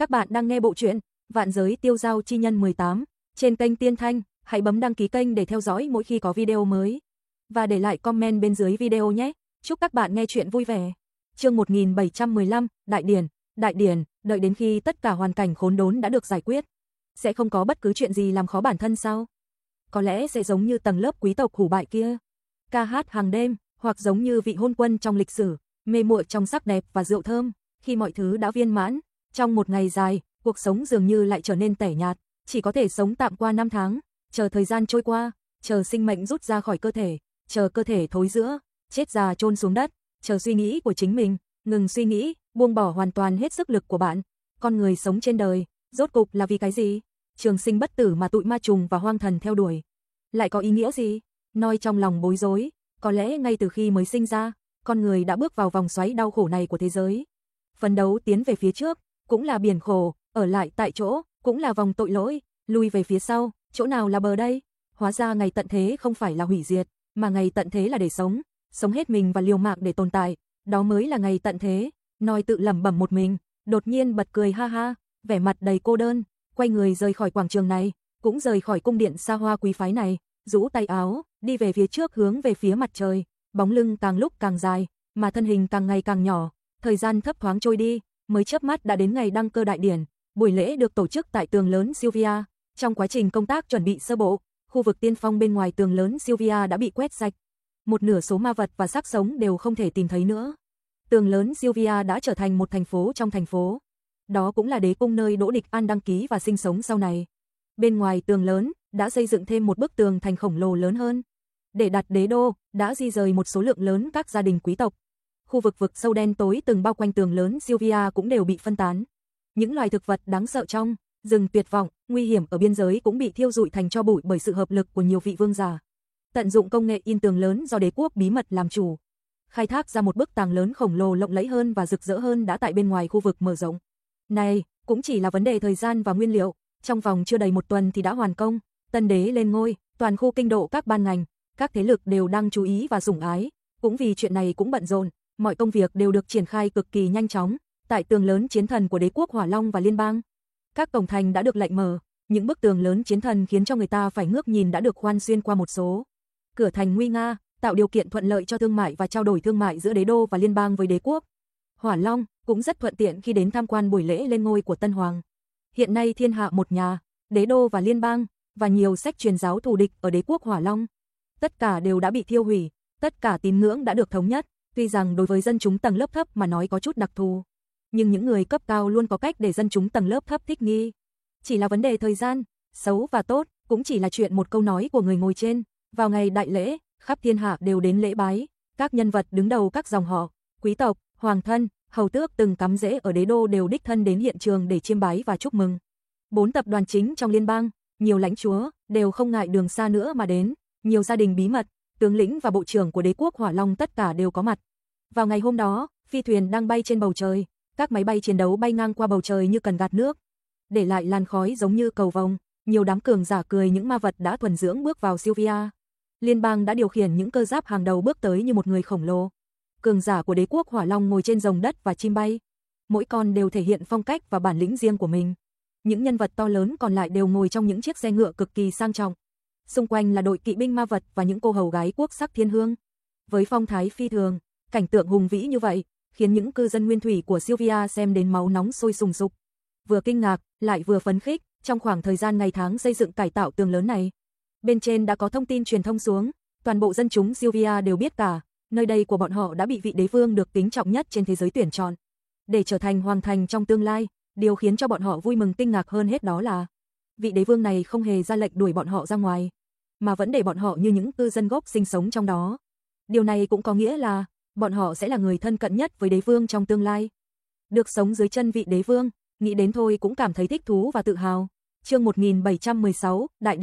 Các bạn đang nghe bộ truyện Vạn Giới Tiêu Dao Chi Nhân 18 trên kênh Tiên Thanh, hãy bấm đăng ký kênh để theo dõi mỗi khi có video mới. Và để lại comment bên dưới video nhé. Chúc các bạn nghe truyện vui vẻ. Chương 1715, Đại Điển, đợi đến khi tất cả hoàn cảnh khốn đốn đã được giải quyết. Sẽ không có bất cứ chuyện gì làm khó bản thân sao? Có lẽ sẽ giống như tầng lớp quý tộc hủ bại kia, ca hát hàng đêm, hoặc giống như vị hôn quân trong lịch sử, mê muội trong sắc đẹp và rượu thơm, khi mọi thứ đã viên mãn. Trong một ngày dài, cuộc sống dường như lại trở nên tẻ nhạt, chỉ có thể sống tạm qua năm tháng, chờ thời gian trôi qua, chờ sinh mệnh rút ra khỏi cơ thể, chờ cơ thể thối rữa, chết già chôn xuống đất, chờ suy nghĩ của chính mình, ngừng suy nghĩ, buông bỏ hoàn toàn hết sức lực của bạn. Con người sống trên đời, rốt cục là vì cái gì? Trường sinh bất tử mà tụi ma trùng và hoang thần theo đuổi, lại có ý nghĩa gì? Noi trong lòng bối rối, có lẽ ngay từ khi mới sinh ra, con người đã bước vào vòng xoáy đau khổ này của thế giới. Phấn đấu tiến về phía trước, cũng là biển khổ, ở lại tại chỗ, cũng là vòng tội lỗi, lui về phía sau, chỗ nào là bờ đây? Hóa ra ngày tận thế không phải là hủy diệt, mà ngày tận thế là để sống, sống hết mình và liều mạng để tồn tại, đó mới là ngày tận thế. Noi tự lẩm bẩm một mình, đột nhiên bật cười ha ha, vẻ mặt đầy cô đơn, quay người rời khỏi quảng trường này, cũng rời khỏi cung điện xa hoa quý phái này, rũ tay áo, đi về phía trước hướng về phía mặt trời, bóng lưng càng lúc càng dài, mà thân hình càng ngày càng nhỏ, thời gian thấp thoáng trôi đi, mới chớp mắt đã đến ngày đăng cơ đại điển. Buổi lễ được tổ chức tại tường lớn Sylvia. Trong quá trình công tác chuẩn bị sơ bộ, khu vực tiên phong bên ngoài tường lớn Sylvia đã bị quét sạch. Một nửa số ma vật và xác sống đều không thể tìm thấy nữa. Tường lớn Sylvia đã trở thành một thành phố trong thành phố. Đó cũng là đế cung nơi Đỗ Địch An đăng ký và sinh sống sau này. Bên ngoài tường lớn đã xây dựng thêm một bức tường thành khổng lồ lớn hơn. Để đặt đế đô, đã di rời một số lượng lớn các gia đình quý tộc. Khu vực vực sâu đen tối từng bao quanh tường lớn Sylvia cũng đều bị phân tán. Những loài thực vật đáng sợ trong rừng tuyệt vọng, nguy hiểm ở biên giới cũng bị thiêu rụi thành tro bụi bởi sự hợp lực của nhiều vị vương giả. Tận dụng công nghệ in tường lớn do đế quốc bí mật làm chủ, khai thác ra một bức tường lớn khổng lồ lộng lẫy hơn và rực rỡ hơn đã tại bên ngoài khu vực mở rộng. Này, cũng chỉ là vấn đề thời gian và nguyên liệu, trong vòng chưa đầy một tuần thì đã hoàn công. Tân đế lên ngôi, toàn khu kinh độ các ban ngành, các thế lực đều đang chú ý và sủng ái, cũng vì chuyện này cũng bận rộn, mọi công việc đều được triển khai cực kỳ nhanh chóng. Tại tường lớn chiến thần của đế quốc Hỏa Long và Liên bang, các cổng thành đã được lệnh mở, những bức tường lớn chiến thần khiến cho người ta phải ngước nhìn đã được khoan xuyên qua một số cửa thành nguy nga, tạo điều kiện thuận lợi cho thương mại và trao đổi thương mại giữa đế đô và liên bang với đế quốc Hỏa Long, cũng rất thuận tiện khi đến tham quan buổi lễ lên ngôi của Tân Hoàng. Hiện nay thiên hạ một nhà, đế đô và liên bang, và nhiều sách truyền giáo thù địch ở đế quốc Hỏa Long, tất cả đều đã bị thiêu hủy, tất cả tín ngưỡng đã được thống nhất, tuy rằng đối với dân chúng tầng lớp thấp mà nói có chút đặc thù, nhưng những người cấp cao luôn có cách để dân chúng tầng lớp thấp thích nghi. Chỉ là vấn đề thời gian, xấu và tốt, cũng chỉ là chuyện một câu nói của người ngồi trên. Vào ngày đại lễ, khắp thiên hạ đều đến lễ bái, các nhân vật đứng đầu các dòng họ, quý tộc, hoàng thân, hầu tước từng cắm rễ ở đế đô đều đích thân đến hiện trường để chiêm bái và chúc mừng. 4 tập đoàn chính trong liên bang, nhiều lãnh chúa, đều không ngại đường xa nữa mà đến, nhiều gia đình bí mật, tướng lĩnh và bộ trưởng của đế quốc Hỏa Long tất cả đều có mặt. Vào ngày hôm đó, phi thuyền đang bay trên bầu trời, các máy bay chiến đấu bay ngang qua bầu trời như cần gạt nước, để lại làn khói giống như cầu vồng, nhiều đám cường giả cười những ma vật đã thuần dưỡng bước vào Sylvia. Liên bang đã điều khiển những cơ giáp hàng đầu bước tới như một người khổng lồ. Cường giả của đế quốc Hỏa Long ngồi trên rồng đất và chim bay, mỗi con đều thể hiện phong cách và bản lĩnh riêng của mình. Những nhân vật to lớn còn lại đều ngồi trong những chiếc xe ngựa cực kỳ sang trọng. Xung quanh là đội kỵ binh ma vật và những cô hầu gái quốc sắc thiên hương. Với phong thái phi thường, cảnh tượng hùng vĩ như vậy, khiến những cư dân nguyên thủy của Sylvia xem đến máu nóng sôi sùng sục. Vừa kinh ngạc, lại vừa phấn khích, trong khoảng thời gian ngày tháng xây dựng cải tạo tường lớn này. Bên trên đã có thông tin truyền thông xuống, toàn bộ dân chúng Sylvia đều biết cả, nơi đây của bọn họ đã bị vị đế vương được kính trọng nhất trên thế giới tuyển chọn để trở thành hoàng thành trong tương lai. Điều khiến cho bọn họ vui mừng kinh ngạc hơn hết đó là vị đế vương này không hề ra lệnh đuổi bọn họ ra ngoài, mà vẫn để bọn họ như những cư dân gốc sinh sống trong đó. Điều này cũng có nghĩa là bọn họ sẽ là người thân cận nhất với đế vương trong tương lai. Được sống dưới chân vị đế vương, nghĩ đến thôi cũng cảm thấy thích thú và tự hào. Chương 1716, Đại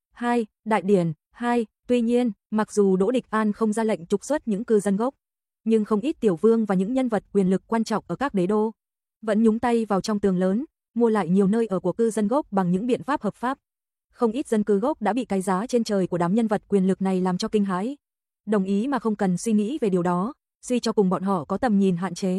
Điển 2. Tuy nhiên, mặc dù Đỗ Địch An không ra lệnh trục xuất những cư dân gốc, nhưng không ít tiểu vương và những nhân vật quyền lực quan trọng ở các đế đô vẫn nhúng tay vào trong tường lớn, mua lại nhiều nơi ở của cư dân gốc bằng những biện pháp hợp pháp. Không ít dân cư gốc đã bị cái giá trên trời của đám nhân vật quyền lực này làm cho kinh hãi. Đồng ý mà không cần suy nghĩ về điều đó, suy cho cùng bọn họ có tầm nhìn hạn chế,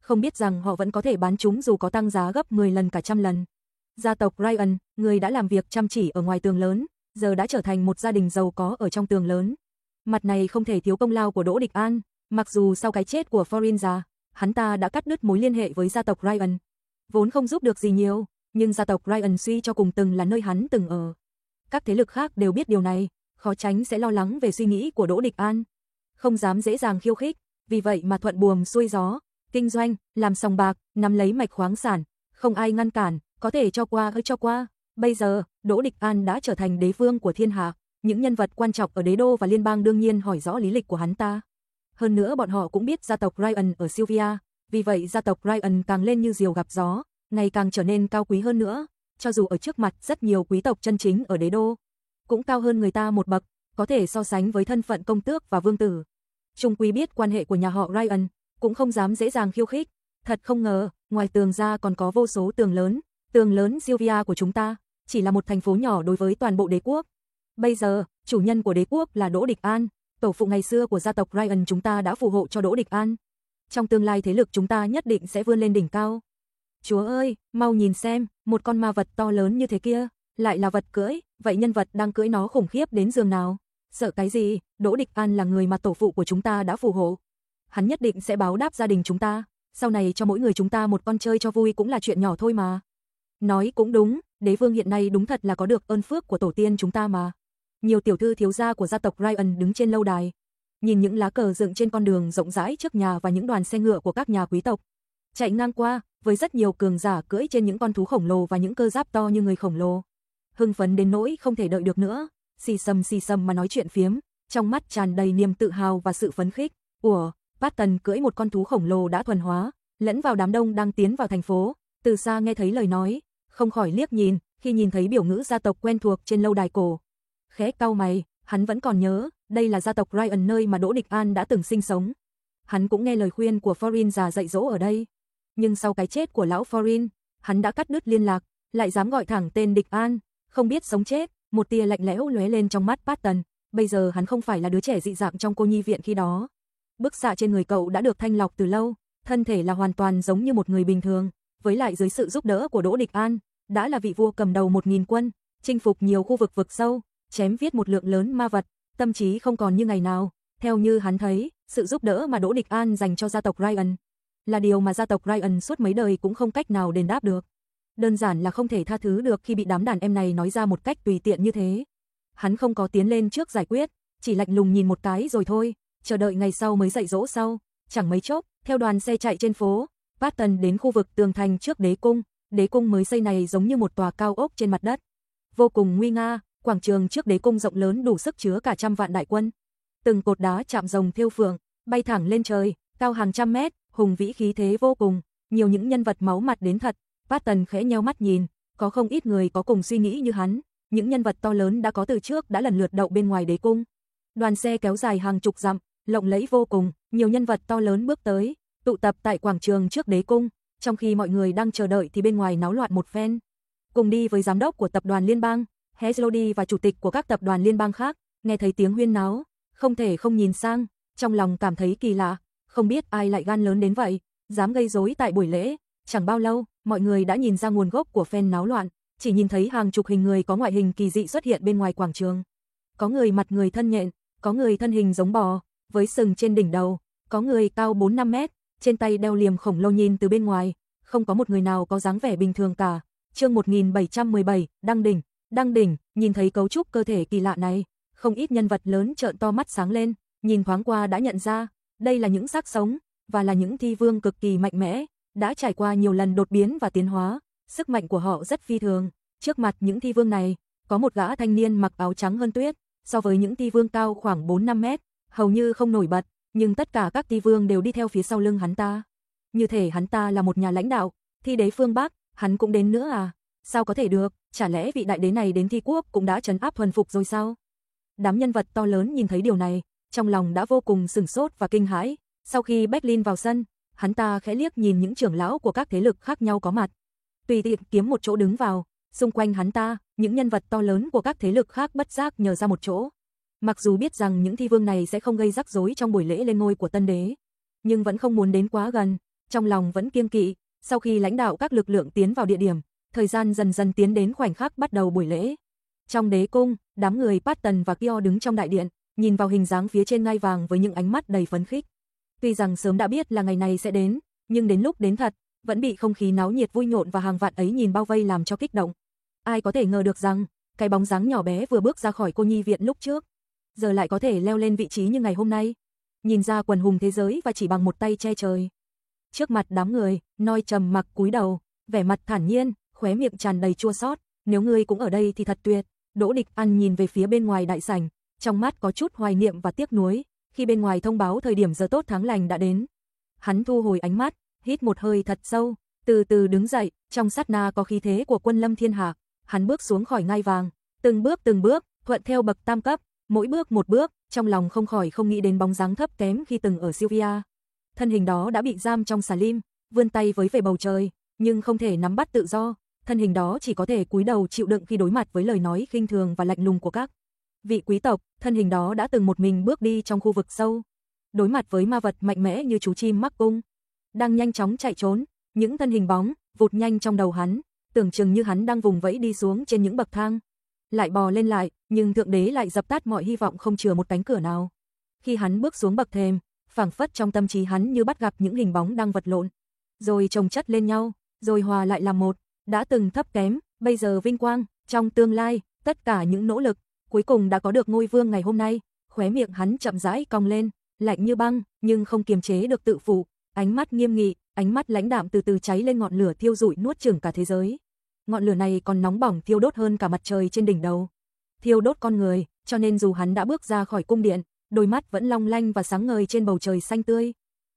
không biết rằng họ vẫn có thể bán chúng dù có tăng giá gấp 10 lần cả trăm lần. Gia tộc Ryan, người đã làm việc chăm chỉ ở ngoài tường lớn, giờ đã trở thành một gia đình giàu có ở trong tường lớn. Mặt này không thể thiếu công lao của Đỗ Địch An, mặc dù sau cái chết của Forinza, hắn ta đã cắt đứt mối liên hệ với gia tộc Ryan. Vốn không giúp được gì nhiều, nhưng gia tộc Ryan suy cho cùng từng là nơi hắn từng ở. Các thế lực khác đều biết điều này, khó tránh sẽ lo lắng về suy nghĩ của Đỗ Địch An. Không dám dễ dàng khiêu khích, vì vậy mà thuận buồm xuôi gió, kinh doanh, làm sòng bạc, nắm lấy mạch khoáng sản, không ai ngăn cản, có thể cho qua hay cho qua. Bây giờ, Đỗ Địch An đã trở thành đế vương của thiên hạ, những nhân vật quan trọng ở đế đô và liên bang đương nhiên hỏi rõ lý lịch của hắn ta. Hơn nữa bọn họ cũng biết gia tộc Ryan ở Sylvia, vì vậy gia tộc Ryan càng lên như diều gặp gió, ngày càng trở nên cao quý hơn nữa, cho dù ở trước mặt rất nhiều quý tộc chân chính ở đế đô, cũng cao hơn người ta một bậc, có thể so sánh với thân phận công tước và vương tử. Trung quý biết quan hệ của nhà họ Ryan, cũng không dám dễ dàng khiêu khích, thật không ngờ, ngoài tường ra còn có vô số tường lớn Sylvia của chúng ta, chỉ là một thành phố nhỏ đối với toàn bộ đế quốc. Bây giờ, chủ nhân của đế quốc là Đỗ Địch An, tổ phụ ngày xưa của gia tộc Ryan chúng ta đã phù hộ cho Đỗ Địch An. Trong tương lai thế lực chúng ta nhất định sẽ vươn lên đỉnh cao. Chúa ơi, mau nhìn xem, một con ma vật to lớn như thế kia, lại là vật cưỡi, vậy nhân vật đang cưỡi nó khủng khiếp đến giường nào? Sợ cái gì, Đỗ Địch An là người mà tổ phụ của chúng ta đã phù hộ. Hắn nhất định sẽ báo đáp gia đình chúng ta, sau này cho mỗi người chúng ta một con chơi cho vui cũng là chuyện nhỏ thôi mà. Nói cũng đúng, đế vương hiện nay đúng thật là có được ơn phước của tổ tiên chúng ta mà. Nhiều tiểu thư thiếu gia của gia tộc Ryan đứng trên lâu đài, nhìn những lá cờ dựng trên con đường rộng rãi trước nhà và những đoàn xe ngựa của các nhà quý tộc chạy ngang qua, với rất nhiều cường giả cưỡi trên những con thú khổng lồ và những cơ giáp to như người khổng lồ. Hưng phấn đến nỗi không thể đợi được nữa, xì xầm mà nói chuyện phiếm, trong mắt tràn đầy niềm tự hào và sự phấn khích. Ủa, Patton cưỡi một con thú khổng lồ đã thuần hóa, lẫn vào đám đông đang tiến vào thành phố, từ xa nghe thấy lời nói, không khỏi liếc nhìn, khi nhìn thấy biểu ngữ gia tộc quen thuộc trên lâu đài cổ. Khẽ cau mày, hắn vẫn còn nhớ, đây là gia tộc Ryan nơi mà Đỗ Địch An đã từng sinh sống. Hắn cũng nghe lời khuyên của Forin già dạy dỗ ở đây. Nhưng sau cái chết của lão Forin, hắn đã cắt đứt liên lạc, lại dám gọi thẳng tên Địch An, không biết sống chết, một tia lạnh lẽo lóe lên trong mắt Patton. Bây giờ hắn không phải là đứa trẻ dị dạng trong cô nhi viện khi đó. Bức xạ trên người cậu đã được thanh lọc từ lâu, thân thể là hoàn toàn giống như một người bình thường, với lại dưới sự giúp đỡ của Đỗ Địch An, đã là vị vua cầm đầu 1000 quân, chinh phục nhiều khu vực vực sâu, chém giết một lượng lớn ma vật, tâm trí không còn như ngày nào. Theo như hắn thấy, sự giúp đỡ mà Đỗ Địch An dành cho gia tộc Ryan là điều mà gia tộc Ryan suốt mấy đời cũng không cách nào đền đáp được. Đơn giản là không thể tha thứ được khi bị đám đàn em này nói ra một cách tùy tiện như thế. Hắn không có tiến lên trước giải quyết, chỉ lạnh lùng nhìn một cái rồi thôi, chờ đợi ngày sau mới dạy dỗ sau. Chẳng mấy chốc, theo đoàn xe chạy trên phố, Patton đến khu vực tường thành trước đế cung mới xây này giống như một tòa cao ốc trên mặt đất. Vô cùng nguy nga, quảng trường trước đế cung rộng lớn đủ sức chứa cả trăm vạn đại quân. Từng cột đá chạm rồng thêu phượng, bay thẳng lên trời, cao hàng trăm mét, hùng vĩ khí thế vô cùng, nhiều những nhân vật máu mặt đến thật. Patton khẽ nheo mắt nhìn, có không ít người có cùng suy nghĩ như hắn, những nhân vật to lớn đã có từ trước đã lần lượt đậu bên ngoài đế cung. Đoàn xe kéo dài hàng chục dặm, lộng lẫy vô cùng, nhiều nhân vật to lớn bước tới, tụ tập tại quảng trường trước đế cung, trong khi mọi người đang chờ đợi thì bên ngoài náo loạn một phen. Cùng đi với giám đốc của tập đoàn liên bang, Heslody và chủ tịch của các tập đoàn liên bang khác, nghe thấy tiếng huyên náo, không thể không nhìn sang, trong lòng cảm thấy kỳ lạ, không biết ai lại gan lớn đến vậy, dám gây rối tại buổi lễ. Chẳng bao lâu, mọi người đã nhìn ra nguồn gốc của phen náo loạn, chỉ nhìn thấy hàng chục hình người có ngoại hình kỳ dị xuất hiện bên ngoài quảng trường. Có người mặt người thân nhện, có người thân hình giống bò, với sừng trên đỉnh đầu, có người cao 4-5 mét, trên tay đeo liềm khổng lồ, nhìn từ bên ngoài, không có một người nào có dáng vẻ bình thường cả. Chương 1717, Đăng đỉnh, nhìn thấy cấu trúc cơ thể kỳ lạ này, không ít nhân vật lớn trợn to mắt sáng lên, nhìn thoáng qua đã nhận ra, đây là những xác sống, và là những thi vương cực kỳ mạnh mẽ, đã trải qua nhiều lần đột biến và tiến hóa, sức mạnh của họ rất phi thường. Trước mặt những thi vương này, có một gã thanh niên mặc áo trắng hơn tuyết, so với những thi vương cao khoảng 4-5 mét, hầu như không nổi bật, nhưng tất cả các thi vương đều đi theo phía sau lưng hắn ta. Như thể hắn ta là một nhà lãnh đạo, thi đế phương Bắc, hắn cũng đến nữa à? Sao có thể được, chả lẽ vị đại đế này đến thi quốc cũng đã trấn áp thuần phục rồi sao? Đám nhân vật to lớn nhìn thấy điều này, trong lòng đã vô cùng sửng sốt và kinh hãi. Sau khi Berlin vào sân, hắn ta khẽ liếc nhìn những trưởng lão của các thế lực khác nhau có mặt, tùy tiện kiếm một chỗ đứng vào. Xung quanh hắn ta, những nhân vật to lớn của các thế lực khác bất giác nhờ ra một chỗ. Mặc dù biết rằng những thi vương này sẽ không gây rắc rối trong buổi lễ lên ngôi của tân đế, nhưng vẫn không muốn đến quá gần. trong lòng vẫn kiêng kỵ. Sau khi lãnh đạo các lực lượng tiến vào địa điểm, thời gian dần dần tiến đến khoảnh khắc bắt đầu buổi lễ. Trong đế cung, đám người Patton và Kyo đứng trong đại điện, nhìn vào hình dáng phía trên ngai vàng với những ánh mắt đầy phấn khích. Tuy rằng sớm đã biết là ngày này sẽ đến, nhưng đến lúc đến thật, vẫn bị không khí náo nhiệt vui nhộn và hàng vạn ấy nhìn bao vây làm cho kích động. Ai có thể ngờ được rằng, cái bóng dáng nhỏ bé vừa bước ra khỏi cô nhi viện lúc trước, giờ lại có thể leo lên vị trí như ngày hôm nay. Nhìn ra quần hùng thế giới và chỉ bằng một tay che trời. Trước mặt đám người, Noi trầm mặc cúi đầu, vẻ mặt thản nhiên, khóe miệng tràn đầy chua xót. Nếu ngươi cũng ở đây thì thật tuyệt. Đỗ Địch Ăn nhìn về phía bên ngoài đại sảnh, trong mắt có chút hoài niệm và tiếc nuối, khi bên ngoài thông báo thời điểm giờ tốt tháng lành đã đến. Hắn thu hồi ánh mắt, hít một hơi thật sâu, từ từ đứng dậy, trong sát na có khí thế của quân lâm thiên hạ. Hắn bước xuống khỏi ngai vàng, từng bước, thuận theo bậc tam cấp, mỗi bước một bước, trong lòng không khỏi không nghĩ đến bóng dáng thấp kém khi từng ở Sylvia. Thân hình đó đã bị giam trong xà lim, vươn tay với về bầu trời, nhưng không thể nắm bắt tự do. Thân hình đó chỉ có thể cúi đầu chịu đựng khi đối mặt với lời nói khinh thường và lạnh lùng của các vị quý tộc. Thân hình đó đã từng một mình bước đi trong khu vực sâu, đối mặt với ma vật mạnh mẽ như chú chim mắc cung, đang nhanh chóng chạy trốn. Những thân hình bóng vụt nhanh trong đầu hắn, tưởng chừng như hắn đang vùng vẫy đi xuống trên những bậc thang, lại bò lên lại, nhưng thượng đế lại dập tắt mọi hy vọng không chừa một cánh cửa nào. Khi hắn bước xuống bậc thềm, phảng phất trong tâm trí hắn như bắt gặp những hình bóng đang vật lộn, rồi chồng chất lên nhau, rồi hòa lại làm một. Đã từng thấp kém, bây giờ vinh quang, trong tương lai, tất cả những nỗ lực, cuối cùng đã có được ngôi vương ngày hôm nay. Khóe miệng hắn chậm rãi cong lên, lạnh như băng, nhưng không kiềm chế được tự phụ, ánh mắt nghiêm nghị, ánh mắt lãnh đạm từ từ cháy lên ngọn lửa thiêu rụi nuốt chửng cả thế giới. Ngọn lửa này còn nóng bỏng thiêu đốt hơn cả mặt trời trên đỉnh đầu, thiêu đốt con người, cho nên dù hắn đã bước ra khỏi cung điện, đôi mắt vẫn long lanh và sáng ngời trên bầu trời xanh tươi.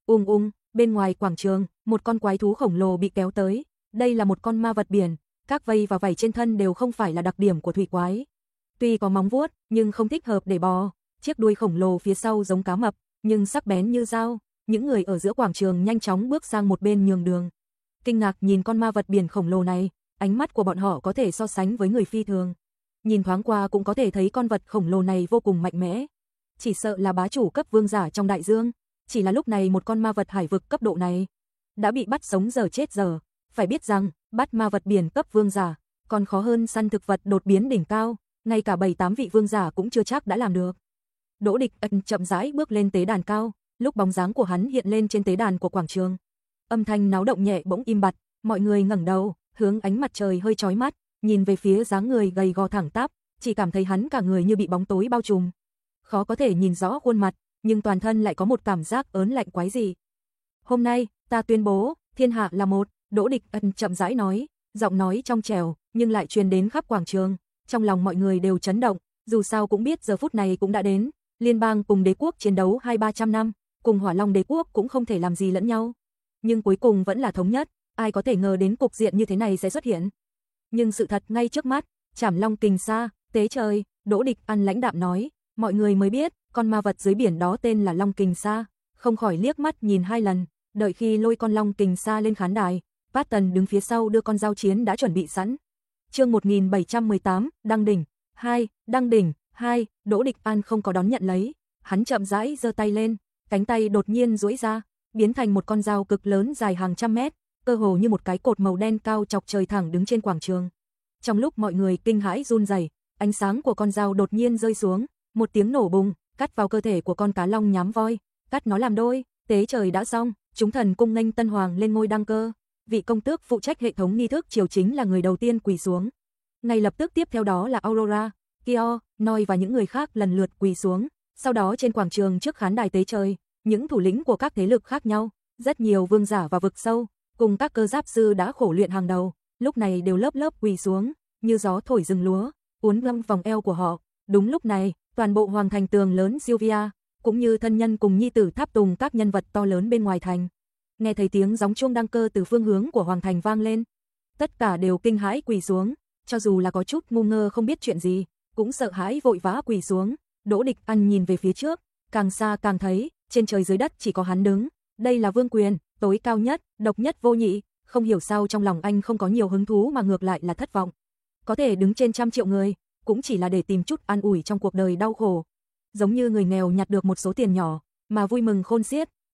Bên ngoài quảng trường, một con quái thú khổng lồ bị kéo tới. Đây là một con ma vật biển, các vây và vảy trên thân đều không phải là đặc điểm của thủy quái. Tuy có móng vuốt, nhưng không thích hợp để bò. Chiếc đuôi khổng lồ phía sau giống cá mập, nhưng sắc bén như dao. Những người ở giữa quảng trường nhanh chóng bước sang một bên nhường đường. Kinh ngạc nhìn con ma vật biển khổng lồ này, ánh mắt của bọn họ có thể so sánh với người phi thường. Nhìn thoáng qua cũng có thể thấy con vật khổng lồ này vô cùng mạnh mẽ. Chỉ sợ là bá chủ cấp vương giả trong đại dương. Chỉ là lúc này một con ma vật hải vực cấp độ này đã bị bắt sống giờ chết giờ. Phải biết rằng, bắt ma vật biển cấp vương giả còn khó hơn săn thực vật đột biến đỉnh cao, ngay cả 7-8 vị vương giả cũng chưa chắc đã làm được. Đỗ Địch Ân chậm rãi bước lên tế đàn cao, lúc bóng dáng của hắn hiện lên trên tế đàn của quảng trường. Âm thanh náo động nhẹ bỗng im bặt, mọi người ngẩng đầu, hướng ánh mặt trời hơi chói mắt, nhìn về phía dáng người gầy gò thẳng tắp, chỉ cảm thấy hắn cả người như bị bóng tối bao trùm. Khó có thể nhìn rõ khuôn mặt, nhưng toàn thân lại có một cảm giác ớn lạnh quái dị. Hôm nay, ta tuyên bố, thiên hạ là một. Đỗ Địch Ân chậm rãi nói, giọng nói trong trẻo, nhưng lại truyền đến khắp quảng trường. Trong lòng mọi người đều chấn động, dù sao cũng biết giờ phút này cũng đã đến. Liên bang cùng đế quốc chiến đấu 200-300 năm, cùng Hỏa Long đế quốc cũng không thể làm gì lẫn nhau. Nhưng cuối cùng vẫn là thống nhất, ai có thể ngờ đến cục diện như thế này sẽ xuất hiện. Nhưng sự thật ngay trước mắt, Trảm Long Kình Sa, tế trời, Đỗ Địch Ân lãnh đạm nói, mọi người mới biết, con ma vật dưới biển đó tên là Long Kình Sa, không khỏi liếc mắt nhìn 2 lần, đợi khi lôi con Long Kình Sa lên khán đài. Patton đứng phía sau đưa con dao chiến đã chuẩn bị sẵn. Chương 1718, Đăng đỉnh 2, Đăng đỉnh 2, Đỗ Địch An không có đón nhận lấy, hắn chậm rãi giơ tay lên, cánh tay đột nhiên duỗi ra, biến thành một con dao cực lớn dài hàng trăm mét, cơ hồ như một cái cột màu đen cao chọc trời thẳng đứng trên quảng trường. Trong lúc mọi người kinh hãi run rẩy, ánh sáng của con dao đột nhiên rơi xuống, một tiếng nổ bùng, cắt vào cơ thể của con cá long nhám voi, cắt nó làm đôi. Tế trời đã xong, chúng thần cung nghênh tân hoàng lên ngôi đăng cơ. Vị công tước phụ trách hệ thống nghi thức triều chính là người đầu tiên quỳ xuống. Ngay lập tức tiếp theo đó là Aurora, Kyo, Noi và những người khác lần lượt quỳ xuống. Sau đó trên quảng trường trước khán đài tế trời, những thủ lĩnh của các thế lực khác nhau, rất nhiều vương giả và vực sâu, cùng các cơ giáp sư đã khổ luyện hàng đầu, lúc này đều lớp lớp quỳ xuống, như gió thổi rừng lúa, uốn lăng vòng eo của họ. Đúng lúc này, toàn bộ hoàng thành tường lớn Sylvia, cũng như thân nhân cùng nhi tử tháp tùng các nhân vật to lớn bên ngoài thành, nghe thấy tiếng gióng chuông đăng cơ từ phương hướng của hoàng thành vang lên, tất cả đều kinh hãi quỳ xuống, cho dù là có chút ngu ngơ không biết chuyện gì, cũng sợ hãi vội vã quỳ xuống. Đỗ Địch Ăn nhìn về phía trước, càng xa càng thấy, trên trời dưới đất chỉ có hắn đứng, đây là vương quyền, tối cao nhất, độc nhất vô nhị, không hiểu sao trong lòng anh không có nhiều hứng thú mà ngược lại là thất vọng. Có thể đứng trên trăm triệu người, cũng chỉ là để tìm chút an ủi trong cuộc đời đau khổ. Giống như người nghèo nhặt được một số tiền nhỏ, mà vui mừng khôn xiết,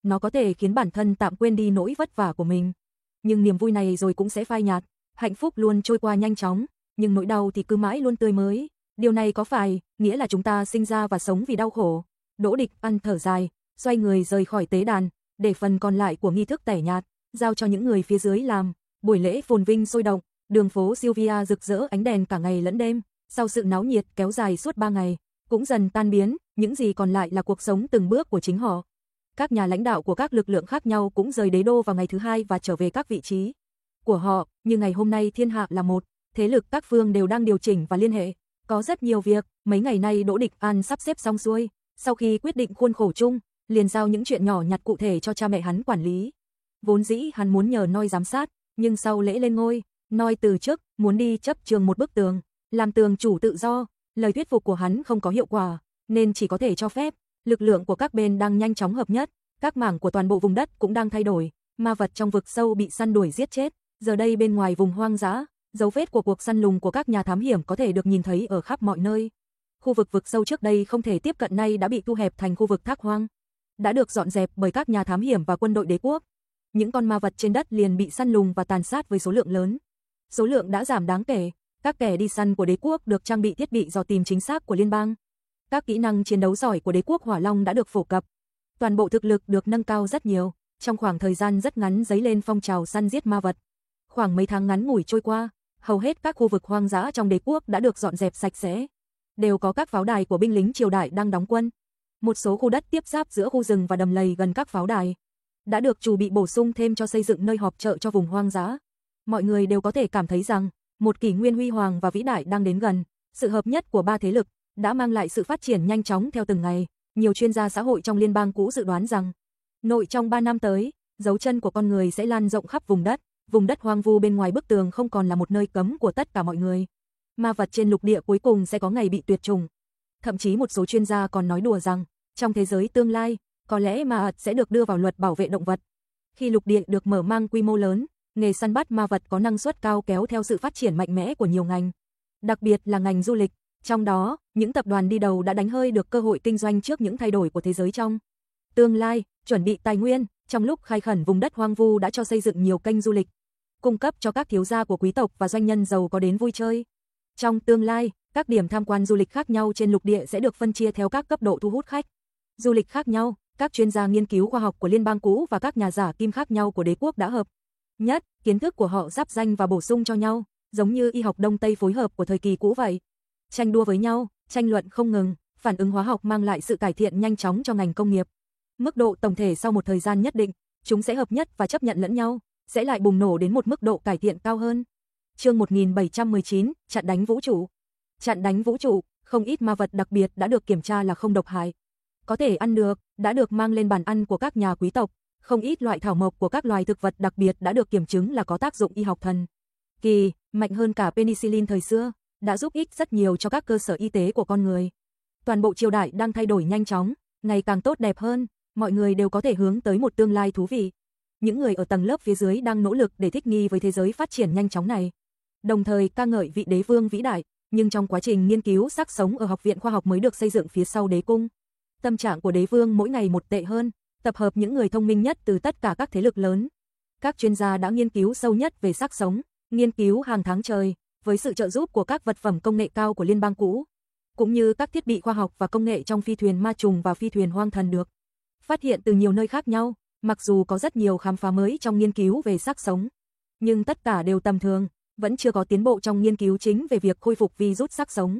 nó có thể khiến bản thân tạm quên đi nỗi vất vả của mình. Nhưng niềm vui này rồi cũng sẽ phai nhạt, hạnh phúc luôn trôi qua nhanh chóng, nhưng nỗi đau thì cứ mãi luôn tươi mới. Điều này có phải nghĩa là chúng ta sinh ra và sống vì đau khổ? Đỗ Địch An thở dài, xoay người rời khỏi tế đàn, để phần còn lại của nghi thức tẻ nhạt giao cho những người phía dưới làm. Buổi lễ phồn vinh sôi động, đường phố Sylvia rực rỡ ánh đèn cả ngày lẫn đêm. Sau sự náo nhiệt kéo dài suốt 3 ngày, cũng dần tan biến, những gì còn lại là cuộc sống từng bước của chính họ. Các nhà lãnh đạo của các lực lượng khác nhau cũng rời đế đô vào ngày thứ hai và trở về các vị trí của họ, như ngày hôm nay thiên hạ là một, thế lực các phương đều đang điều chỉnh và liên hệ. Có rất nhiều việc, mấy ngày nay Đỗ Địch An sắp xếp xong xuôi, sau khi quyết định khuôn khổ chung, liền giao những chuyện nhỏ nhặt cụ thể cho cha mẹ hắn quản lý. Vốn dĩ hắn muốn nhờ Noi giám sát, nhưng sau lễ lên ngôi, Noi từ chức, muốn đi chấp trường một bức tường, làm tường chủ tự do, lời thuyết phục của hắn không có hiệu quả, nên chỉ có thể cho phép. Lực lượng của các bên đang nhanh chóng hợp nhất, các mảng của toàn bộ vùng đất cũng đang thay đổi, ma vật trong vực sâu bị săn đuổi giết chết, giờ đây bên ngoài vùng hoang dã, dấu vết của cuộc săn lùng của các nhà thám hiểm có thể được nhìn thấy ở khắp mọi nơi. Khu vực vực sâu trước đây không thể tiếp cận nay đã bị thu hẹp thành khu vực thác hoang, đã được dọn dẹp bởi các nhà thám hiểm và quân đội đế quốc. Những con ma vật trên đất liền bị săn lùng và tàn sát với số lượng lớn. Số lượng đã giảm đáng kể, các kẻ đi săn của đế quốc được trang bị thiết bị dò tìm chính xác của liên bang. Các kỹ năng chiến đấu giỏi của đế quốc Hỏa Long đã được phổ cập. Toàn bộ thực lực được nâng cao rất nhiều, trong khoảng thời gian rất ngắn dấy lên phong trào săn giết ma vật. Khoảng mấy tháng ngắn ngủi trôi qua, hầu hết các khu vực hoang dã trong đế quốc đã được dọn dẹp sạch sẽ. Đều có các pháo đài của binh lính triều đại đang đóng quân. Một số khu đất tiếp giáp giữa khu rừng và đầm lầy gần các pháo đài đã được chuẩn bị bổ sung thêm cho xây dựng nơi họp chợ cho vùng hoang dã. Mọi người đều có thể cảm thấy rằng một kỷ nguyên huy hoàng và vĩ đại đang đến gần. Sự hợp nhất của ba thế lực đã mang lại sự phát triển nhanh chóng theo từng ngày. Nhiều chuyên gia xã hội trong liên bang cũ dự đoán rằng nội trong 3 năm tới, dấu chân của con người sẽ lan rộng khắp vùng đất hoang vu bên ngoài bức tường không còn là một nơi cấm của tất cả mọi người. Ma vật trên lục địa cuối cùng sẽ có ngày bị tuyệt chủng. Thậm chí một số chuyên gia còn nói đùa rằng trong thế giới tương lai, có lẽ ma vật sẽ được đưa vào luật bảo vệ động vật. Khi lục địa được mở mang quy mô lớn, nghề săn bắt ma vật có năng suất cao kéo theo sự phát triển mạnh mẽ của nhiều ngành, đặc biệt là ngành du lịch. Trong đó, những tập đoàn đi đầu đã đánh hơi được cơ hội kinh doanh trước những thay đổi của thế giới trong tương lai. Chuẩn bị tài nguyên, trong lúc khai khẩn vùng đất hoang vu đã cho xây dựng nhiều kênh du lịch, cung cấp cho các thiếu gia của quý tộc và doanh nhân giàu có đến vui chơi. Trong tương lai, các điểm tham quan du lịch khác nhau trên lục địa sẽ được phân chia theo các cấp độ thu hút khách du lịch khác nhau. Các chuyên gia nghiên cứu khoa học của liên bang cũ và các nhà giả kim khác nhau của đế quốc đã hợp nhất kiến thức của họ giáp danh và bổ sung cho nhau, giống như y học Đông Tây phối hợp của thời kỳ cũ vậy. Tranh đua với nhau, tranh luận không ngừng, phản ứng hóa học mang lại sự cải thiện nhanh chóng cho ngành công nghiệp. Mức độ tổng thể sau một thời gian nhất định, chúng sẽ hợp nhất và chấp nhận lẫn nhau, sẽ lại bùng nổ đến một mức độ cải thiện cao hơn. Chương 1719, chặn đánh vũ trụ. Chặn đánh vũ trụ, không ít ma vật đặc biệt đã được kiểm tra là không độc hại, có thể ăn được, đã được mang lên bàn ăn của các nhà quý tộc. Không ít loại thảo mộc của các loài thực vật đặc biệt đã được kiểm chứng là có tác dụng y học thần kỳ, mạnh hơn cả penicillin thời xưa, đã giúp ích rất nhiều cho các cơ sở y tế của con người. Toàn bộ triều đại đang thay đổi nhanh chóng, ngày càng tốt đẹp hơn, mọi người đều có thể hướng tới một tương lai thú vị. Những người ở tầng lớp phía dưới đang nỗ lực để thích nghi với thế giới phát triển nhanh chóng này, đồng thời ca ngợi vị đế vương vĩ đại, nhưng trong quá trình nghiên cứu xác sống ở học viện khoa học mới được xây dựng phía sau đế cung, tâm trạng của đế vương mỗi ngày một tệ hơn, tập hợp những người thông minh nhất từ tất cả các thế lực lớn. Các chuyên gia đã nghiên cứu sâu nhất về xác sống, nghiên cứu hàng tháng trời, với sự trợ giúp của các vật phẩm công nghệ cao của liên bang cũ, cũng như các thiết bị khoa học và công nghệ trong phi thuyền ma trùng và phi thuyền hoang thần được phát hiện từ nhiều nơi khác nhau. Mặc dù có rất nhiều khám phá mới trong nghiên cứu về xác sống, nhưng tất cả đều tầm thường, vẫn chưa có tiến bộ trong nghiên cứu chính về việc khôi phục virus xác sống.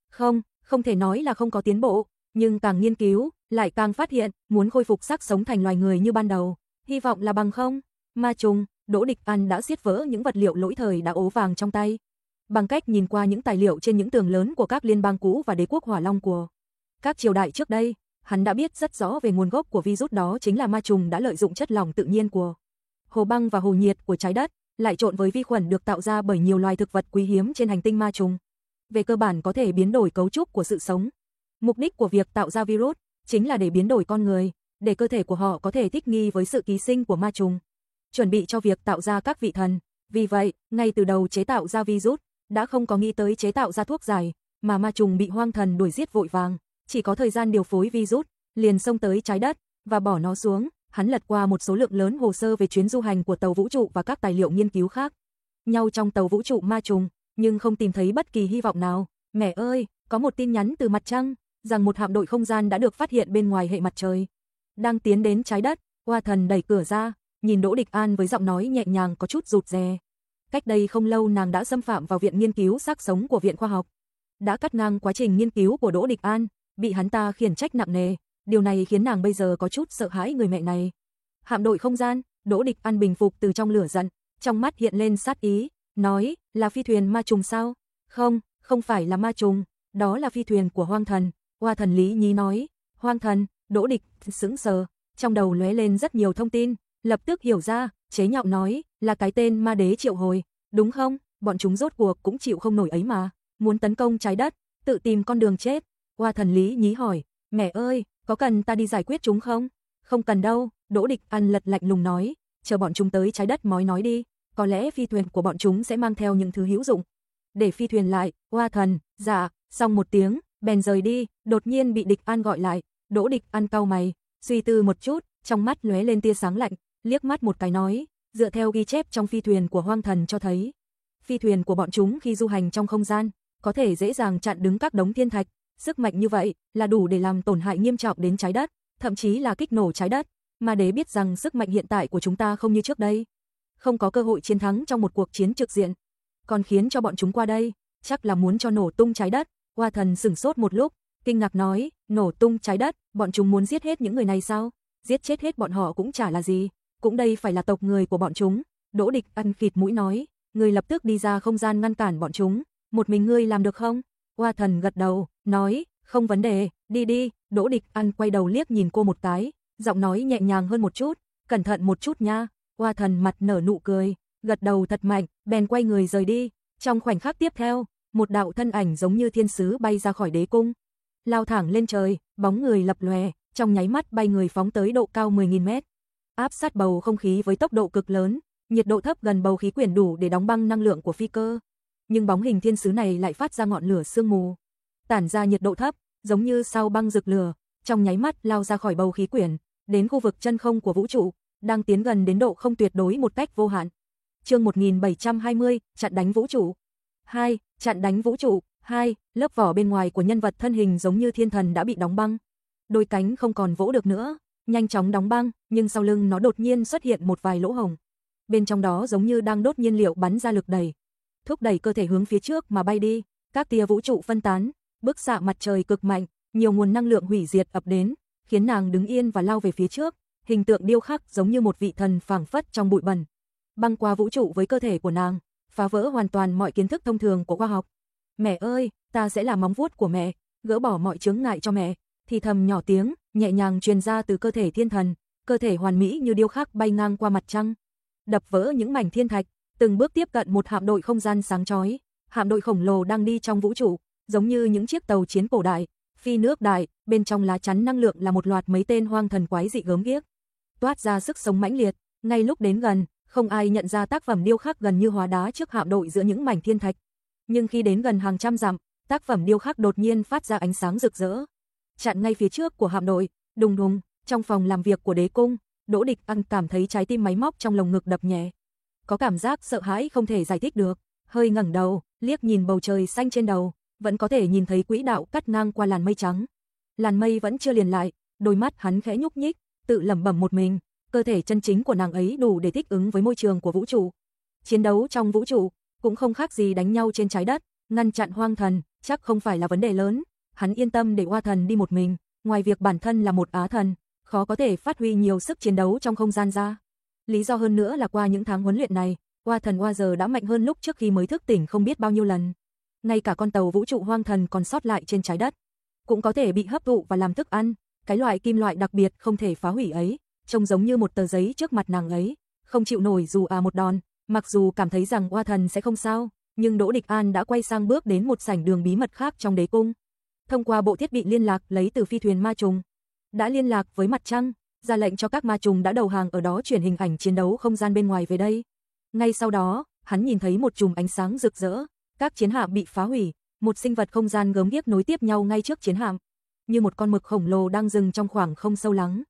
Không thể nói là không có tiến bộ, nhưng càng nghiên cứu, lại càng phát hiện, muốn khôi phục xác sống thành loài người như ban đầu, hy vọng là bằng không. Ma trùng, Đỗ Địch An đã xiết vỡ những vật liệu lỗi thời đã ố vàng trong tay. Bằng cách nhìn qua những tài liệu trên những tường lớn của các liên bang cũ và đế quốc Hỏa Long của các triều đại trước đây, hắn đã biết rất rõ về nguồn gốc của virus, đó chính là ma trùng đã lợi dụng chất lỏng tự nhiên của hồ băng và hồ nhiệt của trái đất, lại trộn với vi khuẩn được tạo ra bởi nhiều loài thực vật quý hiếm trên hành tinh ma trùng. Về cơ bản có thể biến đổi cấu trúc của sự sống. Mục đích của việc tạo ra virus chính là để biến đổi con người, để cơ thể của họ có thể thích nghi với sự ký sinh của ma trùng, chuẩn bị cho việc tạo ra các vị thần. Vì vậy, ngay từ đầu chế tạo ra virus, đã không có nghĩ tới chế tạo ra thuốc giải, mà ma trùng bị hoang thần đuổi giết vội vàng, chỉ có thời gian điều phối virus, liền xông tới trái đất và bỏ nó xuống. hắn lật qua một số lượng lớn hồ sơ về chuyến du hành của tàu vũ trụ và các tài liệu nghiên cứu khác nhau trong tàu vũ trụ ma trùng, nhưng không tìm thấy bất kỳ hy vọng nào. Mẹ ơi, có một tin nhắn từ mặt trăng, rằng một hạm đội không gian đã được phát hiện bên ngoài hệ mặt trời, đang tiến đến trái đất. Hoa Thần đẩy cửa ra, nhìn Đỗ Địch An với giọng nói nhẹ nhàng có chút rụt rè. Cách đây không lâu nàng đã xâm phạm vào viện nghiên cứu xác sống của Viện Khoa học, đã cắt ngang quá trình nghiên cứu của Đỗ Địch An, bị hắn ta khiển trách nặng nề. Điều này khiến nàng bây giờ có chút sợ hãi người mẹ này. Hạm đội không gian, Đỗ Địch An bình phục từ trong lửa giận, trong mắt hiện lên sát ý, nói, là phi thuyền ma trùng sao? Không, không phải là ma trùng, đó là phi thuyền của Hoang Thần. Hoa Thần lý nhí nói. Hoang Thần? Đỗ Địch sững sờ, trong đầu lóe lên rất nhiều thông tin, lập tức hiểu ra, chế nhạo nói, là cái tên ma đế triệu hồi, đúng không? Bọn chúng rốt cuộc cũng chịu không nổi ấy mà, muốn tấn công trái đất, tự tìm con đường chết. Hoa Thần lý nhí hỏi, mẹ ơi, có cần ta đi giải quyết chúng không? Không cần đâu, Đỗ Địch An lật lạnh lùng nói, chờ bọn chúng tới trái đất nói đi, có lẽ phi thuyền của bọn chúng sẽ mang theo những thứ hữu dụng. Để phi thuyền lại. Hoa Thần, dạ, xong một tiếng, bèn rời đi. Đột nhiên bị Địch An gọi lại, Đỗ Địch An cau mày, suy tư một chút, trong mắt lóe lên tia sáng lạnh, liếc mắt một cái nói, dựa theo ghi chép trong phi thuyền của Hoang Thần cho thấy, phi thuyền của bọn chúng khi du hành trong không gian, có thể dễ dàng chặn đứng các đống thiên thạch, sức mạnh như vậy là đủ để làm tổn hại nghiêm trọng đến trái đất, thậm chí là kích nổ trái đất. Mà đế biết rằng sức mạnh hiện tại của chúng ta không như trước đây, không có cơ hội chiến thắng trong một cuộc chiến trực diện, còn khiến cho bọn chúng qua đây, chắc là muốn cho nổ tung trái đất. Hoa Thần sửng sốt một lúc, kinh ngạc nói, nổ tung trái đất, bọn chúng muốn giết hết những người này sao? Giết chết hết bọn họ cũng chả là gì, cũng đây phải là tộc người của bọn chúng. Đỗ Địch An khịt mũi nói, ngươi lập tức đi ra không gian ngăn cản bọn chúng, một mình ngươi làm được không? Hoa Thần gật đầu, nói, không vấn đề, đi đi. Đỗ Địch An quay đầu liếc nhìn cô một cái, giọng nói nhẹ nhàng hơn một chút, cẩn thận một chút nha. Hoa Thần mặt nở nụ cười, gật đầu thật mạnh, bèn quay người rời đi. Trong khoảnh khắc tiếp theo, một đạo thân ảnh giống như thiên sứ bay ra khỏi đế cung, lao thẳng lên trời, bóng người lập lòe, trong nháy mắt bay người phóng tới độ cao 10.000 mét, áp sát bầu không khí với tốc độ cực lớn, nhiệt độ thấp gần bầu khí quyển đủ để đóng băng năng lượng của phi cơ. Nhưng bóng hình thiên sứ này lại phát ra ngọn lửa sương mù, tản ra nhiệt độ thấp, giống như sao băng rực lửa, trong nháy mắt lao ra khỏi bầu khí quyển, đến khu vực chân không của vũ trụ, đang tiến gần đến độ không tuyệt đối một cách vô hạn. Chương 1720, chặn đánh vũ trụ. 2. Chặn đánh vũ trụ. 2. Lớp vỏ bên ngoài của nhân vật thân hình giống như thiên thần đã bị đóng băng, đôi cánh không còn vỗ được nữa, nhanh chóng đóng băng, nhưng sau lưng nó đột nhiên xuất hiện một vài lỗ hổng. Bên trong đó giống như đang đốt nhiên liệu bắn ra lực đẩy, thúc đẩy cơ thể hướng phía trước mà bay đi. Các tia vũ trụ phân tán, bức xạ mặt trời cực mạnh, nhiều nguồn năng lượng hủy diệt ập đến, khiến nàng đứng yên và lao về phía trước. Hình tượng điêu khắc giống như một vị thần phảng phất trong bụi bẩn, băng qua vũ trụ với cơ thể của nàng, phá vỡ hoàn toàn mọi kiến thức thông thường của khoa học. Mẹ ơi, ta sẽ là móng vuốt của mẹ, gỡ bỏ mọi chướng ngại cho mẹ. Thì thầm nhỏ tiếng, nhẹ nhàng truyền ra từ cơ thể thiên thần, cơ thể hoàn mỹ như điêu khắc bay ngang qua mặt trăng, đập vỡ những mảnh thiên thạch, từng bước tiếp cận một hạm đội không gian sáng chói. Hạm đội khổng lồ đang đi trong vũ trụ, giống như những chiếc tàu chiến cổ đại, phi nước đại, bên trong lá chắn năng lượng là một loạt mấy tên hoang thần quái dị gớm ghiếc, toát ra sức sống mãnh liệt. Ngay lúc đến gần, không ai nhận ra tác phẩm điêu khắc gần như hóa đá trước hạm đội giữa những mảnh thiên thạch. Nhưng khi đến gần hàng trăm dặm, tác phẩm điêu khắc đột nhiên phát ra ánh sáng rực rỡ, chặn ngay phía trước của hạm đội. Đùng đùng, trong phòng làm việc của đế cung, Đỗ Địch An cảm thấy trái tim máy móc trong lồng ngực đập nhẹ, có cảm giác sợ hãi không thể giải thích được. Hơi ngẩng đầu, liếc nhìn bầu trời xanh trên đầu, vẫn có thể nhìn thấy quỹ đạo cắt ngang qua làn mây trắng. Làn mây vẫn chưa liền lại, đôi mắt hắn khẽ nhúc nhích, tự lẩm bẩm một mình, cơ thể chân chính của nàng ấy đủ để thích ứng với môi trường của vũ trụ. Chiến đấu trong vũ trụ cũng không khác gì đánh nhau trên trái đất, ngăn chặn hoang thần chắc không phải là vấn đề lớn. Hắn yên tâm để Hoa Thần đi một mình, ngoài việc bản thân là một á thần, khó có thể phát huy nhiều sức chiến đấu trong không gian ra. Lý do hơn nữa là qua những tháng huấn luyện này, Hoa Thần Hoa giờ đã mạnh hơn lúc trước khi mới thức tỉnh không biết bao nhiêu lần. Ngay cả con tàu vũ trụ hoang thần còn sót lại trên trái đất cũng có thể bị hấp thụ và làm thức ăn. Cái loại kim loại đặc biệt không thể phá hủy ấy, trông giống như một tờ giấy trước mặt nàng ấy, không chịu nổi dù một đòn. Mặc dù cảm thấy rằng Hoa Thần sẽ không sao, nhưng Đỗ Địch An đã quay sang bước đến một sảnh đường bí mật khác trong đế cung. Thông qua bộ thiết bị liên lạc lấy từ phi thuyền ma trùng, đã liên lạc với mặt trăng, ra lệnh cho các ma trùng đã đầu hàng ở đó chuyển hình ảnh chiến đấu không gian bên ngoài về đây. Ngay sau đó, hắn nhìn thấy một chùm ánh sáng rực rỡ, các chiến hạm bị phá hủy, một sinh vật không gian gớm ghiếc nối tiếp nhau ngay trước chiến hạm, như một con mực khổng lồ đang dừng trong khoảng không sâu lắng.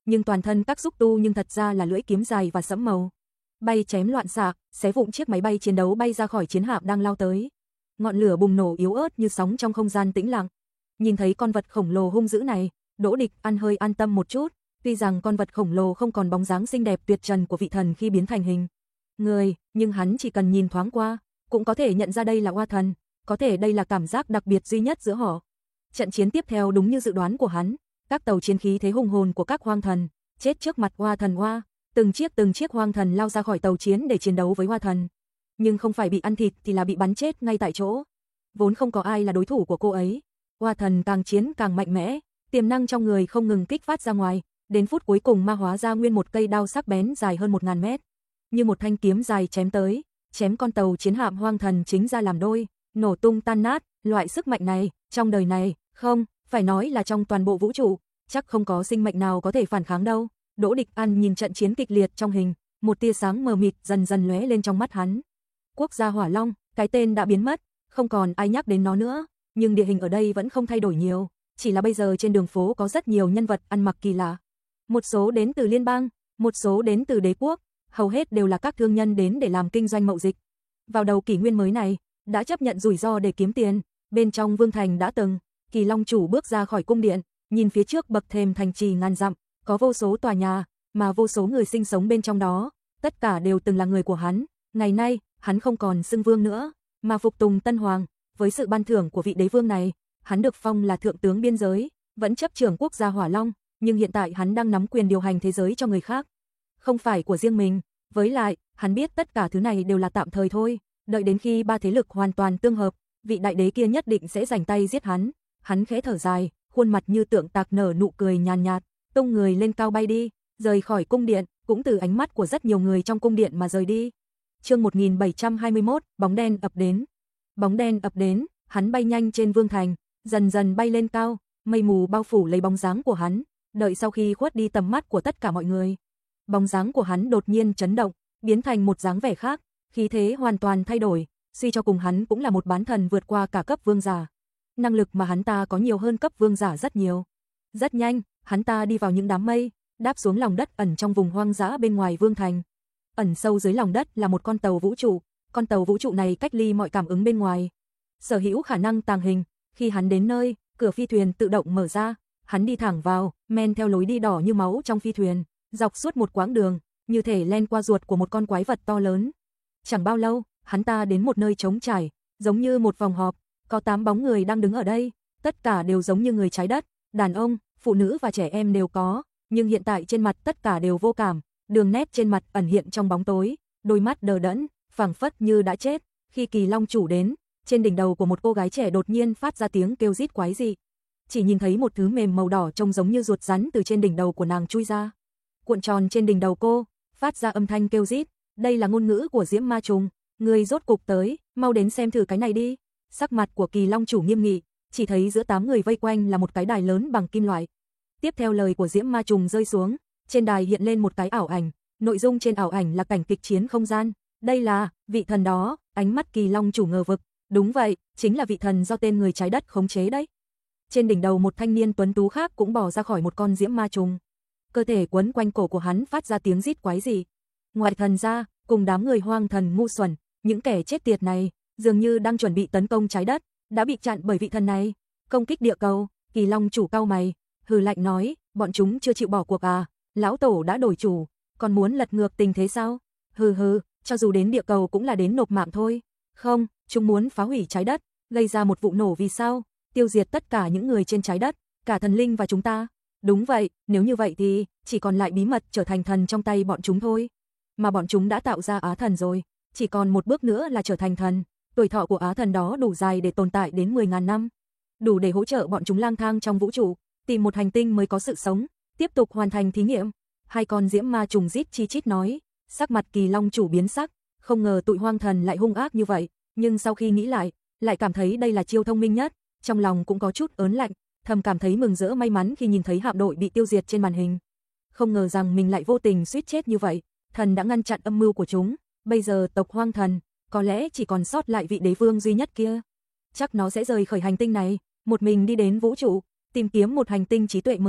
nhưng toàn thân các xúc tu nhưng thật ra là lưỡi kiếm dài và sẫm màu. Bay chém loạn xạ, xé vụn chiếc máy bay chiến đấu bay ra khỏi chiến hạm đang lao tới. Ngọn lửa bùng nổ yếu ớt như sóng trong không gian tĩnh lặng. Nhìn thấy con vật khổng lồ hung dữ này, Đỗ Địch Ăn hơi an tâm một chút, tuy rằng con vật khổng lồ không còn bóng dáng xinh đẹp tuyệt trần của vị thần khi biến thành hình người, nhưng hắn chỉ cần nhìn thoáng qua, cũng có thể nhận ra đây là oa thần, có thể đây là cảm giác đặc biệt duy nhất giữa họ. Trận chiến tiếp theo đúng như dự đoán của hắn, các tàu chiến khí thế hùng hồn của các hoang thần, chết trước mặt oa thần oa, từng chiếc hoang thần lao ra khỏi tàu chiến để chiến đấu với oa thần. Nhưng không phải bị ăn thịt thì là bị bắn chết ngay tại chỗ. Vốn không có ai là đối thủ của cô ấy. Oa thần càng chiến càng mạnh mẽ, tiềm năng trong người không ngừng kích phát ra ngoài, đến phút cuối cùng ma hóa ra nguyên một cây đao sắc bén dài hơn 1000 mét. Như một thanh kiếm dài chém tới, chém con tàu chiến hạm hoang thần chính ra làm đôi, nổ tung tan nát. Loại sức mạnh này, trong đời này, không, phải nói là trong toàn bộ vũ trụ, chắc không có sinh mệnh nào có thể phản kháng đâu. Đỗ Địch Ăn nhìn trận chiến kịch liệt trong hình, một tia sáng mờ mịt dần dần lóe lên trong mắt hắn. Quốc gia Hỏa Long, cái tên đã biến mất, không còn ai nhắc đến nó nữa, nhưng địa hình ở đây vẫn không thay đổi nhiều, chỉ là bây giờ trên đường phố có rất nhiều nhân vật ăn mặc kỳ lạ. Một số đến từ liên bang, một số đến từ đế quốc, hầu hết đều là các thương nhân đến để làm kinh doanh mậu dịch. Vào đầu kỷ nguyên mới này, đã chấp nhận rủi ro để kiếm tiền, bên trong vương thành đã từng, Kỳ Long chủ bước ra khỏi cung điện, nhìn phía trước bậc thềm thành trì ngàn dặm, có vô số tòa nhà, mà vô số người sinh sống bên trong đó, tất cả đều từng là người của hắn. Ngày nay, hắn không còn xưng vương nữa, mà phục tùng tân hoàng, với sự ban thưởng của vị đế vương này, hắn được phong là thượng tướng biên giới, vẫn chấp trưởng quốc gia Hỏa Long, nhưng hiện tại hắn đang nắm quyền điều hành thế giới cho người khác, không phải của riêng mình. Với lại, hắn biết tất cả thứ này đều là tạm thời thôi, đợi đến khi ba thế lực hoàn toàn tương hợp, vị đại đế kia nhất định sẽ rảnh tay giết hắn. Hắn khẽ thở dài, khuôn mặt như tượng tạc nở nụ cười nhàn nhạt, tung người lên cao bay đi, rời khỏi cung điện, cũng từ ánh mắt của rất nhiều người trong cung điện mà rời đi. Chương 1721, bóng đen ập đến. Bóng đen ập đến, hắn bay nhanh trên vương thành, dần dần bay lên cao, mây mù bao phủ lấy bóng dáng của hắn, đợi sau khi khuất đi tầm mắt của tất cả mọi người. Bóng dáng của hắn đột nhiên chấn động, biến thành một dáng vẻ khác, khí thế hoàn toàn thay đổi, suy cho cùng hắn cũng là một bán thần vượt qua cả cấp vương giả. Năng lực mà hắn ta có nhiều hơn cấp vương giả rất nhiều. Rất nhanh, hắn ta đi vào những đám mây, đáp xuống lòng đất ẩn trong vùng hoang dã bên ngoài vương thành. Ẩn sâu dưới lòng đất là một con tàu vũ trụ, con tàu vũ trụ này cách ly mọi cảm ứng bên ngoài, sở hữu khả năng tàng hình. Khi hắn đến nơi, cửa phi thuyền tự động mở ra, hắn đi thẳng vào, men theo lối đi đỏ như máu trong phi thuyền, dọc suốt một quãng đường, như thể len qua ruột của một con quái vật to lớn. Chẳng bao lâu, hắn ta đến một nơi trống trải, giống như một phòng họp, có 8 bóng người đang đứng ở đây, tất cả đều giống như người trái đất, đàn ông, phụ nữ và trẻ em đều có, nhưng hiện tại trên mặt tất cả đều vô cảm, đường nét trên mặt ẩn hiện trong bóng tối, đôi mắt đờ đẫn, phảng phất như đã chết. Khi Kỳ Long chủ đến, trên đỉnh đầu của một cô gái trẻ đột nhiên phát ra tiếng kêu rít quái dị. Chỉ nhìn thấy một thứ mềm màu đỏ trông giống như ruột rắn từ trên đỉnh đầu của nàng chui ra, cuộn tròn trên đỉnh đầu cô, phát ra âm thanh kêu rít. Đây là ngôn ngữ của Diễm Ma Trùng, người rốt cục tới, mau đến xem thử cái này đi. Sắc mặt của Kỳ Long chủ nghiêm nghị, chỉ thấy giữa 8 người vây quanh là một cái đài lớn bằng kim loại. Tiếp theo lời của Diễm Ma Trùng rơi xuống, trên đài hiện lên một cái ảo ảnh, nội dung trên ảo ảnh là cảnh kịch chiến không gian. Đây là vị thần đó. Ánh mắt Kỳ Long chủ ngờ vực, đúng vậy, chính là vị thần do tên người trái đất khống chế đấy. Trên đỉnh đầu một thanh niên tuấn tú khác cũng bò ra khỏi một con Diễm Ma Trùng, cơ thể quấn quanh cổ của hắn phát ra tiếng rít quái dị. Ngoài thần ra, cùng đám người hoang thần ngu xuẩn, những kẻ chết tiệt này, dường như đang chuẩn bị tấn công trái đất, đã bị chặn bởi vị thần này. Công kích địa cầu. Kỳ Long chủ cau mày, hừ lạnh nói, bọn chúng chưa chịu bỏ cuộc à? Lão tổ đã đổi chủ, còn muốn lật ngược tình thế sao? Hừ hừ, cho dù đến địa cầu cũng là đến nộp mạng thôi. Không, chúng muốn phá hủy trái đất, gây ra một vụ nổ vì sao? Tiêu diệt tất cả những người trên trái đất, cả thần linh và chúng ta. Đúng vậy, nếu như vậy thì chỉ còn lại bí mật trở thành thần trong tay bọn chúng thôi. Mà bọn chúng đã tạo ra Á Thần rồi, chỉ còn một bước nữa là trở thành thần. Tuổi thọ của Á Thần đó đủ dài để tồn tại đến 10.000 năm, đủ để hỗ trợ bọn chúng lang thang trong vũ trụ, tìm một hành tinh mới có sự sống, tiếp tục hoàn thành thí nghiệm. Hai con Diễm Ma Trùng rít chi chít nói. Sắc mặt Kỳ Long chủ biến sắc, không ngờ tụi hoang thần lại hung ác như vậy, nhưng sau khi nghĩ lại cảm thấy đây là chiêu thông minh nhất, trong lòng cũng có chút ớn lạnh, thầm cảm thấy mừng rỡ may mắn khi nhìn thấy hạm đội bị tiêu diệt trên màn hình. Không ngờ rằng mình lại vô tình suýt chết như vậy, thần đã ngăn chặn âm mưu của chúng, bây giờ tộc hoang thần, có lẽ chỉ còn sót lại vị đế vương duy nhất kia. Chắc nó sẽ rời khỏi hành tinh này, một mình đi đến vũ trụ, tìm kiếm một hành tinh trí tuệ mới,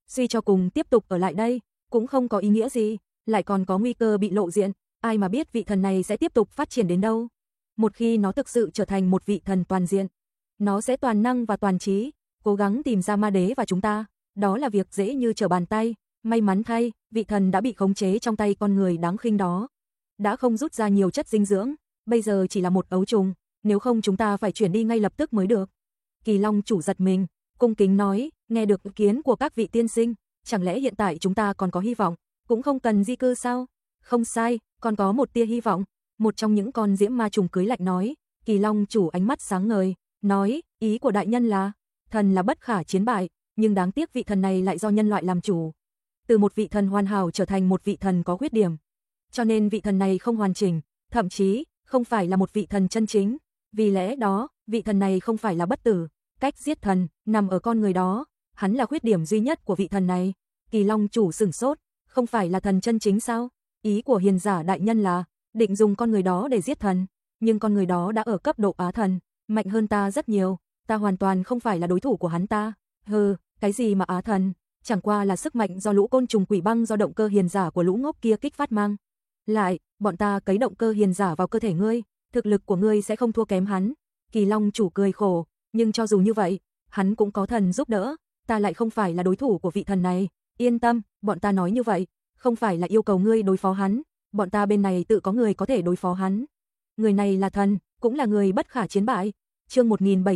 Suy cho cùng tiếp tục ở lại đây, cũng không có ý nghĩa gì, lại còn có nguy cơ bị lộ diện, ai mà biết vị thần này sẽ tiếp tục phát triển đến đâu. Một khi nó thực sự trở thành một vị thần toàn diện, nó sẽ toàn năng và toàn trí, cố gắng tìm ra ma đế và chúng ta, đó là việc dễ như trở bàn tay. May mắn thay, vị thần đã bị khống chế trong tay con người đáng khinh đó. Đã không rút ra nhiều chất dinh dưỡng, bây giờ chỉ là một ấu trùng, nếu không chúng ta phải chuyển đi ngay lập tức mới được. Kỳ Long chủ giật mình, cung kính nói, nghe được ý kiến của các vị tiên sinh, chẳng lẽ hiện tại chúng ta còn có hy vọng, cũng không cần di cư sao? Không sai, còn có một tia hy vọng. Một trong những con diễm ma trùng cưới lạnh nói. Kỳ Long chủ ánh mắt sáng ngời, nói, ý của đại nhân là, thần là bất khả chiến bại, nhưng đáng tiếc vị thần này lại do nhân loại làm chủ. Từ một vị thần hoàn hảo trở thành một vị thần có khuyết điểm. Cho nên vị thần này không hoàn chỉnh, thậm chí không phải là một vị thần chân chính. Vì lẽ đó, vị thần này không phải là bất tử, cách giết thần nằm ở con người đó, hắn là khuyết điểm duy nhất của vị thần này. Kỳ Long chủ sửng sốt, không phải là thần chân chính sao? Ý của hiền giả đại nhân là định dùng con người đó để giết thần, nhưng con người đó đã ở cấp độ á thần, mạnh hơn ta rất nhiều, ta hoàn toàn không phải là đối thủ của hắn ta. Hừ, cái gì mà á thần, chẳng qua là sức mạnh do lũ côn trùng quỷ băng do động cơ hiền giả của lũ ngốc kia kích phát mang. Lại, bọn ta cấy động cơ hiền giả vào cơ thể ngươi, thực lực của ngươi sẽ không thua kém hắn. Kỳ Long chủ cười khổ, nhưng cho dù như vậy, hắn cũng có thần giúp đỡ, ta lại không phải là đối thủ của vị thần này. Yên tâm, bọn ta nói như vậy, không phải là yêu cầu ngươi đối phó hắn, bọn ta bên này tự có người có thể đối phó hắn. Người này là thần, cũng là người bất khả chiến bại. Chương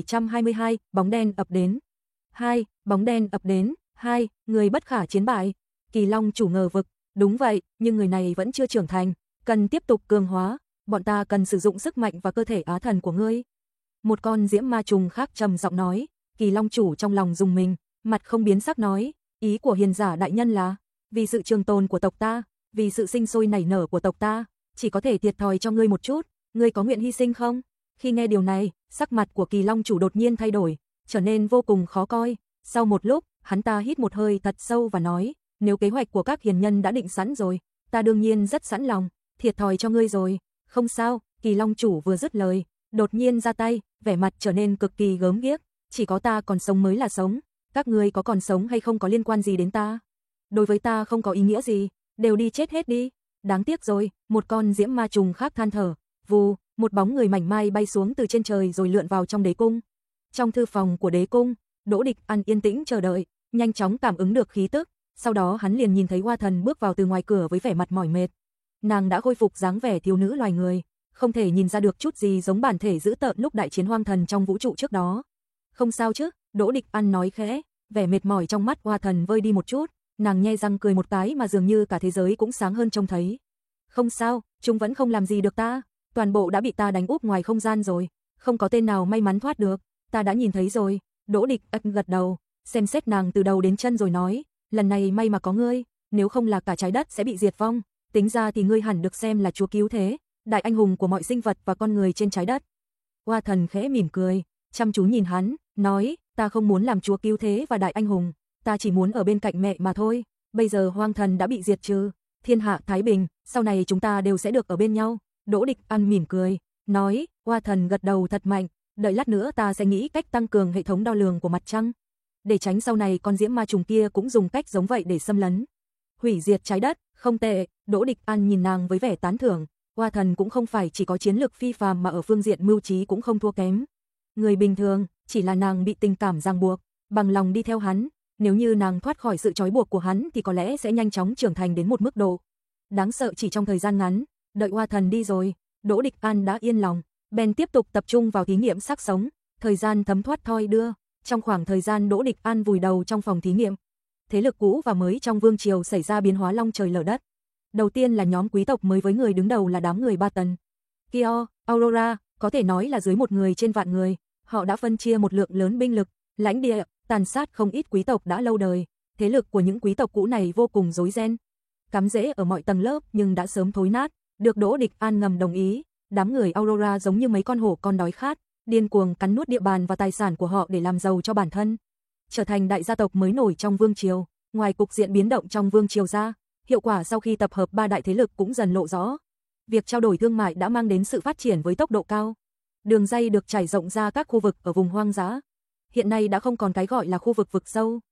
1722, bóng đen ập đến. 2, bóng đen ập đến. 2, người bất khả chiến bại. Kỳ Long chủ ngờ vực, đúng vậy, nhưng người này vẫn chưa trưởng thành, cần tiếp tục cường hóa, bọn ta cần sử dụng sức mạnh và cơ thể á thần của ngươi. Một con diễm ma trùng khác trầm giọng nói. Kỳ Long chủ trong lòng rùng mình, mặt không biến sắc nói, ý của hiền giả đại nhân là, vì sự trường tồn của tộc ta, vì sự sinh sôi nảy nở của tộc ta, chỉ có thể thiệt thòi cho ngươi một chút, ngươi có nguyện hy sinh không? Khi nghe điều này, sắc mặt của Kỳ Long chủ đột nhiên thay đổi, trở nên vô cùng khó coi. Sau một lúc, hắn ta hít một hơi thật sâu và nói, nếu kế hoạch của các hiền nhân đã định sẵn rồi, ta đương nhiên rất sẵn lòng, thiệt thòi cho ngươi rồi. Không sao, Kỳ Long chủ vừa dứt lời, đột nhiên ra tay, vẻ mặt trở nên cực kỳ gớm ghiếc, chỉ có ta còn sống mới là sống, các ngươi có còn sống hay không có liên quan gì đến ta. Đối với ta không có ý nghĩa gì, đều đi chết hết đi. Đáng tiếc rồi, một con diễm ma trùng khác than thở, vù, một bóng người mảnh mai bay xuống từ trên trời rồi lượn vào trong đế cung. Trong thư phòng của đế cung, Đỗ Địch An yên tĩnh chờ đợi, nhanh chóng cảm ứng được khí tức, sau đó hắn liền nhìn thấy Hoa Thần bước vào từ ngoài cửa với vẻ mặt mỏi mệt. Nàng đã khôi phục dáng vẻ thiếu nữ loài người, không thể nhìn ra được chút gì giống bản thể dữ tợn lúc đại chiến hoang thần trong vũ trụ trước đó. Không sao chứ, Đỗ Địch An nói khẽ, vẻ mệt mỏi trong mắt Hoa Thần vơi đi một chút, nàng nhe răng cười một cái mà dường như cả thế giới cũng sáng hơn trông thấy. Không sao, chúng vẫn không làm gì được ta, toàn bộ đã bị ta đánh úp ngoài không gian rồi, không có tên nào may mắn thoát được, ta đã nhìn thấy rồi. Đỗ Địch An gật đầu, xem xét nàng từ đầu đến chân rồi nói, lần này may mà có ngươi, nếu không là cả trái đất sẽ bị diệt vong, tính ra thì ngươi hẳn được xem là chúa cứu thế, đại anh hùng của mọi sinh vật và con người trên trái đất. Hoa Thần khẽ mỉm cười, chăm chú nhìn hắn, nói, ta không muốn làm chúa cứu thế và đại anh hùng, ta chỉ muốn ở bên cạnh mẹ mà thôi, bây giờ hoang thần đã bị diệt trừ, thiên hạ thái bình, sau này chúng ta đều sẽ được ở bên nhau. Đỗ Địch An mỉm cười, nói, Hoa Thần gật đầu thật mạnh, đợi lát nữa ta sẽ nghĩ cách tăng cường hệ thống đo lường của mặt trăng, để tránh sau này con diễm ma trùng kia cũng dùng cách giống vậy để xâm lấn. Hủy diệt trái đất, không tệ. Đỗ Địch An nhìn nàng với vẻ tán thưởng, Hoa Thần cũng không phải chỉ có chiến lược phi phàm mà ở phương diện mưu trí cũng không thua kém. Người bình thường, chỉ là nàng bị tình cảm ràng buộc, bằng lòng đi theo hắn, nếu như nàng thoát khỏi sự trói buộc của hắn thì có lẽ sẽ nhanh chóng trưởng thành đến một mức độ đáng sợ chỉ trong thời gian ngắn. Đợi Hoa Thần đi rồi, Đỗ Địch An đã yên lòng, bèn tiếp tục tập trung vào thí nghiệm xác sống, thời gian thấm thoát thoi đưa, trong khoảng thời gian Đỗ Địch An vùi đầu trong phòng thí nghiệm, thế lực cũ và mới trong vương triều xảy ra biến hóa long trời lở đất. Đầu tiên là nhóm quý tộc mới với người đứng đầu là đám người Ba Tần, Kyo, Aurora, có thể nói là dưới một người trên vạn người, họ đã phân chia một lượng lớn binh lực, lãnh địa, tàn sát không ít quý tộc đã lâu đời. Thế lực của những quý tộc cũ này vô cùng rối ren, cắm rễ ở mọi tầng lớp nhưng đã sớm thối nát, được Đỗ Địch An ngầm đồng ý. Đám người Aurora giống như mấy con hổ con đói khát, điên cuồng cắn nuốt địa bàn và tài sản của họ để làm giàu cho bản thân, trở thành đại gia tộc mới nổi trong vương triều. Ngoài cục diện biến động trong vương triều ra, hiệu quả sau khi tập hợp ba đại thế lực cũng dần lộ rõ. Việc trao đổi thương mại đã mang đến sự phát triển với tốc độ cao. Đường ray được trải rộng ra các khu vực ở vùng hoang dã. Hiện nay đã không còn cái gọi là khu vực vực sâu.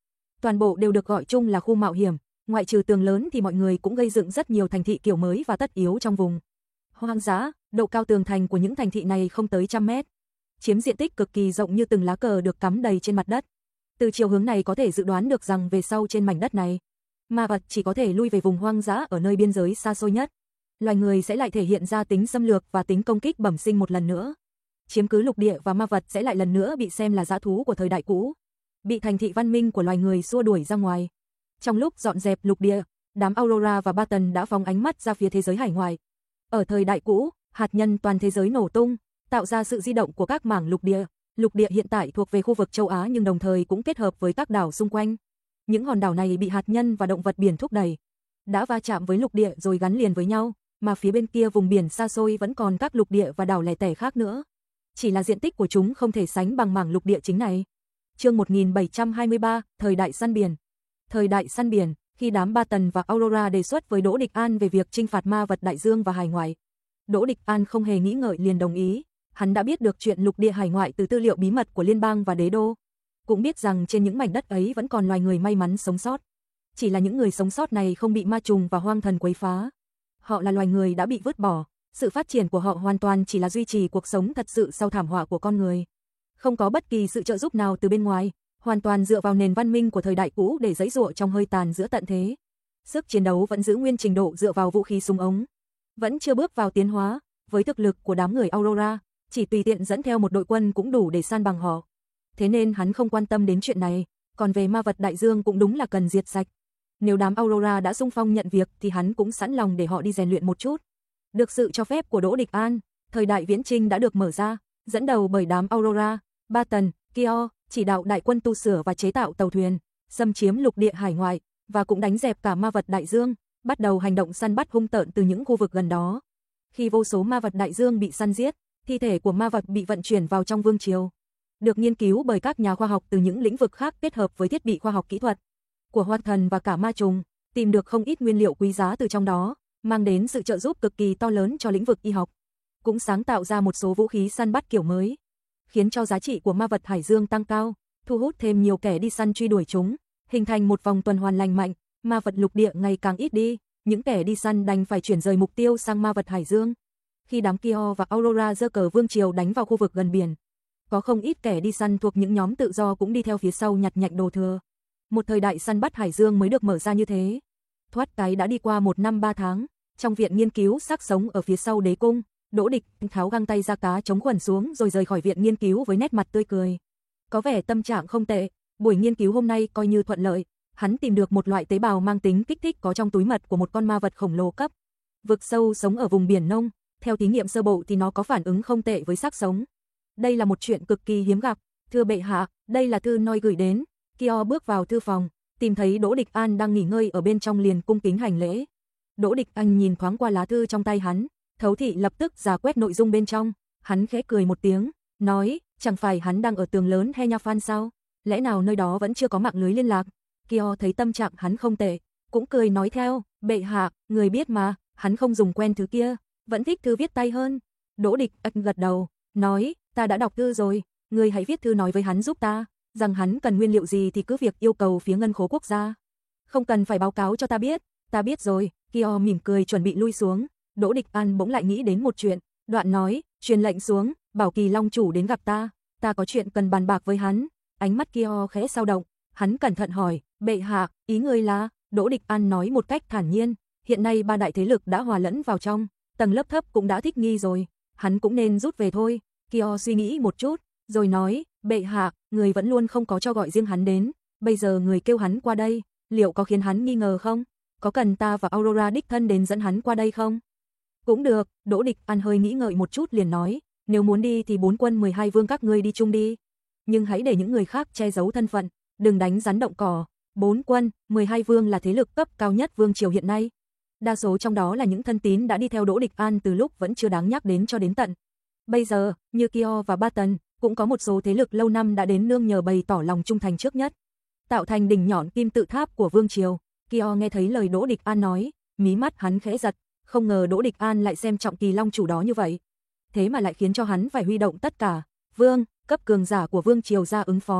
toàn bộ đều được gọi chung là khu mạo hiểm, ngoại trừ tường lớn thì mọi người cũng gây dựng rất nhiều thành thị kiểu mới và tất yếu trong vùng hoang dã, độ cao tường thành của những thành thị này không tới 100 mét, chiếm diện tích cực kỳ rộng như từng lá cờ được cắm đầy trên mặt đất. Từ chiều hướng này có thể dự đoán được rằng về sau trên mảnh đất này, ma vật chỉ có thể lui về vùng hoang dã ở nơi biên giới xa xôi nhất. Loài người sẽ lại thể hiện ra tính xâm lược và tính công kích bẩm sinh một lần nữa. Chiếm cứ lục địa và ma vật sẽ lại lần nữa bị xem là dã thú của thời đại cũ, bị thành thị văn minh của loài người xua đuổi ra ngoài. Trong lúc dọn dẹp lục địa, đám Aurora và Barton đã phóng ánh mắt ra phía thế giới hải ngoại. Ở thời đại cũ, hạt nhân toàn thế giới nổ tung, tạo ra sự di động của các mảng lục địa. Lục địa hiện tại thuộc về khu vực châu Á nhưng đồng thời cũng kết hợp với các đảo xung quanh. Những hòn đảo này bị hạt nhân và động vật biển thúc đẩy, đã va chạm với lục địa rồi gắn liền với nhau, mà phía bên kia vùng biển xa xôi vẫn còn các lục địa và đảo lẻ tẻ khác nữa. Chỉ là diện tích của chúng không thể sánh bằng mảng lục địa chính này. Chương 1723, thời đại săn biển. Thời đại săn biển, khi đám Barton và Aurora đề xuất với Đỗ Địch An về việc chinh phạt ma vật đại dương và hải ngoại, Đỗ Địch An không hề nghĩ ngợi liền đồng ý. Hắn đã biết được chuyện lục địa hải ngoại từ tư liệu bí mật của liên bang và đế đô, cũng biết rằng trên những mảnh đất ấy vẫn còn loài người may mắn sống sót. Chỉ là những người sống sót này không bị ma trùng và hoang thần quấy phá. Họ là loài người đã bị vứt bỏ, sự phát triển của họ hoàn toàn chỉ là duy trì cuộc sống thật sự sau thảm họa của con người. Không có bất kỳ sự trợ giúp nào từ bên ngoài, hoàn toàn dựa vào nền văn minh của thời đại cũ để giãy giụa trong hơi tàn giữa tận thế. Sức chiến đấu vẫn giữ nguyên trình độ dựa vào vũ khí súng ống, vẫn chưa bước vào tiến hóa. Với thực lực của đám người Aurora, chỉ tùy tiện dẫn theo một đội quân cũng đủ để san bằng họ. Thế nên hắn không quan tâm đến chuyện này, còn về ma vật đại dương cũng đúng là cần diệt sạch. Nếu đám Aurora đã xung phong nhận việc thì hắn cũng sẵn lòng để họ đi rèn luyện một chút. Được sự cho phép của Đỗ Địch An, thời đại viễn trinh đã được mở ra, dẫn đầu bởi đám Aurora, Barton, Kyo, chỉ đạo đại quân tu sửa và chế tạo tàu thuyền, xâm chiếm lục địa hải ngoại, và cũng đánh dẹp cả ma vật đại dương, bắt đầu hành động săn bắt hung tợn từ những khu vực gần đó. Khi vô số ma vật đại dương bị săn giết, thi thể của ma vật bị vận chuyển vào trong vương triều, được nghiên cứu bởi các nhà khoa học từ những lĩnh vực khác kết hợp với thiết bị khoa học kỹ thuật của hoang thần và cả ma trùng, tìm được không ít nguyên liệu quý giá từ trong đó, mang đến sự trợ giúp cực kỳ to lớn cho lĩnh vực y học. Cũng sáng tạo ra một số vũ khí săn bắt kiểu mới, khiến cho giá trị của ma vật hải dương tăng cao, thu hút thêm nhiều kẻ đi săn truy đuổi chúng, hình thành một vòng tuần hoàn lành mạnh. Ma vật lục địa ngày càng ít đi, những kẻ đi săn đành phải chuyển rời mục tiêu sang ma vật hải dương. Khi đám Kyo và Aurora giơ cờ vương triều đánh vào khu vực gần biển, có không ít kẻ đi săn thuộc những nhóm tự do cũng đi theo phía sau nhặt nhạnh đồ thừa. Một thời đại săn bắt hải dương mới được mở ra như thế. Thoát cái đã đi qua 1 năm 3 tháng, trong viện nghiên cứu xác sống ở phía sau đế cung, Đỗ Địch tháo găng tay ra cá chống khuẩn xuống rồi rời khỏi viện nghiên cứu với nét mặt tươi cười. Có vẻ tâm trạng không tệ, buổi nghiên cứu hôm nay coi như thuận lợi. Hắn tìm được một loại tế bào mang tính kích thích có trong túi mật của một con ma vật khổng lồ cấp vực sâu sống ở vùng biển nông. Theo thí nghiệm sơ bộ thì nó có phản ứng không tệ với xác sống. Đây là một chuyện cực kỳ hiếm gặp. Thưa bệ hạ, đây là thư noi gửi đến. Kyo bước vào thư phòng, tìm thấy Đỗ Địch An đang nghỉ ngơi ở bên trong liền cung kính hành lễ. Đỗ Địch An nhìn thoáng qua lá thư trong tay hắn, thấu thị lập tức rà quét nội dung bên trong. Hắn khẽ cười một tiếng, nói, chẳng phải hắn đang ở tường lớn He Nha Phan sao? Lẽ nào nơi đó vẫn chưa có mạng lưới liên lạc? Kyo thấy tâm trạng hắn không tệ, cũng cười nói theo, bệ hạ, người biết mà, hắn không dùng quen thứ kia, vẫn thích thư viết tay hơn. Đỗ Địch An gật đầu, nói, ta đã đọc thư rồi, người hãy viết thư nói với hắn giúp ta, rằng hắn cần nguyên liệu gì thì cứ việc yêu cầu phía ngân khố quốc gia. Không cần phải báo cáo cho ta biết rồi. Kyo mỉm cười chuẩn bị lui xuống. Đỗ Địch An bỗng lại nghĩ đến một chuyện, đoạn nói, truyền lệnh xuống, bảo Kỳ Long chủ đến gặp ta có chuyện cần bàn bạc với hắn. Ánh mắt Kyo khẽ dao động, hắn cẩn thận hỏi, bệ hạ, ý người là? Đỗ Địch An nói một cách thản nhiên, hiện nay ba đại thế lực đã hòa lẫn vào trong, tầng lớp thấp cũng đã thích nghi rồi, hắn cũng nên rút về thôi. Kyo suy nghĩ một chút, rồi nói, bệ hạ, người vẫn luôn không có cho gọi riêng hắn đến, bây giờ người kêu hắn qua đây, liệu có khiến hắn nghi ngờ không? Có cần ta và Aurora đích thân đến dẫn hắn qua đây không? Cũng được. Đỗ Địch An hơi nghĩ ngợi một chút liền nói, nếu muốn đi thì 4 quân 12 vương các ngươi đi chung đi, nhưng hãy để những người khác che giấu thân phận, đừng đánh rắn động cỏ. 4 quân 12 vương là thế lực cấp cao nhất vương triều hiện nay, đa số trong đó là những thân tín đã đi theo Đỗ Địch An từ lúc vẫn chưa đáng nhắc đến cho đến tận bây giờ, như Kyo và Barton. Cũng có một số thế lực lâu năm đã đến nương nhờ bày tỏ lòng trung thành trước nhất, tạo thành đỉnh nhọn kim tự tháp của vương triều. Kyo nghe thấy lời Đỗ Địch An nói, mí mắt hắn khẽ giật, không ngờ Đỗ Địch An lại xem trọng Kỳ Long chủ đó như vậy, thế mà lại khiến cho hắn phải huy động tất cả vương cấp cường giả của vương triều ra ứng phó.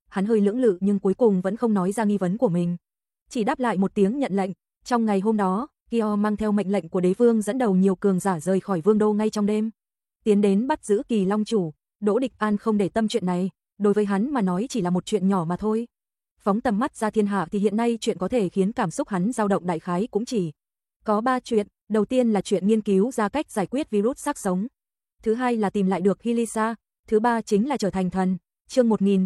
hắn hơi lưỡng lự nhưng cuối cùng vẫn không nói ra nghi vấn của mình. Chỉ đáp lại một tiếng nhận lệnh. Trong ngày hôm đó, Kyo mang theo mệnh lệnh của đế vương dẫn đầu nhiều cường giả rời khỏi vương đô ngay trong đêm. Tiến đến bắt giữ Kỳ Long chủ. Đỗ Địch An không để tâm chuyện này, đối với hắn mà nói chỉ là một chuyện nhỏ mà thôi. Phóng tầm mắt ra thiên hạ thì hiện nay chuyện có thể khiến cảm xúc hắn dao động đại khái cũng chỉ có 3 chuyện. Đầu tiên là chuyện nghiên cứu ra cách giải quyết virus xác sống. Thứ hai là tìm lại được Hilisa. Thứ ba chính là trở thành thần. Chương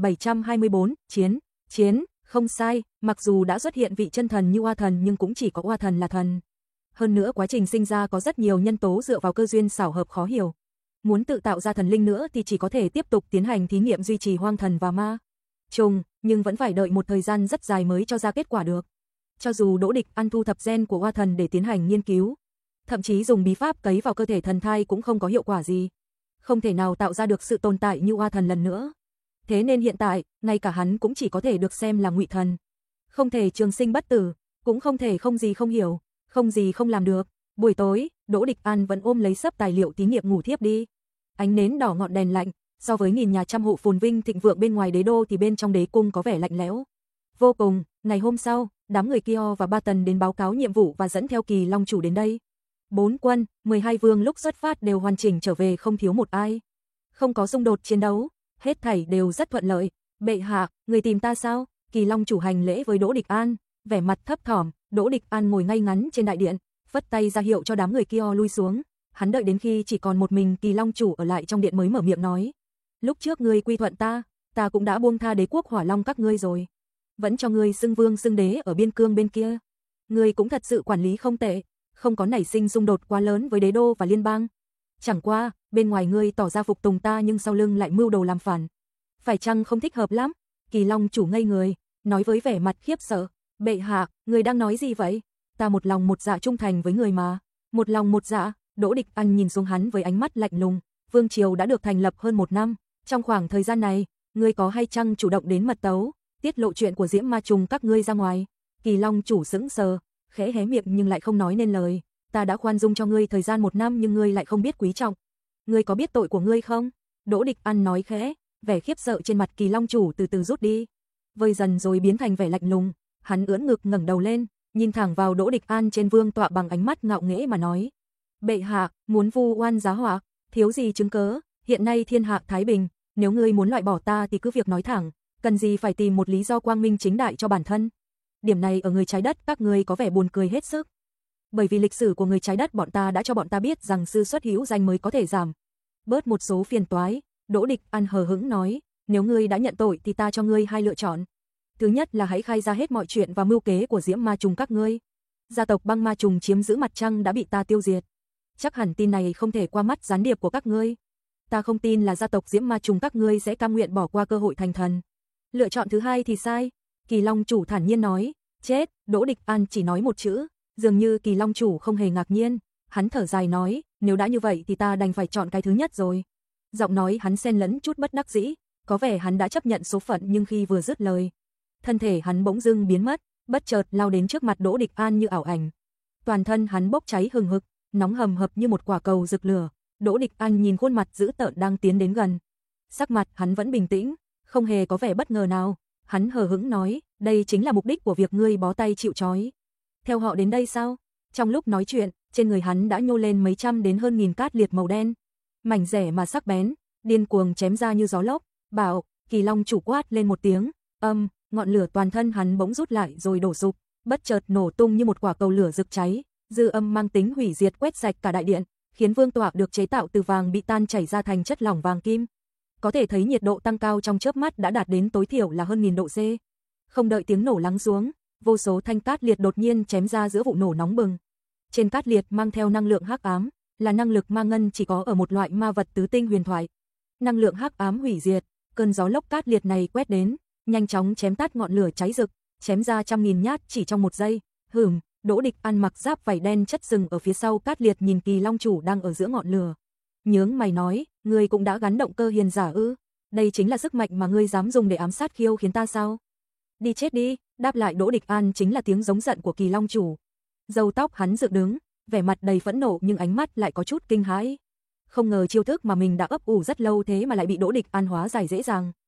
1724, chiến, không sai, mặc dù đã xuất hiện vị chân thần như Oa thần nhưng cũng chỉ có Oa thần là thần. Hơn nữa quá trình sinh ra có rất nhiều nhân tố dựa vào cơ duyên xảo hợp khó hiểu. Muốn tự tạo ra thần linh nữa thì chỉ có thể tiếp tục tiến hành thí nghiệm duy trì hoang thần và ma trùng, nhưng vẫn phải đợi một thời gian rất dài mới cho ra kết quả được. Cho dù Đỗ Địch An thu thập gen của Oa thần để tiến hành nghiên cứu, thậm chí dùng bí pháp cấy vào cơ thể thần thai cũng không có hiệu quả gì. Không thể nào tạo ra được sự tồn tại như Oa thần lần nữa. Thế nên hiện tại, ngay cả hắn cũng chỉ có thể được xem là ngụy thần. Không thể trường sinh bất tử, cũng không thể không gì không hiểu, không gì không làm được. Buổi tối, Đỗ Địch An vẫn ôm lấy sấp tài liệu thí nghiệm ngủ thiếp đi. Ánh nến đỏ ngọn đèn lạnh, so với nghìn nhà trăm hộ phồn vinh thịnh vượng bên ngoài đế đô thì bên trong đế cung có vẻ lạnh lẽo vô cùng. Ngày hôm sau, đám người Kyo và Ba Tần đến báo cáo nhiệm vụ và dẫn theo Kỳ Long chủ đến đây. 4 quân, 12 vương lúc xuất phát đều hoàn chỉnh trở về không thiếu một ai. Không có xung đột chiến đấu, hết thảy đều rất thuận lợi. Bệ hạ, người tìm ta sao? Kỳ Long chủ hành lễ với Đỗ Địch An, vẻ mặt thấp thỏm. Đỗ Địch An ngồi ngay ngắn trên đại điện, phất tay ra hiệu cho đám người Kyo lui xuống. Hắn đợi đến khi chỉ còn một mình Kỳ Long chủ ở lại trong điện mới mở miệng nói. Lúc trước ngươi quy thuận ta cũng đã buông tha đế quốc Hỏa Long các ngươi rồi. Vẫn cho ngươi xưng vương xưng đế ở biên cương bên kia. Ngươi cũng thật sự quản lý không tệ, không có nảy sinh xung đột quá lớn với đế đô và liên bang. Chẳng qua, bên ngoài ngươi tỏ ra phục tùng ta nhưng sau lưng lại mưu đồ làm phản. Phải chăng không thích hợp lắm? Kỳ Long chủ ngây người, nói với vẻ mặt khiếp sợ. Bệ hạ, ngươi đang nói gì vậy? Ta một lòng một dạ trung thành với người mà. Một lòng một dạ. Đỗ Địch An nhìn xuống hắn với ánh mắt lạnh lùng. Vương triều đã được thành lập hơn 1 năm. Trong khoảng thời gian này, ngươi có hay chăng chủ động đến mật tấu, tiết lộ chuyện của Diễm Ma Trùng các ngươi ra ngoài? Kỳ Long chủ sững sờ, khẽ hé miệng nhưng lại không nói nên lời. Ta đã khoan dung cho ngươi thời gian 1 năm nhưng ngươi lại không biết quý trọng. Ngươi có biết tội của ngươi không? Đỗ Địch An nói khẽ, vẻ khiếp sợ trên mặt Kỳ Long chủ từ từ rút đi, vơi dần rồi biến thành vẻ lạnh lùng. Hắn ưỡn ngực ngẩng đầu lên, nhìn thẳng vào Đỗ Địch An trên vương tọa bằng ánh mắt ngạo nghễ mà nói. Bệ hạ, muốn vu oan giá họa, thiếu gì chứng cớ, hiện nay thiên hạ thái bình, nếu ngươi muốn loại bỏ ta thì cứ việc nói thẳng, cần gì phải tìm một lý do quang minh chính đại cho bản thân. Điểm này ở người trái đất các ngươi có vẻ buồn cười hết sức. Bởi vì lịch sử của người trái đất bọn ta đã cho bọn ta biết rằng sư xuất hữu danh mới có thể giảm bớt một số phiền toái. Đỗ Địch An hờ hững nói, nếu ngươi đã nhận tội thì ta cho ngươi 2 lựa chọn. Thứ nhất là hãy khai ra hết mọi chuyện và mưu kế của Diễm Ma Trùng các ngươi. Gia tộc Băng Ma Trùng chiếm giữ mặt trăng đã bị ta tiêu diệt. Chắc hẳn tin này không thể qua mắt gián điệp của các ngươi. Ta không tin là gia tộc Diễm Ma Trùng các ngươi sẽ cam nguyện bỏ qua cơ hội thành thần. Lựa chọn thứ hai thì sai. Kỳ Long chủ thản nhiên nói, chết. Đỗ Địch An chỉ nói một chữ, dường như Kỳ Long chủ không hề ngạc nhiên. Hắn thở dài nói, nếu đã như vậy thì ta đành phải chọn cái thứ nhất rồi. Giọng nói hắn xen lẫn chút bất đắc dĩ, có vẻ hắn đã chấp nhận số phận nhưng khi vừa dứt lời, thân thể hắn bỗng dưng biến mất, bất chợt lao đến trước mặt Đỗ Địch An như ảo ảnh. Toàn thân hắn bốc cháy hừng hực, nóng hầm hập như một quả cầu rực lửa. Đỗ Địch An nhìn khuôn mặt dữ tợn đang tiến đến gần. Sắc mặt hắn vẫn bình tĩnh, không hề có vẻ bất ngờ nào. Hắn hờ hững nói, đây chính là mục đích của việc ngươi bó tay chịu trói. Theo họ đến đây sao? Trong lúc nói chuyện, trên người hắn đã nhô lên mấy trăm đến hơn 1000 cát liệt màu đen. Mảnh rẻ mà sắc bén, điên cuồng chém ra như gió lốc. Bảo, Kỳ Long chủ quát lên một tiếng, ngọn lửa toàn thân hắn bỗng rút lại rồi đổ sụp, bất chợt nổ tung như một quả cầu lửa rực cháy. Dư âm mang tính hủy diệt quét sạch cả đại điện, khiến vương tọa được chế tạo từ vàng bị tan chảy ra thành chất lỏng vàng kim. Có thể thấy nhiệt độ tăng cao trong chớp mắt đã đạt đến tối thiểu là hơn 1000 độ C. Không đợi tiếng nổ lắng xuống, vô số thanh cát liệt đột nhiên chém ra giữa vụ nổ nóng bừng. Trên cát liệt mang theo năng lượng hắc ám, là năng lực ma ngân chỉ có ở một loại ma vật tứ tinh huyền thoại. Năng lượng hắc ám hủy diệt, cơn gió lốc cát liệt này quét đến, nhanh chóng chém tắt ngọn lửa cháy rực, chém ra trăm nghìn nhát chỉ trong một giây. Đỗ Địch An mặc giáp vảy đen chất sừng ở phía sau cát liệt nhìn Kỳ Long chủ đang ở giữa ngọn lửa. Nhướng mày nói, ngươi cũng đã gắn động cơ hiền giả ư? Đây chính là sức mạnh mà ngươi dám dùng để ám sát khiêu khiến ta sao? Đi chết đi, đáp lại Đỗ Địch An chính là tiếng giống giận của Kỳ Long chủ. Râu tóc hắn dựng đứng, vẻ mặt đầy phẫn nộ nhưng ánh mắt lại có chút kinh hãi. Không ngờ chiêu thức mà mình đã ấp ủ rất lâu thế mà lại bị Đỗ Địch An hóa giải dễ dàng.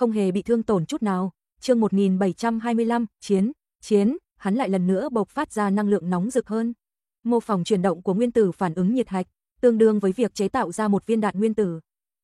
không hề bị thương tổn chút nào. Chương 1725, chiến, hắn lại lần nữa bộc phát ra năng lượng nóng rực hơn. Mô phỏng chuyển động của nguyên tử phản ứng nhiệt hạch, tương đương với việc chế tạo ra một viên đạn nguyên tử.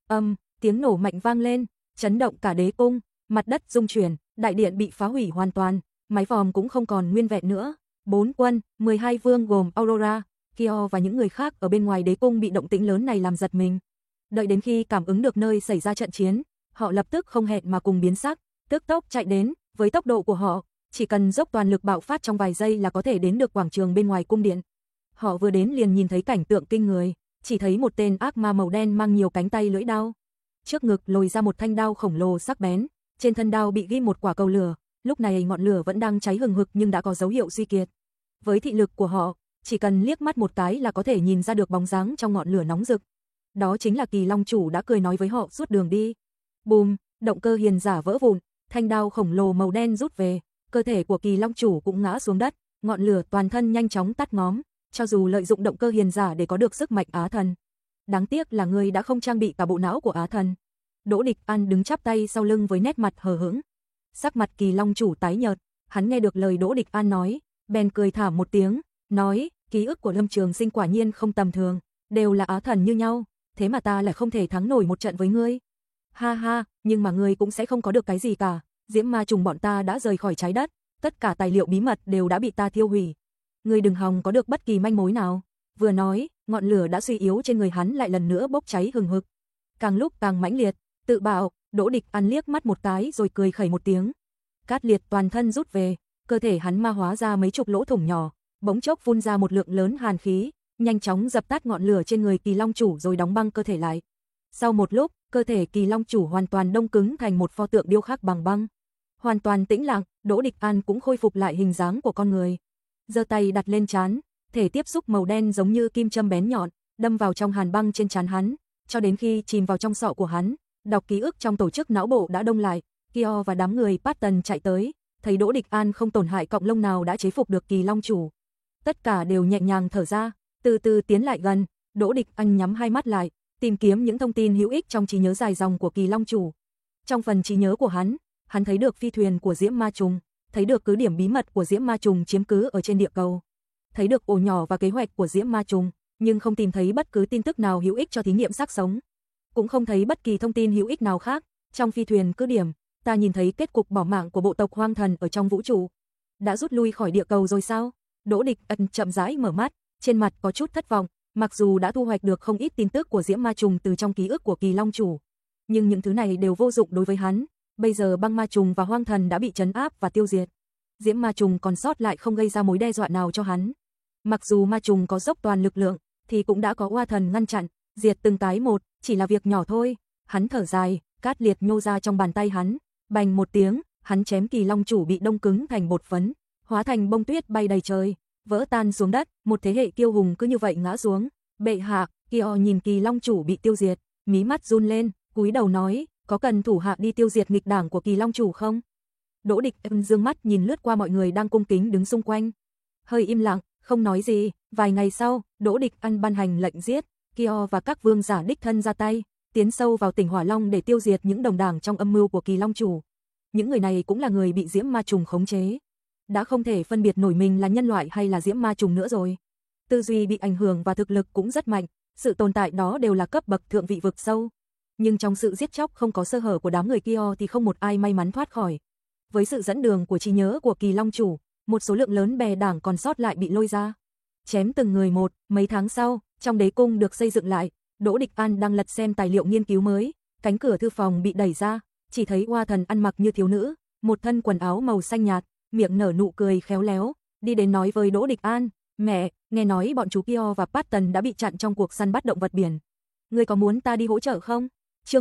Tiếng nổ mạnh vang lên, chấn động cả đế cung, mặt đất rung chuyển, đại điện bị phá hủy hoàn toàn, mái vòm cũng không còn nguyên vẹn nữa. 4 quân, 12 vương gồm Aurora, Kyo và những người khác ở bên ngoài đế cung bị động tĩnh lớn này làm giật mình. Đợi đến khi cảm ứng được nơi xảy ra trận chiến, họ lập tức không hẹn mà cùng biến sắc, tức tốc chạy đến. Với tốc độ của họ, chỉ cần dốc toàn lực bạo phát trong vài giây là có thể đến được quảng trường bên ngoài cung điện. Họ vừa đến liền nhìn thấy cảnh tượng kinh người, chỉ thấy một tên ác ma màu đen mang nhiều cánh tay lưỡi đao. Trước ngực lồi ra một thanh đao khổng lồ sắc bén, trên thân đao bị ghim một quả cầu lửa, lúc này ngọn lửa vẫn đang cháy hừng hực nhưng đã có dấu hiệu suy kiệt. Với thị lực của họ, chỉ cần liếc mắt một cái là có thể nhìn ra được bóng dáng trong ngọn lửa nóng rực. Đó chính là Kỳ Long chủ đã cười nói với họ suốt đường đi. Bùm, động cơ hiền giả vỡ vụn, thanh đao khổng lồ màu đen rút về, cơ thể của Kỳ Long chủ cũng ngã xuống đất, ngọn lửa toàn thân nhanh chóng tắt ngóm, cho dù lợi dụng động cơ hiền giả để có được sức mạnh Á thần. Đáng tiếc là người đã không trang bị cả bộ não của Á thần. Đỗ Địch An đứng chắp tay sau lưng với nét mặt hờ hững. Sắc mặt Kỳ Long chủ tái nhợt, hắn nghe được lời Đỗ Địch An nói, bèn cười thảm một tiếng, nói, ký ức của Lâm Trường Sinh quả nhiên không tầm thường, đều là Á thần như nhau, thế mà ta lại không thể thắng nổi một trận với ngươi. Ha ha, nhưng mà ngươi cũng sẽ không có được cái gì cả, Diễm Ma trùng bọn ta đã rời khỏi trái đất, tất cả tài liệu bí mật đều đã bị ta thiêu hủy. Ngươi đừng hòng có được bất kỳ manh mối nào. Vừa nói, ngọn lửa đã suy yếu trên người hắn lại lần nữa bốc cháy hừng hực. Càng lúc càng mãnh liệt, tự bạo, Đỗ Địch An liếc mắt một cái rồi cười khẩy một tiếng. Cát liệt toàn thân rút về, cơ thể hắn ma hóa ra mấy chục lỗ thủng nhỏ, bỗng chốc phun ra một lượng lớn hàn khí, nhanh chóng dập tắt ngọn lửa trên người Kỳ Long chủ rồi đóng băng cơ thể lại. Sau một lúc, cơ thể Kỳ Long chủ hoàn toàn đông cứng thành một pho tượng điêu khắc bằng băng. Hoàn toàn tĩnh lặng, Đỗ Địch An cũng khôi phục lại hình dáng của con người. Giơ tay đặt lên trán, thể tiếp xúc màu đen giống như kim châm bén nhọn, đâm vào trong hàn băng trên trán hắn, cho đến khi chìm vào trong sọ của hắn, đọc ký ức trong tổ chức não bộ đã đông lại. Kyo và đám người Patton chạy tới, thấy Đỗ Địch An không tổn hại cọng lông nào đã chế phục được Kỳ Long chủ. Tất cả đều nhẹ nhàng thở ra, từ từ tiến lại gần, Đỗ Địch An nhắm hai mắt lại, tìm kiếm những thông tin hữu ích trong trí nhớ dài dòng của Kỳ Long chủ. Trong phần trí nhớ của hắn thấy được phi thuyền của Diễm Ma trùng, thấy được cứ điểm bí mật của Diễm Ma trùng chiếm cứ ở trên địa cầu, thấy được ổ nhỏ và kế hoạch của Diễm Ma trùng, nhưng không tìm thấy bất cứ tin tức nào hữu ích cho thí nghiệm xác sống, cũng không thấy bất kỳ thông tin hữu ích nào khác. Trong phi thuyền cứ điểm, ta nhìn thấy kết cục bỏ mạng của bộ tộc hoang thần ở trong vũ trụ. Đã rút lui khỏi địa cầu rồi sao? Đỗ Địch Ân chậm rãi mở mắt, trên mặt có chút thất vọng, mặc dù đã thu hoạch được không ít tin tức của Diễm Ma trùng từ trong ký ức của Kỳ Long chủ, nhưng những thứ này đều vô dụng đối với hắn. Bây giờ băng ma trùng và hoang thần đã bị trấn áp và tiêu diệt. Diễm ma trùng còn sót lại không gây ra mối đe dọa nào cho hắn. Mặc dù ma trùng có dốc toàn lực lượng, thì cũng đã có oa thần ngăn chặn, diệt từng cái một, chỉ là việc nhỏ thôi. Hắn thở dài, cát liệt nhô ra trong bàn tay hắn, bành một tiếng, hắn chém Kỳ Long chủ bị đông cứng thành bột phấn, hóa thành bông tuyết bay đầy trời, vỡ tan xuống đất, một thế hệ kiêu hùng cứ như vậy ngã xuống. Bệ hạ, Kyo nhìn Kỳ Long chủ bị tiêu diệt, mí mắt run lên, cúi đầu nói, có cần thủ hạ đi tiêu diệt nghịch đảng của Kỳ Long chủ không? Đỗ Địch Ân dương mắt nhìn lướt qua mọi người đang cung kính đứng xung quanh, hơi im lặng, không nói gì. Vài ngày sau, Đỗ Địch Ân ban hành lệnh giết, Kyo và các vương giả đích thân ra tay, tiến sâu vào tỉnh Hỏa Long để tiêu diệt những đồng đảng trong âm mưu của Kỳ Long chủ. Những người này cũng là người bị Diễm Ma trùng khống chế, đã không thể phân biệt nổi mình là nhân loại hay là Diễm Ma trùng nữa rồi. Tư duy bị ảnh hưởng và thực lực cũng rất mạnh, sự tồn tại đó đều là cấp bậc thượng vị vực sâu. Nhưng trong sự giết chóc không có sơ hở của đám người Kyo thì không một ai may mắn thoát khỏi. Với sự dẫn đường của trí nhớ của Kỳ Long chủ, một số lượng lớn bè đảng còn sót lại bị lôi ra, chém từng người một. Mấy tháng sau, trong đế cung được xây dựng lại, Đỗ Địch An đang lật xem tài liệu nghiên cứu mới, cánh cửa thư phòng bị đẩy ra, chỉ thấy oa thần ăn mặc như thiếu nữ, một thân quần áo màu xanh nhạt, miệng nở nụ cười khéo léo, đi đến nói với Đỗ Địch An, mẹ, nghe nói bọn chú Kyo và Patton đã bị chặn trong cuộc săn bắt động vật biển. Ngươi có muốn ta đi hỗ trợ không? Chương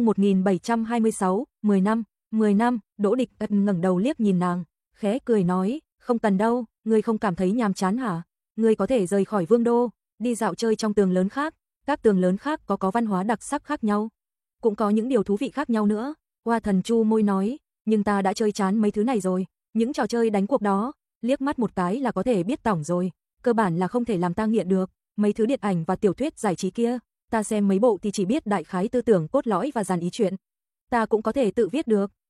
1726, 10 năm, Đỗ Địch Ân ngẩng đầu liếc nhìn nàng, khẽ cười nói, không cần đâu, ngươi không cảm thấy nhàm chán hả? Ngươi có thể rời khỏi vương đô, đi dạo chơi trong tường lớn khác, các tường lớn khác có văn hóa đặc sắc khác nhau, cũng có những điều thú vị khác nhau nữa. Oa thần chu môi nói, nhưng ta đã chơi chán mấy thứ này rồi, những trò chơi đánh cuộc đó, liếc mắt một cái là có thể biết tổng rồi, cơ bản là không thể làm ta nghiện được. Mấy thứ điện ảnh và tiểu thuyết giải trí kia, ta xem mấy bộ thì chỉ biết đại khái tư tưởng cốt lõi và dàn ý chuyện. Ta cũng có thể tự viết được,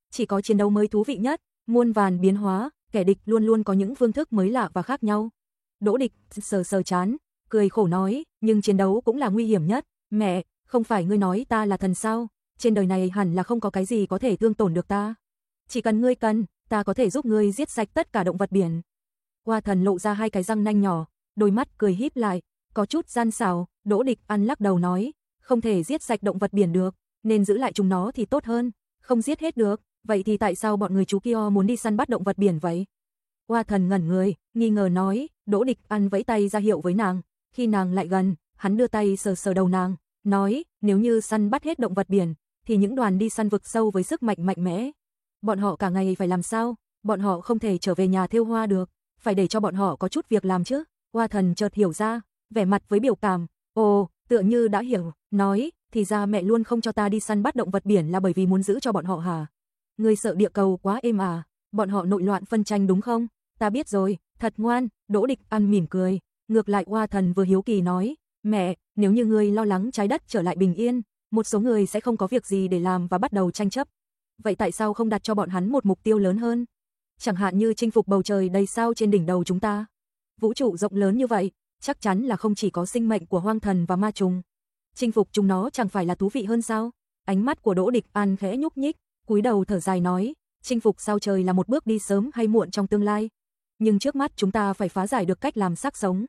Chỉ có chiến đấu mới thú vị nhất, muôn vàn biến hóa, kẻ địch luôn luôn có những phương thức mới lạ và khác nhau. Đỗ Địch sờ sờ trán, cười khổ nói, nhưng chiến đấu cũng là nguy hiểm nhất. Mẹ, không phải ngươi nói ta là thần sao? Trên đời này hẳn là không có cái gì có thể thương tổn được ta. Chỉ cần ngươi cần, ta có thể giúp ngươi giết sạch tất cả động vật biển. Hoa Thần lộ ra hai cái răng nanh nhỏ, đôi mắt cười híp lại, có chút gian xảo. Đỗ Địch ăn lắc đầu nói, không thể giết sạch động vật biển được, nên giữ lại chúng nó thì tốt hơn. Không giết hết được, vậy thì tại sao bọn người chú kia muốn đi săn bắt động vật biển vậy? Hoa Thần ngẩn người, nghi ngờ nói. Đỗ Địch ăn vẫy tay ra hiệu với nàng, khi nàng lại gần, hắn đưa tay sờ sờ đầu nàng, nói, nếu như săn bắt hết động vật biển, thì những đoàn đi săn vực sâu với sức mạnh mạnh mẽ, bọn họ cả ngày phải làm sao? Bọn họ không thể trở về nhà thêu hoa được, phải để cho bọn họ có chút việc làm chứ. Hoa Thần chợt hiểu ra, vẻ mặt với biểu cảm, ồ, tựa như đã hiểu, nói, thì ra mẹ luôn không cho ta đi săn bắt động vật biển là bởi vì muốn giữ cho bọn họ hả? Ngươi sợ địa cầu quá êm à, bọn họ nội loạn phân tranh đúng không? Ta biết rồi, thật ngoan. Đỗ Địch ăn mỉm cười, ngược lại Hoa Thần vừa hiếu kỳ nói, mẹ, nếu như ngươi lo lắng trái đất trở lại bình yên, một số người sẽ không có việc gì để làm và bắt đầu tranh chấp. Vậy tại sao không đặt cho bọn hắn một mục tiêu lớn hơn? Chẳng hạn như chinh phục bầu trời đầy sao trên đỉnh đầu chúng ta. Vũ trụ rộng lớn như vậy, chắc chắn là không chỉ có sinh mệnh của hoang thần và ma trùng. Chinh phục chúng nó chẳng phải là thú vị hơn sao? Ánh mắt của Đỗ Địch An khẽ nhúc nhích, cúi đầu thở dài nói, chinh phục sao trời là một bước đi sớm hay muộn trong tương lai. Nhưng trước mắt chúng ta phải phá giải được cách làm xác sống.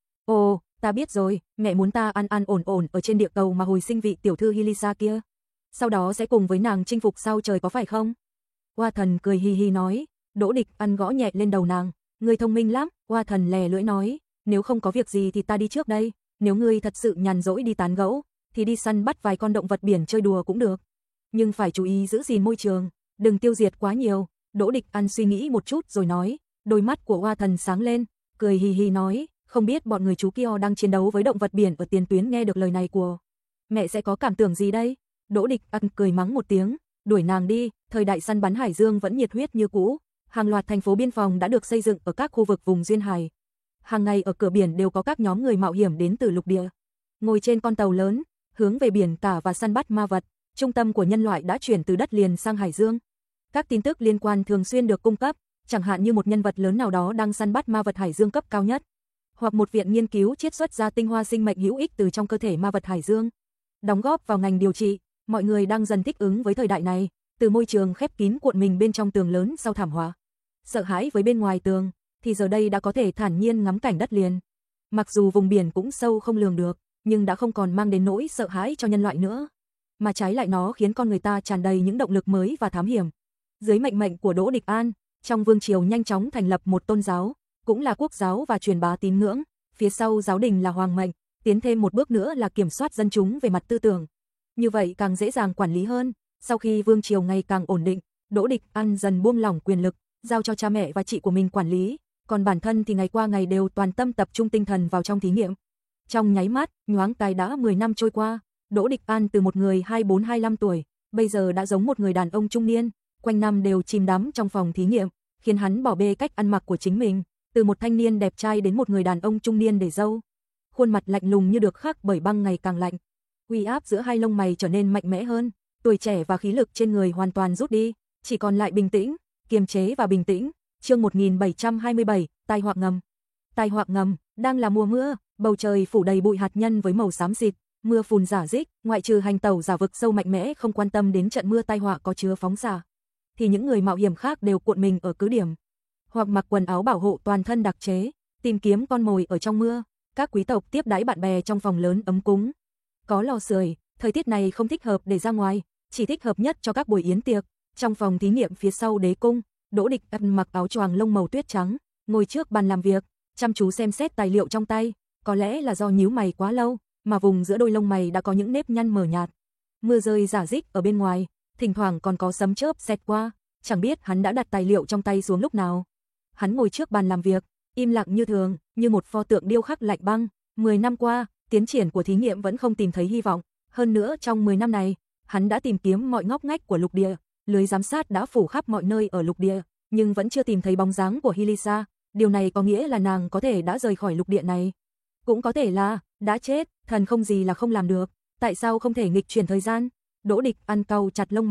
Ồ, ta biết rồi, mẹ muốn ta an an ổn ổn ở trên địa cầu mà hồi sinh vị tiểu thư Hilisa kia. Sau đó sẽ cùng với nàng chinh phục sao trời có phải không? Hoa Thần cười hi hi nói. Đỗ Địch ăn gõ nhẹ lên đầu nàng, ngươi thông minh lắm. Hoa Thần lè lưỡi nói, nếu không có việc gì thì ta đi trước đây, nếu ngươi thật sự nhàn rỗi đi tán gẫu, thì đi săn bắt vài con động vật biển chơi đùa cũng được. Nhưng phải chú ý giữ gìn môi trường, đừng tiêu diệt quá nhiều. Đỗ Địch ăn suy nghĩ một chút rồi nói, đôi mắt của Hoa Thần sáng lên, cười hi hi nói, không biết bọn người chú kia đang chiến đấu với động vật biển ở tiền tuyến nghe được lời này của mẹ sẽ có cảm tưởng gì đây? Đỗ Địch ăn cười mắng một tiếng, đuổi nàng đi. Thời đại săn bắn hải dương vẫn nhiệt huyết như cũ, hàng loạt thành phố biên phòng đã được xây dựng ở các khu vực vùng duyên hải. Hàng ngày ở cửa biển đều có các nhóm người mạo hiểm đến từ lục địa, ngồi trên con tàu lớn, hướng về biển cả và săn bắt ma vật. Trung tâm của nhân loại đã chuyển từ đất liền sang hải dương. Các tin tức liên quan thường xuyên được cung cấp, chẳng hạn như một nhân vật lớn nào đó đang săn bắt ma vật hải dương cấp cao nhất, hoặc một viện nghiên cứu chiết xuất ra tinh hoa sinh mệnh hữu ích từ trong cơ thể ma vật hải dương, đóng góp vào ngành điều trị. Mọi người đang dần thích ứng với thời đại này, từ môi trường khép kín cuộn mình bên trong tường lớn sau thảm họa, sợ hãi với bên ngoài tường, thì giờ đây đã có thể thản nhiên ngắm cảnh đất liền. Mặc dù vùng biển cũng sâu không lường được, nhưng đã không còn mang đến nỗi sợ hãi cho nhân loại nữa, mà trái lại nó khiến con người ta tràn đầy những động lực mới và thám hiểm. Dưới mệnh lệnh của Đỗ Địch An, trong vương triều nhanh chóng thành lập một tôn giáo, cũng là quốc giáo và truyền bá tín ngưỡng, phía sau giáo đình là hoàng mệnh, tiến thêm một bước nữa là kiểm soát dân chúng về mặt tư tưởng. Như vậy càng dễ dàng quản lý hơn. Sau khi vương triều ngày càng ổn định, Đỗ Địch An dần buông lỏng quyền lực, giao cho cha mẹ và chị của mình quản lý, còn bản thân thì ngày qua ngày đều toàn tâm tập trung tinh thần vào trong thí nghiệm. Trong nháy mắt, nhoáng cái đã 10 năm trôi qua, Đỗ Địch An từ một người 24-25 tuổi, bây giờ đã giống một người đàn ông trung niên, quanh năm đều chìm đắm trong phòng thí nghiệm, khiến hắn bỏ bê cách ăn mặc của chính mình, từ một thanh niên đẹp trai đến một người đàn ông trung niên để râu. Khuôn mặt lạnh lùng như được khắc bởi băng ngày càng lạnh, uy áp giữa hai lông mày trở nên mạnh mẽ hơn, tuổi trẻ và khí lực trên người hoàn toàn rút đi, chỉ còn lại bình tĩnh, kiềm chế và bình tĩnh. Chương 1727, tai họa ngầm. Tai họa ngầm, đang là mùa mưa, bầu trời phủ đầy bụi hạt nhân với màu xám xịt, mưa phùn rả rích, ngoại trừ hành tẩu giả vực sâu mạnh mẽ không quan tâm đến trận mưa tai họa có chứa phóng xạ, thì những người mạo hiểm khác đều cuộn mình ở cứ điểm, hoặc mặc quần áo bảo hộ toàn thân đặc chế, tìm kiếm con mồi ở trong mưa. Các quý tộc tiếp đãi bạn bè trong phòng lớn ấm cúng, có lò sưởi, thời tiết này không thích hợp để ra ngoài, chỉ thích hợp nhất cho các buổi yến tiệc. Trong phòng thí nghiệm phía sau đế cung, Đỗ Địch ăn mặc áo choàng lông màu tuyết trắng, ngồi trước bàn làm việc, chăm chú xem xét tài liệu trong tay. Có lẽ là do nhíu mày quá lâu, mà vùng giữa đôi lông mày đã có những nếp nhăn mờ nhạt. Mưa rơi rả rích ở bên ngoài, thỉnh thoảng còn có sấm chớp xẹt qua, chẳng biết hắn đã đặt tài liệu trong tay xuống lúc nào. Hắn ngồi trước bàn làm việc, im lặng như thường, như một pho tượng điêu khắc lạnh băng. 10 năm qua, tiến triển của thí nghiệm vẫn không tìm thấy hy vọng. Hơn nữa trong 10 năm này, hắn đã tìm kiếm mọi ngóc ngách của lục địa, lưới giám sát đã phủ khắp mọi nơi ở lục địa, nhưng vẫn chưa tìm thấy bóng dáng của Hilisa. Điều này có nghĩa là nàng có thể đã rời khỏi lục địa này, cũng có thể là đã chết. Thần không gì là không làm được, tại sao không thể nghịch chuyển thời gian? Đỗ Địch ăn cau chặt lông mày,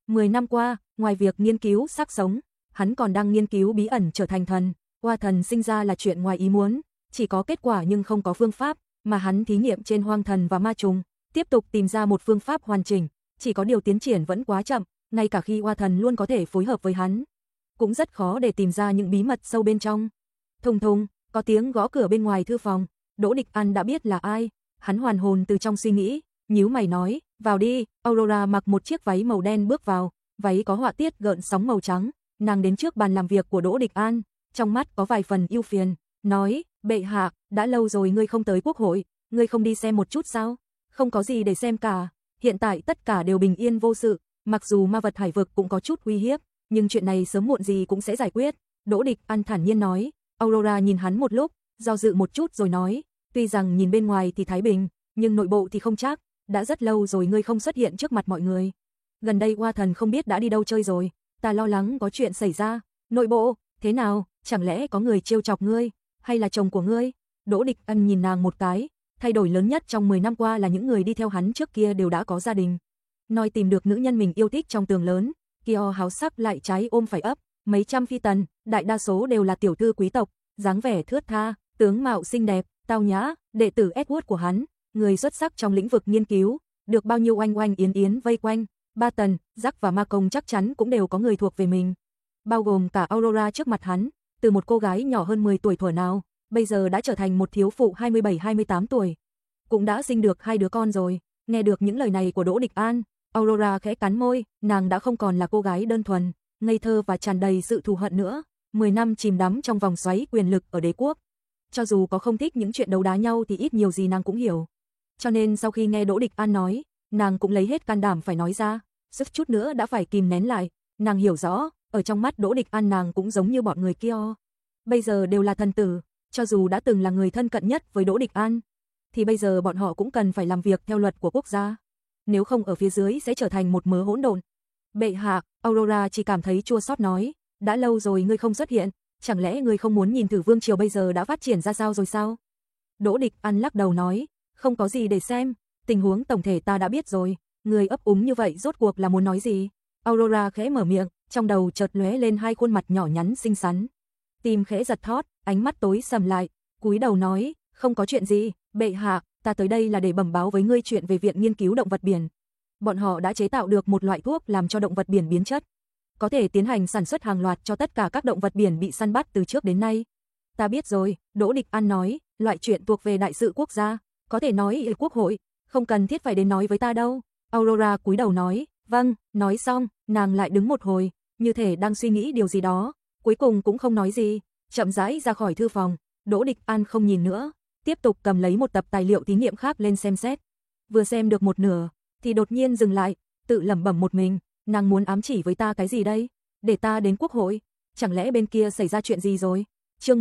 10 năm qua, ngoài việc nghiên cứu xác sống, hắn còn đang nghiên cứu bí ẩn trở thành thần. Oa thần sinh ra là chuyện ngoài ý muốn, chỉ có kết quả nhưng không có phương pháp, mà hắn thí nghiệm trên hoang thần và ma trùng, tiếp tục tìm ra một phương pháp hoàn chỉnh, chỉ có điều tiến triển vẫn quá chậm, ngay cả khi oa thần luôn có thể phối hợp với hắn, cũng rất khó để tìm ra những bí mật sâu bên trong. Thùng thùng, có tiếng gõ cửa bên ngoài thư phòng, Đỗ Địch An đã biết là ai, hắn hoàn hồn từ trong suy nghĩ, nhíu mày nói, vào đi. Aurora mặc một chiếc váy màu đen bước vào, váy có họa tiết gợn sóng màu trắng, nàng đến trước bàn làm việc của Đỗ Địch An, trong mắt có vài phần ưu phiền, nói, bệ hạ, đã lâu rồi ngươi không tới quốc hội, ngươi không đi xem một chút sao? Không có gì để xem cả, hiện tại tất cả đều bình yên vô sự, mặc dù ma vật hải vực cũng có chút uy hiếp, nhưng chuyện này sớm muộn gì cũng sẽ giải quyết. Đỗ Địch An thản nhiên nói. Aurora nhìn hắn một lúc, do dự một chút rồi nói, tuy rằng nhìn bên ngoài thì thái bình, nhưng nội bộ thì không chắc, đã rất lâu rồi ngươi không xuất hiện trước mặt mọi người. Gần đây oa thần không biết đã đi đâu chơi rồi, ta lo lắng có chuyện xảy ra. Nội bộ, thế nào, chẳng lẽ có người trêu chọc ngươi, hay là chồng của ngươi? Đỗ Địch Ân nhìn nàng một cái, thay đổi lớn nhất trong 10 năm qua là những người đi theo hắn trước kia đều đã có gia đình. Nói tìm được nữ nhân mình yêu thích trong tường lớn, kia háo sắc lại trái ôm phải ấp, mấy trăm phi tần, đại đa số đều là tiểu thư quý tộc, dáng vẻ thướt tha, tướng mạo xinh đẹp, tao nhã, đệ tử Edward của hắn, người xuất sắc trong lĩnh vực nghiên cứu, được bao nhiêu oanh oanh yến yến vây quanh, Ba Tần, Jack và Ma Công chắc chắn cũng đều có người thuộc về mình, bao gồm cả Aurora trước mặt hắn, từ một cô gái nhỏ hơn 10 tuổi thuở nào, bây giờ đã trở thành một thiếu phụ 27-28 tuổi, cũng đã sinh được 2 đứa con rồi. Nghe được những lời này của Đỗ Địch An, Aurora khẽ cắn môi, nàng đã không còn là cô gái đơn thuần, ngây thơ và tràn đầy sự thù hận nữa. 10 năm chìm đắm trong vòng xoáy quyền lực ở đế quốc, cho dù có không thích những chuyện đấu đá nhau thì ít nhiều gì nàng cũng hiểu. Cho nên sau khi nghe Đỗ Địch An nói, nàng cũng lấy hết can đảm phải nói ra, sức chút nữa đã phải kìm nén lại. Nàng hiểu rõ, ở trong mắt Đỗ Địch An nàng cũng giống như bọn người kia. Bây giờ đều là thần tử, cho dù đã từng là người thân cận nhất với Đỗ Địch An, thì bây giờ bọn họ cũng cần phải làm việc theo luật của quốc gia. Nếu không ở phía dưới sẽ trở thành một mớ hỗn độn. Bệ hạ, Aurora chỉ cảm thấy chua xót nói, đã lâu rồi ngươi không xuất hiện, chẳng lẽ ngươi không muốn nhìn thử vương triều bây giờ đã phát triển ra sao rồi sao? Đỗ Địch An lắc đầu nói, không có gì để xem, tình huống tổng thể ta đã biết rồi, ngươi ấp úng như vậy rốt cuộc là muốn nói gì? Aurora khẽ mở miệng, trong đầu chợt lóe lên 2 khuôn mặt nhỏ nhắn xinh xắn. Tim khẽ giật thót, ánh mắt tối sầm lại, cúi đầu nói, không có chuyện gì, bệ hạ, ta tới đây là để bẩm báo với ngươi chuyện về viện nghiên cứu động vật biển. Bọn họ đã chế tạo được một loại thuốc làm cho động vật biển biến chất, có thể tiến hành sản xuất hàng loạt cho tất cả các động vật biển bị săn bắt từ trước đến nay. Ta biết rồi, Đỗ Địch An nói, loại chuyện thuộc về đại sự quốc gia, có thể nói ở quốc hội, không cần thiết phải đến nói với ta đâu. Aurora cúi đầu nói, vâng, nói xong, nàng lại đứng một hồi, như thể đang suy nghĩ điều gì đó, cuối cùng cũng không nói gì, chậm rãi ra khỏi thư phòng. Đỗ Địch An không nhìn nữa, tiếp tục cầm lấy một tập tài liệu thí nghiệm khác lên xem xét. Vừa xem được một nửa, thì đột nhiên dừng lại, tự lẩm bẩm một mình, nàng muốn ám chỉ với ta cái gì đây? Để ta đến quốc hội? Chẳng lẽ bên kia xảy ra chuyện gì rồi? Chương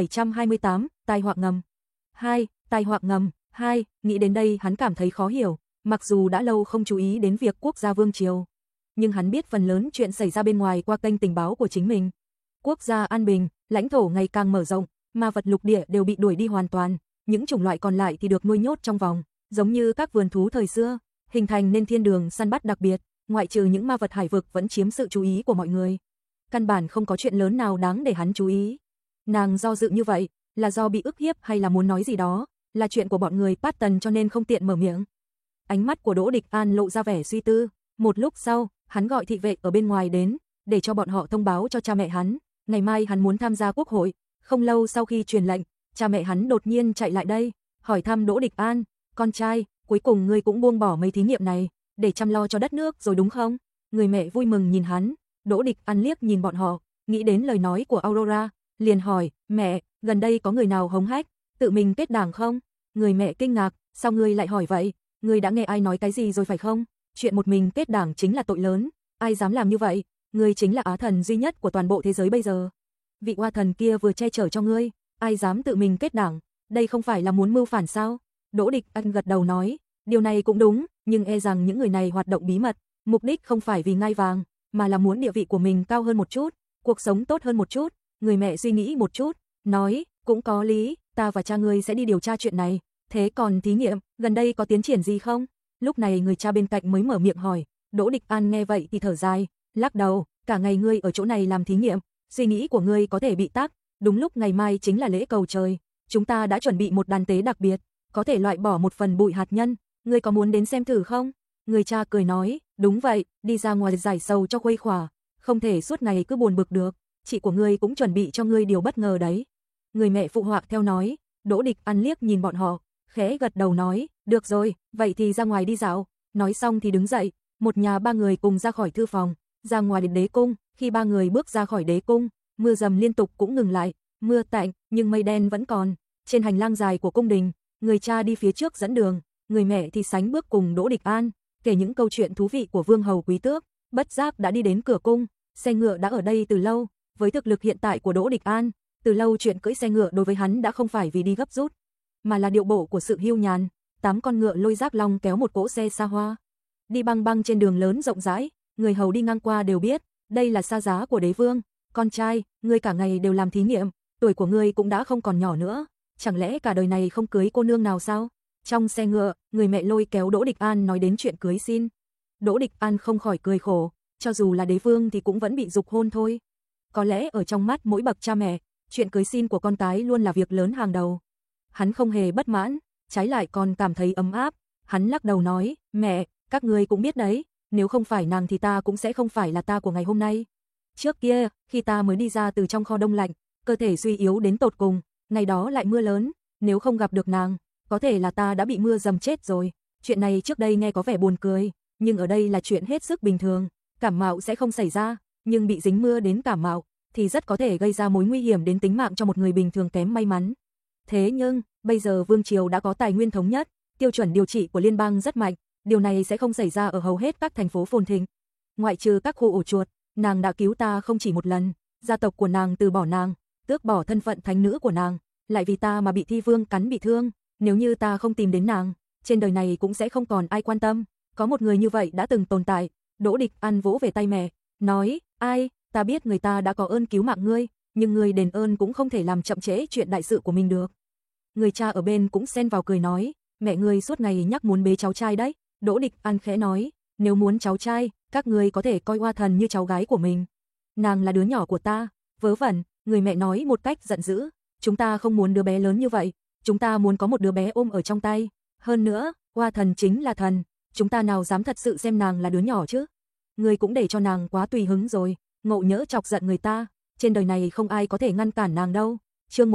1728, tai họa ngầm. 2, tai họa ngầm. 2, nghĩ đến đây hắn cảm thấy khó hiểu, mặc dù đã lâu không chú ý đến việc quốc gia vương triều, nhưng hắn biết phần lớn chuyện xảy ra bên ngoài qua kênh tình báo của chính mình. Quốc gia an bình, lãnh thổ ngày càng mở rộng, ma vật lục địa đều bị đuổi đi hoàn toàn, những chủng loại còn lại thì được nuôi nhốt trong vòng, giống như các vườn thú thời xưa, hình thành nên thiên đường săn bắt đặc biệt, ngoại trừ những ma vật hải vực vẫn chiếm sự chú ý của mọi người. Căn bản không có chuyện lớn nào đáng để hắn chú ý. Nàng do dự như vậy, là do bị ức hiếp hay là muốn nói gì đó, là chuyện của bọn người Patton cho nên không tiện mở miệng. Ánh mắt của Đỗ Địch An lộ ra vẻ suy tư, một lúc sau, hắn gọi thị vệ ở bên ngoài đến, để cho bọn họ thông báo cho cha mẹ hắn, ngày mai hắn muốn tham gia quốc hội. Không lâu sau khi truyền lệnh, cha mẹ hắn đột nhiên chạy lại đây, hỏi thăm Đỗ Địch An, con trai, cuối cùng ngươi cũng buông bỏ mấy thí nghiệm này, để chăm lo cho đất nước rồi đúng không? Người mẹ vui mừng nhìn hắn, Đỗ Địch An liếc nhìn bọn họ, nghĩ đến lời nói của Aurora, liền hỏi, mẹ, gần đây có người nào hống hách, tự mình kết đảng không? Người mẹ kinh ngạc, sao ngươi lại hỏi vậy? Ngươi đã nghe ai nói cái gì rồi phải không? Chuyện một mình kết đảng chính là tội lớn, ai dám làm như vậy? Ngươi chính là á thần duy nhất của toàn bộ thế giới bây giờ. Vị oa thần kia vừa che chở cho ngươi, ai dám tự mình kết đảng, đây không phải là muốn mưu phản sao? Đỗ Địch An gật đầu nói, điều này cũng đúng, nhưng e rằng những người này hoạt động bí mật, mục đích không phải vì ngai vàng, mà là muốn địa vị của mình cao hơn một chút, cuộc sống tốt hơn một chút. Người mẹ suy nghĩ một chút, nói, cũng có lý, ta và cha ngươi sẽ đi điều tra chuyện này, thế còn thí nghiệm, gần đây có tiến triển gì không? Lúc này người cha bên cạnh mới mở miệng hỏi, Đỗ Địch An nghe vậy thì thở dài, lắc đầu, cả ngày ngươi ở chỗ này làm thí nghiệm, suy nghĩ của ngươi có thể bị tắc, đúng lúc ngày mai chính là lễ cầu trời, chúng ta đã chuẩn bị một đàn tế đặc biệt, có thể loại bỏ một phần bụi hạt nhân, ngươi có muốn đến xem thử không? Người cha cười nói, đúng vậy, đi ra ngoài giải sầu cho khuây khỏa, không thể suốt ngày cứ buồn bực được, chị của ngươi cũng chuẩn bị cho ngươi điều bất ngờ đấy. Người mẹ phụ họa theo nói, Đỗ Địch An liếc nhìn bọn họ, khẽ gật đầu nói, được rồi, vậy thì ra ngoài đi dạo, nói xong thì đứng dậy, một nhà ba người cùng ra khỏi thư phòng, ra ngoài đến đế cung, khi ba người bước ra khỏi đế cung, mưa dầm liên tục cũng ngừng lại, mưa tạnh, nhưng mây đen vẫn còn, trên hành lang dài của cung đình, người cha đi phía trước dẫn đường, người mẹ thì sánh bước cùng Đỗ Địch An, kể những câu chuyện thú vị của vương hầu quý tước, bất giác đã đi đến cửa cung, xe ngựa đã ở đây từ lâu, với thực lực hiện tại của Đỗ Địch An, từ lâu chuyện cưỡi xe ngựa đối với hắn đã không phải vì đi gấp rút, mà là điệu bộ của sự hiu nhàn, 8 con ngựa lôi rác long kéo một cỗ xe xa hoa, đi băng băng trên đường lớn rộng rãi, người hầu đi ngang qua đều biết, đây là xa giá của đế vương, con trai, ngươi cả ngày đều làm thí nghiệm, tuổi của ngươi cũng đã không còn nhỏ nữa, chẳng lẽ cả đời này không cưới cô nương nào sao? Trong xe ngựa, người mẹ lôi kéo Đỗ Địch An nói đến chuyện cưới xin. Đỗ Địch An không khỏi cười khổ, cho dù là đế vương thì cũng vẫn bị giục hôn thôi. Có lẽ ở trong mắt mỗi bậc cha mẹ, chuyện cưới xin của con cái luôn là việc lớn hàng đầu. Hắn không hề bất mãn, trái lại còn cảm thấy ấm áp. Hắn lắc đầu nói, mẹ, các ngươi cũng biết đấy, nếu không phải nàng thì ta cũng sẽ không phải là ta của ngày hôm nay. Trước kia, khi ta mới đi ra từ trong kho đông lạnh, cơ thể suy yếu đến tột cùng, ngày đó lại mưa lớn, nếu không gặp được nàng, có thể là ta đã bị mưa dầm chết rồi. Chuyện này trước đây nghe có vẻ buồn cười, nhưng ở đây là chuyện hết sức bình thường, cảm mạo sẽ không xảy ra, nhưng bị dính mưa đến cảm mạo thì rất có thể gây ra mối nguy hiểm đến tính mạng cho một người bình thường kém may mắn. Thế nhưng, bây giờ Vương Triều đã có tài nguyên thống nhất, tiêu chuẩn điều trị của liên bang rất mạnh, điều này sẽ không xảy ra ở hầu hết các thành phố phồn thịnh. Ngoại trừ các khu ổ chuột, nàng đã cứu ta không chỉ một lần, gia tộc của nàng từ bỏ nàng, tước bỏ thân phận thánh nữ của nàng, lại vì ta mà bị thi vương cắn bị thương, nếu như ta không tìm đến nàng, trên đời này cũng sẽ không còn ai quan tâm, có một người như vậy đã từng tồn tại. Đỗ Địch An vỗ về tay mẹ, nói, ai, ta biết người ta đã có ơn cứu mạng ngươi, nhưng ngươi đền ơn cũng không thể làm chậm trễ chuyện đại sự của mình được. Người cha ở bên cũng xen vào cười nói, mẹ ngươi suốt ngày nhắc muốn bế cháu trai đấy. Đỗ Địch An khẽ nói, nếu muốn cháu trai, các ngươi có thể coi Oa Thần như cháu gái của mình. Nàng là đứa nhỏ của ta. Vớ vẩn, người mẹ nói một cách giận dữ, chúng ta không muốn đứa bé lớn như vậy, chúng ta muốn có một đứa bé ôm ở trong tay. Hơn nữa, Oa Thần chính là thần, chúng ta nào dám thật sự xem nàng là đứa nhỏ chứ? Ngươi cũng để cho nàng quá tùy hứng rồi, ngộ nhỡ chọc giận người ta, trên đời này không ai có thể ngăn cản nàng đâu. Chương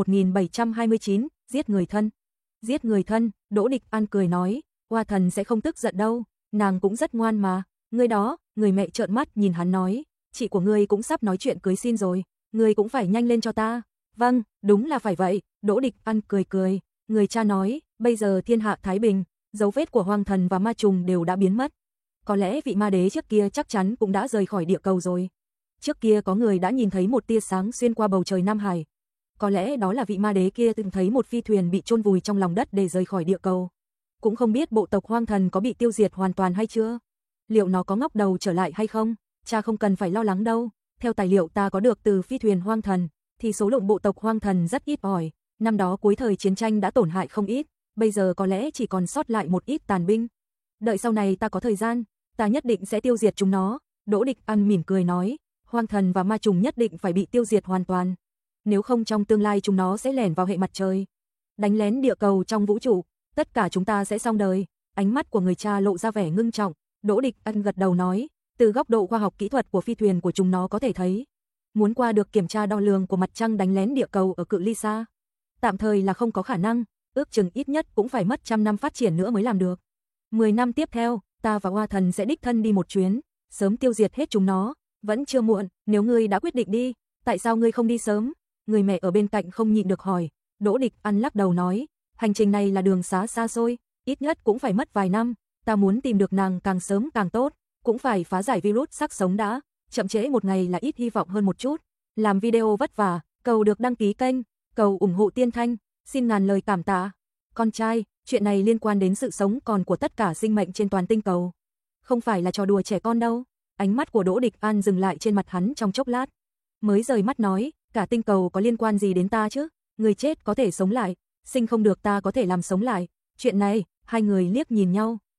1729, giết người thân. Giết người thân, Đỗ Địch An cười nói, Oa Thần sẽ không tức giận đâu, nàng cũng rất ngoan mà. Ngươi đó, người mẹ trợn mắt nhìn hắn nói, chị của ngươi cũng sắp nói chuyện cưới xin rồi, ngươi cũng phải nhanh lên cho ta. Vâng, đúng là phải vậy. Đỗ Địch An cười cười. Người cha nói, bây giờ thiên hạ thái bình, dấu vết của hoang thần và ma trùng đều đã biến mất. Có lẽ vị ma đế trước kia chắc chắn cũng đã rời khỏi địa cầu rồi. Trước kia có người đã nhìn thấy một tia sáng xuyên qua bầu trời Nam Hải. Có lẽ đó là vị ma đế kia từng thấy một phi thuyền bị chôn vùi trong lòng đất để rời khỏi địa cầu. Cũng không biết bộ tộc hoang thần có bị tiêu diệt hoàn toàn hay chưa. Liệu nó có ngóc đầu trở lại hay không? Cha không cần phải lo lắng đâu. Theo tài liệu ta có được từ phi thuyền hoang thần, thì số lượng bộ tộc hoang thần rất ít ỏi. Năm đó cuối thời chiến tranh đã tổn hại không ít, bây giờ có lẽ chỉ còn sót lại một ít tàn binh. Đợi sau này ta có thời gian, ta nhất định sẽ tiêu diệt chúng nó. Đỗ Địch An mỉm cười nói, hoang thần và ma trùng nhất định phải bị tiêu diệt hoàn toàn. Nếu không trong tương lai chúng nó sẽ lẻn vào hệ mặt trời, đánh lén địa cầu trong vũ trụ, tất cả chúng ta sẽ xong đời. Ánh mắt của người cha lộ ra vẻ ngưng trọng. Đỗ Địch An gật đầu nói, từ góc độ khoa học kỹ thuật của phi thuyền của chúng nó có thể thấy, muốn qua được kiểm tra đo lường của mặt trăng đánh lén địa cầu ở cự ly xa, tạm thời là không có khả năng, ước chừng ít nhất cũng phải mất 100 năm phát triển nữa mới làm được. 10 năm tiếp theo, ta và Oa Thần sẽ đích thân đi một chuyến, sớm tiêu diệt hết chúng nó. Vẫn chưa muộn, nếu ngươi đã quyết định đi, tại sao ngươi không đi sớm? Người mẹ ở bên cạnh không nhịn được hỏi. Đỗ Địch An lắc đầu nói, hành trình này là đường xá xa xôi, ít nhất cũng phải mất vài năm, ta muốn tìm được nàng càng sớm càng tốt, cũng phải phá giải virus xác sống đã, chậm trễ một ngày là ít hy vọng hơn một chút. Làm video vất vả, cầu được đăng ký kênh, cầu ủng hộ Tiên Thanh, xin ngàn lời cảm tạ. Con trai, chuyện này liên quan đến sự sống còn của tất cả sinh mệnh trên toàn tinh cầu, không phải là trò đùa trẻ con đâu. Ánh mắt của Đỗ Địch An dừng lại trên mặt hắn trong chốc lát, mới rời mắt nói, cả tinh cầu có liên quan gì đến ta chứ? Người chết có thể sống lại, sinh không được ta có thể làm sống lại. Chuyện này, hai người liếc nhìn nhau,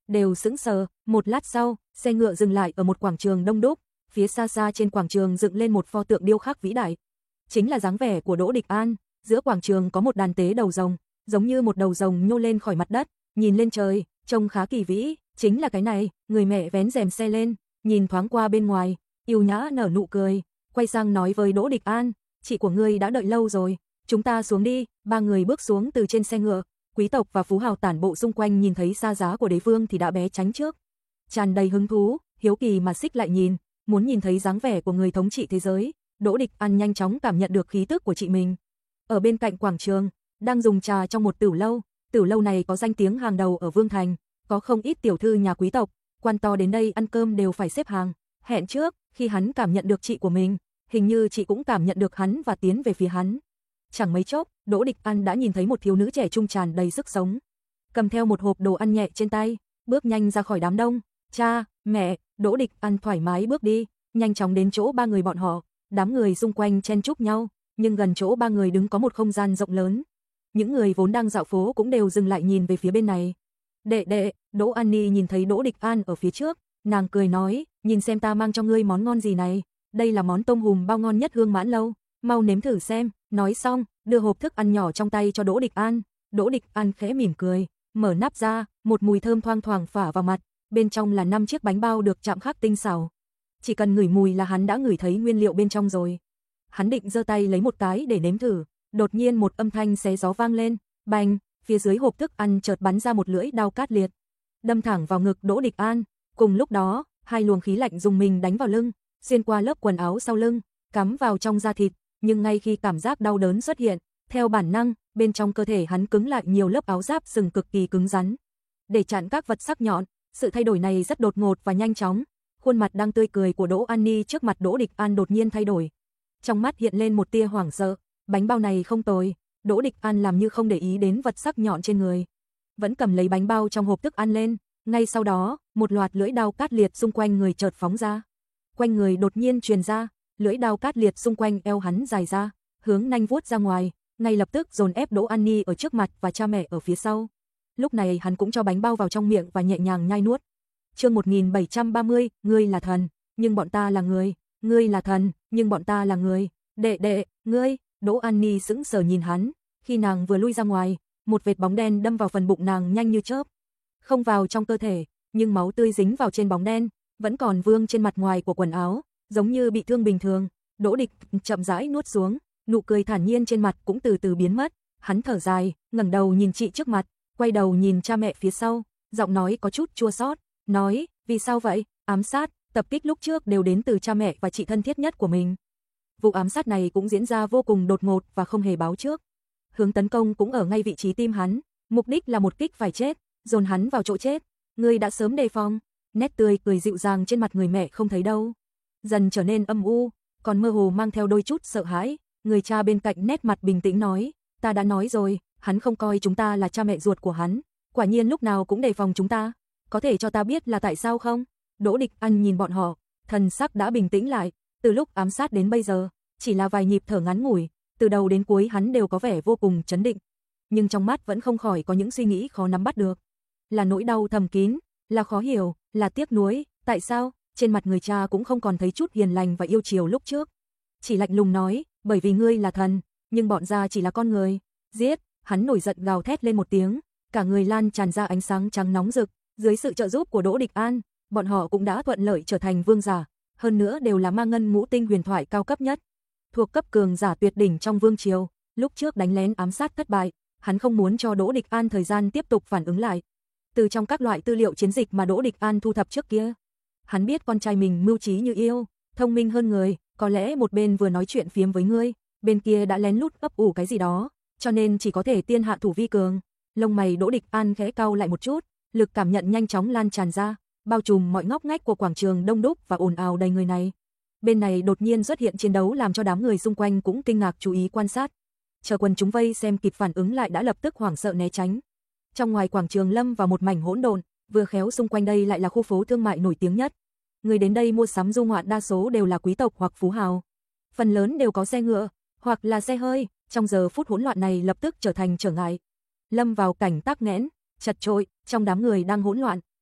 đều sững sờ. Một lát sau, xe ngựa dừng lại ở một quảng trường đông đúc, phía xa xa trên quảng trường dựng lên một pho tượng điêu khắc vĩ đại. Chính là dáng vẻ của Đỗ Địch An, giữa quảng trường có một đàn tế đầu rồng, giống như một đầu rồng nhô lên khỏi mặt đất, nhìn lên trời, trông khá kỳ vĩ, chính là cái này. Người mẹ vén rèm xe lên, nhìn thoáng qua bên ngoài, yêu nhã nở nụ cười, quay sang nói với Đỗ Địch An, chị của ngươi đã đợi lâu rồi, chúng ta xuống đi. Ba người bước xuống từ trên xe ngựa, quý tộc và phú hào tản bộ xung quanh nhìn thấy xa giá của đế vương thì đã bé tránh trước. Tràn đầy hứng thú, hiếu kỳ mà xích lại nhìn, muốn nhìn thấy dáng vẻ của người thống trị thế giới. Đỗ Địch An nhanh chóng cảm nhận được khí tức của chị mình. Ở bên cạnh quảng trường, đang dùng trà trong một tiểu lâu này có danh tiếng hàng đầu ở Vương Thành, có không ít tiểu thư nhà quý tộc, quan to đến đây ăn cơm đều phải xếp hàng, hẹn trước. Khi hắn cảm nhận được chị của mình, hình như chị cũng cảm nhận được hắn và tiến về phía hắn. Chẳng mấy chốc, Đỗ Địch An đã nhìn thấy một thiếu nữ trẻ trung tràn đầy sức sống, cầm theo một hộp đồ ăn nhẹ trên tay, bước nhanh ra khỏi đám đông. Cha, mẹ, Đỗ Địch An thoải mái bước đi, nhanh chóng đến chỗ ba người bọn họ. Đám người xung quanh chen chúc nhau, nhưng gần chỗ ba người đứng có một không gian rộng lớn. Những người vốn đang dạo phố cũng đều dừng lại nhìn về phía bên này. Đệ, Đỗ An Ni nhìn thấy Đỗ Địch An ở phía trước, nàng cười nói, nhìn xem ta mang cho ngươi món ngon gì này, đây là món tôm hùm bao ngon nhất Hương Mãn Lâu, mau nếm thử xem. Nói xong, đưa hộp thức ăn nhỏ trong tay cho Đỗ Địch An. Đỗ Địch An khẽ mỉm cười, mở nắp ra, một mùi thơm thoang thoảng phả vào mặt, bên trong là 5 chiếc bánh bao được chạm khắc tinh xảo. Chỉ cần ngửi mùi là hắn đã ngửi thấy nguyên liệu bên trong rồi. Hắn định giơ tay lấy một cái để nếm thử, đột nhiên một âm thanh xé gió vang lên, bành, phía dưới hộp thức ăn chợt bắn ra một lưỡi đao cát liệt, đâm thẳng vào ngực Đỗ Địch An. Cùng lúc đó, hai luồng khí lạnh dùng mình đánh vào lưng, xuyên qua lớp quần áo sau lưng, cắm vào trong da thịt, nhưng ngay khi cảm giác đau đớn xuất hiện, theo bản năng, bên trong cơ thể hắn cứng lại nhiều lớp áo giáp sừng cực kỳ cứng rắn, để chặn các vật sắc nhọn. Sự thay đổi này rất đột ngột và nhanh chóng. Khuôn mặt đang tươi cười của Đỗ An Ni trước mặt Đỗ Địch An đột nhiên thay đổi. Trong mắt hiện lên một tia hoảng sợ, bánh bao này không tồi. Đỗ Địch An làm như không để ý đến vật sắc nhọn trên người, vẫn cầm lấy bánh bao trong hộp thức ăn lên. Ngay sau đó, một loạt lưỡi đao cát liệt xung quanh người chợt phóng ra. Quanh người đột nhiên truyền ra, lưỡi đao cát liệt xung quanh eo hắn dài ra, hướng nanh vuốt ra ngoài, ngay lập tức dồn ép Đỗ An Ni ở trước mặt và cha mẹ ở phía sau. Lúc này hắn cũng cho bánh bao vào trong miệng và nhẹ nhàng nhai nuốt. Chương 1730, ngươi là thần, nhưng bọn ta là người, ngươi là thần, nhưng bọn ta là người. Đệ, ngươi. Đỗ An Ni sững sờ nhìn hắn, khi nàng vừa lui ra ngoài, một vệt bóng đen đâm vào phần bụng nàng nhanh như chớp. Không vào trong cơ thể, nhưng máu tươi dính vào trên bóng đen, vẫn còn vương trên mặt ngoài của quần áo, giống như bị thương bình thường. Đỗ Địch chậm rãi nuốt xuống, nụ cười thản nhiên trên mặt cũng từ từ biến mất. Hắn thở dài, ngẩng đầu nhìn chị trước mặt, quay đầu nhìn cha mẹ phía sau, giọng nói có chút chua xót, nói, vì sao vậy? Ám sát, tập kích lúc trước đều đến từ cha mẹ và chị thân thiết nhất của mình. Vụ ám sát này cũng diễn ra vô cùng đột ngột và không hề báo trước. Hướng tấn công cũng ở ngay vị trí tim hắn, mục đích là một kích phải chết, dồn hắn vào chỗ chết. Ngươi đã sớm đề phòng. Nét tươi cười dịu dàng trên mặt người mẹ không thấy đâu, dần trở nên âm u, còn mơ hồ mang theo đôi chút sợ hãi. Người cha bên cạnh nét mặt bình tĩnh nói, ta đã nói rồi, hắn không coi chúng ta là cha mẹ ruột của hắn, quả nhiên lúc nào cũng đề phòng chúng ta. Có thể cho ta biết là tại sao không? Đỗ Địch An nhìn bọn họ, thần sắc đã bình tĩnh lại. Từ lúc ám sát đến bây giờ, chỉ là vài nhịp thở ngắn ngủi, từ đầu đến cuối hắn đều có vẻ vô cùng trấn định, nhưng trong mắt vẫn không khỏi có những suy nghĩ khó nắm bắt được. Là nỗi đau thầm kín, là khó hiểu, là tiếc nuối. Tại sao? Trên mặt người cha cũng không còn thấy chút hiền lành và yêu chiều lúc trước, chỉ lạnh lùng nói, bởi vì ngươi là thần, nhưng bọn gia chỉ là con người. Giết! Hắn nổi giận gào thét lên một tiếng, cả người lan tràn ra ánh sáng trắng nóng rực. Dưới sự trợ giúp của Đỗ Địch An, bọn họ cũng đã thuận lợi trở thành vương giả, hơn nữa đều là ma ngân ngũ tinh huyền thoại cao cấp nhất, thuộc cấp cường giả tuyệt đỉnh trong vương triều. Lúc trước đánh lén ám sát thất bại, hắn không muốn cho Đỗ Địch An thời gian tiếp tục phản ứng lại. Từ trong các loại tư liệu chiến dịch mà Đỗ Địch An thu thập trước kia, hắn biết con trai mình mưu trí như yêu, thông minh hơn người, có lẽ một bên vừa nói chuyện phiếm với ngươi, bên kia đã lén lút ấp ủ cái gì đó, cho nên chỉ có thể tiên hạ thủ vi cường. Lông mày Đỗ Địch An khẽ cau lại một chút, lực cảm nhận nhanh chóng lan tràn ra, bao trùm mọi ngóc ngách của quảng trường đông đúc và ồn ào đầy người này. Bên này đột nhiên xuất hiện chiến đấu làm cho đám người xung quanh cũng kinh ngạc chú ý quan sát. Chờ quần chúng vây xem kịp phản ứng lại đã lập tức hoảng sợ né tránh. Trong ngoài quảng trường lâm vào một mảnh hỗn độn, vừa khéo xung quanh đây lại là khu phố thương mại nổi tiếng nhất. Người đến đây mua sắm du ngoạn đa số đều là quý tộc hoặc phú hào. Phần lớn đều có xe ngựa, hoặc là xe hơi, trong giờ phút hỗn loạn này lập tức trở thành trở ngại. Lâm vào cảnh tắc nghẽn, chật chội, trong đám người đang hỗn loạn,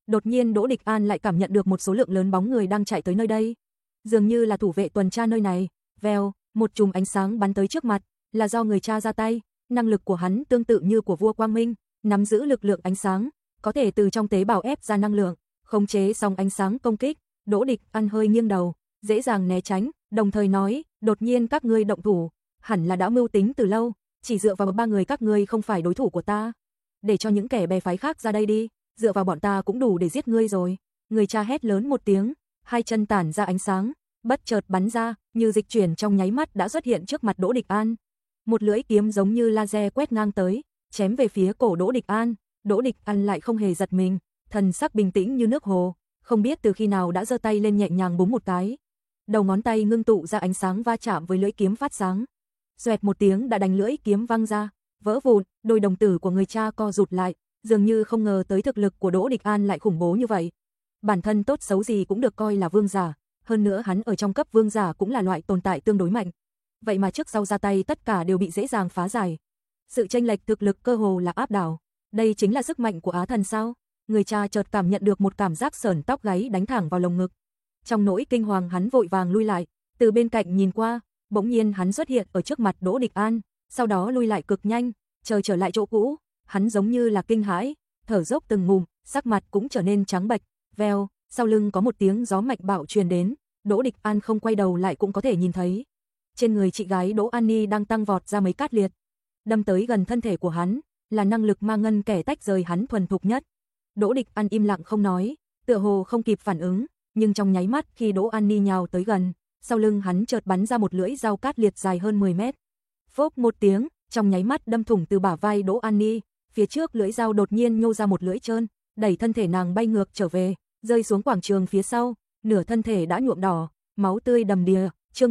đột nhiên Đỗ Địch An lại cảm nhận được một số lượng lớn bóng người đang chạy tới nơi đây. Dường như là thủ vệ tuần tra nơi này. Vèo, một chùm ánh sáng bắn tới trước mặt, là do người cha ra tay. Năng lực của hắn tương tự như của vua Quang Minh, nắm giữ lực lượng ánh sáng, có thể từ trong tế bào ép ra năng lượng, khống chế sóng ánh sáng công kích. Đỗ Địch An hơi nghiêng đầu, dễ dàng né tránh, đồng thời nói, đột nhiên các ngươi động thủ, hẳn là đã mưu tính từ lâu, chỉ dựa vào 3 người các ngươi không phải đối thủ của ta. Để cho những kẻ bè phái khác ra đây đi, dựa vào bọn ta cũng đủ để giết ngươi rồi. Người cha hét lớn một tiếng, hai chân tản ra ánh sáng, bất chợt bắn ra, như dịch chuyển trong nháy mắt đã xuất hiện trước mặt Đỗ Địch An. Một lưỡi kiếm giống như laser quét ngang tới, chém về phía cổ Đỗ Địch An. Đỗ Địch An lại không hề giật mình, thần sắc bình tĩnh như nước hồ, không biết từ khi nào đã giơ tay lên nhẹ nhàng búng một cái. Đầu ngón tay ngưng tụ ra ánh sáng va chạm với lưỡi kiếm phát sáng. Xoẹt một tiếng đã đánh lưỡi kiếm văng ra, vỡ vụn, đôi đồng tử của người cha co rụt lại, dường như không ngờ tới thực lực của Đỗ Địch An lại khủng bố như vậy. Bản thân tốt xấu gì cũng được coi là vương giả, hơn nữa hắn ở trong cấp vương giả cũng là loại tồn tại tương đối mạnh. Vậy mà trước sau ra tay tất cả đều bị dễ dàng phá giải. Sự chênh lệch thực lực cơ hồ là áp đảo. Đây chính là sức mạnh của Á Thần sao? Người cha chợt cảm nhận được một cảm giác sởn tóc gáy đánh thẳng vào lồng ngực. Trong nỗi kinh hoàng hắn vội vàng lui lại, từ bên cạnh nhìn qua, bỗng nhiên hắn xuất hiện ở trước mặt Đỗ Địch An, sau đó lui lại cực nhanh, trở lại chỗ cũ, hắn giống như là kinh hãi, thở dốc từng ngụm, sắc mặt cũng trở nên trắng bệch. Vèo, sau lưng có một tiếng gió mạnh bạo truyền đến, Đỗ Địch An không quay đầu lại cũng có thể nhìn thấy. Trên người chị gái Đỗ An Ni đang tăng vọt ra mấy cát liệt, đâm tới gần thân thể của hắn, là năng lực ma ngân kẻ tách rời hắn thuần thục nhất. Đỗ Địch An im lặng không nói, tựa hồ không kịp phản ứng, nhưng trong nháy mắt khi Đỗ An Ni nhào tới gần, sau lưng hắn chợt bắn ra một lưỡi dao cát liệt dài hơn 10 mét. Phốc một tiếng, trong nháy mắt đâm thủng từ bả vai Đỗ An Ni, phía trước lưỡi dao đột nhiên nhô ra một lưỡi trơn, đẩy thân thể nàng bay ngược trở về, rơi xuống quảng trường phía sau, nửa thân thể đã nhuộm đỏ, máu tươi đầm đìa. Chương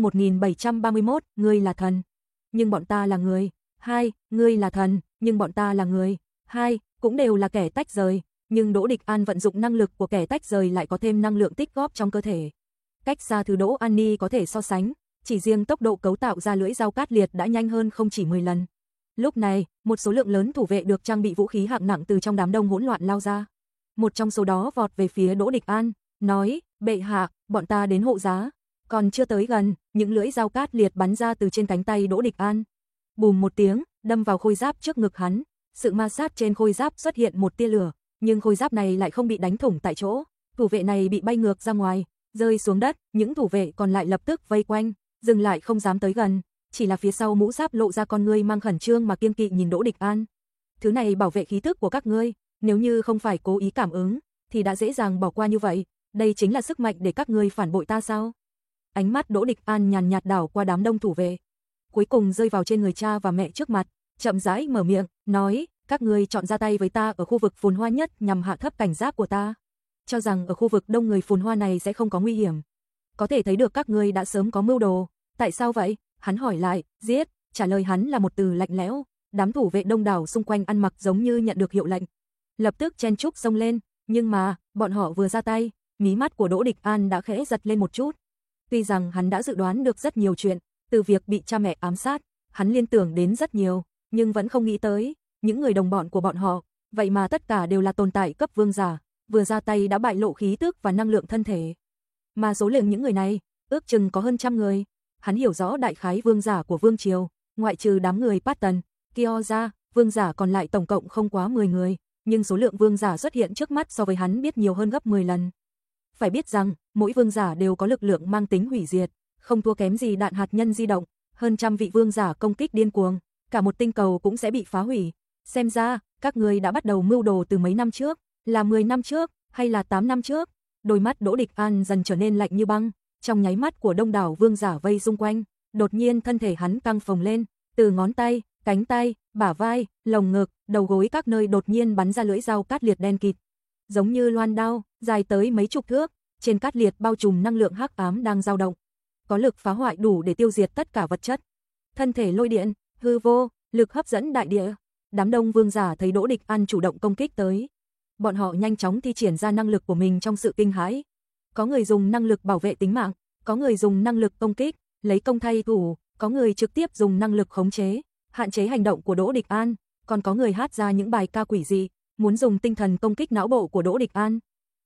1731, ngươi là thần, nhưng bọn ta là người. 2, ngươi là thần, nhưng bọn ta là người. 2, cũng đều là kẻ tách rời, nhưng Đỗ Địch An vận dụng năng lực của kẻ tách rời lại có thêm năng lượng tích góp trong cơ thể. Cách xa thứ Đỗ An Ni có thể so sánh, chỉ riêng tốc độ cấu tạo ra lưỡi dao cát liệt đã nhanh hơn không chỉ 10 lần. Lúc này, một số lượng lớn thủ vệ được trang bị vũ khí hạng nặng từ trong đám đông hỗn loạn lao ra. Một trong số đó vọt về phía Đỗ Địch An, nói, bệ hạ, bọn ta đến hộ giá. Còn chưa tới gần, những lưỡi dao cát liệt bắn ra từ trên cánh tay Đỗ Địch An. Bùm một tiếng, đâm vào khôi giáp trước ngực hắn. Sự ma sát trên khôi giáp xuất hiện một tia lửa, nhưng khôi giáp này lại không bị đánh thủng tại chỗ. Thủ vệ này bị bay ngược ra ngoài, rơi xuống đất, những thủ vệ còn lại lập tức vây quanh, dừng lại không dám tới gần, chỉ là phía sau mũ giáp lộ ra con ngươi mang khẩn trương mà kiêng kỵ nhìn Đỗ Địch An. Thứ này bảo vệ khí tức của các ngươi, nếu như không phải cố ý cảm ứng, thì đã dễ dàng bỏ qua như vậy, đây chính là sức mạnh để các ngươi phản bội ta sao? Ánh mắt Đỗ Địch An nhàn nhạt đảo qua đám đông thủ vệ, cuối cùng rơi vào trên người cha và mẹ trước mặt, chậm rãi mở miệng, nói, các ngươi chọn ra tay với ta ở khu vực phồn hoa nhất nhằm hạ thấp cảnh giác của ta. Cho rằng ở khu vực đông người phồn hoa này sẽ không có nguy hiểm. Có thể thấy được các ngươi đã sớm có mưu đồ. Tại sao vậy? Hắn hỏi lại, giết, trả lời hắn là một từ lạnh lẽo. Đám thủ vệ đông đảo xung quanh ăn mặc giống như nhận được hiệu lệnh, lập tức chen chúc xông lên, nhưng mà, bọn họ vừa ra tay, mí mắt của Đỗ Địch An đã khẽ giật lên một chút. Tuy rằng hắn đã dự đoán được rất nhiều chuyện, từ việc bị cha mẹ ám sát, hắn liên tưởng đến rất nhiều, nhưng vẫn không nghĩ tới, những người đồng bọn của bọn họ, vậy mà tất cả đều là tồn tại cấp vương giả, vừa ra tay đã bại lộ khí tức và năng lượng thân thể. Mà số lượng những người này, ước chừng có hơn 100 người. Hắn hiểu rõ đại khái vương giả của vương triều, ngoại trừ đám người Patton, Kyo ra, vương giả còn lại tổng cộng không quá 10 người, nhưng số lượng vương giả xuất hiện trước mắt so với hắn biết nhiều hơn gấp 10 lần. Phải biết rằng, mỗi vương giả đều có lực lượng mang tính hủy diệt, không thua kém gì đạn hạt nhân di động, hơn trăm vị vương giả công kích điên cuồng, cả một tinh cầu cũng sẽ bị phá hủy. Xem ra, các ngươi đã bắt đầu mưu đồ từ mấy năm trước, là 10 năm trước, hay là 8 năm trước? Đôi mắt Đỗ Địch An dần trở nên lạnh như băng, trong nháy mắt của đông đảo vương giả vây xung quanh, đột nhiên thân thể hắn căng phồng lên, từ ngón tay, cánh tay, bả vai, lồng ngực, đầu gối các nơi đột nhiên bắn ra lưỡi dao cát liệt đen kịt, giống như loan đao, dài tới mấy chục thước, trên cát liệt bao trùm năng lượng hắc ám đang dao động, có lực phá hoại đủ để tiêu diệt tất cả vật chất. Thân thể lôi điện, hư vô, lực hấp dẫn đại địa. Đám đông vương giả thấy Đỗ Địch An chủ động công kích tới, bọn họ nhanh chóng thi triển ra năng lực của mình trong sự kinh hãi. Có người dùng năng lực bảo vệ tính mạng, có người dùng năng lực công kích, lấy công thay thủ, có người trực tiếp dùng năng lực khống chế, hạn chế hành động của Đỗ Địch An, còn có người hát ra những bài ca quỷ dị, muốn dùng tinh thần công kích não bộ của Đỗ Địch An.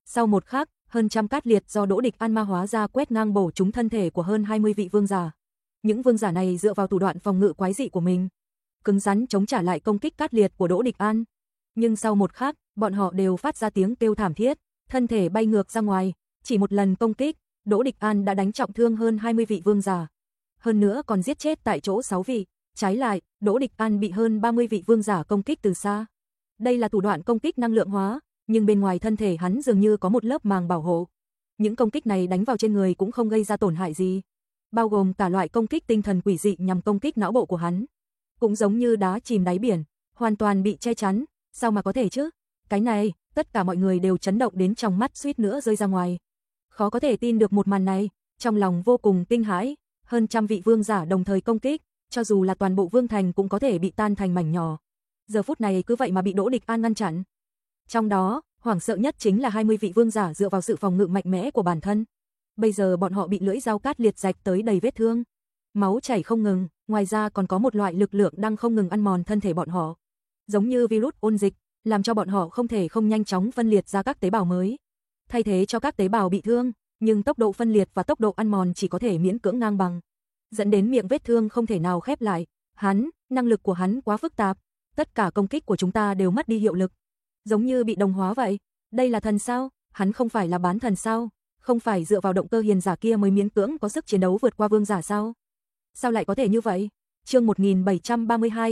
Sau một khắc, hơn trăm cát liệt do Đỗ Địch An ma hóa ra quét ngang bổ trúng thân thể của hơn 20 vị vương giả. Những vương giả này dựa vào thủ đoạn phòng ngự quái dị của mình, cứng rắn chống trả lại công kích cát liệt của Đỗ Địch An. Nhưng sau một khắc, bọn họ đều phát ra tiếng kêu thảm thiết, thân thể bay ngược ra ngoài, chỉ một lần công kích, Đỗ Địch An đã đánh trọng thương hơn 20 vị vương giả. Hơn nữa còn giết chết tại chỗ 6 vị, trái lại, Đỗ Địch An bị hơn 30 vị vương giả công kích từ xa. Đây là thủ đoạn công kích năng lượng hóa, nhưng bên ngoài thân thể hắn dường như có một lớp màng bảo hộ. Những công kích này đánh vào trên người cũng không gây ra tổn hại gì, bao gồm cả loại công kích tinh thần quỷ dị nhằm công kích não bộ của hắn. Cũng giống như đá chìm đáy biển, hoàn toàn bị che chắn, sao mà có thể chứ? Cái này, tất cả mọi người đều chấn động đến trong mắt suýt nữa rơi ra ngoài. Khó có thể tin được một màn này, trong lòng vô cùng kinh hãi, hơn trăm vị vương giả đồng thời công kích, cho dù là toàn bộ vương thành cũng có thể bị tan thành mảnh nhỏ. Giờ phút này cứ vậy mà bị Đỗ Địch An ngăn chặn. Trong đó, hoảng sợ nhất chính là 20 vị vương giả dựa vào sự phòng ngự mạnh mẽ của bản thân. Bây giờ bọn họ bị lưỡi dao cát liệt rạch tới đầy vết thương, máu chảy không ngừng, ngoài ra còn có một loại lực lượng đang không ngừng ăn mòn thân thể bọn họ. Giống như virus ôn dịch, làm cho bọn họ không thể không nhanh chóng phân liệt ra các tế bào mới, thay thế cho các tế bào bị thương, nhưng tốc độ phân liệt và tốc độ ăn mòn chỉ có thể miễn cưỡng ngang bằng, dẫn đến miệng vết thương không thể nào khép lại. Năng lực của hắn quá phức tạp, tất cả công kích của chúng ta đều mất đi hiệu lực, giống như bị đồng hóa vậy. Đây là thần sao? Hắn không phải là bán thần sao? Không phải dựa vào động cơ hiền giả kia mới miễn cưỡng có sức chiến đấu vượt qua vương giả sao? Sao lại có thể như vậy? Chương 1732,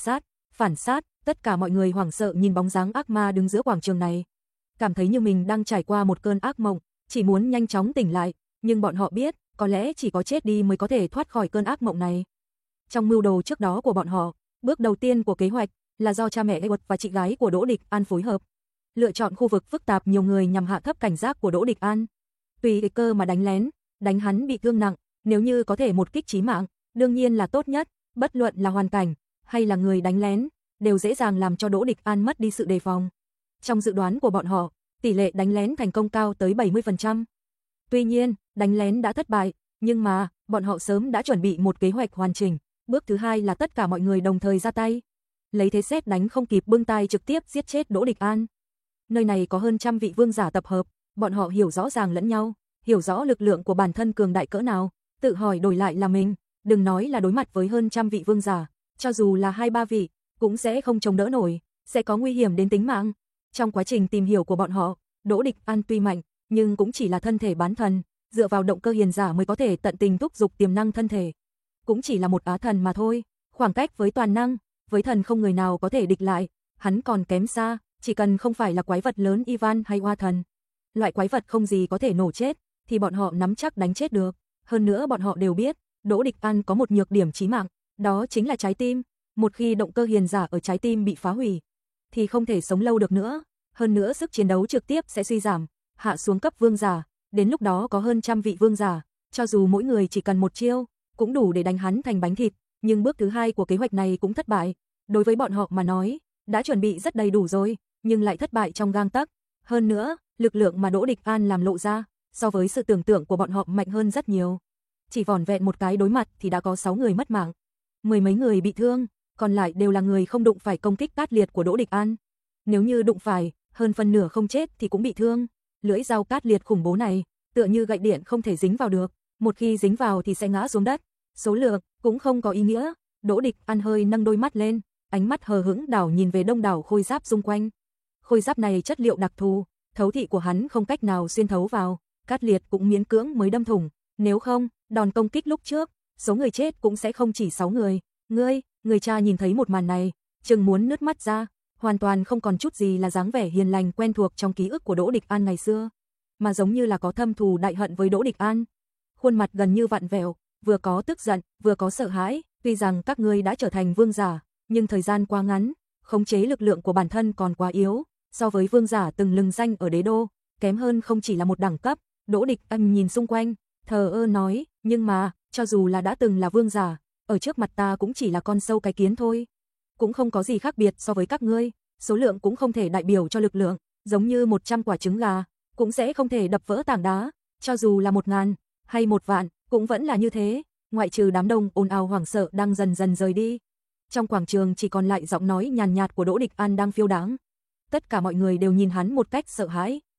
phản sát, tất cả mọi người hoảng sợ nhìn bóng dáng ác ma đứng giữa quảng trường này, cảm thấy như mình đang trải qua một cơn ác mộng, chỉ muốn nhanh chóng tỉnh lại, nhưng bọn họ biết, có lẽ chỉ có chết đi mới có thể thoát khỏi cơn ác mộng này. Trong mưu đồ trước đó của bọn họ, bước đầu tiên của kế hoạch là do cha mẹ Edward và chị gái của Đỗ Địch An phối hợp, lựa chọn khu vực phức tạp nhiều người nhằm hạ thấp cảnh giác của Đỗ Địch An. Tùy cái cơ mà đánh lén, đánh hắn bị thương nặng, nếu như có thể một kích chí mạng, đương nhiên là tốt nhất, bất luận là hoàn cảnh hay là người đánh lén, đều dễ dàng làm cho Đỗ Địch An mất đi sự đề phòng. Trong dự đoán của bọn họ, tỷ lệ đánh lén thành công cao tới 70%. Tuy nhiên, đánh lén đã thất bại, nhưng mà, bọn họ sớm đã chuẩn bị một kế hoạch hoàn chỉnh. Bước thứ hai là tất cả mọi người đồng thời ra tay, lấy thế sét đánh không kịp bưng tay trực tiếp giết chết Đỗ Địch An. Nơi này có hơn trăm vị vương giả tập hợp, bọn họ hiểu rõ ràng lẫn nhau, hiểu rõ lực lượng của bản thân cường đại cỡ nào, tự hỏi đổi lại là mình, đừng nói là đối mặt với hơn trăm vị vương giả, cho dù là 2-3 vị, cũng sẽ không chống đỡ nổi, sẽ có nguy hiểm đến tính mạng. Trong quá trình tìm hiểu của bọn họ, Đỗ Địch An tuy mạnh, nhưng cũng chỉ là thân thể bán thần, dựa vào động cơ hiền giả mới có thể tận tình thúc dục tiềm năng thân thể. Cũng chỉ là một á thần mà thôi, khoảng cách với toàn năng, với thần không người nào có thể địch lại, hắn còn kém xa, chỉ cần không phải là quái vật lớn Ivan hay Hoa thần, loại quái vật không gì có thể nổ chết, thì bọn họ nắm chắc đánh chết được. Hơn nữa bọn họ đều biết, Đỗ Địch An có một nhược điểm chí mạng, đó chính là trái tim. Một khi động cơ hiền giả ở trái tim bị phá hủy, thì không thể sống lâu được nữa. Hơn nữa sức chiến đấu trực tiếp sẽ suy giảm, hạ xuống cấp vương giả. Đến lúc đó có hơn trăm vị vương giả, cho dù mỗi người chỉ cần một chiêu, cũng đủ để đánh hắn thành bánh thịt. Nhưng bước thứ hai của kế hoạch này cũng thất bại. Đối với bọn họ mà nói, đã chuẩn bị rất đầy đủ rồi, nhưng lại thất bại trong gang tấc. Hơn nữa, lực lượng mà Đỗ Địch An làm lộ ra, so với sự tưởng tượng của bọn họ mạnh hơn rất nhiều. Chỉ vỏn vẹn một cái đối mặt thì đã có 6 người mất mạng, 10 mấy người bị thương, còn lại đều là người không đụng phải công kích cát liệt của Đỗ Địch An. Nếu như đụng phải, hơn phân nửa không chết thì cũng bị thương. Lưỡi dao cát liệt khủng bố này, tựa như gậy điện không thể dính vào được, một khi dính vào thì sẽ ngã xuống đất. Số lượng cũng không có ý nghĩa. Đỗ Địch An hơi nâng đôi mắt lên, ánh mắt hờ hững đảo nhìn về đông đảo khôi giáp xung quanh. Khôi giáp này chất liệu đặc thù, thấu thị của hắn không cách nào xuyên thấu vào, cát liệt cũng miễn cưỡng mới đâm thủng, nếu không, đòn công kích lúc trước, số người chết cũng sẽ không chỉ 6 người. Người cha nhìn thấy một màn này, chừng muốn nứt mắt ra, hoàn toàn không còn chút gì là dáng vẻ hiền lành quen thuộc trong ký ức của Đỗ Địch An ngày xưa, mà giống như là có thâm thù đại hận với Đỗ Địch An. Khuôn mặt gần như vặn vẹo, vừa có tức giận, vừa có sợ hãi, tuy rằng các ngươi đã trở thành vương giả, nhưng thời gian quá ngắn, khống chế lực lượng của bản thân còn quá yếu, so với vương giả từng lừng danh ở đế đô, kém hơn không chỉ là một đẳng cấp. Đỗ Địch An nhìn xung quanh, thờ ơ nói, nhưng mà, cho dù là đã từng là vương giả, ở trước mặt ta cũng chỉ là con sâu cái kiến thôi. Cũng không có gì khác biệt so với các ngươi, số lượng cũng không thể đại biểu cho lực lượng, giống như 100 quả trứng gà, cũng sẽ không thể đập vỡ tảng đá, cho dù là 1000 hay 1 vạn, cũng vẫn là như thế. Ngoại trừ đám đông ồn ào hoảng sợ đang dần dần rời đi, trong quảng trường chỉ còn lại giọng nói nhàn nhạt của Đỗ Địch An đang phiêu đáng. Tất cả mọi người đều nhìn hắn một cách sợ hãi,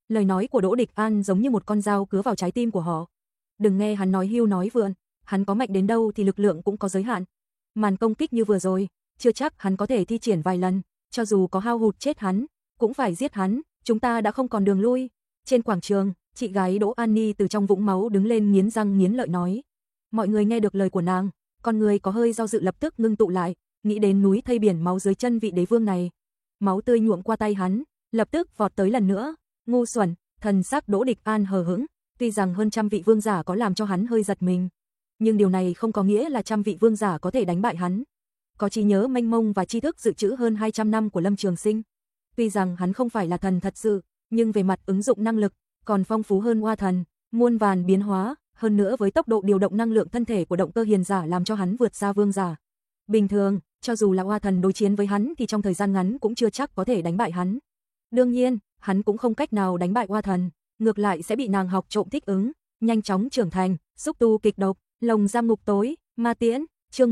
Lời nói của Đỗ Địch An giống như một con dao cứa vào trái tim của họ. Đừng nghe hắn nói hưu nói vượn, hắn có mạnh đến đâu thì lực lượng cũng có giới hạn. Màn công kích như vừa rồi, chưa chắc hắn có thể thi triển vài lần, cho dù có hao hụt chết hắn, cũng phải giết hắn, chúng ta đã không còn đường lui. Trên quảng trường, chị gái Đỗ An Ni từ trong vũng máu đứng lên nghiến răng nghiến lợi nói. Mọi người nghe được lời của nàng, con người có hơi do dự lập tức ngưng tụ lại, nghĩ đến núi thây biển máu dưới chân vị đế vương này. Máu tươi nhuộm qua tay hắn, lập tức vọt tới lần nữa. Ngu xuẩn, thần sắc Đỗ Địch An hờ hững, tuy rằng hơn trăm vị vương giả có làm cho hắn hơi giật mình, nhưng điều này không có nghĩa là trăm vị vương giả có thể đánh bại hắn. Có trí nhớ mênh mông và tri thức dự trữ hơn 200 năm của Lâm Trường Sinh. Tuy rằng hắn không phải là thần thật sự, nhưng về mặt ứng dụng năng lực, còn phong phú hơn Oa Thần, muôn vàn biến hóa, hơn nữa với tốc độ điều động năng lượng thân thể của động cơ hiền giả làm cho hắn vượt xa vương giả. Bình thường, cho dù là Oa Thần đối chiến với hắn thì trong thời gian ngắn cũng chưa chắc có thể đánh bại hắn. Đương nhiên, hắn cũng không cách nào đánh bại Oa Thần, ngược lại sẽ bị nàng học trộm thích ứng, nhanh chóng trưởng thành, xúc tu kịch độc, lồng giam ngục tối, ma tiễn. Chương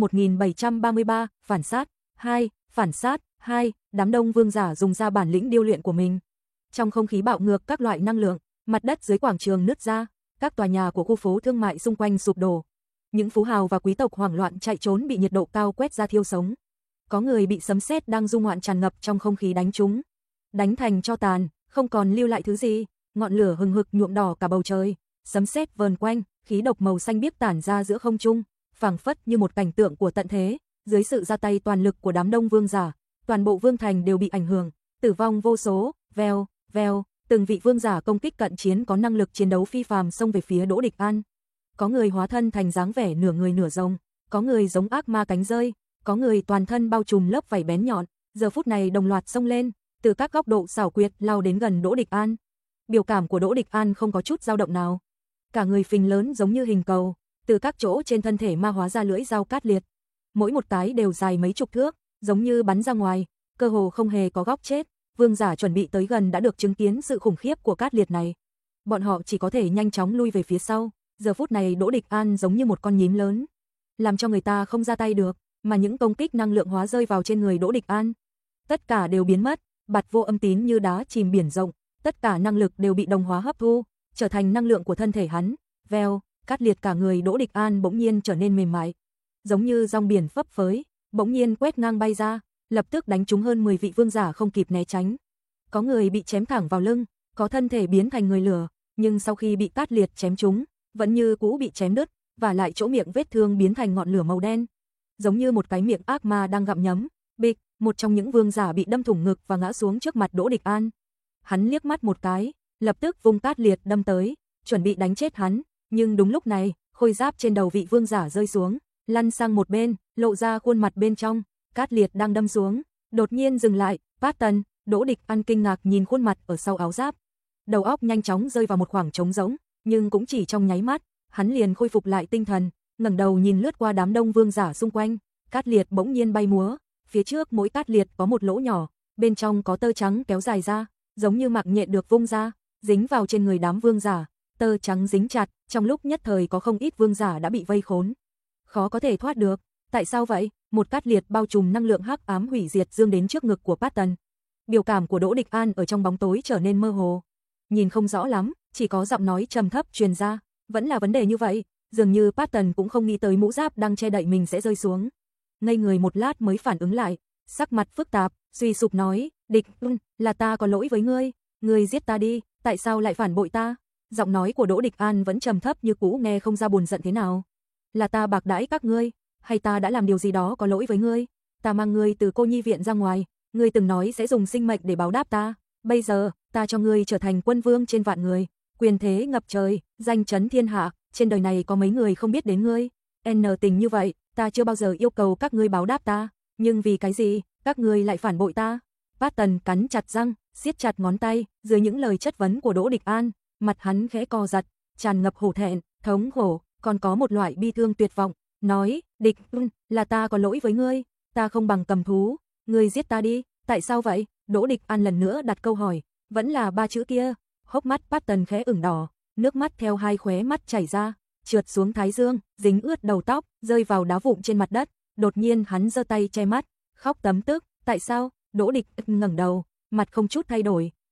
1733, phản sát 2, phản sát 2, đám đông vương giả dùng ra bản lĩnh điêu luyện của mình. Trong không khí bạo ngược các loại năng lượng, mặt đất dưới quảng trường nứt ra, các tòa nhà của khu phố thương mại xung quanh sụp đổ. Những phú hào và quý tộc hoảng loạn chạy trốn bị nhiệt độ cao quét ra thiêu sống. Có người bị sấm sét đang du ngoạn tràn ngập trong không khí đánh trúng, đánh thành tro tàn, không còn lưu lại thứ gì, ngọn lửa hừng hực nhuộm đỏ cả bầu trời, sấm sét vờn quanh, khí độc màu xanh biếc tản ra giữa không trung, phảng phất như một cảnh tượng của tận thế. Dưới sự ra tay toàn lực của đám đông vương giả, toàn bộ vương thành đều bị ảnh hưởng, tử vong vô số. Vèo, vèo, từng vị vương giả công kích cận chiến có năng lực chiến đấu phi phàm xông về phía Đỗ Địch An. Có người hóa thân thành dáng vẻ nửa người nửa rồng, có người giống ác ma cánh rơi, có người toàn thân bao trùm lớp vảy bén nhọn, giờ phút này đồng loạt xông lên, từ các góc độ xảo quyệt lao đến gần Đỗ Địch An. Biểu cảm của Đỗ Địch An không có chút dao động nào, cả người phình lớn giống như hình cầu, từ các chỗ trên thân thể ma hóa ra lưỡi dao cát liệt. Mỗi một cái đều dài mấy chục thước, giống như bắn ra ngoài, cơ hồ không hề có góc chết. Vương giả chuẩn bị tới gần đã được chứng kiến sự khủng khiếp của cát liệt này. Bọn họ chỉ có thể nhanh chóng lui về phía sau. Giờ phút này Đỗ Địch An giống như một con nhím lớn, làm cho người ta không ra tay được, mà những công kích năng lượng hóa rơi vào trên người Đỗ Địch An, tất cả đều biến mất, bạt vô âm tín như đá chìm biển rộng, tất cả năng lực đều bị đồng hóa hấp thu, trở thành năng lượng của thân thể hắn. Vèo, cát liệt cả người Đỗ Địch An bỗng nhiên trở nên mềm mại, giống như dòng biển phấp phới, bỗng nhiên quét ngang bay ra, lập tức đánh trúng hơn 10 vị vương giả không kịp né tránh. Có người bị chém thẳng vào lưng, có thân thể biến thành người lửa, nhưng sau khi bị cát liệt chém trúng, vẫn như cũ bị chém đứt, và lại chỗ miệng vết thương biến thành ngọn lửa màu đen, giống như một cái miệng ác ma đang gặm nhấm. Bịch, một trong những vương giả bị đâm thủng ngực và ngã xuống trước mặt Đỗ Địch An. Hắn liếc mắt một cái, lập tức vung cát liệt đâm tới, chuẩn bị đánh chết hắn, nhưng đúng lúc này, khôi giáp trên đầu vị vương giả rơi xuống, lăn sang một bên, lộ ra khuôn mặt bên trong. Cát liệt đang đâm xuống, đột nhiên dừng lại. Patton, Đỗ Địch An kinh ngạc nhìn khuôn mặt ở sau áo giáp, đầu óc nhanh chóng rơi vào một khoảng trống rỗng, nhưng cũng chỉ trong nháy mắt, hắn liền khôi phục lại tinh thần, ngẩng đầu nhìn lướt qua đám đông vương giả xung quanh. Cát liệt bỗng nhiên bay múa, phía trước mỗi cát liệt có một lỗ nhỏ, bên trong có tơ trắng kéo dài ra, giống như mạng nhện được vung ra, dính vào trên người đám vương giả. Tơ trắng dính chặt, trong lúc nhất thời có không ít vương giả đã bị vây khốn, khó có thể thoát được. Tại sao vậy? Một cát liệt bao trùm năng lượng hắc ám hủy diệt dương đến trước ngực của Patton. Biểu cảm của Đỗ Địch An ở trong bóng tối trở nên mơ hồ, nhìn không rõ lắm, chỉ có giọng nói trầm thấp truyền ra. Vẫn là vấn đề như vậy, dường như Patton cũng không nghĩ tới mũ giáp đang che đậy mình sẽ rơi xuống. Ngây người một lát mới phản ứng lại, sắc mặt phức tạp, suy sụp nói, Địch, là ta có lỗi với ngươi, ngươi giết ta đi, tại sao lại phản bội ta? Giọng nói của Đỗ Địch An vẫn trầm thấp như cũ, nghe không ra buồn giận thế nào. Là ta bạc đãi các ngươi, hay ta đã làm điều gì đó có lỗi với ngươi? Ta mang ngươi từ cô nhi viện ra ngoài, ngươi từng nói sẽ dùng sinh mệnh để báo đáp ta, bây giờ, ta cho ngươi trở thành quân vương trên vạn người, quyền thế ngập trời, danh chấn thiên hạ, trên đời này có mấy người không biết đến ngươi. Tình như vậy, ta chưa bao giờ yêu cầu các ngươi báo đáp ta, nhưng vì cái gì, các ngươi lại phản bội ta? Patton cắn chặt răng, siết chặt ngón tay, dưới những lời chất vấn của Đỗ Địch An, mặt hắn khẽ co giật, tràn ngập hổ thẹn, thống khổ, còn có một loại bi thương tuyệt vọng, nói, Địch, là ta có lỗi với ngươi, ta không bằng cầm thú, ngươi giết ta đi. Tại sao vậy? Đỗ Địch An lần nữa đặt câu hỏi, vẫn là ba chữ kia. Hốc mắt Patton khẽ ửng đỏ, nước mắt theo hai khóe mắt chảy ra, trượt xuống thái dương, dính ướt đầu tóc, rơi vào đá vụn trên mặt đất. Đột nhiên hắn giơ tay che mắt, khóc tấm tức. Tại sao? Đỗ Địch ngẩng đầu, mặt không chút thay đổi,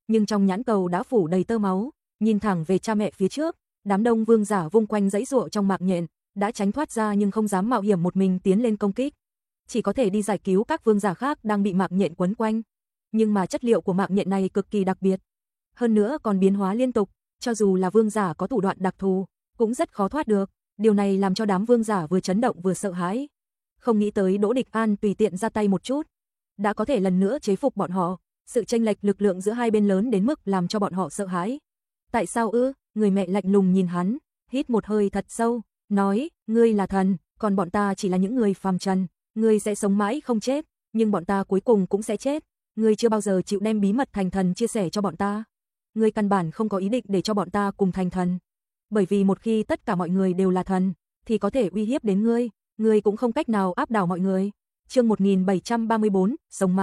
nhưng trong nhãn cầu đã phủ đầy tơ máu, nhìn thẳng về cha mẹ phía trước. Đám đông vương giả vung quanh giãy giụa trong mạng nhện, đã tránh thoát ra nhưng không dám mạo hiểm một mình tiến lên công kích. Chỉ có thể đi giải cứu các vương giả khác đang bị mạng nhện quấn quanh. Nhưng mà chất liệu của mạng nhện này cực kỳ đặc biệt. Hơn nữa còn biến hóa liên tục, cho dù là vương giả có thủ đoạn đặc thù, cũng rất khó thoát được. Điều này làm cho đám vương giả vừa chấn động vừa sợ hãi. Không nghĩ tới Đỗ Địch An tùy tiện ra tay một chút, đã có thể lần nữa chế phục bọn họ. Sự chênh lệch lực lượng giữa hai bên lớn đến mức làm cho bọn họ sợ hãi. Tại sao ư? Người mẹ lạnh lùng nhìn hắn, hít một hơi thật sâu, nói, ngươi là thần, còn bọn ta chỉ là những người phàm trần, ngươi sẽ sống mãi không chết, nhưng bọn ta cuối cùng cũng sẽ chết. Ngươi chưa bao giờ chịu đem bí mật thành thần chia sẻ cho bọn ta. Ngươi căn bản không có ý định để cho bọn ta cùng thành thần. Bởi vì một khi tất cả mọi người đều là thần, thì có thể uy hiếp đến ngươi cũng không cách nào áp đảo mọi người. Chương 1734,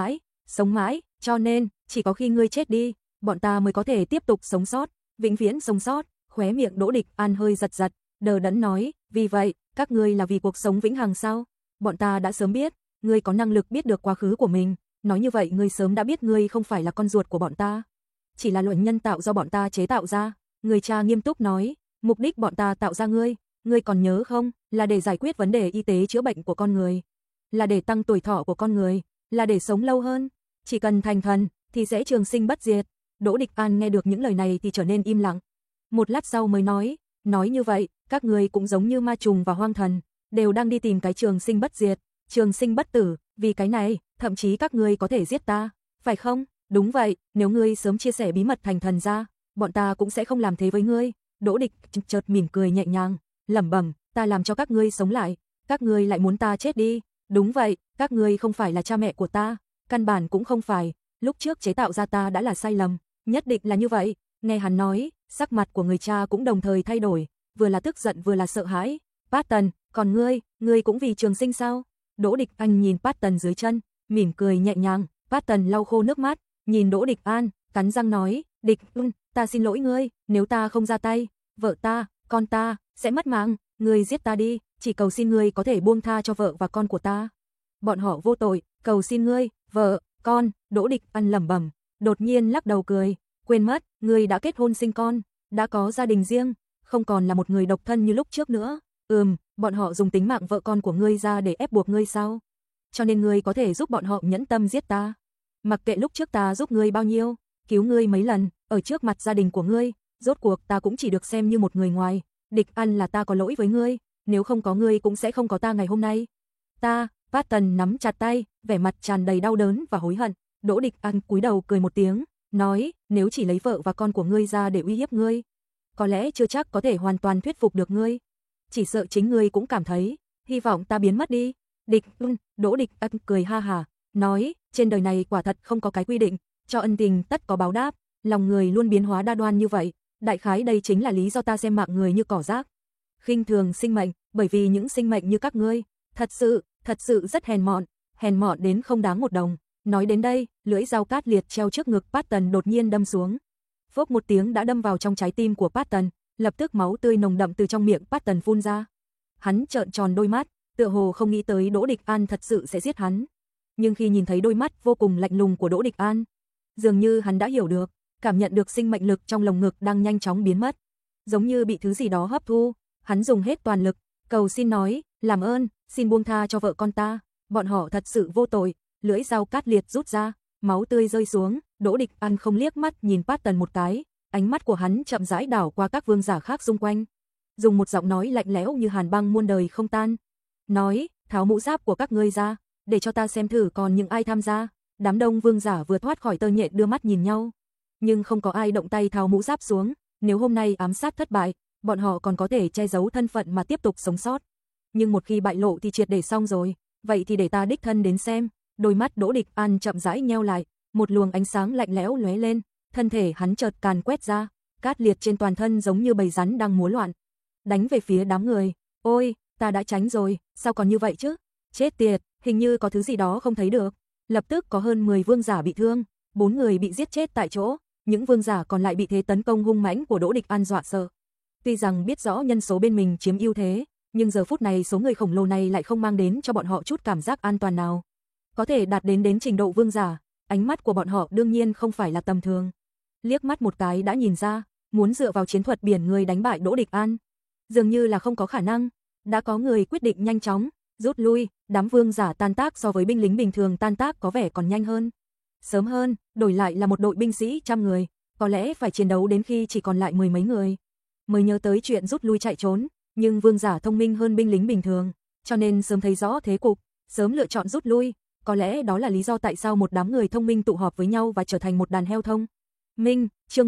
sống mãi, cho nên, chỉ có khi ngươi chết đi, bọn ta mới có thể tiếp tục sống sót, vĩnh viễn sống sót. Khóe miệng Đỗ Địch An hơi giật giật, đờ đẫn nói, vì vậy, các ngươi là vì cuộc sống vĩnh hằng sao? Bọn ta đã sớm biết, ngươi có năng lực biết được quá khứ của mình, nói như vậy ngươi sớm đã biết ngươi không phải là con ruột của bọn ta, chỉ là luận nhân tạo do bọn ta chế tạo ra. Người cha nghiêm túc nói, mục đích bọn ta tạo ra ngươi còn nhớ không, là để giải quyết vấn đề y tế chữa bệnh của con người, là để tăng tuổi thọ của con người, là để sống lâu hơn, chỉ cần thành thần thì sẽ trường sinh bất diệt. Đỗ Địch An nghe được những lời này thì trở nên im lặng. Một lát sau mới nói như vậy, các ngươi cũng giống như ma trùng và hoang thần, đều đang đi tìm cái trường sinh bất diệt, trường sinh bất tử, vì cái này, thậm chí các ngươi có thể giết ta, phải không? Đúng vậy, nếu ngươi sớm chia sẻ bí mật thành thần ra, bọn ta cũng sẽ không làm thế với ngươi. Đỗ Địch chợt mỉm cười nhẹ nhàng, lẩm bẩm, ta làm cho các ngươi sống lại, các ngươi lại muốn ta chết đi. Đúng vậy, các ngươi không phải là cha mẹ của ta, căn bản cũng không phải, lúc trước chế tạo ra ta đã là sai lầm, nhất định là như vậy. Nghe hắn nói, sắc mặt của người cha cũng đồng thời thay đổi, vừa là tức giận vừa là sợ hãi. Patton, còn ngươi cũng vì trường sinh sao? Đỗ Địch An nhìn Patton dưới chân, mỉm cười nhẹ nhàng. Patton lau khô nước mắt, nhìn Đỗ Địch An, cắn răng nói, ta xin lỗi ngươi, nếu ta không ra tay, vợ ta, con ta, sẽ mất mạng, ngươi giết ta đi, chỉ cầu xin ngươi có thể buông tha cho vợ và con của ta. Bọn họ vô tội, cầu xin ngươi, vợ, con. Đỗ Địch An lẩm bẩm, đột nhiên lắc đầu cười, quên mất, ngươi đã kết hôn sinh con, đã có gia đình riêng, không còn là một người độc thân như lúc trước nữa. Bọn họ dùng tính mạng vợ con của ngươi ra để ép buộc ngươi sao? Cho nên ngươi có thể giúp bọn họ nhẫn tâm giết ta. Mặc kệ lúc trước ta giúp ngươi bao nhiêu, cứu ngươi mấy lần, ở trước mặt gia đình của ngươi, rốt cuộc ta cũng chỉ được xem như một người ngoài. Địch An, là ta có lỗi với ngươi, nếu không có ngươi cũng sẽ không có ta ngày hôm nay. Patton nắm chặt tay, vẻ mặt tràn đầy đau đớn và hối hận. Đỗ Địch An cúi đầu cười một tiếng, nói, nếu chỉ lấy vợ và con của ngươi ra để uy hiếp ngươi, có lẽ chưa chắc có thể hoàn toàn thuyết phục được ngươi. Chỉ sợ chính ngươi cũng cảm thấy, hy vọng ta biến mất đi. Đỗ Địch An cười ha hả, nói, trên đời này quả thật không có cái quy định, cho ân tình tất có báo đáp, lòng người luôn biến hóa đa đoan như vậy, đại khái đây chính là lý do ta xem mạng người như cỏ rác, khinh thường sinh mệnh, bởi vì những sinh mệnh như các ngươi, thật sự rất hèn mọn đến không đáng một đồng. Nói đến đây, lưỡi dao cát liệt treo trước ngực Patton đột nhiên đâm xuống. Phốc một tiếng đã đâm vào trong trái tim của Patton, lập tức máu tươi nồng đậm từ trong miệng Patton phun ra. Hắn trợn tròn đôi mắt, tựa hồ không nghĩ tới Đỗ Địch An thật sự sẽ giết hắn. Nhưng khi nhìn thấy đôi mắt vô cùng lạnh lùng của Đỗ Địch An, dường như hắn đã hiểu được, cảm nhận được sinh mệnh lực trong lồng ngực đang nhanh chóng biến mất, giống như bị thứ gì đó hấp thu. Hắn dùng hết toàn lực, cầu xin nói, làm ơn, xin buông tha cho vợ con ta, bọn họ thật sự vô tội. Lưỡi dao cát liệt rút ra, máu tươi rơi xuống. Đỗ Địch An không liếc mắt nhìn Patton một cái, ánh mắt của hắn chậm rãi đảo qua các vương giả khác xung quanh, dùng một giọng nói lạnh lẽo như hàn băng muôn đời không tan, nói, tháo mũ giáp của các ngươi ra, để cho ta xem thử còn những ai tham gia. Đám đông vương giả vừa thoát khỏi tơ nhện đưa mắt nhìn nhau, nhưng không có ai động tay tháo mũ giáp xuống. Nếu hôm nay ám sát thất bại, bọn họ còn có thể che giấu thân phận mà tiếp tục sống sót, nhưng một khi bại lộ thì triệt để xong rồi. Vậy thì để ta đích thân đến xem. Đôi mắt Đỗ Địch An chậm rãi nheo lại, một luồng ánh sáng lạnh lẽo lóe lên, thân thể hắn chợt càn quét ra, cát liệt trên toàn thân giống như bầy rắn đang múa loạn, đánh về phía đám người. Ôi, ta đã tránh rồi, sao còn như vậy chứ? Chết tiệt, hình như có thứ gì đó không thấy được. Lập tức có hơn 10 vương giả bị thương, 4 người bị giết chết tại chỗ, những vương giả còn lại bị thế tấn công hung mãnh của Đỗ Địch An dọa sợ. Tuy rằng biết rõ nhân số bên mình chiếm ưu thế, nhưng giờ phút này số người khổng lồ này lại không mang đến cho bọn họ chút cảm giác an toàn nào. Có thể đạt đến trình độ vương giả, ánh mắt của bọn họ đương nhiên không phải là tầm thường. liếc mắt một cái đã nhìn ra, muốn dựa vào chiến thuật biển người đánh bại Đỗ Địch An. Dường như là không có khả năng, đã có người quyết định nhanh chóng, rút lui, đám vương giả tan tác so với binh lính bình thường tan tác có vẻ còn nhanh hơn. Sớm hơn, đổi lại là một đội binh sĩ 100 người, có lẽ phải chiến đấu đến khi chỉ còn lại 10 mấy người. Mới nhớ tới chuyện rút lui chạy trốn, nhưng vương giả thông minh hơn binh lính bình thường, cho nên sớm thấy rõ thế cục, sớm lựa chọn rút lui, có lẽ đó là lý do tại sao một đám người thông minh tụ họp với nhau và trở thành một đàn heo thông minh. Chương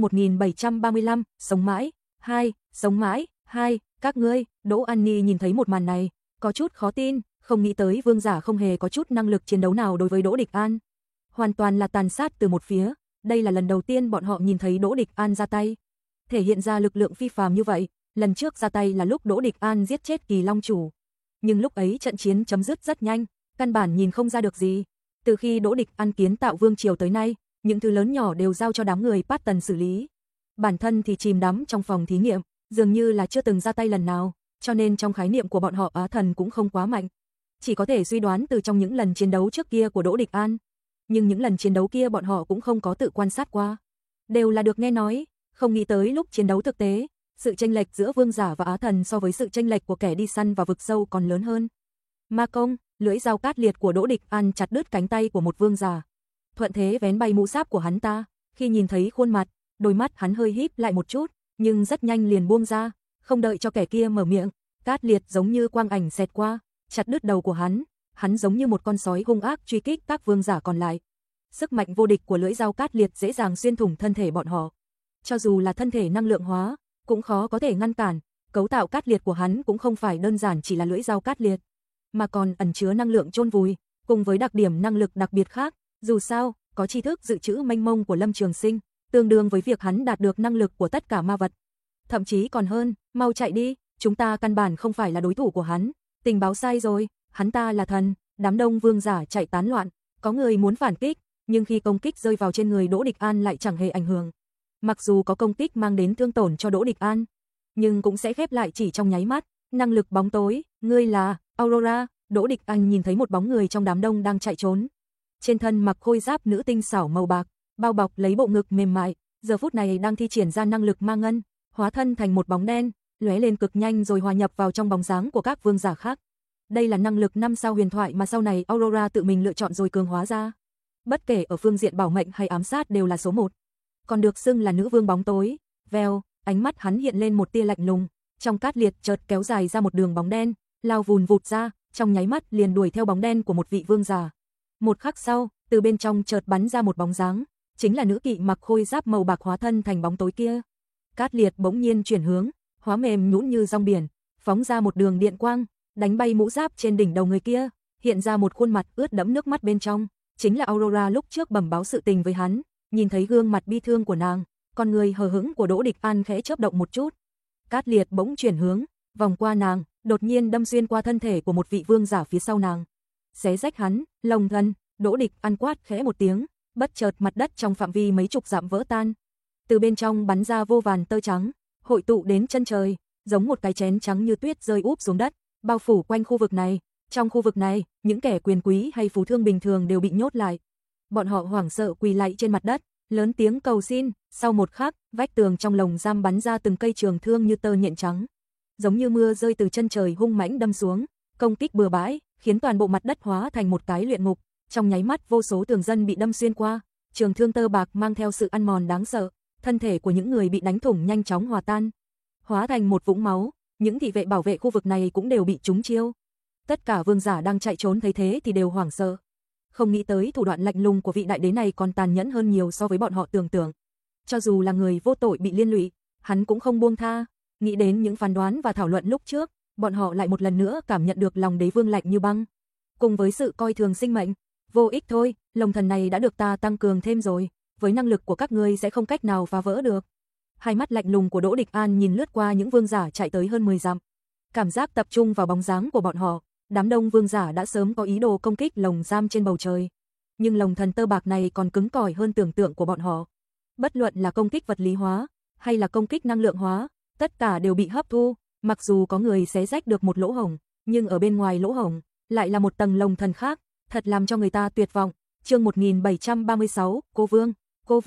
1735, sống mãi, 2, sống mãi, 2, các ngươi. Đỗ An Ni nhìn thấy một màn này, có chút khó tin, không nghĩ tới vương giả không hề có chút năng lực chiến đấu nào đối với Đỗ Địch An. Hoàn toàn là tàn sát từ một phía, đây là lần đầu tiên bọn họ nhìn thấy Đỗ Địch An ra tay. Thể hiện ra lực lượng phi phàm như vậy, lần trước ra tay là lúc Đỗ Địch An giết chết Kỳ Long chủ. Nhưng lúc ấy trận chiến chấm dứt rất nhanh, căn bản nhìn không ra được gì. Từ khi Đỗ Địch An kiến tạo vương triều tới nay, những thứ lớn nhỏ đều giao cho đám người Patton xử lý. Bản thân thì chìm đắm trong phòng thí nghiệm, dường như là chưa từng ra tay lần nào, cho nên trong khái niệm của bọn họ Á Thần cũng không quá mạnh. Chỉ có thể suy đoán từ trong những lần chiến đấu trước kia của Đỗ Địch An. Nhưng những lần chiến đấu kia bọn họ cũng không có tự quan sát qua. Đều là được nghe nói, không nghĩ tới lúc chiến đấu thực tế, sự chênh lệch giữa vương giả và Á Thần so với sự chênh lệch của kẻ đi săn và vực sâu còn lớn hơn. Ma công, lưỡi dao cát liệt của Đỗ Địch An chặt đứt cánh tay của một vương giả. Thuận thế vén bay mũ giáp của hắn ta, khi nhìn thấy khuôn mặt, đôi mắt hắn hơi híp lại một chút, nhưng rất nhanh liền buông ra, không đợi cho kẻ kia mở miệng, cát liệt giống như quang ảnh xẹt qua, chặt đứt đầu của hắn giống như một con sói hung ác truy kích các vương giả còn lại. Sức mạnh vô địch của lưỡi dao cát liệt dễ dàng xuyên thủng thân thể bọn họ. Cho dù là thân thể năng lượng hóa, cũng khó có thể ngăn cản, cấu tạo cát liệt của hắn cũng không phải đơn giản chỉ là lưỡi dao cát liệt, mà còn ẩn chứa năng lượng chôn vùi, cùng với đặc điểm năng lực đặc biệt khác, dù sao, có tri thức dự trữ mênh mông của Lâm Trường Sinh, tương đương với việc hắn đạt được năng lực của tất cả ma vật. Thậm chí còn hơn, mau chạy đi, chúng ta căn bản không phải là đối thủ của hắn, tình báo sai rồi, hắn ta là thần. Đám đông vương giả chạy tán loạn, có người muốn phản kích, nhưng khi công kích rơi vào trên người Đỗ Địch An lại chẳng hề ảnh hưởng. Mặc dù có công kích mang đến thương tổn cho Đỗ Địch An, nhưng cũng sẽ khép lại chỉ trong nháy mắt. Năng lực bóng tối, ngươi là Aurora. Đỗ Địch An nhìn thấy một bóng người trong đám đông đang chạy trốn. Trên thân mặc khôi giáp nữ tinh xảo màu bạc, bao bọc lấy bộ ngực mềm mại, giờ phút này đang thi triển ra năng lực ma ngân, hóa thân thành một bóng đen, lóe lên cực nhanh rồi hòa nhập vào trong bóng dáng của các vương giả khác. Đây là năng lực 5 sao huyền thoại mà sau này Aurora tự mình lựa chọn rồi cường hóa ra. Bất kể ở phương diện bảo mệnh hay ám sát đều là số 1. Còn được xưng là nữ vương bóng tối. Vèo, ánh mắt hắn hiện lên một tia lạnh lùng, trong cát liệt chợt kéo dài ra một đường bóng đen, lao vùn vụt ra, trong nháy mắt liền đuổi theo bóng đen của một vị vương giả. Một khắc sau, từ bên trong chợt bắn ra một bóng dáng, chính là nữ kỵ mặc khôi giáp màu bạc hóa thân thành bóng tối kia. Cát liệt bỗng nhiên chuyển hướng, hóa mềm nhũn như rong biển, phóng ra một đường điện quang, đánh bay mũ giáp trên đỉnh đầu người kia, hiện ra một khuôn mặt ướt đẫm nước mắt bên trong, chính là Aurora lúc trước bẩm báo sự tình với hắn, nhìn thấy gương mặt bi thương của nàng, con người hờ hững của Đỗ Địch An khẽ chớp động một chút. Cát liệt bỗng chuyển hướng, vòng qua nàng, đột nhiên đâm xuyên qua thân thể của một vị vương giả phía sau nàng. Xé rách hắn, lồng thân, Đỗ Địch An quát khẽ một tiếng, bất chợt mặt đất trong phạm vi mấy chục dặm vỡ tan. Từ bên trong bắn ra vô vàn tơ trắng, hội tụ đến chân trời, giống một cái chén trắng như tuyết rơi úp xuống đất, bao phủ quanh khu vực này. Trong khu vực này, những kẻ quyền quý hay phú thương bình thường đều bị nhốt lại. Bọn họ hoảng sợ quỳ lạy trên mặt đất, lớn tiếng cầu xin. Sau một khắc, vách tường trong lồng giam bắn ra từng cây trường thương như tơ nhện trắng, giống như mưa rơi từ chân trời hung mãnh đâm xuống, công kích bừa bãi, khiến toàn bộ mặt đất hóa thành một cái luyện ngục. Trong nháy mắt vô số tường dân bị đâm xuyên qua, trường thương tơ bạc mang theo sự ăn mòn đáng sợ, thân thể của những người bị đánh thủng nhanh chóng hòa tan, hóa thành một vũng máu. Những thị vệ bảo vệ khu vực này cũng đều bị trúng chiêu. Tất cả vương giả đang chạy trốn thấy thế thì đều hoảng sợ. Không nghĩ tới thủ đoạn lạnh lùng của vị đại đế này còn tàn nhẫn hơn nhiều so với bọn họ tưởng tượng. Cho dù là người vô tội bị liên lụy, hắn cũng không buông tha. Nghĩ đến những phán đoán và thảo luận lúc trước, bọn họ lại một lần nữa cảm nhận được lòng đế vương lạnh như băng. Cùng với sự coi thường sinh mệnh, vô ích thôi, lồng thần này đã được ta tăng cường thêm rồi, với năng lực của các ngươi sẽ không cách nào phá vỡ được. Hai mắt lạnh lùng của Đỗ Địch An nhìn lướt qua những vương giả chạy tới hơn 10 dặm. Cảm giác tập trung vào bóng dáng của bọn họ, đám đông vương giả đã sớm có ý đồ công kích lồng giam trên bầu trời. Nhưng lồng thần tơ bạc này còn cứng cỏi hơn tưởng tượng của bọn họ. Bất luận là công kích vật lý hóa, hay là công kích năng lượng hóa, tất cả đều bị hấp thu. Mặc dù có người xé rách được một lỗ hổng, nhưng ở bên ngoài lỗ hổng, lại là một tầng lồng thần khác, thật làm cho người ta tuyệt vọng. Chương 1736, cô Vương,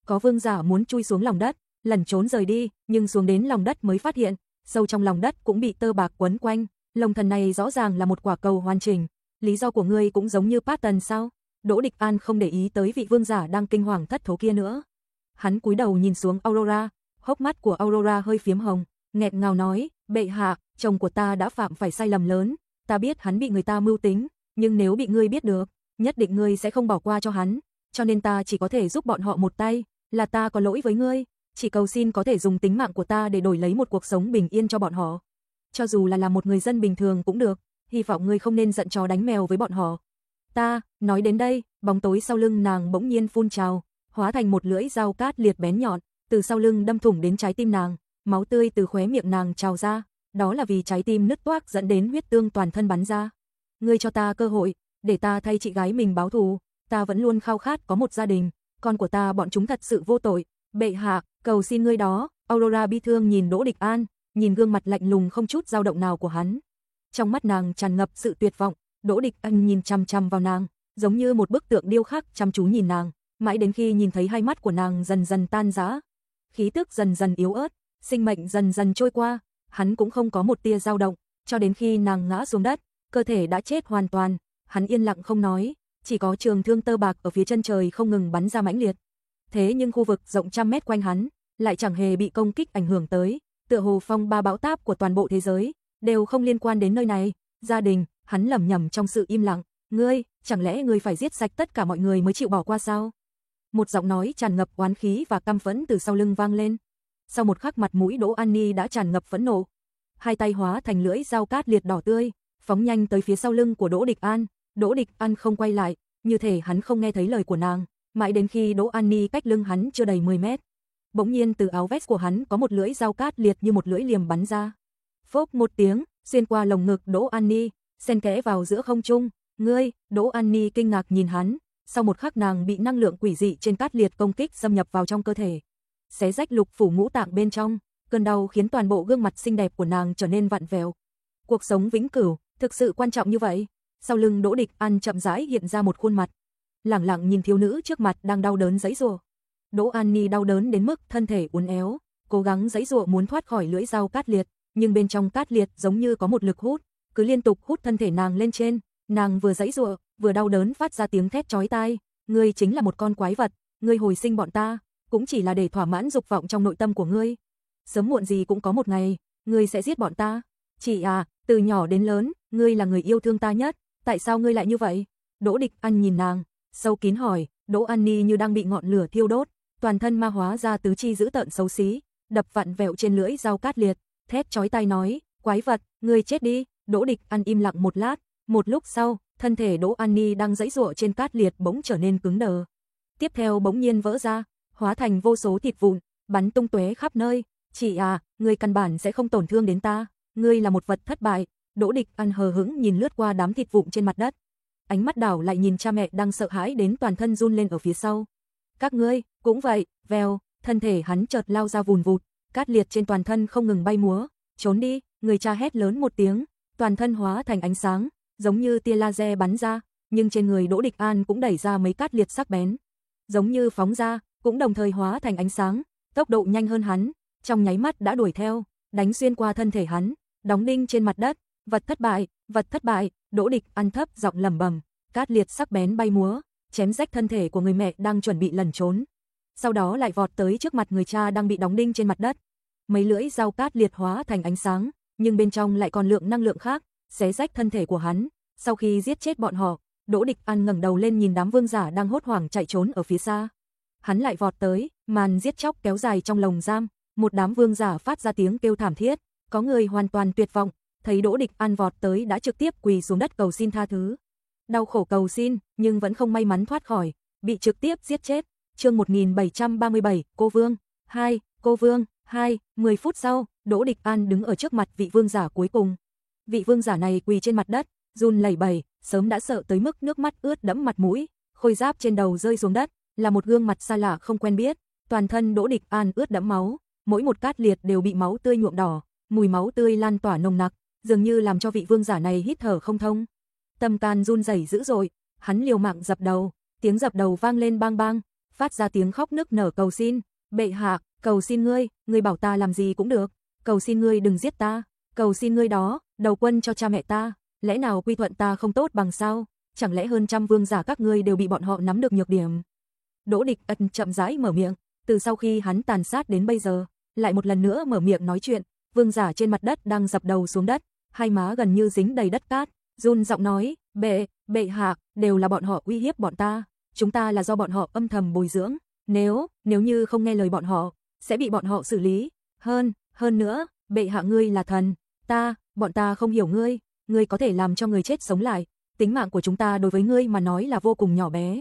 có vương giả muốn chui xuống lòng đất, lẩn trốn rời đi, nhưng xuống đến lòng đất mới phát hiện, sâu trong lòng đất cũng bị tơ bạc quấn quanh, lồng thần này rõ ràng là một quả cầu hoàn chỉnh. Lý do của ngươi cũng giống như Patton sao? Đỗ Địch An không để ý tới vị vương giả đang kinh hoàng thất thố kia nữa. Hắn cúi đầu nhìn xuống Aurora, hốc mắt của Aurora hơi phiếm hồng, nghẹn ngào nói, bệ hạ, chồng của ta đã phạm phải sai lầm lớn, ta biết hắn bị người ta mưu tính, nhưng nếu bị ngươi biết được, nhất định ngươi sẽ không bỏ qua cho hắn, cho nên ta chỉ có thể giúp bọn họ một tay, là ta có lỗi với ngươi, chỉ cầu xin có thể dùng tính mạng của ta để đổi lấy một cuộc sống bình yên cho bọn họ. Cho dù là một người dân bình thường cũng được, hy vọng ngươi không nên giận chó đánh mèo với bọn họ. Ta, nói đến đây, bóng tối sau lưng nàng bỗng nhiên phun trào, hóa thành một lưỡi dao cát liệt bén nhọn, từ sau lưng đâm thủng đến trái tim nàng, máu tươi từ khóe miệng nàng trào ra, đó là vì trái tim nứt toác dẫn đến huyết tương toàn thân bắn ra. Ngươi cho ta cơ hội, để ta thay chị gái mình báo thù, ta vẫn luôn khao khát có một gia đình, con của ta bọn chúng thật sự vô tội, bệ hạ, cầu xin ngươi đó. Aurora bi thương nhìn Đỗ Địch An, nhìn gương mặt lạnh lùng không chút dao động nào của hắn. Trong mắt nàng tràn ngập sự tuyệt vọng, Đỗ Địch An nhìn chằm chằm vào nàng, giống như một bức tượng điêu khắc chăm chú nhìn nàng, mãi đến khi nhìn thấy hai mắt của nàng dần dần tan rã, khí tức dần dần yếu ớt, sinh mệnh dần dần trôi qua, hắn cũng không có một tia dao động, cho đến khi nàng ngã xuống đất, cơ thể đã chết hoàn toàn, hắn yên lặng không nói, chỉ có trường thương tơ bạc ở phía chân trời không ngừng bắn ra mãnh liệt. Thế nhưng khu vực rộng trăm mét quanh hắn lại chẳng hề bị công kích ảnh hưởng tới, tựa hồ phong ba bão táp của toàn bộ thế giới đều không liên quan đến nơi này. Gia đình, hắn lẩm nhẩm trong sự im lặng, ngươi, chẳng lẽ ngươi phải giết sạch tất cả mọi người mới chịu bỏ qua sao? Một giọng nói tràn ngập oán khí và căm phẫn từ sau lưng vang lên. Sau một khắc mặt mũi Đỗ An Ni đã tràn ngập phẫn nộ, hai tay hóa thành lưỡi dao cát liệt đỏ tươi, phóng nhanh tới phía sau lưng của Đỗ Địch An. Đỗ Địch An không quay lại, như thể hắn không nghe thấy lời của nàng, mãi đến khi Đỗ An Ni cách lưng hắn chưa đầy 10 mét. Bỗng nhiên từ áo vest của hắn có một lưỡi dao cát liệt như một lưỡi liềm bắn ra. Phốp một tiếng, xuyên qua lồng ngực Đỗ An Ni, xen kẽ vào giữa không trung. Ngươi, Đỗ An Ni kinh ngạc nhìn hắn, sau một khắc nàng bị năng lượng quỷ dị trên cát liệt công kích xâm nhập vào trong cơ thể, xé rách lục phủ ngũ tạng bên trong, cơn đau khiến toàn bộ gương mặt xinh đẹp của nàng trở nên vặn vẹo. Cuộc sống vĩnh cửu, thực sự quan trọng như vậy? Sau lưng Đỗ Địch An chậm rãi hiện ra một khuôn mặt, lẳng lặng nhìn thiếu nữ trước mặt đang đau đớn giãy giụa. Đỗ An Ni đau đớn đến mức thân thể uốn éo, cố gắng giãy giụa muốn thoát khỏi lưỡi dao cát liệt, nhưng bên trong cát liệt giống như có một lực hút, cứ liên tục hút thân thể nàng lên trên. Nàng vừa giãy giụa, vừa đau đớn phát ra tiếng thét chói tai, ngươi chính là một con quái vật, ngươi hồi sinh bọn ta, cũng chỉ là để thỏa mãn dục vọng trong nội tâm của ngươi. Sớm muộn gì cũng có một ngày, ngươi sẽ giết bọn ta. Chị à, từ nhỏ đến lớn, ngươi là người yêu thương ta nhất, tại sao ngươi lại như vậy? Đỗ Địch An nhìn nàng, sâu kín hỏi. Đỗ An Ni như đang bị ngọn lửa thiêu đốt, toàn thân ma hóa ra tứ chi dữ tợn xấu xí, đập vặn vẹo trên lưỡi dao cát liệt, thét chói tai nói, quái vật, ngươi chết đi. Đỗ Địch An im lặng một lát, một lúc sau, thân thể Đỗ An Ni đang giãy giụa trên cát liệt bỗng trở nên cứng đờ. Tiếp theo bỗng nhiên vỡ ra, hóa thành vô số thịt vụn, bắn tung tóe khắp nơi. Chị à, ngươi căn bản sẽ không tổn thương đến ta, ngươi là một vật thất bại. Đỗ Địch An hờ hững nhìn lướt qua đám thịt vụn trên mặt đất, ánh mắt đảo lại nhìn cha mẹ đang sợ hãi đến toàn thân run lên ở phía sau. Các ngươi cũng vậy. Vèo, thân thể hắn chợt lao ra vùn vụt, cát liệt trên toàn thân không ngừng bay múa. Trốn đi, người cha hét lớn một tiếng, toàn thân hóa thành ánh sáng, giống như tia laser bắn ra, nhưng trên người Đỗ Địch An cũng đẩy ra mấy cát liệt sắc bén, giống như phóng ra, cũng đồng thời hóa thành ánh sáng, tốc độ nhanh hơn hắn, trong nháy mắt đã đuổi theo, đánh xuyên qua thân thể hắn, đóng đinh trên mặt đất. Vật thất bại, vật thất bại. Đỗ Địch An thấp giọng lẩm bẩm, cát liệt sắc bén bay múa, chém rách thân thể của người mẹ đang chuẩn bị lẩn trốn, sau đó lại vọt tới trước mặt người cha đang bị đóng đinh trên mặt đất. Mấy lưỡi dao cát liệt hóa thành ánh sáng, nhưng bên trong lại còn lượng năng lượng khác, xé rách thân thể của hắn. Sau khi giết chết bọn họ, Đỗ Địch An ngẩng đầu lên nhìn đám vương giả đang hốt hoảng chạy trốn ở phía xa. Hắn lại vọt tới, màn giết chóc kéo dài trong lồng giam, một đám vương giả phát ra tiếng kêu thảm thiết, có người hoàn toàn tuyệt vọng, thấy Đỗ Địch An vọt tới đã trực tiếp quỳ xuống đất cầu xin tha thứ. Đau khổ cầu xin, nhưng vẫn không may mắn thoát khỏi, bị trực tiếp giết chết. Chương 1737, cô vương 2, cô vương 2. 10 phút sau, Đỗ Địch An đứng ở trước mặt vị vương giả cuối cùng. Vị vương giả này quỳ trên mặt đất, run lẩy bẩy, sớm đã sợ tới mức nước mắt ướt đẫm mặt mũi, khôi giáp trên đầu rơi xuống đất, là một gương mặt xa lạ không quen biết, toàn thân Đỗ Địch An ướt đẫm máu, mỗi một cát liệt đều bị máu tươi nhuộm đỏ, mùi máu tươi lan tỏa nồng nặc, dường như làm cho vị vương giả này hít thở không thông. Tâm can run rẩy dữ dội, hắn liều mạng dập đầu, tiếng dập đầu vang lên bang bang, phát ra tiếng khóc nức nở cầu xin, bệ hạ, cầu xin ngươi bảo ta làm gì cũng được, cầu xin ngươi đừng giết ta, cầu xin ngươi đó, đầu quân cho cha mẹ ta, lẽ nào quy thuận ta không tốt bằng sao, chẳng lẽ hơn trăm vương giả các ngươi đều bị bọn họ nắm được nhược điểm. Đỗ Địch Ân chậm rãi mở miệng, từ sau khi hắn tàn sát đến bây giờ, lại một lần nữa mở miệng nói chuyện, vương giả trên mặt đất đang dập đầu xuống đất, hai má gần như dính đầy đất cát, run giọng nói, bệ hạ, đều là bọn họ uy hiếp bọn ta, chúng ta là do bọn họ âm thầm bồi dưỡng, nếu như không nghe lời bọn họ, sẽ bị bọn họ xử lý, hơn nữa, bệ hạ ngươi là thần, bọn ta không hiểu ngươi có thể làm cho người chết sống lại, tính mạng của chúng ta đối với ngươi mà nói là vô cùng nhỏ bé.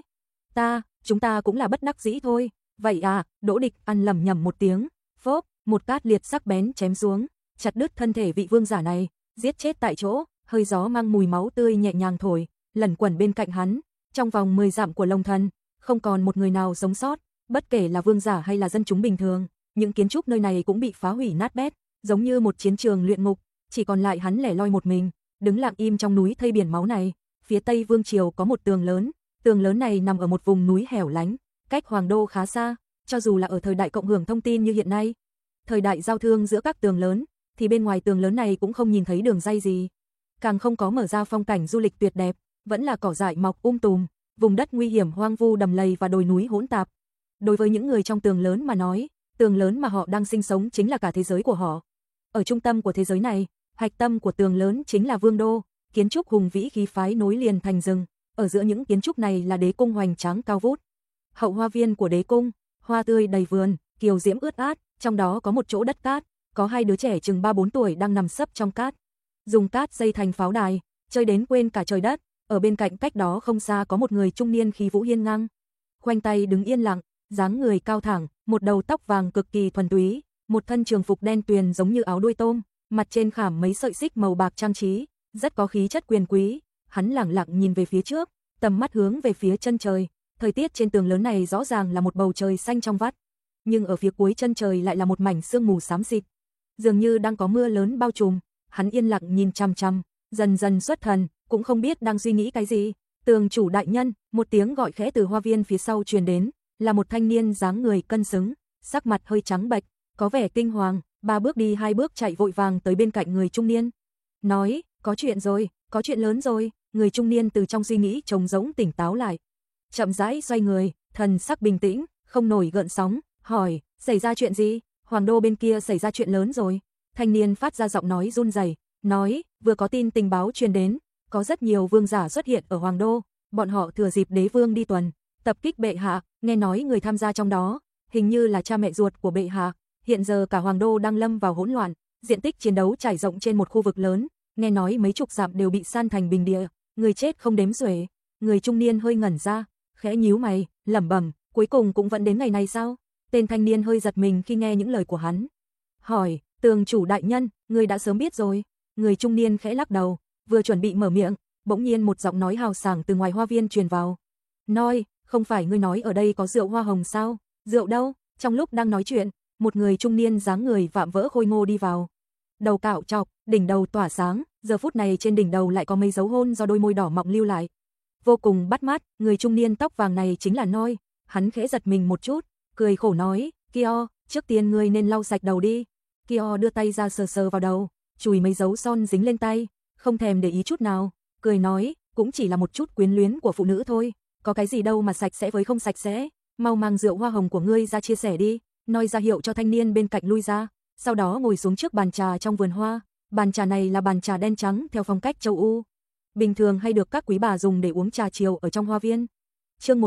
Chúng ta cũng là bất đắc dĩ thôi. Vậy à, Đỗ Địch ăn lẩm nhẩm một tiếng, phốp, một cát liệt sắc bén chém xuống, chặt đứt thân thể vị vương giả này, giết chết tại chỗ, hơi gió mang mùi máu tươi nhẹ nhàng thổi, lẩn quẩn bên cạnh hắn, trong vòng 10 dặm của Long Thần, không còn một người nào sống sót, bất kể là vương giả hay là dân chúng bình thường, những kiến trúc nơi này cũng bị phá hủy nát bét, giống như một chiến trường luyện ngục, chỉ còn lại hắn lẻ loi một mình, đứng lặng im trong núi thây biển máu này. Phía Tây Vương triều có một tường lớn này nằm ở một vùng núi hẻo lánh, cách Hoàng đô khá xa, cho dù là ở thời đại cộng hưởng thông tin như hiện nay, thời đại giao thương giữa các tường lớn, thì bên ngoài tường lớn này cũng không nhìn thấy đường ray gì, càng không có mở ra phong cảnh du lịch tuyệt đẹp, vẫn là cỏ dại mọc tùm, vùng đất nguy hiểm hoang vu đầm lầy và đồi núi hỗn tạp. Đối với những người trong tường lớn mà nói, tường lớn mà họ đang sinh sống chính là cả thế giới của họ. Ở trung tâm của thế giới này, hạch tâm của tường lớn chính là vương đô, kiến trúc hùng vĩ khí phái nối liền thành rừng, ở giữa những kiến trúc này là đế cung hoành tráng cao vút. Hậu hoa viên của đế cung, hoa tươi đầy vườn, kiều diễm ướt át, trong đó có một chỗ đất cát, có hai đứa trẻ chừng 3-4 tuổi đang nằm sấp trong cát. Dùng cát xây thành pháo đài, chơi đến quên cả trời đất, ở bên cạnh cách đó không xa có một người trung niên khí vũ hiên ngang, khoanh tay đứng yên lặng, dáng người cao thẳng, một đầu tóc vàng cực kỳ thuần túy, một thân trường phục đen tuyền giống như áo đuôi tôm, mặt trên khảm mấy sợi xích màu bạc trang trí, rất có khí chất quyền quý. Hắn lẳng lặng nhìn về phía trước, tầm mắt hướng về phía chân trời, thời tiết trên tường lớn này rõ ràng là một bầu trời xanh trong vắt, nhưng ở phía cuối chân trời lại là một mảnh sương mù xám xịt, dường như đang có mưa lớn bao trùm. Hắn yên lặng nhìn chằm chằm, dần dần xuất thần, cũng không biết đang suy nghĩ cái gì. Tường chủ đại nhân, một tiếng gọi khẽ từ hoa viên phía sau truyền đến, là một thanh niên dáng người cân xứng, sắc mặt hơi trắng bệch, có vẻ kinh hoàng, 3 bước đi 2 bước chạy vội vàng tới bên cạnh người trung niên, nói, có chuyện rồi, có chuyện lớn rồi. Người trung niên từ trong suy nghĩ trống rỗng tỉnh táo lại, chậm rãi xoay người, thần sắc bình tĩnh, không nổi gợn sóng, hỏi, xảy ra chuyện gì? Hoàng đô bên kia xảy ra chuyện lớn rồi. Thanh niên phát ra giọng nói run rẩy, nói, vừa có tin tình báo truyền đến, có rất nhiều vương giả xuất hiện ở Hoàng đô, bọn họ thừa dịp đế vương đi tuần, tập kích bệ hạ, nghe nói người tham gia trong đó, hình như là cha mẹ ruột của bệ hạ. Hiện giờ cả Hoàng đô đang lâm vào hỗn loạn, diện tích chiến đấu trải rộng trên một khu vực lớn, nghe nói mấy chục dặm đều bị san thành bình địa, người chết không đếm xuể. Người trung niên hơi ngẩn ra, khẽ nhíu mày, lẩm bẩm, cuối cùng cũng vẫn đến ngày này sao? Tên thanh niên hơi giật mình khi nghe những lời của hắn. Hỏi, tường chủ đại nhân, người đã sớm biết rồi. Người trung niên khẽ lắc đầu, vừa chuẩn bị mở miệng, bỗng nhiên một giọng nói hào sảng từ ngoài hoa viên truyền vào. Nói, không phải ngươi nói ở đây có rượu hoa hồng sao? Rượu đâu? Trong lúc đang nói chuyện, một người trung niên dáng người vạm vỡ khôi ngô đi vào. Đầu cạo trọc, đỉnh đầu tỏa sáng, giờ phút này trên đỉnh đầu lại có mấy dấu hôn do đôi môi đỏ mọng lưu lại. Vô cùng bắt mắt, người trung niên tóc vàng này chính là Noi. Hắn khẽ giật mình một chút, cười khổ nói, Kyo, trước tiên ngươi nên lau sạch đầu đi. Kyo đưa tay ra sờ sờ vào đầu, chùi mấy dấu son dính lên tay, không thèm để ý chút nào, cười nói, cũng chỉ là một chút quyến luyến của phụ nữ thôi, có cái gì đâu mà sạch sẽ với không sạch sẽ, mau mang rượu hoa hồng của ngươi ra chia sẻ đi. Noi ra hiệu cho thanh niên bên cạnh lui ra, sau đó ngồi xuống trước bàn trà trong vườn hoa. Bàn trà này là bàn trà đen trắng theo phong cách châu Âu, bình thường hay được các quý bà dùng để uống trà chiều ở trong hoa viên. Chương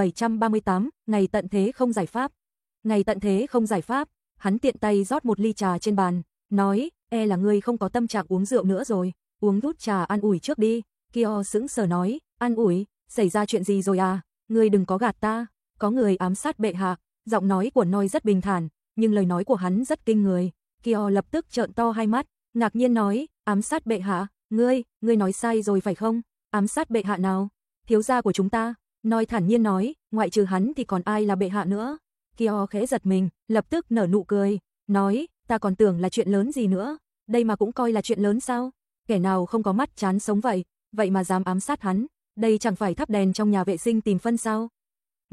1738, ngày tận thế không giải pháp. Ngày tận thế không giải pháp, hắn tiện tay rót một ly trà trên bàn, nói, là ngươi không có tâm trạng uống rượu nữa rồi, uống chút trà an ủi trước đi. Kyo sững sờ nói, an ủi, xảy ra chuyện gì rồi à? Ngươi đừng có gạt ta, có người ám sát bệ hạ. Giọng nói của Noi rất bình thản, nhưng lời nói của hắn rất kinh người. Kyo lập tức trợn to hai mắt, ngạc nhiên nói, ám sát bệ hạ, ngươi nói sai rồi phải không? Ám sát bệ hạ nào? Thiếu gia của chúng ta. Noi thản nhiên nói, ngoại trừ hắn thì còn ai là bệ hạ nữa? Kyo khẽ giật mình, lập tức nở nụ cười, nói, ta còn tưởng là chuyện lớn gì nữa, đây mà cũng coi là chuyện lớn sao? Kẻ nào không có mắt chán sống vậy mà dám ám sát hắn, đây chẳng phải thắp đèn trong nhà vệ sinh tìm phân sao?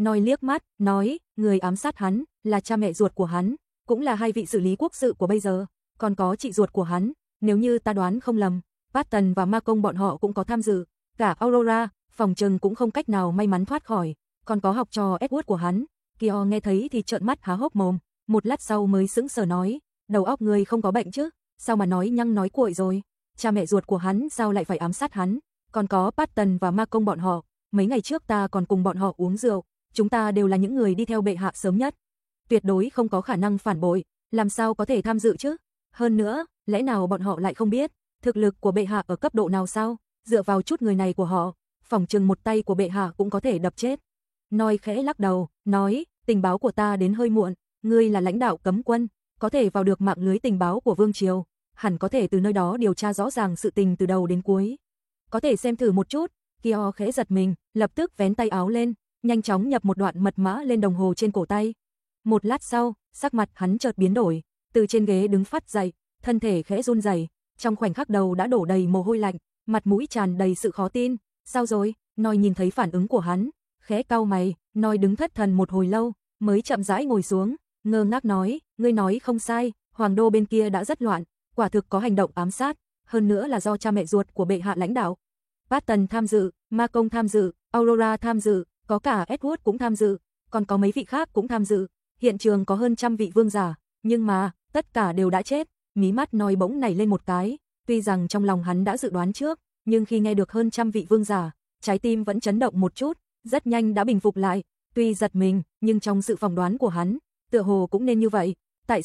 Noi liếc mắt, nói, người ám sát hắn, là cha mẹ ruột của hắn, cũng là hai vị xử lý quốc sự của bây giờ, còn có chị ruột của hắn, nếu như ta đoán không lầm, Patton và Ma Công bọn họ cũng có tham dự, cả Aurora, phòng trừng cũng không cách nào may mắn thoát khỏi, còn có học trò Edward của hắn. Kyo nghe thấy thì trợn mắt há hốc mồm, một lát sau mới sững sờ nói, đầu óc người không có bệnh chứ, sao mà nói nhăng nói cuội rồi, cha mẹ ruột của hắn sao lại phải ám sát hắn, còn có Patton và Ma Công bọn họ, mấy ngày trước ta còn cùng bọn họ uống rượu, chúng ta đều là những người đi theo bệ hạ sớm nhất, tuyệt đối không có khả năng phản bội, làm sao có thể tham dự chứ, hơn nữa, lẽ nào bọn họ lại không biết, thực lực của bệ hạ ở cấp độ nào sao, dựa vào chút người này của họ, phỏng chừng một tay của bệ hạ cũng có thể đập chết. Noi khẽ lắc đầu, nói, tình báo của ta đến hơi muộn, ngươi là lãnh đạo cấm quân, có thể vào được mạng lưới tình báo của Vương Triều, hẳn có thể từ nơi đó điều tra rõ ràng sự tình từ đầu đến cuối. Có thể xem thử một chút, Kyo khẽ giật mình, lập tức vén tay áo lên, nhanh chóng nhập một đoạn mật mã lên đồng hồ trên cổ tay. Một lát sau, sắc mặt hắn chợt biến đổi, từ trên ghế đứng phát dậy, thân thể khẽ run rẩy, trong khoảnh khắc đầu đã đổ đầy mồ hôi lạnh, mặt mũi tràn đầy sự khó tin. Sao rồi? Noi nhìn thấy phản ứng của hắn, khẽ cau mày, Noi đứng thất thần một hồi lâu, mới chậm rãi ngồi xuống, ngơ ngác nói, ngươi nói không sai, hoàng đô bên kia đã rất loạn, quả thực có hành động ám sát, hơn nữa là do cha mẹ ruột của bệ hạ lãnh đạo. Patton tham dự, Ma Công tham dự, Aurora tham dự, có cả Edward cũng tham dự, còn có mấy vị khác cũng tham dự. Hiện trường có hơn 100 vị vương giả, nhưng mà tất cả đều đã chết. Mí mắt Noi bỗng nảy lên một cái, tuy rằng trong lòng hắn đã dự đoán trước, nhưng khi nghe được hơn 100 vị vương giả, trái tim vẫn chấn động một chút, rất nhanh đã bình phục lại, tuy giật mình, nhưng trong sự phỏng đoán của hắn, tựa hồ cũng nên như vậy.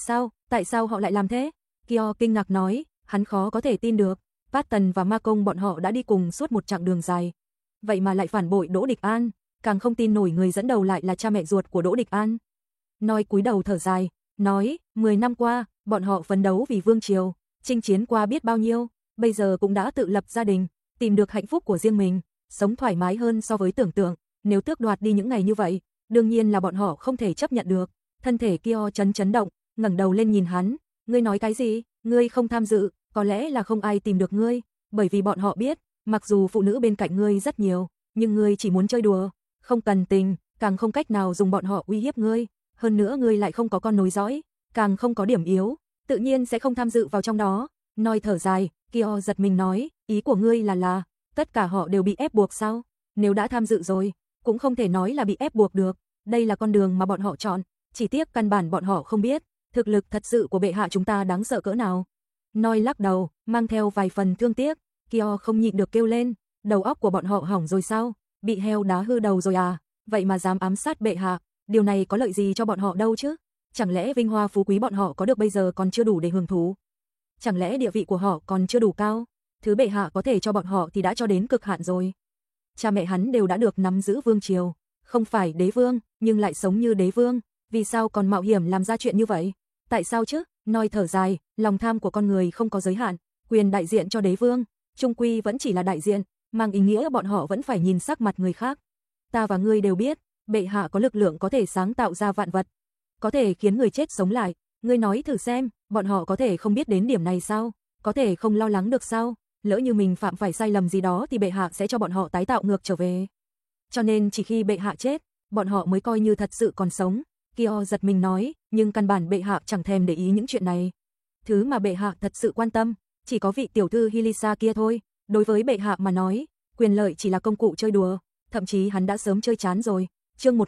Tại sao họ lại làm thế? Kyo kinh ngạc nói, hắn khó có thể tin được, Patton và Ma Công bọn họ đã đi cùng suốt một chặng đường dài, vậy mà lại phản bội Đỗ Địch An, càng không tin nổi người dẫn đầu lại là cha mẹ ruột của Đỗ Địch An. Noi cúi đầu thở dài, nói, 10 năm qua, bọn họ phấn đấu vì Vương Triều, chinh chiến qua biết bao nhiêu, bây giờ cũng đã tự lập gia đình, tìm được hạnh phúc của riêng mình, sống thoải mái hơn so với tưởng tượng, nếu tước đoạt đi những ngày như vậy, đương nhiên là bọn họ không thể chấp nhận được. Thân thể Kyo chấn động, ngẩng đầu lên nhìn hắn, ngươi nói cái gì? Ngươi không tham dự, có lẽ là không ai tìm được ngươi, bởi vì bọn họ biết, mặc dù phụ nữ bên cạnh ngươi rất nhiều, nhưng ngươi chỉ muốn chơi đùa, không cần tình, càng không cách nào dùng bọn họ uy hiếp ngươi, hơn nữa ngươi lại không có con nối dõi, càng không có điểm yếu, tự nhiên sẽ không tham dự vào trong đó. Noi thở dài, Kyo giật mình nói, ý của ngươi là tất cả họ đều bị ép buộc sao? Nếu đã tham dự rồi, cũng không thể nói là bị ép buộc được, đây là con đường mà bọn họ chọn, chỉ tiếc căn bản bọn họ không biết, thực lực thật sự của bệ hạ chúng ta đáng sợ cỡ nào. Noi lắc đầu, mang theo vài phần thương tiếc, Kyo không nhịn được kêu lên, đầu óc của bọn họ hỏng rồi sao? Bị heo đá hư đầu rồi à? Vậy mà dám ám sát bệ hạ, điều này có lợi gì cho bọn họ đâu chứ? Chẳng lẽ vinh hoa phú quý bọn họ có được bây giờ còn chưa đủ để hưởng thụ? Chẳng lẽ địa vị của họ còn chưa đủ cao? Thứ bệ hạ có thể cho bọn họ thì đã cho đến cực hạn rồi. Cha mẹ hắn đều đã được nắm giữ vương triều, không phải đế vương, nhưng lại sống như đế vương, vì sao còn mạo hiểm làm ra chuyện như vậy? Tại sao chứ? Noi thở dài, lòng tham của con người không có giới hạn, quyền đại diện cho đế vương, chung quy vẫn chỉ là đại diện, mang ý nghĩa bọn họ vẫn phải nhìn sắc mặt người khác. Ta và ngươi đều biết, bệ hạ có lực lượng có thể sáng tạo ra vạn vật, có thể khiến người chết sống lại, ngươi nói thử xem, bọn họ có thể không biết đến điểm này sao? Có thể không lo lắng được sao? Lỡ như mình phạm phải sai lầm gì đó thì bệ hạ sẽ cho bọn họ tái tạo ngược trở về. Cho nên chỉ khi bệ hạ chết, bọn họ mới coi như thật sự còn sống. Kyo giật mình nói, nhưng căn bản bệ hạ chẳng thèm để ý những chuyện này. Thứ mà bệ hạ thật sự quan tâm, chỉ có vị tiểu thư Hilisa kia thôi. Đối với bệ hạ mà nói, quyền lợi chỉ là công cụ chơi đùa, thậm chí hắn đã sớm chơi chán rồi. Chương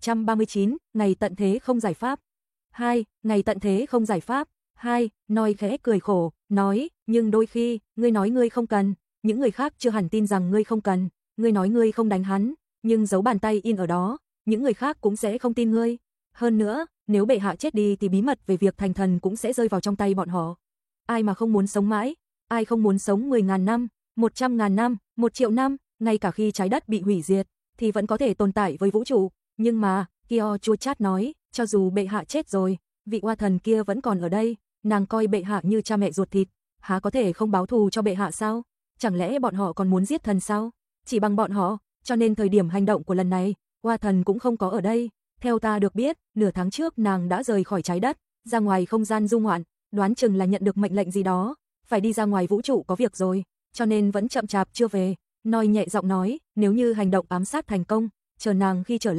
1739, ngày tận thế không giải pháp. 2. Ngày tận thế không giải pháp. 2. Noi khẽ cười khổ, nói, nhưng đôi khi, ngươi nói ngươi không cần, những người khác chưa hẳn tin rằng ngươi không cần, ngươi nói ngươi không đánh hắn, nhưng dấu bàn tay in ở đó, những người khác cũng sẽ không tin ngươi. Hơn nữa, nếu bệ hạ chết đi thì bí mật về việc thành thần cũng sẽ rơi vào trong tay bọn họ. Ai mà không muốn sống mãi, ai không muốn sống 10.000 năm, 100.000 năm, 1 triệu năm, ngay cả khi trái đất bị hủy diệt, thì vẫn có thể tồn tại với vũ trụ. Nhưng mà, Kyo chua chát nói, cho dù bệ hạ chết rồi, vị oa thần kia vẫn còn ở đây, nàng coi bệ hạ như cha mẹ ruột thịt, há có thể không báo thù cho bệ hạ sao? Chẳng lẽ bọn họ còn muốn giết thần sao? Chỉ bằng bọn họ, cho nên thời điểm hành động của lần này, oa thần cũng không có ở đây. Theo ta được biết, nửa tháng trước nàng đã rời khỏi trái đất, ra ngoài không gian du ngoạn, đoán chừng là nhận được mệnh lệnh gì đó, phải đi ra ngoài vũ trụ có việc rồi, cho nên vẫn chậm chạp chưa về. Noi nhẹ giọng nói, nếu như hành động ám sát thành công, chờ nàng khi trở lại,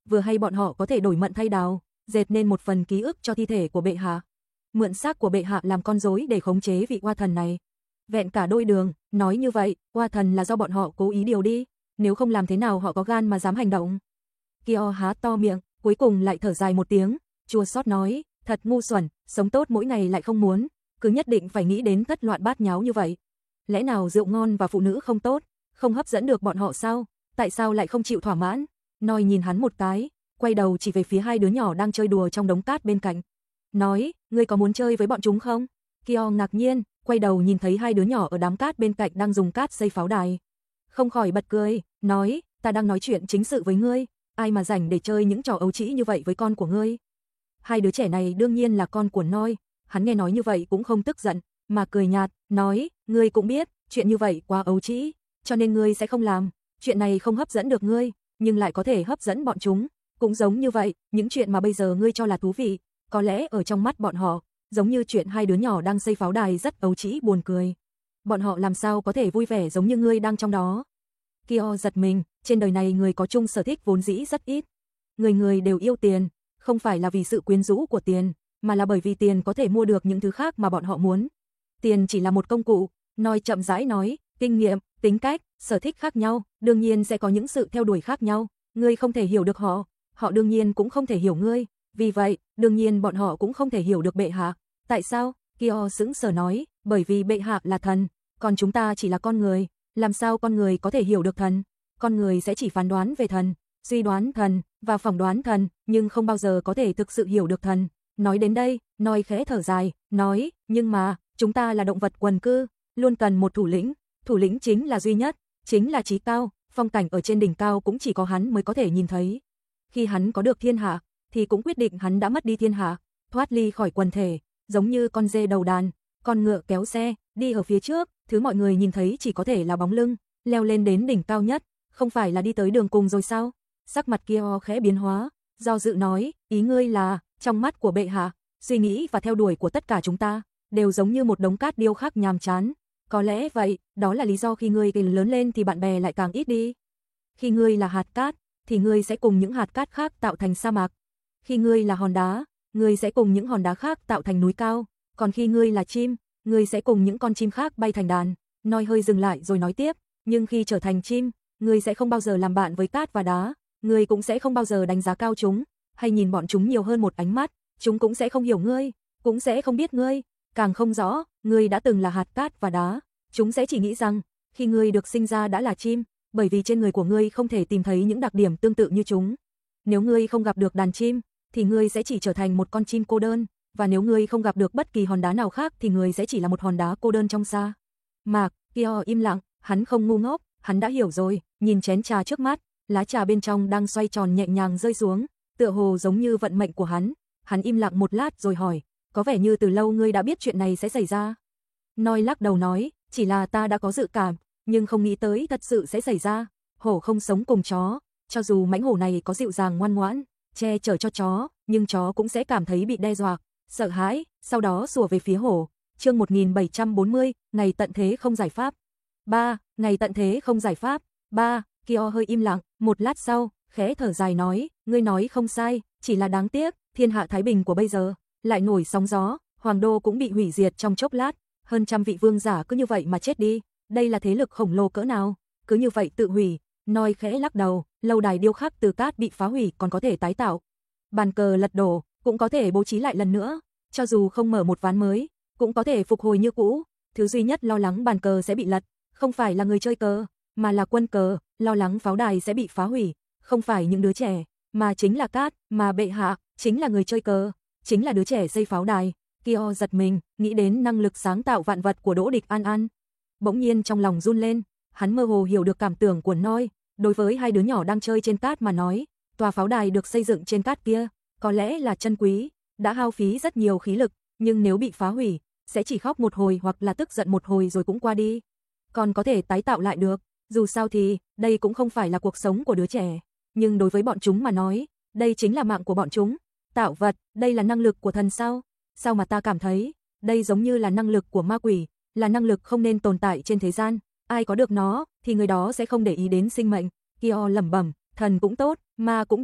vừa hay bọn họ có thể đổi mận thay đào, dệt nên một phần ký ức cho thi thể của bệ hạ. Mượn xác của bệ hạ làm con rối để khống chế vị oa thần này. Vẹn cả đôi đường, nói như vậy, oa thần là do bọn họ cố ý điều đi, nếu không làm thế nào họ có gan mà dám hành động. Kyo há to miệng, cuối cùng lại thở dài một tiếng, chua xót nói, thật ngu xuẩn, sống tốt mỗi ngày lại không muốn, cứ nhất định phải nghĩ đến thất loạn bát nháo như vậy. Lẽ nào rượu ngon và phụ nữ không tốt, không hấp dẫn được bọn họ sao? Tại sao lại không chịu thỏa mãn? Noi nhìn hắn một cái, quay đầu chỉ về phía hai đứa nhỏ đang chơi đùa trong đống cát bên cạnh. Nói, ngươi có muốn chơi với bọn chúng không? Kyo ngạc nhiên, quay đầu nhìn thấy hai đứa nhỏ ở đám cát bên cạnh đang dùng cát xây pháo đài. Không khỏi bật cười, nói, ta đang nói chuyện chính sự với ngươi, ai mà rảnh để chơi những trò ấu trĩ như vậy với con của ngươi. Hai đứa trẻ này đương nhiên là con của Noi, hắn nghe nói như vậy cũng không tức giận, mà cười nhạt, nói, ngươi cũng biết, chuyện như vậy quá ấu trĩ, cho nên ngươi sẽ không làm, chuyện này không hấp dẫn được ngươi, nhưng lại có thể hấp dẫn bọn chúng, cũng giống như vậy, những chuyện mà bây giờ ngươi cho là thú vị, có lẽ ở trong mắt bọn họ, giống như chuyện hai đứa nhỏ đang xây pháo đài rất ấu trĩ buồn cười. Bọn họ làm sao có thể vui vẻ giống như ngươi đang trong đó. Kyo giật mình, trên đời này người có chung sở thích vốn dĩ rất ít. Người người đều yêu tiền, không phải là vì sự quyến rũ của tiền, mà là bởi vì tiền có thể mua được những thứ khác mà bọn họ muốn. Tiền chỉ là một công cụ, Noi chậm rãi nói, kinh nghiệm, tính cách, sở thích khác nhau, đương nhiên sẽ có những sự theo đuổi khác nhau, ngươi không thể hiểu được họ, họ đương nhiên cũng không thể hiểu ngươi, vì vậy, đương nhiên bọn họ cũng không thể hiểu được bệ hạ. Tại sao? Kyo sững sờ nói, bởi vì bệ hạ là thần, còn chúng ta chỉ là con người, làm sao con người có thể hiểu được thần? Con người sẽ chỉ phán đoán về thần, suy đoán thần và phỏng đoán thần, nhưng không bao giờ có thể thực sự hiểu được thần. Nói đến đây, Noi khẽ thở dài, nói, nhưng mà, chúng ta là động vật quần cư, luôn cần một thủ lĩnh chính là duy nhất, chính là chí cao, phong cảnh ở trên đỉnh cao cũng chỉ có hắn mới có thể nhìn thấy. Khi hắn có được thiên hạ, thì cũng quyết định hắn đã mất đi thiên hạ, thoát ly khỏi quần thể, giống như con dê đầu đàn, con ngựa kéo xe, đi ở phía trước, thứ mọi người nhìn thấy chỉ có thể là bóng lưng, leo lên đến đỉnh cao nhất, không phải là đi tới đường cùng rồi sao? Sắc mặt Kyo khẽ biến hóa, do dự nói, ý ngươi là, trong mắt của bệ hạ, suy nghĩ và theo đuổi của tất cả chúng ta, đều giống như một đống cát điêu khắc nhàm chán. Có lẽ vậy, đó là lý do khi ngươi lớn lên thì bạn bè lại càng ít đi. Khi ngươi là hạt cát, thì ngươi sẽ cùng những hạt cát khác tạo thành sa mạc. Khi ngươi là hòn đá, ngươi sẽ cùng những hòn đá khác tạo thành núi cao. Còn khi ngươi là chim, ngươi sẽ cùng những con chim khác bay thành đàn. Noi hơi dừng lại rồi nói tiếp, nhưng khi trở thành chim, ngươi sẽ không bao giờ làm bạn với cát và đá, ngươi cũng sẽ không bao giờ đánh giá cao chúng, hay nhìn bọn chúng nhiều hơn một ánh mắt, chúng cũng sẽ không hiểu ngươi, cũng sẽ không biết ngươi, càng không rõ, ngươi đã từng là hạt cát và đá, chúng sẽ chỉ nghĩ rằng, khi ngươi được sinh ra đã là chim, bởi vì trên người của ngươi không thể tìm thấy những đặc điểm tương tự như chúng. Nếu ngươi không gặp được đàn chim, thì ngươi sẽ chỉ trở thành một con chim cô đơn, và nếu ngươi không gặp được bất kỳ hòn đá nào khác thì ngươi sẽ chỉ là một hòn đá cô đơn trong sa mạc. Kyo im lặng, hắn không ngu ngốc, hắn đã hiểu rồi, nhìn chén trà trước mắt, lá trà bên trong đang xoay tròn nhẹ nhàng rơi xuống, tựa hồ giống như vận mệnh của hắn. Hắn im lặng một lát rồi hỏi, có vẻ như từ lâu ngươi đã biết chuyện này sẽ xảy ra. Noi lắc đầu nói, chỉ là ta đã có dự cảm, nhưng không nghĩ tới thật sự sẽ xảy ra. Hổ không sống cùng chó, cho dù mãnh hổ này có dịu dàng ngoan ngoãn, che chở cho chó, nhưng chó cũng sẽ cảm thấy bị đe dọa, sợ hãi, sau đó sủa về phía hổ. Chương 1740, ngày tận thế không giải pháp. 3. Ngày tận thế không giải pháp. 3. Kyo hơi im lặng, một lát sau, khẽ thở dài nói, ngươi nói không sai, chỉ là đáng tiếc, thiên hạ thái bình của bây giờ, lại nổi sóng gió, hoàng đô cũng bị hủy diệt trong chốc lát, hơn trăm vị vương giả cứ như vậy mà chết đi, đây là thế lực khổng lồ cỡ nào, cứ như vậy tự hủy. Noi khẽ lắc đầu, lâu đài điêu khắc từ cát bị phá hủy còn có thể tái tạo, bàn cờ lật đổ, cũng có thể bố trí lại lần nữa, cho dù không mở một ván mới, cũng có thể phục hồi như cũ, thứ duy nhất lo lắng bàn cờ sẽ bị lật, không phải là người chơi cờ, mà là quân cờ, lo lắng pháo đài sẽ bị phá hủy, không phải những đứa trẻ, mà chính là cát, mà bệ hạ, chính là người chơi cờ, chính là đứa trẻ xây pháo đài. Kyo giật mình, nghĩ đến năng lực sáng tạo vạn vật của Đỗ Địch An An. Bỗng nhiên trong lòng run lên, hắn mơ hồ hiểu được cảm tưởng của Noi, đối với hai đứa nhỏ đang chơi trên cát mà nói, tòa pháo đài được xây dựng trên cát kia, có lẽ là chân quý, đã hao phí rất nhiều khí lực, nhưng nếu bị phá hủy, sẽ chỉ khóc một hồi hoặc là tức giận một hồi rồi cũng qua đi. Còn có thể tái tạo lại được, dù sao thì, đây cũng không phải là cuộc sống của đứa trẻ, nhưng đối với bọn chúng mà nói, đây chính là mạng của bọn chúng. Tạo vật, đây là năng lực của thần sao? Sao mà ta cảm thấy, đây giống như là năng lực của ma quỷ, là năng lực không nên tồn tại trên thế gian, ai có được nó, thì người đó sẽ không để ý đến sinh mệnh. Kyo lẩm bẩm, thần cũng tốt, ma cũng được,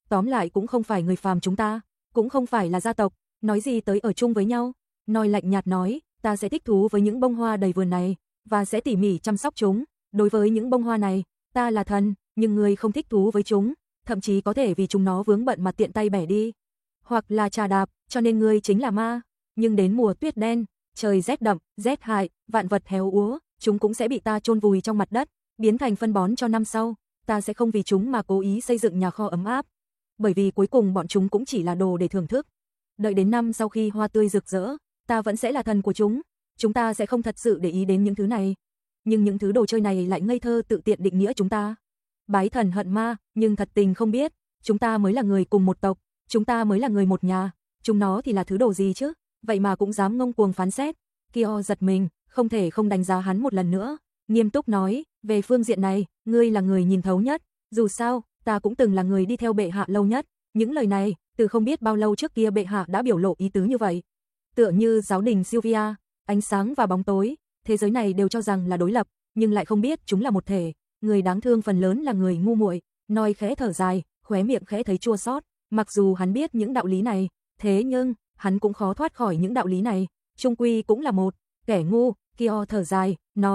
tóm lại cũng không phải người phàm chúng ta, cũng không phải là gia tộc, nói gì tới ở chung với nhau. Noi lạnh nhạt nói, ta sẽ thích thú với những bông hoa đầy vườn này, và sẽ tỉ mỉ chăm sóc chúng. Đối với những bông hoa này, ta là thần, nhưng ngươi không thích thú với chúng, thậm chí có thể vì chúng nó vướng bận mà tiện tay bẻ đi, hoặc là trà đạp, cho nên ngươi chính là ma. Nhưng đến mùa tuyết đen, trời rét đậm, rét hại, vạn vật héo úa, chúng cũng sẽ bị ta chôn vùi trong mặt đất, biến thành phân bón cho năm sau. Ta sẽ không vì chúng mà cố ý xây dựng nhà kho ấm áp, bởi vì cuối cùng bọn chúng cũng chỉ là đồ để thưởng thức. Đợi đến năm sau khi hoa tươi rực rỡ, ta vẫn sẽ là thần của chúng. Chúng ta sẽ không thật sự để ý đến những thứ này, nhưng những thứ đồ chơi này lại ngây thơ tự tiện định nghĩa chúng ta. Bái thần hận ma, nhưng thật tình không biết, chúng ta mới là người cùng một tộc, chúng ta mới là người một nhà, chúng nó thì là thứ đồ gì chứ, vậy mà cũng dám ngông cuồng phán xét. Kyo giật mình, không thể không đánh giá hắn một lần nữa, nghiêm túc nói, về phương diện này, ngươi là người nhìn thấu nhất, dù sao, ta cũng từng là người đi theo bệ hạ lâu nhất. Những lời này, từ không biết bao lâu trước kia bệ hạ đã biểu lộ ý tứ như vậy. Tựa như giáo đình Sylvia, ánh sáng và bóng tối, thế giới này đều cho rằng là đối lập, nhưng lại không biết chúng là một thể. Người đáng thương phần lớn là người ngu muội. Noi khẽ thở dài, khóe miệng khẽ thấy chua xót. Mặc dù hắn biết những đạo lý này, thế nhưng hắn cũng khó thoát khỏi những đạo lý này. Chung quy cũng là một kẻ ngu. Kyo thở dài,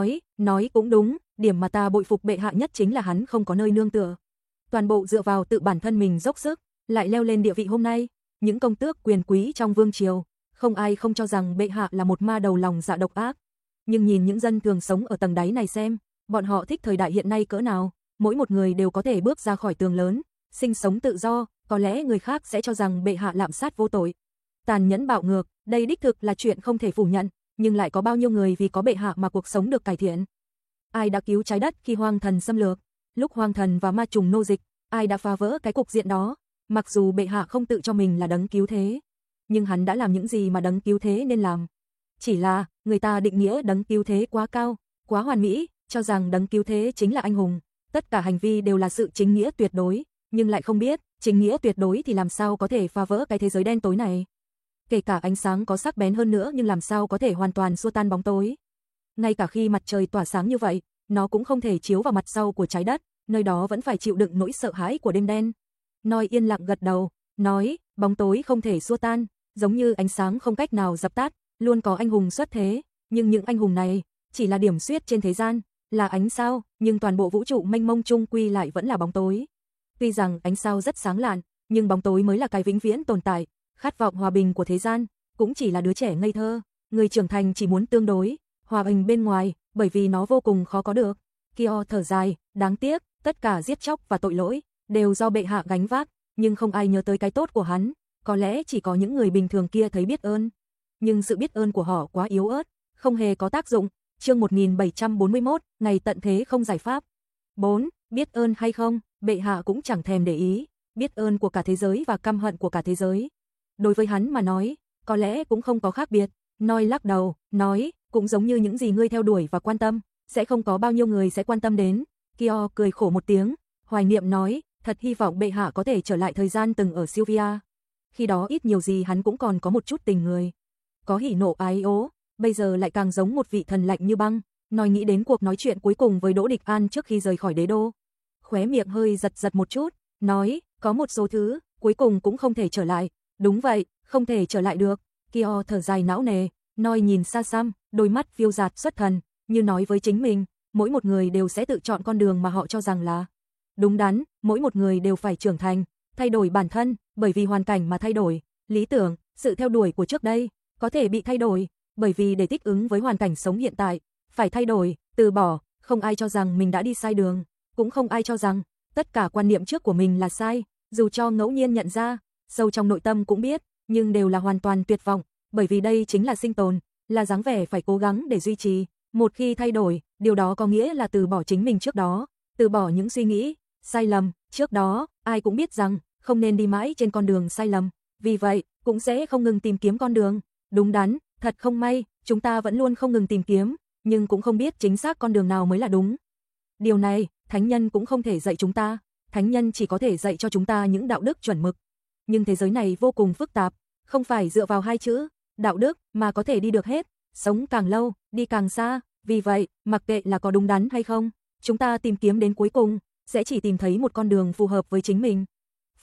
nói cũng đúng. Điểm mà ta bội phục bệ hạ nhất chính là hắn không có nơi nương tựa, toàn bộ dựa vào tự bản thân mình dốc sức, lại leo lên địa vị hôm nay. Những công tước quyền quý trong vương triều, không ai không cho rằng bệ hạ là một ma đầu lòng dạ độc ác. Nhưng nhìn những dân thường sống ở tầng đáy này xem, bọn họ thích thời đại hiện nay cỡ nào, mỗi một người đều có thể bước ra khỏi tường lớn, sinh sống tự do, có lẽ người khác sẽ cho rằng bệ hạ lạm sát vô tội, tàn nhẫn bạo ngược, đây đích thực là chuyện không thể phủ nhận, nhưng lại có bao nhiêu người vì có bệ hạ mà cuộc sống được cải thiện. Ai đã cứu trái đất khi hoang thần xâm lược, lúc hoang thần và ma trùng nô dịch, ai đã phá vỡ cái cục diện đó. Mặc dù bệ hạ không tự cho mình là đấng cứu thế, nhưng hắn đã làm những gì mà đấng cứu thế nên làm. Chỉ là, người ta định nghĩa đấng cứu thế quá cao, quá hoàn mỹ, cho rằng đấng cứu thế chính là anh hùng. Tất cả hành vi đều là sự chính nghĩa tuyệt đối, nhưng lại không biết, chính nghĩa tuyệt đối thì làm sao có thể phá vỡ cái thế giới đen tối này. Kể cả ánh sáng có sắc bén hơn nữa nhưng làm sao có thể hoàn toàn xua tan bóng tối. Ngay cả khi mặt trời tỏa sáng như vậy, nó cũng không thể chiếu vào mặt sau của trái đất, nơi đó vẫn phải chịu đựng nỗi sợ hãi của đêm đen. Noi yên lặng gật đầu, nói, bóng tối không thể xua tan, giống như ánh sáng không cách nào dập tắt, luôn có anh hùng xuất thế, nhưng những anh hùng này chỉ là điểm xuyết trên thế gian, là ánh sao, nhưng toàn bộ vũ trụ mênh mông chung quy lại vẫn là bóng tối. Tuy rằng ánh sao rất sáng lạn, nhưng bóng tối mới là cái vĩnh viễn tồn tại, khát vọng hòa bình của thế gian, cũng chỉ là đứa trẻ ngây thơ, người trưởng thành chỉ muốn tương đối hòa bình bên ngoài, bởi vì nó vô cùng khó có được. Kyo thở dài, đáng tiếc, tất cả giết chóc và tội lỗi đều do bệ hạ gánh vác, nhưng không ai nhớ tới cái tốt của hắn, có lẽ chỉ có những người bình thường kia thấy biết ơn. Nhưng sự biết ơn của họ quá yếu ớt, không hề có tác dụng. Chương 1741, ngày tận thế không giải pháp. 4. Biết ơn hay không, bệ hạ cũng chẳng thèm để ý, biết ơn của cả thế giới và căm hận của cả thế giới. Đối với hắn mà nói, có lẽ cũng không có khác biệt. Noi lắc đầu, nói, cũng giống như những gì ngươi theo đuổi và quan tâm, sẽ không có bao nhiêu người sẽ quan tâm đến. Kyo cười khổ một tiếng, hoài niệm nói, thật hy vọng bệ hạ có thể trở lại thời gian từng ở Sylvia. Khi đó ít nhiều gì hắn cũng còn có một chút tình người, có hỉ nộ ái ố, bây giờ lại càng giống một vị thần lạnh như băng. Nói nghĩ đến cuộc nói chuyện cuối cùng với Đỗ Địch An trước khi rời khỏi đế đô, khóe miệng hơi giật giật một chút, nói, có một số thứ, cuối cùng cũng không thể trở lại. Đúng vậy, không thể trở lại được. Kyo thở dài não nề, Noi nhìn xa xăm, đôi mắt phiêu dạt xuất thần, như nói với chính mình, mỗi một người đều sẽ tự chọn con đường mà họ cho rằng là đúng đắn, mỗi một người đều phải trưởng thành, thay đổi bản thân, bởi vì hoàn cảnh mà thay đổi, lý tưởng, sự theo đuổi của trước đây, có thể bị thay đổi, bởi vì để thích ứng với hoàn cảnh sống hiện tại, phải thay đổi, từ bỏ, không ai cho rằng mình đã đi sai đường, cũng không ai cho rằng tất cả quan niệm trước của mình là sai, dù cho ngẫu nhiên nhận ra, sâu trong nội tâm cũng biết, nhưng đều là hoàn toàn tuyệt vọng, bởi vì đây chính là sinh tồn, là dáng vẻ phải cố gắng để duy trì. Một khi thay đổi, điều đó có nghĩa là từ bỏ chính mình trước đó, từ bỏ những suy nghĩ sai lầm trước đó. Ai cũng biết rằng không nên đi mãi trên con đường sai lầm, vì vậy cũng sẽ không ngừng tìm kiếm con đường đúng đắn. Thật không may, chúng ta vẫn luôn không ngừng tìm kiếm, nhưng cũng không biết chính xác con đường nào mới là đúng. Điều này, thánh nhân cũng không thể dạy chúng ta, thánh nhân chỉ có thể dạy cho chúng ta những đạo đức chuẩn mực. Nhưng thế giới này vô cùng phức tạp, không phải dựa vào hai chữ đạo đức mà có thể đi được hết, sống càng lâu, đi càng xa, vì vậy, mặc kệ là có đúng đắn hay không, chúng ta tìm kiếm đến cuối cùng sẽ chỉ tìm thấy một con đường phù hợp với chính mình.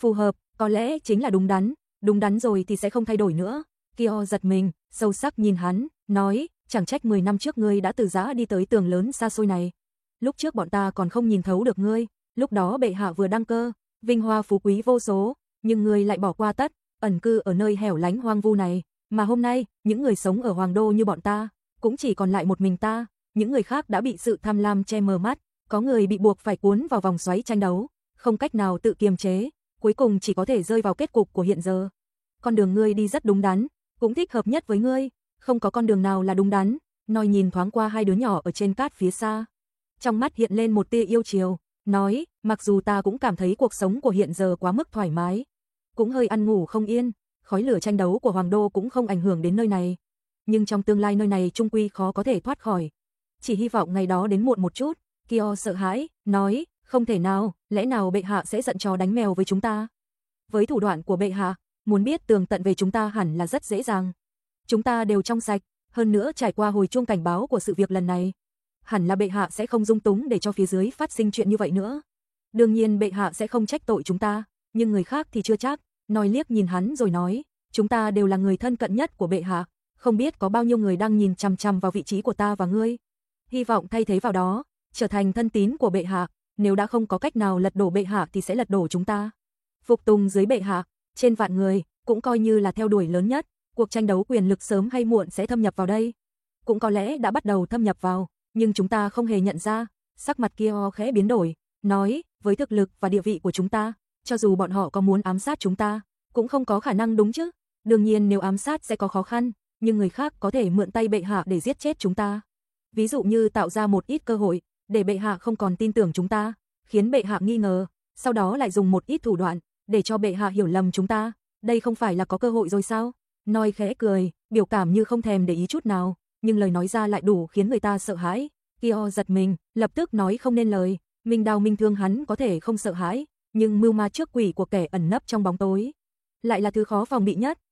Phù hợp, có lẽ chính là đúng đắn rồi thì sẽ không thay đổi nữa. Kyo giật mình, sâu sắc nhìn hắn, nói, chẳng trách 10 năm trước ngươi đã từ giã đi tới tường lớn xa xôi này. Lúc trước bọn ta còn không nhìn thấu được ngươi, lúc đó bệ hạ vừa đăng cơ, vinh hoa phú quý vô số, nhưng ngươi lại bỏ qua tất, ẩn cư ở nơi hẻo lánh hoang vu này, mà hôm nay, những người sống ở hoàng đô như bọn ta, cũng chỉ còn lại một mình ta, những người khác đã bị sự tham lam che mờ mắt, có người bị buộc phải cuốn vào vòng xoáy tranh đấu, không cách nào tự kiềm chế, cuối cùng chỉ có thể rơi vào kết cục của hiện giờ. Con đường ngươi đi rất đúng đắn, cũng thích hợp nhất với ngươi, không có con đường nào là đúng đắn. Nói nhìn thoáng qua hai đứa nhỏ ở trên cát phía xa, trong mắt hiện lên một tia yêu chiều, nói, mặc dù ta cũng cảm thấy cuộc sống của hiện giờ quá mức thoải mái, cũng hơi ăn ngủ không yên, khói lửa tranh đấu của hoàng đô cũng không ảnh hưởng đến nơi này, nhưng trong tương lai nơi này chung quy khó có thể thoát khỏi. Chỉ hy vọng ngày đó đến muộn một chút. Kyo sợ hãi, nói, không thể nào, lẽ nào bệ hạ sẽ giận chó đánh mèo với chúng ta? Với thủ đoạn của bệ hạ, muốn biết tường tận về chúng ta hẳn là rất dễ dàng. Chúng ta đều trong sạch, hơn nữa trải qua hồi chuông cảnh báo của sự việc lần này, hẳn là bệ hạ sẽ không dung túng để cho phía dưới phát sinh chuyện như vậy nữa. Đương nhiên bệ hạ sẽ không trách tội chúng ta, nhưng người khác thì chưa chắc. Nói liếc nhìn hắn rồi nói, chúng ta đều là người thân cận nhất của bệ hạ, không biết có bao nhiêu người đang nhìn chằm chằm vào vị trí của ta và ngươi. Hy vọng thay thế vào đó, trở thành thân tín của bệ hạ, nếu đã không có cách nào lật đổ bệ hạ thì sẽ lật đổ chúng ta. Phục tùng dưới bệ hạ, trên vạn người, cũng coi như là theo đuổi lớn nhất, cuộc tranh đấu quyền lực sớm hay muộn sẽ thâm nhập vào đây. Cũng có lẽ đã bắt đầu thâm nhập vào, nhưng chúng ta không hề nhận ra. Sắc mặt Kyo khẽ biến đổi, nói, với thực lực và địa vị của chúng ta, cho dù bọn họ có muốn ám sát chúng ta, cũng không có khả năng đúng chứ. Đương nhiên nếu ám sát sẽ có khó khăn, nhưng người khác có thể mượn tay bệ hạ để giết chết chúng ta. Ví dụ như tạo ra một ít cơ hội, để bệ hạ không còn tin tưởng chúng ta, khiến bệ hạ nghi ngờ, sau đó lại dùng một ít thủ đoạn, để cho bệ hạ hiểu lầm chúng ta. Đây không phải là có cơ hội rồi sao? Nói khẽ cười, biểu cảm như không thèm để ý chút nào, nhưng lời nói ra lại đủ khiến người ta sợ hãi. Kyo giật mình, lập tức nói không nên lời, minh đao minh thương hắn có thể không sợ hãi, nhưng mưu ma trước quỷ của kẻ ẩn nấp trong bóng tối lại là thứ khó phòng bị nhất.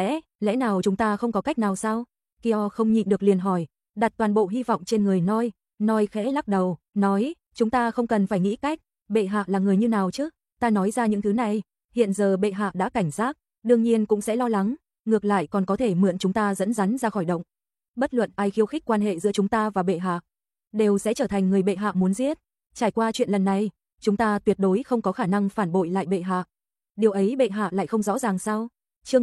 Lẽ nào chúng ta không có cách nào sao? Kyo không nhịn được liền hỏi, đặt toàn bộ hy vọng trên người Nói khẽ lắc đầu, nói, chúng ta không cần phải nghĩ cách, bệ hạ là người như nào chứ? Ta nói ra những thứ này, hiện giờ bệ hạ đã cảnh giác, đương nhiên cũng sẽ lo lắng, ngược lại còn có thể mượn chúng ta dẫn dắt ra khỏi động. Bất luận ai khiêu khích quan hệ giữa chúng ta và bệ hạ, đều sẽ trở thành người bệ hạ muốn giết. Trải qua chuyện lần này, chúng ta tuyệt đối không có khả năng phản bội lại bệ hạ. Điều ấy bệ hạ lại không rõ ràng sao? Chương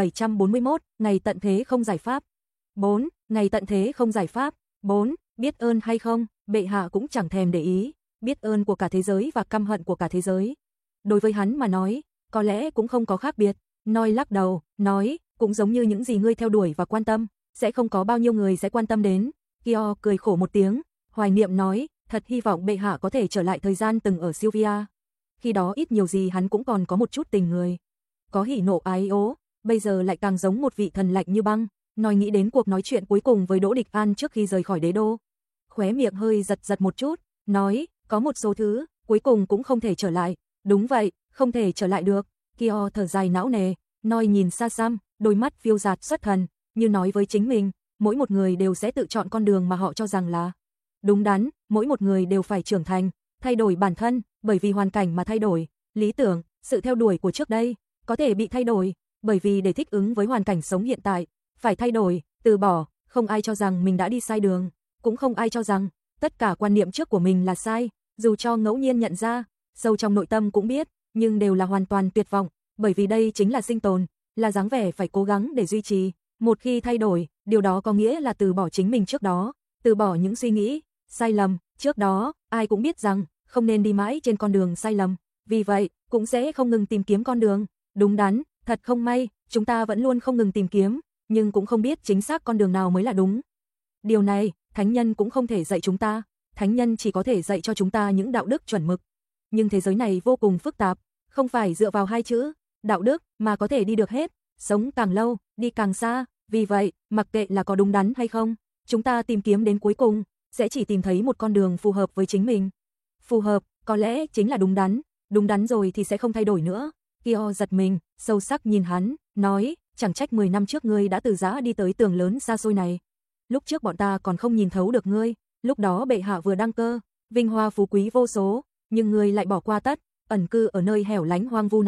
1741, ngày tận thế không giải pháp. 4. Ngày tận thế không giải pháp. 4. Biết ơn hay không, bệ hạ cũng chẳng thèm để ý, biết ơn của cả thế giới và căm hận của cả thế giới. Đối với hắn mà nói, có lẽ cũng không có khác biệt. Nói lắc đầu, nói, cũng giống như những gì ngươi theo đuổi và quan tâm, sẽ không có bao nhiêu người sẽ quan tâm đến. Kyo cười khổ một tiếng, hoài niệm nói, thật hy vọng bệ hạ có thể trở lại thời gian từng ở Sylvia. Khi đó ít nhiều gì hắn cũng còn có một chút tình người. Có hỉ nộ ái ố, bây giờ lại càng giống một vị thần lạnh như băng. Nói nghĩ đến cuộc nói chuyện cuối cùng với Đỗ Địch An trước khi rời khỏi đế đô. Khóe miệng hơi giật một chút, nói, có một số thứ, cuối cùng cũng không thể trở lại. Đúng vậy, không thể trở lại được. Kyo thở dài não nề, nói nhìn xa xăm, đôi mắt phiêu dạt xuất thần, như nói với chính mình, mỗi một người đều sẽ tự chọn con đường mà họ cho rằng là đúng đắn, mỗi một người đều phải trưởng thành, thay đổi bản thân, bởi vì hoàn cảnh mà thay đổi, lý tưởng, sự theo đuổi của trước đây, có thể bị thay đổi, bởi vì để thích ứng với hoàn cảnh sống hiện tại, phải thay đổi, từ bỏ, không ai cho rằng mình đã đi sai đường, cũng không ai cho rằng tất cả quan niệm trước của mình là sai, dù cho ngẫu nhiên nhận ra, sâu trong nội tâm cũng biết, nhưng đều là hoàn toàn tuyệt vọng, bởi vì đây chính là sinh tồn, là dáng vẻ phải cố gắng để duy trì. Một khi thay đổi, điều đó có nghĩa là từ bỏ chính mình trước đó, từ bỏ những suy nghĩ sai lầm trước đó. Ai cũng biết rằng không nên đi mãi trên con đường sai lầm, vì vậy cũng sẽ không ngừng tìm kiếm con đường đúng đắn. Thật không may, chúng ta vẫn luôn không ngừng tìm kiếm, nhưng cũng không biết chính xác con đường nào mới là đúng. Điều này, thánh nhân cũng không thể dạy chúng ta, thánh nhân chỉ có thể dạy cho chúng ta những đạo đức chuẩn mực. Nhưng thế giới này vô cùng phức tạp, không phải dựa vào hai chữ đạo đức mà có thể đi được hết, sống càng lâu, đi càng xa. Vì vậy, mặc kệ là có đúng đắn hay không, chúng ta tìm kiếm đến cuối cùng, sẽ chỉ tìm thấy một con đường phù hợp với chính mình. Phù hợp, có lẽ chính là đúng đắn rồi thì sẽ không thay đổi nữa. Kyo giật mình, sâu sắc nhìn hắn, nói, chẳng trách 10 năm trước ngươi đã từ giã đi tới tường lớn xa xôi này. Lúc trước bọn ta còn không nhìn thấu được ngươi, lúc đó bệ hạ vừa đăng cơ, vinh hoa phú quý vô số, nhưng ngươi lại bỏ qua tất, ẩn cư ở nơi hẻo lánh hoang vu này,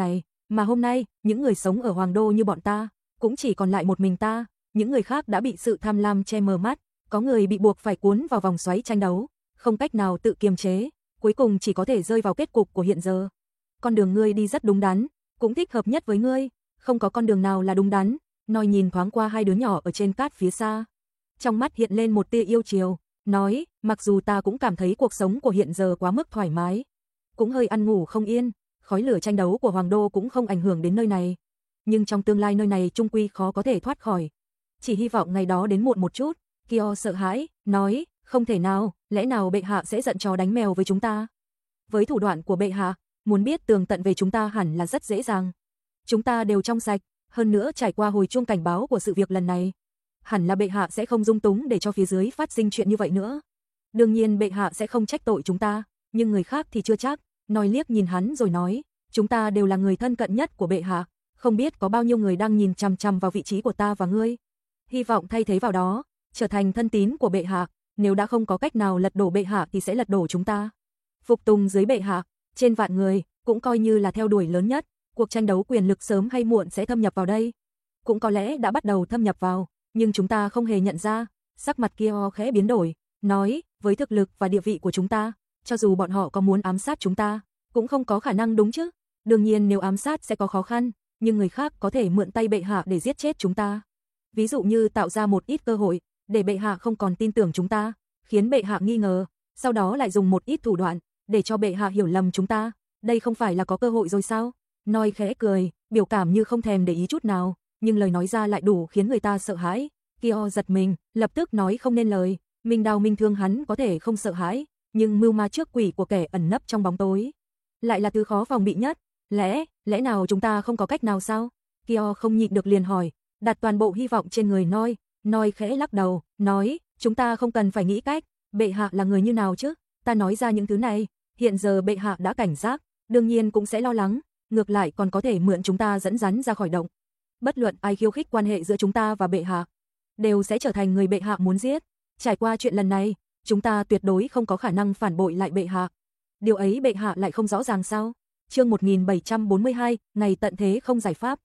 Mà hôm nay, những người sống ở Hoàng Đô như bọn ta, cũng chỉ còn lại một mình ta, những người khác đã bị sự tham lam che mờ mắt, có người bị buộc phải cuốn vào vòng xoáy tranh đấu, không cách nào tự kiềm chế, cuối cùng chỉ có thể rơi vào kết cục của hiện giờ. Con đường ngươi đi rất đúng đắn, cũng thích hợp nhất với ngươi, không có con đường nào là đúng đắn. Nói nhìn thoáng qua hai đứa nhỏ ở trên cát phía xa. Trong mắt hiện lên một tia yêu chiều, nói, mặc dù ta cũng cảm thấy cuộc sống của hiện giờ quá mức thoải mái, cũng hơi ăn ngủ không yên, khói lửa tranh đấu của Hoàng Đô cũng không ảnh hưởng đến nơi này. Nhưng trong tương lai nơi này chung quy khó có thể thoát khỏi. Chỉ hy vọng ngày đó đến muộn một chút. Kyo sợ hãi, nói, không thể nào, lẽ nào bệ hạ sẽ giận chó đánh mèo với chúng ta? Với thủ đoạn của bệ hạ, muốn biết tường tận về chúng ta hẳn là rất dễ dàng. Chúng ta đều trong sạch, hơn nữa trải qua hồi chuông cảnh báo của sự việc lần này. Hẳn là bệ hạ sẽ không dung túng để cho phía dưới phát sinh chuyện như vậy nữa. Đương nhiên bệ hạ sẽ không trách tội chúng ta, nhưng người khác thì chưa chắc. Nói liếc nhìn hắn rồi nói, chúng ta đều là người thân cận nhất của bệ hạ, không biết có bao nhiêu người đang nhìn chằm chằm vào vị trí của ta và ngươi. Hy vọng thay thế vào đó, trở thành thân tín của bệ hạ, nếu đã không có cách nào lật đổ bệ hạ thì sẽ lật đổ chúng ta. Phục tùng dưới bệ hạ, trên vạn người, cũng coi như là theo đuổi lớn nhất, cuộc tranh đấu quyền lực sớm hay muộn sẽ thâm nhập vào đây. Cũng có lẽ đã bắt đầu thâm nhập vào, nhưng chúng ta không hề nhận ra. Sắc mặt Kyo khẽ biến đổi, nói, với thực lực và địa vị của chúng ta, cho dù bọn họ có muốn ám sát chúng ta, cũng không có khả năng đúng chứ. Đương nhiên nếu ám sát sẽ có khó khăn, nhưng người khác có thể mượn tay bệ hạ để giết chết chúng ta. Ví dụ như tạo ra một ít cơ hội, để bệ hạ không còn tin tưởng chúng ta, khiến bệ hạ nghi ngờ, sau đó lại dùng một ít thủ đoạn, để cho bệ hạ hiểu lầm chúng ta. Đây không phải là có cơ hội rồi sao? Nói khẽ cười, biểu cảm như không thèm để ý chút nào, nhưng lời nói ra lại đủ khiến người ta sợ hãi. Kyo giật mình, lập tức nói không nên lời, minh đao minh thương hắn có thể không sợ hãi, nhưng mưu ma trước quỷ của kẻ ẩn nấp trong bóng tối lại là thứ khó phòng bị nhất. Lẽ nào chúng ta không có cách nào sao? Kyo không nhịn được liền hỏi, đặt toàn bộ hy vọng trên người Nói khẽ lắc đầu, nói, chúng ta không cần phải nghĩ cách, bệ hạ là người như nào chứ? Ta nói ra những thứ này, hiện giờ bệ hạ đã cảnh giác, đương nhiên cũng sẽ lo lắng, ngược lại còn có thể mượn chúng ta dẫn dắn ra khỏi động. Bất luận ai khiêu khích quan hệ giữa chúng ta và bệ hạ, đều sẽ trở thành người bệ hạ muốn giết. Trải qua chuyện lần này, chúng ta tuyệt đối không có khả năng phản bội lại bệ hạ. Điều ấy bệ hạ lại không rõ ràng sao? Chương 1742, ngày tận thế không giải pháp.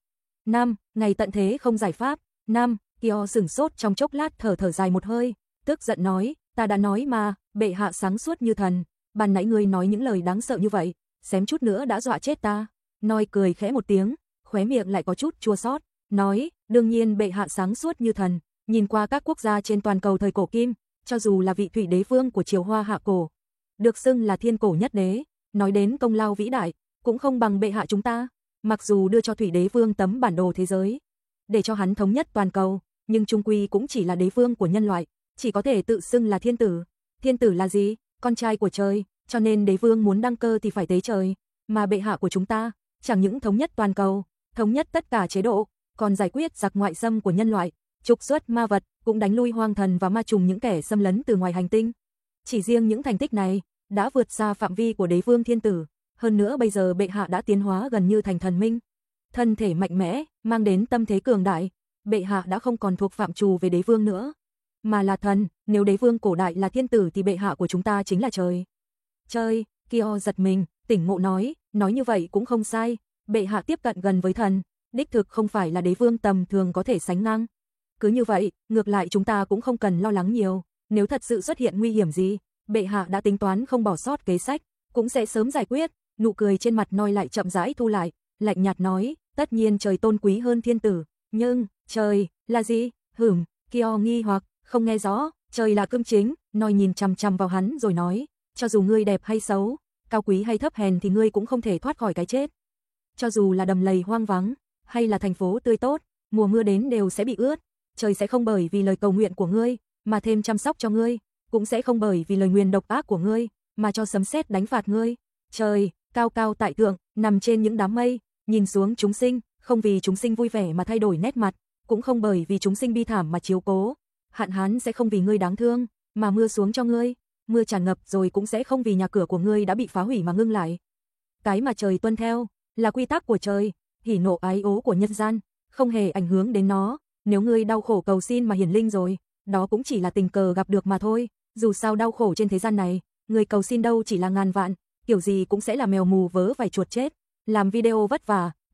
Ngày tận thế không giải pháp. Kyo sửng sốt trong chốc lát, thở dài một hơi, tức giận nói, ta đã nói mà, bệ hạ sáng suốt như thần, ban nãy ngươi nói những lời đáng sợ như vậy, xém chút nữa đã dọa chết ta. Nói cười khẽ một tiếng, khóe miệng lại có chút chua xót, nói, đương nhiên bệ hạ sáng suốt như thần, nhìn qua các quốc gia trên toàn cầu thời cổ kim, cho dù là vị thủy đế vương của triều Hoa hạ cổ, được xưng là thiên cổ nhất đế, nói đến công lao vĩ đại, cũng không bằng bệ hạ chúng ta. Mặc dù đưa cho thủy đế vương tấm bản đồ thế giới, để cho hắn thống nhất toàn cầu, nhưng chung quy cũng chỉ là đế vương của nhân loại, chỉ có thể tự xưng là thiên tử. Thiên tử là gì? Con trai của trời, cho nên đế vương muốn đăng cơ thì phải tế trời, mà bệ hạ của chúng ta, chẳng những thống nhất toàn cầu, thống nhất tất cả chế độ, còn giải quyết giặc ngoại xâm của nhân loại, trục xuất ma vật, cũng đánh lui hoang thần và ma trùng những kẻ xâm lấn từ ngoài hành tinh. Chỉ riêng những thành tích này, đã vượt xa phạm vi của đế vương thiên tử, hơn nữa bây giờ bệ hạ đã tiến hóa gần như thành thần minh. Thân thể mạnh mẽ, mang đến tâm thế cường đại, bệ hạ đã không còn thuộc phạm trù về đế vương nữa, mà là thần, nếu đế vương cổ đại là thiên tử thì bệ hạ của chúng ta chính là trời. Trời, Kyo giật mình, tỉnh ngộ nói như vậy cũng không sai, bệ hạ tiếp cận gần với thần, đích thực không phải là đế vương tầm thường có thể sánh ngang. Cứ như vậy, ngược lại chúng ta cũng không cần lo lắng nhiều, nếu thật sự xuất hiện nguy hiểm gì, bệ hạ đã tính toán không bỏ sót kế sách, cũng sẽ sớm giải quyết. Nụ cười trên mặt Nói lại chậm rãi thu lại, lạnh nhạt nói, tất nhiên trời tôn quý hơn thiên tử, nhưng, trời, là gì? Kyo nghi hoặc, không nghe rõ, trời là cương chính. Nói nhìn chằm chằm vào hắn rồi nói, cho dù ngươi đẹp hay xấu, cao quý hay thấp hèn thì ngươi cũng không thể thoát khỏi cái chết. Cho dù là đầm lầy hoang vắng, hay là thành phố tươi tốt, mùa mưa đến đều sẽ bị ướt, trời sẽ không bởi vì lời cầu nguyện của ngươi, mà thêm chăm sóc cho ngươi, cũng sẽ không bởi vì lời nguyền độc ác của ngươi, mà cho sấm sét đánh phạt ngươi. Trời, cao cao tại thượng, nằm trên những đám mây, nhìn xuống chúng sinh, không vì chúng sinh vui vẻ mà thay đổi nét mặt, cũng không bởi vì chúng sinh bi thảm mà chiếu cố. Hạn hán sẽ không vì ngươi đáng thương, mà mưa xuống cho ngươi, mưa tràn ngập rồi cũng sẽ không vì nhà cửa của ngươi đã bị phá hủy mà ngưng lại. Cái mà trời tuân theo, là quy tắc của trời, hỉ nộ ái ố của nhân gian, không hề ảnh hưởng đến nó. Nếu ngươi đau khổ cầu xin mà hiển linh rồi, đó cũng chỉ là tình cờ gặp được mà thôi, dù sao đau khổ trên thế gian này, người cầu xin đâu chỉ là ngàn vạn, kiểu gì cũng sẽ là mèo mù vớ vài chuột chết. Làm video vất vả,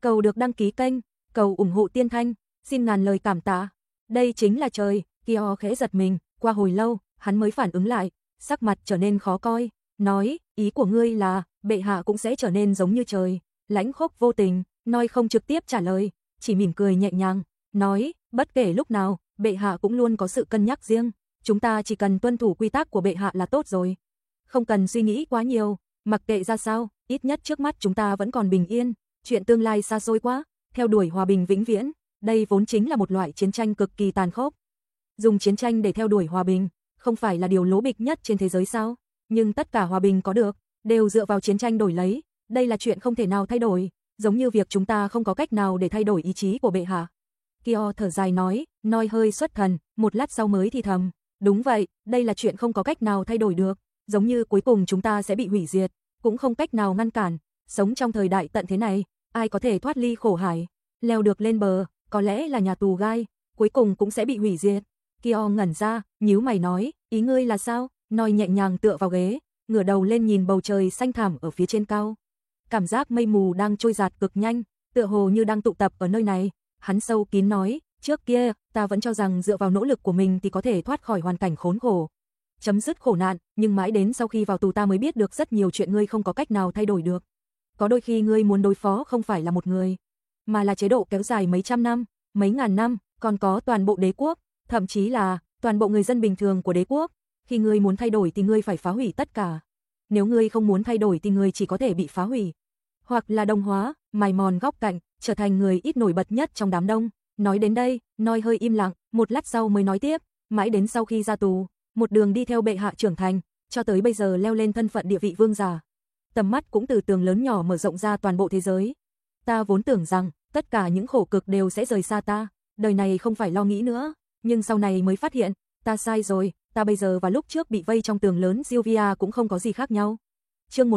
cầu được đăng ký kênh, cầu ủng hộ Tiên Thanh, xin ngàn lời cảm tạ. Đây chính là trời, Kyo khẽ giật mình, qua hồi lâu, hắn mới phản ứng lại, sắc mặt trở nên khó coi, nói, ý của ngươi là, bệ hạ cũng sẽ trở nên giống như trời. Lãnh Khốc vô tình, nói không trực tiếp trả lời, chỉ mỉm cười nhẹ nhàng, nói, bất kể lúc nào, bệ hạ cũng luôn có sự cân nhắc riêng, chúng ta chỉ cần tuân thủ quy tắc của bệ hạ là tốt rồi. Không cần suy nghĩ quá nhiều, mặc kệ ra sao, ít nhất trước mắt chúng ta vẫn còn bình yên, chuyện tương lai xa xôi quá, theo đuổi hòa bình vĩnh viễn, đây vốn chính là một loại chiến tranh cực kỳ tàn khốc. Dùng chiến tranh để theo đuổi hòa bình, không phải là điều lố bịch nhất trên thế giới sao? Nhưng tất cả hòa bình có được, đều dựa vào chiến tranh đổi lấy, đây là chuyện không thể nào thay đổi, giống như việc chúng ta không có cách nào để thay đổi ý chí của bệ hạ. Kyo thở dài nói hơi xuất thần, một lát sau mới thì thầm, đúng vậy, đây là chuyện không có cách nào thay đổi được, giống như cuối cùng chúng ta sẽ bị hủy diệt, cũng không cách nào ngăn cản, sống trong thời đại tận thế này, ai có thể thoát ly khổ hải, leo được lên bờ, có lẽ là nhà tù gai, cuối cùng cũng sẽ bị hủy diệt. Kyo ngẩn ra, nhíu mày nói, ý ngươi là sao? Nói nhẹ nhàng tựa vào ghế, ngửa đầu lên nhìn bầu trời xanh thẳm ở phía trên cao. Cảm giác mây mù đang trôi dạt cực nhanh, tựa hồ như đang tụ tập ở nơi này. Hắn sâu kín nói, trước kia, ta vẫn cho rằng dựa vào nỗ lực của mình thì có thể thoát khỏi hoàn cảnh khốn khổ, chấm dứt khổ nạn, nhưng mãi đến sau khi vào tù ta mới biết được rất nhiều chuyện ngươi không có cách nào thay đổi được. Có đôi khi ngươi muốn đối phó không phải là một người, mà là chế độ kéo dài mấy trăm năm, mấy ngàn năm, còn có toàn bộ đế quốc, thậm chí là toàn bộ người dân bình thường của đế quốc. Khi ngươi muốn thay đổi thì ngươi phải phá hủy tất cả. Nếu ngươi không muốn thay đổi thì ngươi chỉ có thể bị phá hủy, hoặc là đồng hóa, mài mòn góc cạnh, trở thành người ít nổi bật nhất trong đám đông. Nói đến đây, nói hơi im lặng, một lát sau mới nói tiếp, mãi đến sau khi ra tù, một đường đi theo bệ hạ trưởng thành, cho tới bây giờ leo lên thân phận địa vị vương giả. Tầm mắt cũng từ tường lớn nhỏ mở rộng ra toàn bộ thế giới. Ta vốn tưởng rằng, tất cả những khổ cực đều sẽ rời xa ta, đời này không phải lo nghĩ nữa, nhưng sau này mới phát hiện, ta sai rồi, ta bây giờ và lúc trước bị vây trong tường lớn Sylvia cũng không có gì khác nhau. Chương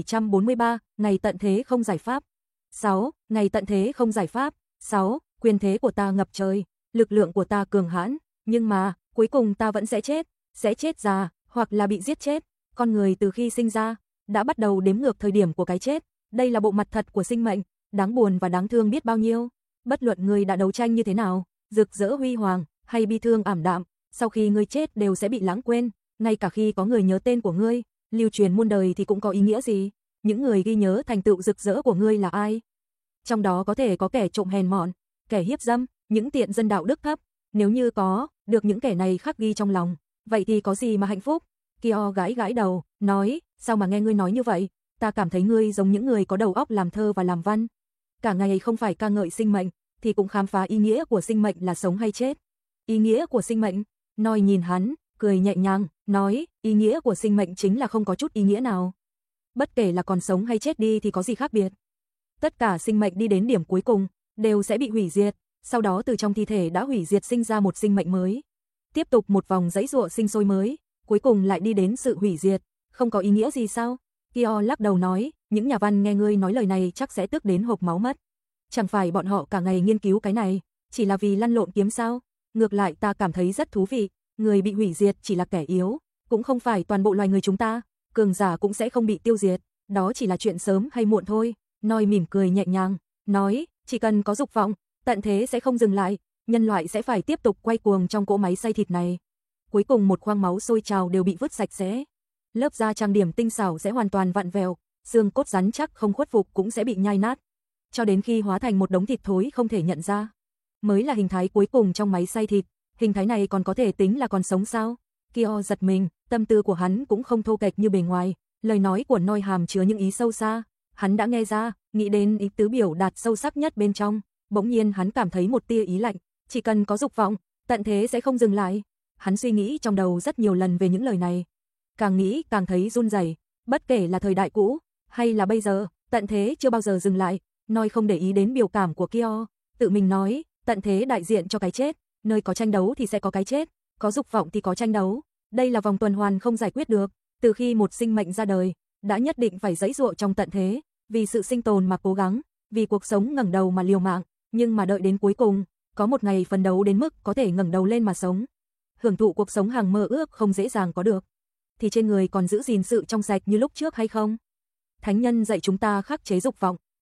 1743, ngày tận thế không giải pháp. 6. Ngày tận thế không giải pháp. 6. Quyền thế của ta ngập trời, lực lượng của ta cường hãn, nhưng mà, cuối cùng ta vẫn sẽ chết già, hoặc là bị giết chết. Con người từ khi sinh ra, đã bắt đầu đếm ngược thời điểm của cái chết. Đây là bộ mặt thật của sinh mệnh, đáng buồn và đáng thương biết bao nhiêu. Bất luận người đã đấu tranh như thế nào, rực rỡ huy hoàng, hay bi thương ảm đạm, sau khi ngươi chết đều sẽ bị lãng quên, ngay cả khi có người nhớ tên của ngươi, lưu truyền muôn đời thì cũng có ý nghĩa gì? Những người ghi nhớ thành tựu rực rỡ của ngươi là ai? Trong đó có thể có kẻ trộm hèn mọn, kẻ hiếp dâm, những tiện dân đạo đức thấp, nếu như có được những kẻ này khắc ghi trong lòng, vậy thì có gì mà hạnh phúc? Kyo gãi gãi đầu, nói, sao mà nghe ngươi nói như vậy, ta cảm thấy ngươi giống những người có đầu óc làm thơ và làm văn, cả ngày không phải ca ngợi sinh mệnh, thì cũng khám phá ý nghĩa của sinh mệnh là sống hay chết. Ý nghĩa của sinh mệnh? Nói nhìn hắn, cười nhẹ nhàng, nói, ý nghĩa của sinh mệnh chính là không có chút ý nghĩa nào. Bất kể là còn sống hay chết đi thì có gì khác biệt. Tất cả sinh mệnh đi đến điểm cuối cùng, đều sẽ bị hủy diệt, sau đó từ trong thi thể đã hủy diệt sinh ra một sinh mệnh mới. Tiếp tục một vòng giãy giụa sinh sôi mới, cuối cùng lại đi đến sự hủy diệt, không có ý nghĩa gì sao? Kyo lắc đầu nói, những nhà văn nghe ngươi nói lời này chắc sẽ tức đến hộc máu mất. Chẳng phải bọn họ cả ngày nghiên cứu cái này, chỉ là vì lăn lộn kiếm sao? Ngược lại ta cảm thấy rất thú vị, người bị hủy diệt chỉ là kẻ yếu, cũng không phải toàn bộ loài người chúng ta, cường giả cũng sẽ không bị tiêu diệt, đó chỉ là chuyện sớm hay muộn thôi. Nói mỉm cười nhẹ nhàng, nói, chỉ cần có dục vọng, tận thế sẽ không dừng lại, nhân loại sẽ phải tiếp tục quay cuồng trong cỗ máy xay thịt này. Cuối cùng một khoang máu sôi trào đều bị vứt sạch sẽ. Lớp da trang điểm tinh xảo sẽ hoàn toàn vặn vẹo, xương cốt rắn chắc không khuất phục cũng sẽ bị nhai nát, cho đến khi hóa thành một đống thịt thối không thể nhận ra. Mới là hình thái cuối cùng trong máy xay thịt, hình thái này còn có thể tính là còn sống sao? Kyo giật mình, tâm tư của hắn cũng không thô kệch như bề ngoài, lời nói của Noi hàm chứa những ý sâu xa. Hắn đã nghe ra, nghĩ đến ý tứ biểu đạt sâu sắc nhất bên trong, bỗng nhiên hắn cảm thấy một tia ý lạnh, chỉ cần có dục vọng, tận thế sẽ không dừng lại. Hắn suy nghĩ trong đầu rất nhiều lần về những lời này, càng nghĩ càng thấy run rẩy, bất kể là thời đại cũ hay là bây giờ, tận thế chưa bao giờ dừng lại. Noi không để ý đến biểu cảm của Kyo, tự mình nói, tận thế đại diện cho cái chết, nơi có tranh đấu thì sẽ có cái chết, có dục vọng thì có tranh đấu, đây là vòng tuần hoàn không giải quyết được. Từ khi một sinh mệnh ra đời, đã nhất định phải giãy giụa trong tận thế, vì sự sinh tồn mà cố gắng, vì cuộc sống ngẩng đầu mà liều mạng, nhưng mà đợi đến cuối cùng, có một ngày phấn đấu đến mức có thể ngẩng đầu lên mà sống, hưởng thụ cuộc sống hàng mơ ước không dễ dàng có được, thì trên người còn giữ gìn sự trong sạch như lúc trước hay không? Thánh nhân dạy chúng ta khắc chế dục vọng,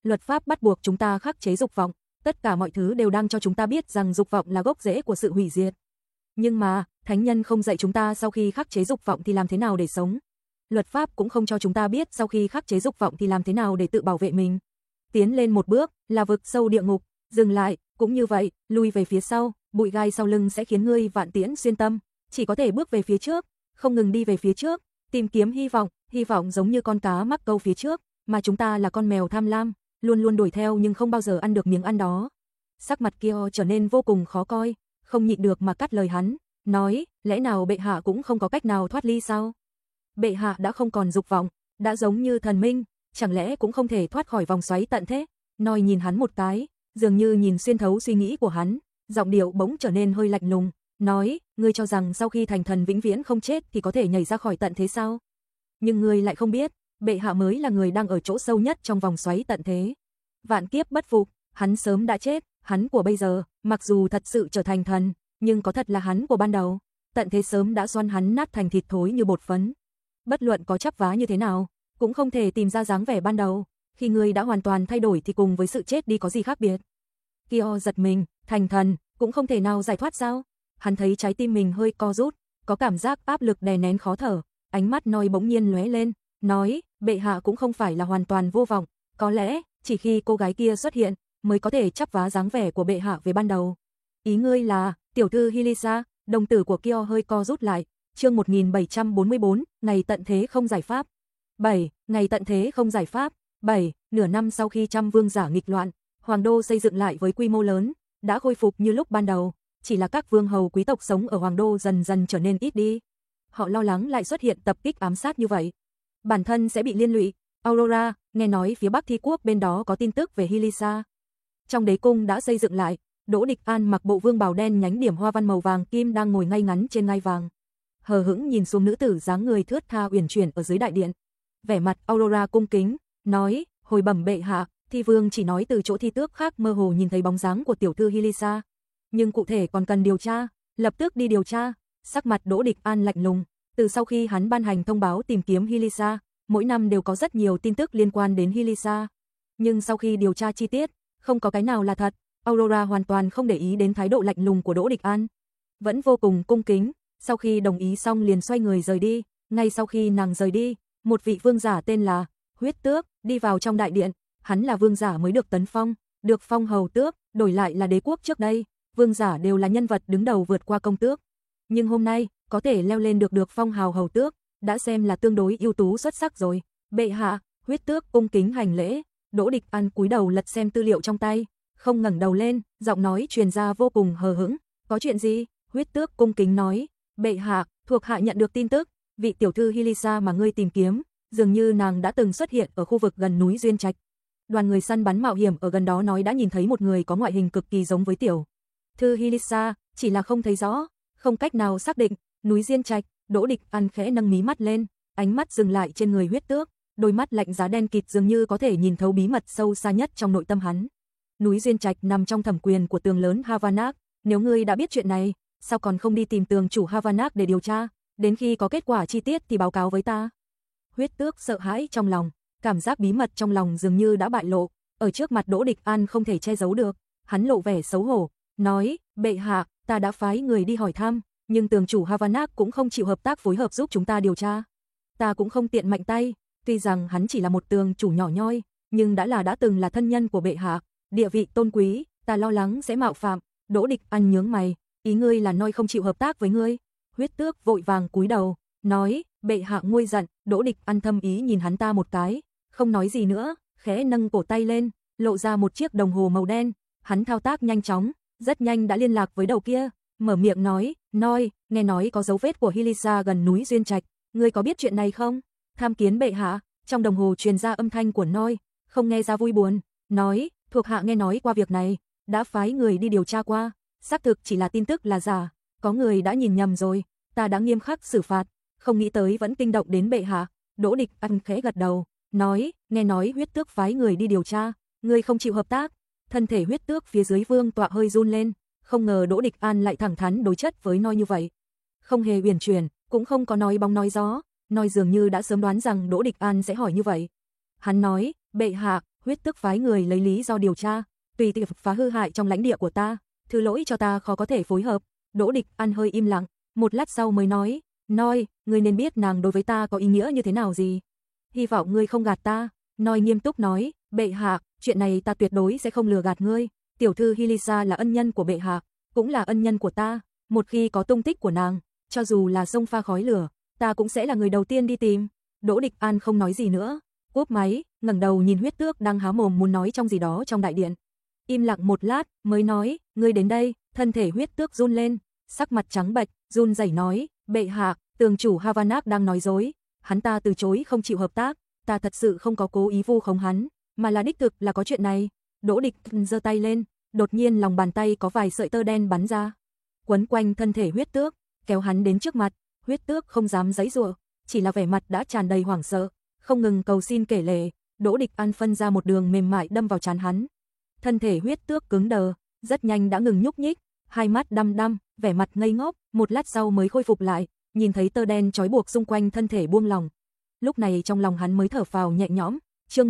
Luật pháp bắt buộc chúng ta khắc chế dục vọng, tất cả mọi thứ đều đang cho chúng ta biết rằng dục vọng là gốc rễ của sự hủy diệt. Nhưng mà, thánh nhân không dạy chúng ta sau khi khắc chế dục vọng thì làm thế nào để sống. Luật pháp cũng không cho chúng ta biết sau khi khắc chế dục vọng thì làm thế nào để tự bảo vệ mình. Tiến lên một bước là vực sâu địa ngục, dừng lại, cũng như vậy, lùi về phía sau, bụi gai sau lưng sẽ khiến ngươi vạn tiễn xuyên tâm, chỉ có thể bước về phía trước, không ngừng đi về phía trước, tìm kiếm hy vọng giống như con cá mắc câu phía trước, mà chúng ta là con mèo tham lam, luôn luôn đuổi theo nhưng không bao giờ ăn được miếng ăn đó. Sắc mặt Kyo trở nên vô cùng khó coi, không nhịn được mà cắt lời hắn, nói, lẽ nào bệ hạ cũng không có cách nào thoát ly sao? Bệ hạ đã không còn dục vọng, đã giống như thần minh, chẳng lẽ cũng không thể thoát khỏi vòng xoáy tận thế? Noi nhìn hắn một cái, dường như nhìn xuyên thấu suy nghĩ của hắn, giọng điệu bỗng trở nên hơi lạnh lùng, nói, ngươi cho rằng sau khi thành thần vĩnh viễn không chết thì có thể nhảy ra khỏi tận thế sao? Nhưng ngươi lại không biết, bệ hạ mới là người đang ở chỗ sâu nhất trong vòng xoáy tận thế. Vạn kiếp bất phục, hắn sớm đã chết, hắn của bây giờ, mặc dù thật sự trở thành thần, nhưng có thật là hắn của ban đầu, tận thế sớm đã xoắn hắn nát thành thịt thối như bột phấn. Bất luận có chắp vá như thế nào, cũng không thể tìm ra dáng vẻ ban đầu, khi ngươi đã hoàn toàn thay đổi thì cùng với sự chết đi có gì khác biệt. Kyo giật mình, thành thần, cũng không thể nào giải thoát sao? Hắn thấy trái tim mình hơi co rút, có cảm giác áp lực đè nén khó thở, ánh mắt Noi bỗng nhiên lóe lên, nói, bệ hạ cũng không phải là hoàn toàn vô vọng, có lẽ, chỉ khi cô gái kia xuất hiện, mới có thể chắp vá dáng vẻ của bệ hạ về ban đầu. Ý ngươi là, tiểu thư Hilisa, đồng tử của Kyo hơi co rút lại, chương 1744, ngày tận thế không giải pháp. 7. Ngày tận thế không giải pháp. 7. Nửa năm sau khi trăm vương giả nghịch loạn, Hoàng đô xây dựng lại với quy mô lớn, đã khôi phục như lúc ban đầu, chỉ là các vương hầu quý tộc sống ở Hoàng đô dần dần trở nên ít đi. Họ lo lắng lại xuất hiện tập kích ám sát như vậy. Bản thân sẽ bị liên lụy. Aurora, nghe nói phía Bắc Thi quốc bên đó có tin tức về Hilisa. Trong đế cung đã xây dựng lại, Đỗ Địch An mặc bộ vương bào đen nhánh điểm hoa văn màu vàng kim đang ngồi ngay ngắn trên ngai vàng. Hờ hững nhìn xuống nữ tử dáng người thướt tha uyển chuyển ở dưới đại điện. Vẻ mặt Aurora cung kính, nói, hồi bẩm bệ hạ, Thi vương chỉ nói từ chỗ thi tước khác mơ hồ nhìn thấy bóng dáng của tiểu thư Hilisa. Nhưng cụ thể còn cần điều tra, lập tức đi điều tra. Sắc mặt Đỗ Địch An lạnh lùng, từ sau khi hắn ban hành thông báo tìm kiếm Hilisa, mỗi năm đều có rất nhiều tin tức liên quan đến Hilisa. Nhưng sau khi điều tra chi tiết, không có cái nào là thật. Aurora hoàn toàn không để ý đến thái độ lạnh lùng của Đỗ Địch An, vẫn vô cùng cung kính. Sau khi đồng ý xong liền xoay người rời đi. Ngay sau khi nàng rời đi, một vị vương giả tên là Huyết Tước đi vào trong đại điện. Hắn là vương giả mới được tấn phong, được phong hầu tước, đổi lại là đế quốc trước đây, vương giả đều là nhân vật đứng đầu vượt qua công tước. Nhưng hôm nay, có thể leo lên được phong hào hầu tước, đã xem là tương đối ưu tú xuất sắc rồi. Bệ hạ, Huyết Tước cung kính hành lễ. Đỗ Địch An cúi đầu lật xem tư liệu trong tay, không ngẩng đầu lên, giọng nói truyền ra vô cùng hờ hững. Có chuyện gì? Huyết Tước cung kính nói. Bệ hạ, thuộc hạ nhận được tin tức, vị tiểu thư Hilisa mà ngươi tìm kiếm, dường như nàng đã từng xuất hiện ở khu vực gần núi Duyên Trạch. Đoàn người săn bắn mạo hiểm ở gần đó nói đã nhìn thấy một người có ngoại hình cực kỳ giống với tiểu thư Hilisa, chỉ là không thấy rõ, không cách nào xác định. Núi Duyên Trạch. Đỗ Địch An khẽ nâng mí mắt lên, ánh mắt dừng lại trên người Huyết Tước, đôi mắt lạnh giá đen kịt dường như có thể nhìn thấu bí mật sâu xa nhất trong nội tâm hắn. Núi Duyên Trạch nằm trong thẩm quyền của tường lớn Havanac, nếu ngươi đã biết chuyện này, sao còn không đi tìm tường chủ Havanac để điều tra, đến khi có kết quả chi tiết thì báo cáo với ta. Huyết Tước sợ hãi trong lòng, cảm giác bí mật trong lòng dường như đã bại lộ, ở trước mặt Đỗ Địch An không thể che giấu được, hắn lộ vẻ xấu hổ, nói, bệ hạ, ta đã phái người đi hỏi thăm, nhưng tường chủ Havanac cũng không chịu hợp tác phối hợp giúp chúng ta điều tra. Ta cũng không tiện mạnh tay, tuy rằng hắn chỉ là một tường chủ nhỏ nhoi, nhưng đã từng là thân nhân của bệ hạ, địa vị tôn quý, ta lo lắng sẽ mạo phạm. Đỗ Địch An nhướng mày, ý ngươi là Noi không chịu hợp tác với ngươi? Huyết Tước vội vàng cúi đầu, nói, bệ hạ nguôi giận. Đỗ Địch An thâm ý nhìn hắn ta một cái, không nói gì nữa, khẽ nâng cổ tay lên, lộ ra một chiếc đồng hồ màu đen. Hắn thao tác nhanh chóng, rất nhanh đã liên lạc với đầu kia, mở miệng nói, Noi, nghe nói có dấu vết của Hilisa gần núi Duyên Trạch, ngươi có biết chuyện này không? Tham kiến bệ hạ. Trong đồng hồ truyền ra âm thanh của Noi, không nghe ra vui buồn, nói, thuộc hạ nghe nói qua việc này, đã phái người đi điều tra qua, xác thực chỉ là tin tức là giả, có người đã nhìn nhầm rồi, ta đã nghiêm khắc xử phạt, không nghĩ tới vẫn kinh động đến bệ hạ. Đỗ Địch An khẽ gật đầu, nói, nghe nói Huyết Tước phái người đi điều tra, ngươi không chịu hợp tác. Thân thể Huyết Tước phía dưới vương tọa hơi run lên, không ngờ Đỗ Địch An lại thẳng thắn đối chất với Noi như vậy. Không hề uyển chuyển, cũng không có nói bóng nói gió, Noi dường như đã sớm đoán rằng Đỗ Địch An sẽ hỏi như vậy. Hắn nói, bệ hạ, Huyết Tước phái người lấy lý do điều tra, tùy tiện phá hư hại trong lãnh địa của ta, thứ lỗi cho ta khó có thể phối hợp. Đỗ Địch An hơi im lặng, một lát sau mới nói, Noi, ngươi nên biết nàng đối với ta có ý nghĩa như thế nào gì. Hy vọng ngươi không gạt ta. Noi nghiêm túc nói, bệ hạ, chuyện này ta tuyệt đối sẽ không lừa gạt ngươi. Tiểu thư Hilisa là ân nhân của bệ hạ, cũng là ân nhân của ta. Một khi có tung tích của nàng, cho dù là sông pha khói lửa, ta cũng sẽ là người đầu tiên đi tìm. Đỗ Địch An không nói gì nữa, cúp máy, ngẩng đầu nhìn Huyết Tước đang há mồm muốn nói trong gì đó trong đại điện. Im lặng một lát, mới nói, ngươi đến đây. Thân thể Huyết Tước run lên, sắc mặt trắng bệch, run rẩy nói, bệ hạ, tường chủ Havanak đang nói dối, hắn ta từ chối không chịu hợp tác, ta thật sự không có cố ý vu khống hắn, mà là đích thực là có chuyện này. Đỗ Địch giơ tay lên, đột nhiên lòng bàn tay có vài sợi tơ đen bắn ra, quấn quanh thân thể Huyết Tước, kéo hắn đến trước mặt. Huyết Tước không dám giãy giụa, chỉ là vẻ mặt đã tràn đầy hoảng sợ, không ngừng cầu xin kể lể. Đỗ Địch An phân ra một đường mềm mại đâm vào trán hắn. Thân thể Huyết Tước cứng đờ, rất nhanh đã ngừng nhúc nhích, hai mắt đăm đăm, vẻ mặt ngây ngốc, một lát sau mới khôi phục lại, nhìn thấy tơ đen trói buộc xung quanh thân thể buông lỏng. Lúc này trong lòng hắn mới thở phào nhẹ nhõm. Chương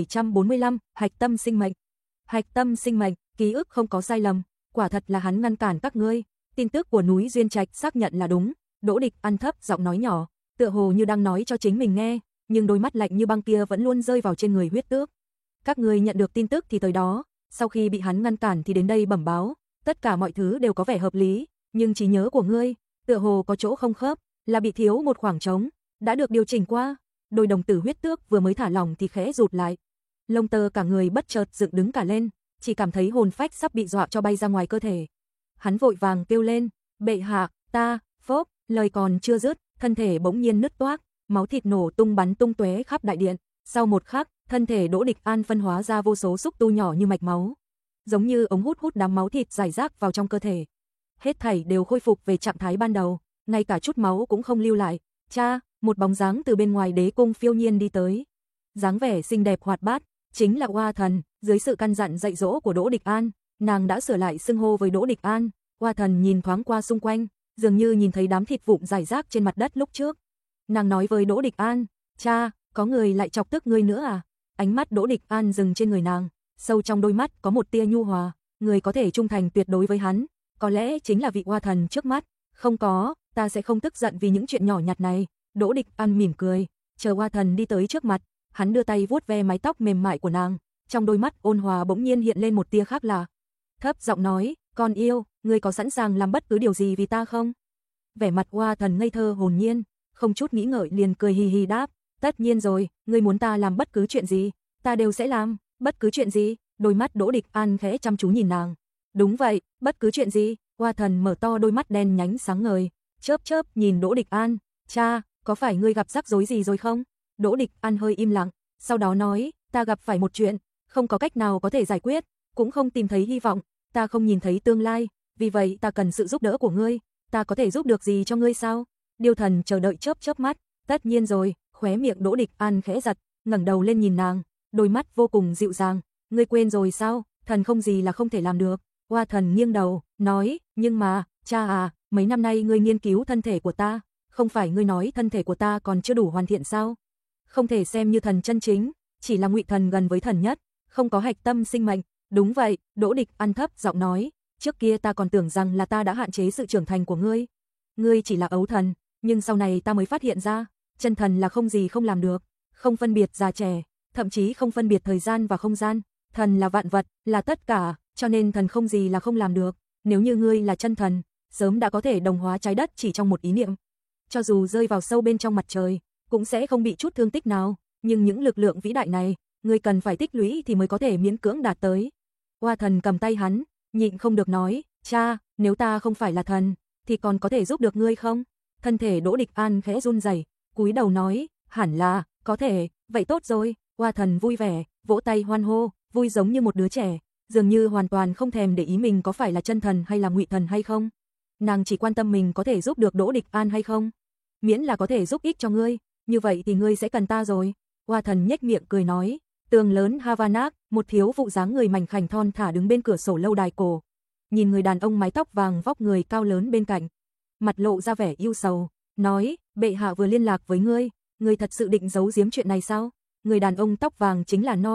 1745, Hạch Tâm Sinh Mệnh. Hạch Tâm Sinh Mệnh, ký ức không có sai lầm, quả thật là hắn ngăn cản các ngươi. Tin tức của núi Duyên Trạch xác nhận là đúng. Đỗ Địch An thấp giọng nói nhỏ, tựa hồ như đang nói cho chính mình nghe, nhưng đôi mắt lạnh như băng kia vẫn luôn rơi vào trên người Huyết Tước. Các ngươi nhận được tin tức thì tới đó, sau khi bị hắn ngăn cản thì đến đây bẩm báo, tất cả mọi thứ đều có vẻ hợp lý, nhưng trí nhớ của ngươi tựa hồ có chỗ không khớp, là bị thiếu một khoảng trống, đã được điều chỉnh qua. Đôi đồng tử Huyết Tước vừa mới thả lỏng thì khẽ rụt lại, lông tơ cả người bất chợt dựng đứng cả lên, chỉ cảm thấy hồn phách sắp bị dọa cho bay ra ngoài cơ thể. Hắn vội vàng kêu lên, bệ hạ, ta, phốc, lời còn chưa dứt, thân thể bỗng nhiên nứt toác, máu thịt nổ tung bắn tung tóe khắp đại điện. Sau một khắc, thân thể Đỗ Địch An phân hóa ra vô số xúc tu nhỏ như mạch máu, giống như ống hút hút đám máu thịt rải rác vào trong cơ thể. Hết thảy đều khôi phục về trạng thái ban đầu, ngay cả chút máu cũng không lưu lại. Cha, một bóng dáng từ bên ngoài đế cung phiêu nhiên đi tới. Dáng vẻ xinh đẹp hoạt bát, chính là Oa Thần. Dưới sự căn dặn dạy dỗ của Đỗ Địch An, nàng đã sửa lại xưng hô với Đỗ Địch An. Oa Thần nhìn thoáng qua xung quanh, dường như nhìn thấy đám thịt vụn rải rác trên mặt đất lúc trước. Nàng nói với Đỗ Địch An, cha, có người lại chọc tức ngươi nữa à? Ánh mắt Đỗ Địch An dừng trên người nàng, sâu trong đôi mắt có một tia nhu hòa, người có thể trung thành tuyệt đối với hắn, có lẽ chính là vị Oa Thần trước mắt. Không có, ta sẽ không tức giận vì những chuyện nhỏ nhặt này. Đỗ Địch An mỉm cười, chờ Oa Thần đi tới trước mặt, hắn đưa tay vuốt ve mái tóc mềm mại của nàng, trong đôi mắt ôn hòa bỗng nhiên hiện lên một tia khác lạ. Thấp giọng nói, con yêu, ngươi có sẵn sàng làm bất cứ điều gì vì ta không? Vẻ mặt Oa Thần ngây thơ hồn nhiên, không chút nghĩ ngợi liền cười hì hì đáp, tất nhiên rồi, ngươi muốn ta làm bất cứ chuyện gì, ta đều sẽ làm. Bất cứ chuyện gì? Đôi mắt Đỗ Địch An khẽ chăm chú nhìn nàng. Đúng vậy, bất cứ chuyện gì. Oa Thần mở to đôi mắt đen nhánh sáng ngời, chớp chớp nhìn Đỗ Địch An. Cha, có phải ngươi gặp rắc rối gì rồi không? Đỗ Địch An hơi im lặng, sau đó nói, ta gặp phải một chuyện, không có cách nào có thể giải quyết, cũng không tìm thấy hy vọng, ta không nhìn thấy tương lai, vì vậy ta cần sự giúp đỡ của ngươi. Ta có thể giúp được gì cho ngươi sao? Điêu Thần chờ đợi chớp chớp mắt. Tất nhiên rồi. Khóe miệng Đỗ Địch An khẽ giật, ngẩng đầu lên nhìn nàng, đôi mắt vô cùng dịu dàng. Ngươi quên rồi sao? Thần không gì là không thể làm được. Oa Thần nghiêng đầu, nói, nhưng mà, cha à, mấy năm nay ngươi nghiên cứu thân thể của ta, không phải ngươi nói thân thể của ta còn chưa đủ hoàn thiện sao? Không thể xem như thần chân chính, chỉ là ngụy thần gần với thần nhất, không có hạch tâm sinh mệnh. Đúng vậy, Đỗ Địch An thấp giọng nói, trước kia ta còn tưởng rằng là ta đã hạn chế sự trưởng thành của ngươi. Ngươi chỉ là ấu thần, nhưng sau này ta mới phát hiện ra, chân thần là không gì không làm được, không phân biệt già trẻ, thậm chí không phân biệt thời gian và không gian. Thần là vạn vật, là tất cả, cho nên thần không gì là không làm được. Nếu như ngươi là chân thần, sớm đã có thể đồng hóa trái đất chỉ trong một ý niệm. Cho dù rơi vào sâu bên trong mặt trời, cũng sẽ không bị chút thương tích nào. Nhưng những lực lượng vĩ đại này, ngươi cần phải tích lũy thì mới có thể miễn cưỡng đạt tới. Oa Thần cầm tay hắn, nhịn không được nói, cha, nếu ta không phải là thần, thì còn có thể giúp được ngươi không? Thân thể Đỗ Địch An khẽ run rẩy, cúi đầu nói, hẳn là, có thể, vậy tốt rồi. Oa Thần vui vẻ, vỗ tay hoan hô, vui giống như một đứa trẻ, dường như hoàn toàn không thèm để ý mình có phải là chân thần hay là ngụy thần hay không. Nàng chỉ quan tâm mình có thể giúp được Đỗ Địch An hay không. Miễn là có thể giúp ích cho ngươi, như vậy thì ngươi sẽ cần ta rồi. Oa Thần nhếch miệng cười nói. Tường lớn Havanak, một thiếu phụ dáng người mảnh khảnh thon thả đứng bên cửa sổ lâu đài cổ, nhìn người đàn ông mái tóc vàng vóc người cao lớn bên cạnh, mặt lộ ra vẻ yêu sầu, nói, bệ hạ vừa liên lạc với ngươi thật sự định giấu giếm chuyện này sao? Người đàn ông tóc vàng chính là Noi,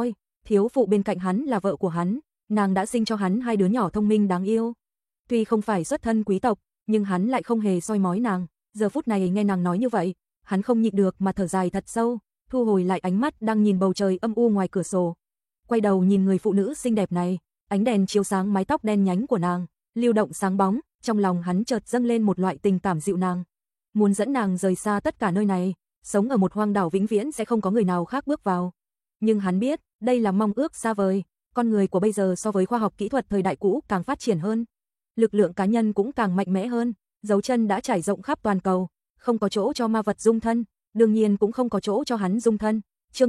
Thiếu phụ bên cạnh hắn là vợ của hắn, nàng đã sinh cho hắn 2 đứa nhỏ thông minh đáng yêu. Tuy không phải xuất thân quý tộc, nhưng hắn lại không hề soi mói nàng. Giờ phút này nghe nàng nói như vậy, hắn không nhịn được mà thở dài thật sâu, thu hồi lại ánh mắt đang nhìn bầu trời âm u ngoài cửa sổ. Quay đầu nhìn người phụ nữ xinh đẹp này, ánh đèn chiếu sáng mái tóc đen nhánh của nàng, lưu động sáng bóng, trong lòng hắn chợt dâng lên một loại tình cảm dịu nàng. Muốn dẫn nàng rời xa tất cả nơi này, sống ở một hoang đảo vĩnh viễn sẽ không có người nào khác bước vào. Nhưng hắn biết, đây là mong ước xa vời, con người của bây giờ so với khoa học kỹ thuật thời đại cũ càng phát triển hơn. Lực lượng cá nhân cũng càng mạnh mẽ hơn, dấu chân đã trải rộng khắp toàn cầu, không có chỗ cho ma vật dung thân, đương nhiên cũng không có chỗ cho hắn dung thân. Chương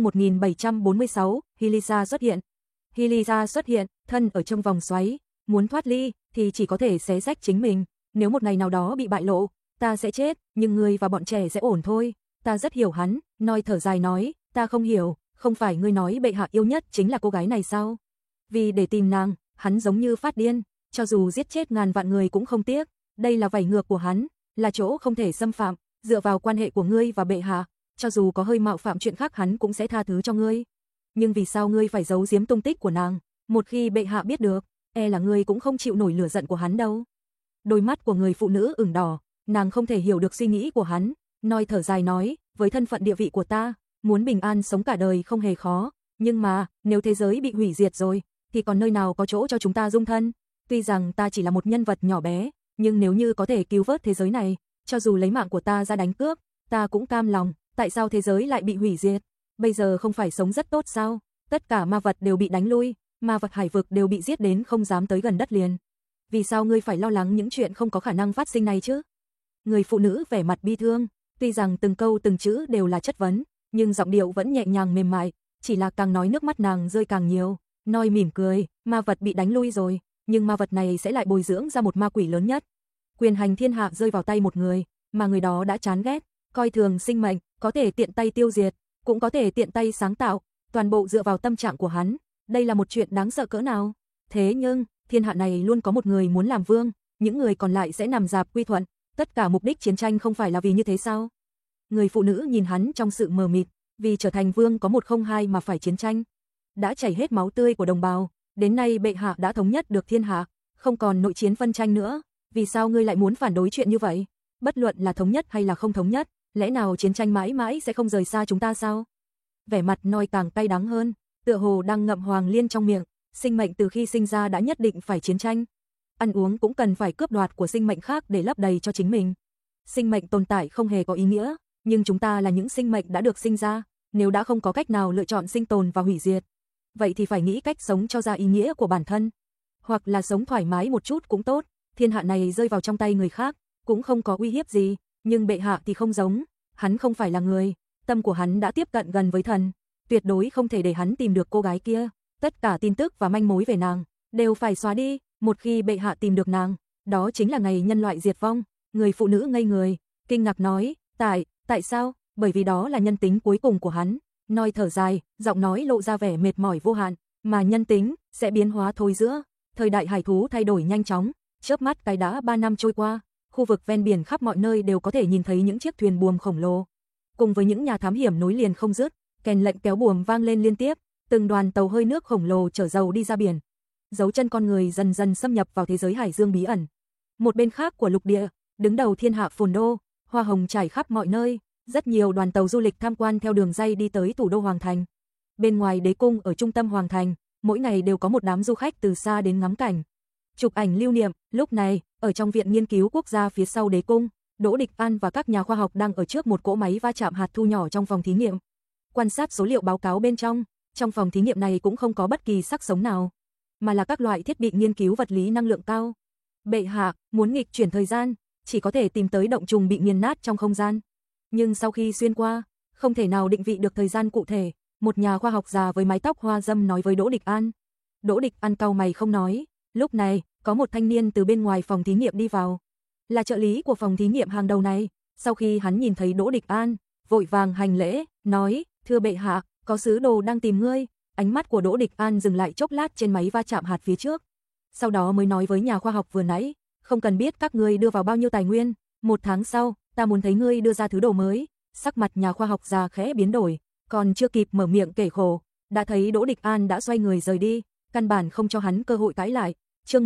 1746, Hilisa xuất hiện. Hilisa xuất hiện, thân ở trong vòng xoáy, muốn thoát ly thì chỉ có thể xé rách chính mình, nếu một ngày nào đó bị bại lộ, ta sẽ chết, nhưng ngươi và bọn trẻ sẽ ổn thôi. Ta rất hiểu hắn, Noi thở dài nói, ta không hiểu, không phải ngươi nói bệ hạ yêu nhất chính là cô gái này sao? Vì để tìm nàng, hắn giống như phát điên, cho dù giết chết ngàn vạn người cũng không tiếc, đây là vảy ngược của hắn, là chỗ không thể xâm phạm, dựa vào quan hệ của ngươi và bệ hạ, cho dù có hơi mạo phạm chuyện khác hắn cũng sẽ tha thứ cho ngươi. Nhưng vì sao ngươi phải giấu giếm tung tích của nàng? Một khi bệ hạ biết được, e là ngươi cũng không chịu nổi lửa giận của hắn đâu. Đôi mắt của người phụ nữ ửng đỏ, nàng không thể hiểu được suy nghĩ của hắn, Noi thở dài nói, với thân phận địa vị của ta, muốn bình an sống cả đời không hề khó, nhưng mà, nếu thế giới bị hủy diệt rồi, thì còn nơi nào có chỗ cho chúng ta dung thân? Tuy rằng ta chỉ là một nhân vật nhỏ bé, nhưng nếu như có thể cứu vớt thế giới này, cho dù lấy mạng của ta ra đánh cướp, ta cũng cam lòng. Tại sao thế giới lại bị hủy diệt? Bây giờ không phải sống rất tốt sao? Tất cả ma vật đều bị đánh lui, ma vật hải vực đều bị giết đến không dám tới gần đất liền. Vì sao ngươi phải lo lắng những chuyện không có khả năng phát sinh này chứ? Người phụ nữ vẻ mặt bi thương, tuy rằng từng câu từng chữ đều là chất vấn, nhưng giọng điệu vẫn nhẹ nhàng mềm mại, chỉ là càng nói nước mắt nàng rơi càng nhiều. Noi mỉm cười, ma vật bị đánh lui rồi, nhưng ma vật này sẽ lại bồi dưỡng ra một ma quỷ lớn nhất. Quyền hành thiên hạ rơi vào tay một người, mà người đó đã chán ghét, coi thường sinh mệnh, có thể tiện tay tiêu diệt, cũng có thể tiện tay sáng tạo, toàn bộ dựa vào tâm trạng của hắn. Đây là một chuyện đáng sợ cỡ nào? Thế nhưng, thiên hạ này luôn có một người muốn làm vương, những người còn lại sẽ nằm dạp quy thuận, tất cả mục đích chiến tranh không phải là vì như thế sao? Người phụ nữ nhìn hắn trong sự mờ mịt, vì trở thành vương có 102 mà phải chiến tranh. Đã chảy hết máu tươi của đồng bào, đến nay bệ hạ đã thống nhất được thiên hạ, không còn nội chiến phân tranh nữa, vì sao ngươi lại muốn phản đối chuyện như vậy? Bất luận là thống nhất hay là không thống nhất, lẽ nào chiến tranh mãi mãi sẽ không rời xa chúng ta sao? Vẻ mặt Noi càng cay đắng hơn, tựa hồ đang ngậm hoàng liên trong miệng, sinh mệnh từ khi sinh ra đã nhất định phải chiến tranh. Ăn uống cũng cần phải cướp đoạt của sinh mệnh khác để lấp đầy cho chính mình. Sinh mệnh tồn tại không hề có ý nghĩa, nhưng chúng ta là những sinh mệnh đã được sinh ra, nếu đã không có cách nào lựa chọn sinh tồn và hủy diệt, vậy thì phải nghĩ cách sống cho ra ý nghĩa của bản thân. Hoặc là sống thoải mái một chút cũng tốt, thiên hạ này rơi vào trong tay người khác, cũng không có uy hiếp gì, nhưng bệ hạ thì không giống, hắn không phải là người, tâm của hắn đã tiếp cận gần với thần, tuyệt đối không thể để hắn tìm được cô gái kia, tất cả tin tức và manh mối về nàng đều phải xóa đi, một khi bệ hạ tìm được nàng, đó chính là ngày nhân loại diệt vong. Người phụ nữ ngây người, kinh ngạc nói, tại sao? Bởi vì đó là nhân tính cuối cùng của hắn. Noi thở dài, giọng nói lộ ra vẻ mệt mỏi vô hạn, mà nhân tính sẽ biến hóa thôi giữa. Thời đại hải thú thay đổi nhanh chóng, chớp mắt cái đã 3 năm trôi qua, khu vực ven biển khắp mọi nơi đều có thể nhìn thấy những chiếc thuyền buồm khổng lồ, cùng với những nhà thám hiểm nối liền không dứt, kèn lệnh kéo buồm vang lên liên tiếp, từng đoàn tàu hơi nước khổng lồ chở dầu đi ra biển. Dấu chân con người dần dần xâm nhập vào thế giới hải dương bí ẩn. Một bên khác của lục địa, đứng đầu thiên hạ phồn đô, hoa hồng trải khắp mọi nơi, rất nhiều đoàn tàu du lịch tham quan theo đường ray đi tới thủ đô Hoàng Thành. Bên ngoài đế cung ở trung tâm Hoàng Thành, mỗi ngày đều có một đám du khách từ xa đến ngắm cảnh, chụp ảnh lưu niệm. Lúc này, ở trong viện nghiên cứu quốc gia phía sau đế cung, Đỗ Địch An và các nhà khoa học đang ở trước một cỗ máy va chạm hạt thu nhỏ trong phòng thí nghiệm, quan sát số liệu báo cáo bên trong. Trong phòng thí nghiệm này cũng không có bất kỳ xác sống nào, mà là các loại thiết bị nghiên cứu vật lý năng lượng cao. Bệ hạ muốn nghịch chuyển thời gian, chỉ có thể tìm tới động trùng bị nghiền nát trong không gian. Nhưng sau khi xuyên qua, không thể nào định vị được thời gian cụ thể. Một nhà khoa học già với mái tóc hoa râm nói với Đỗ Địch An. Đỗ Địch An cau mày không nói. Lúc này, có một thanh niên từ bên ngoài phòng thí nghiệm đi vào. Là trợ lý của phòng thí nghiệm hàng đầu này. Sau khi hắn nhìn thấy Đỗ Địch An, vội vàng hành lễ, nói, thưa bệ hạ, có sứ đồ đang tìm ngươi. Ánh mắt của Đỗ Địch An dừng lại chốc lát trên máy va chạm hạt phía trước. Sau đó mới nói với nhà khoa học vừa nãy, không cần biết các ngươi đưa vào bao nhiêu tài nguyên, 1 tháng sau, ta muốn thấy ngươi đưa ra thứ đồ mới. Sắc mặt nhà khoa học già khẽ biến đổi, còn chưa kịp mở miệng kể khổ, đã thấy Đỗ Địch An đã xoay người rời đi, căn bản không cho hắn cơ hội cãi lại. Chương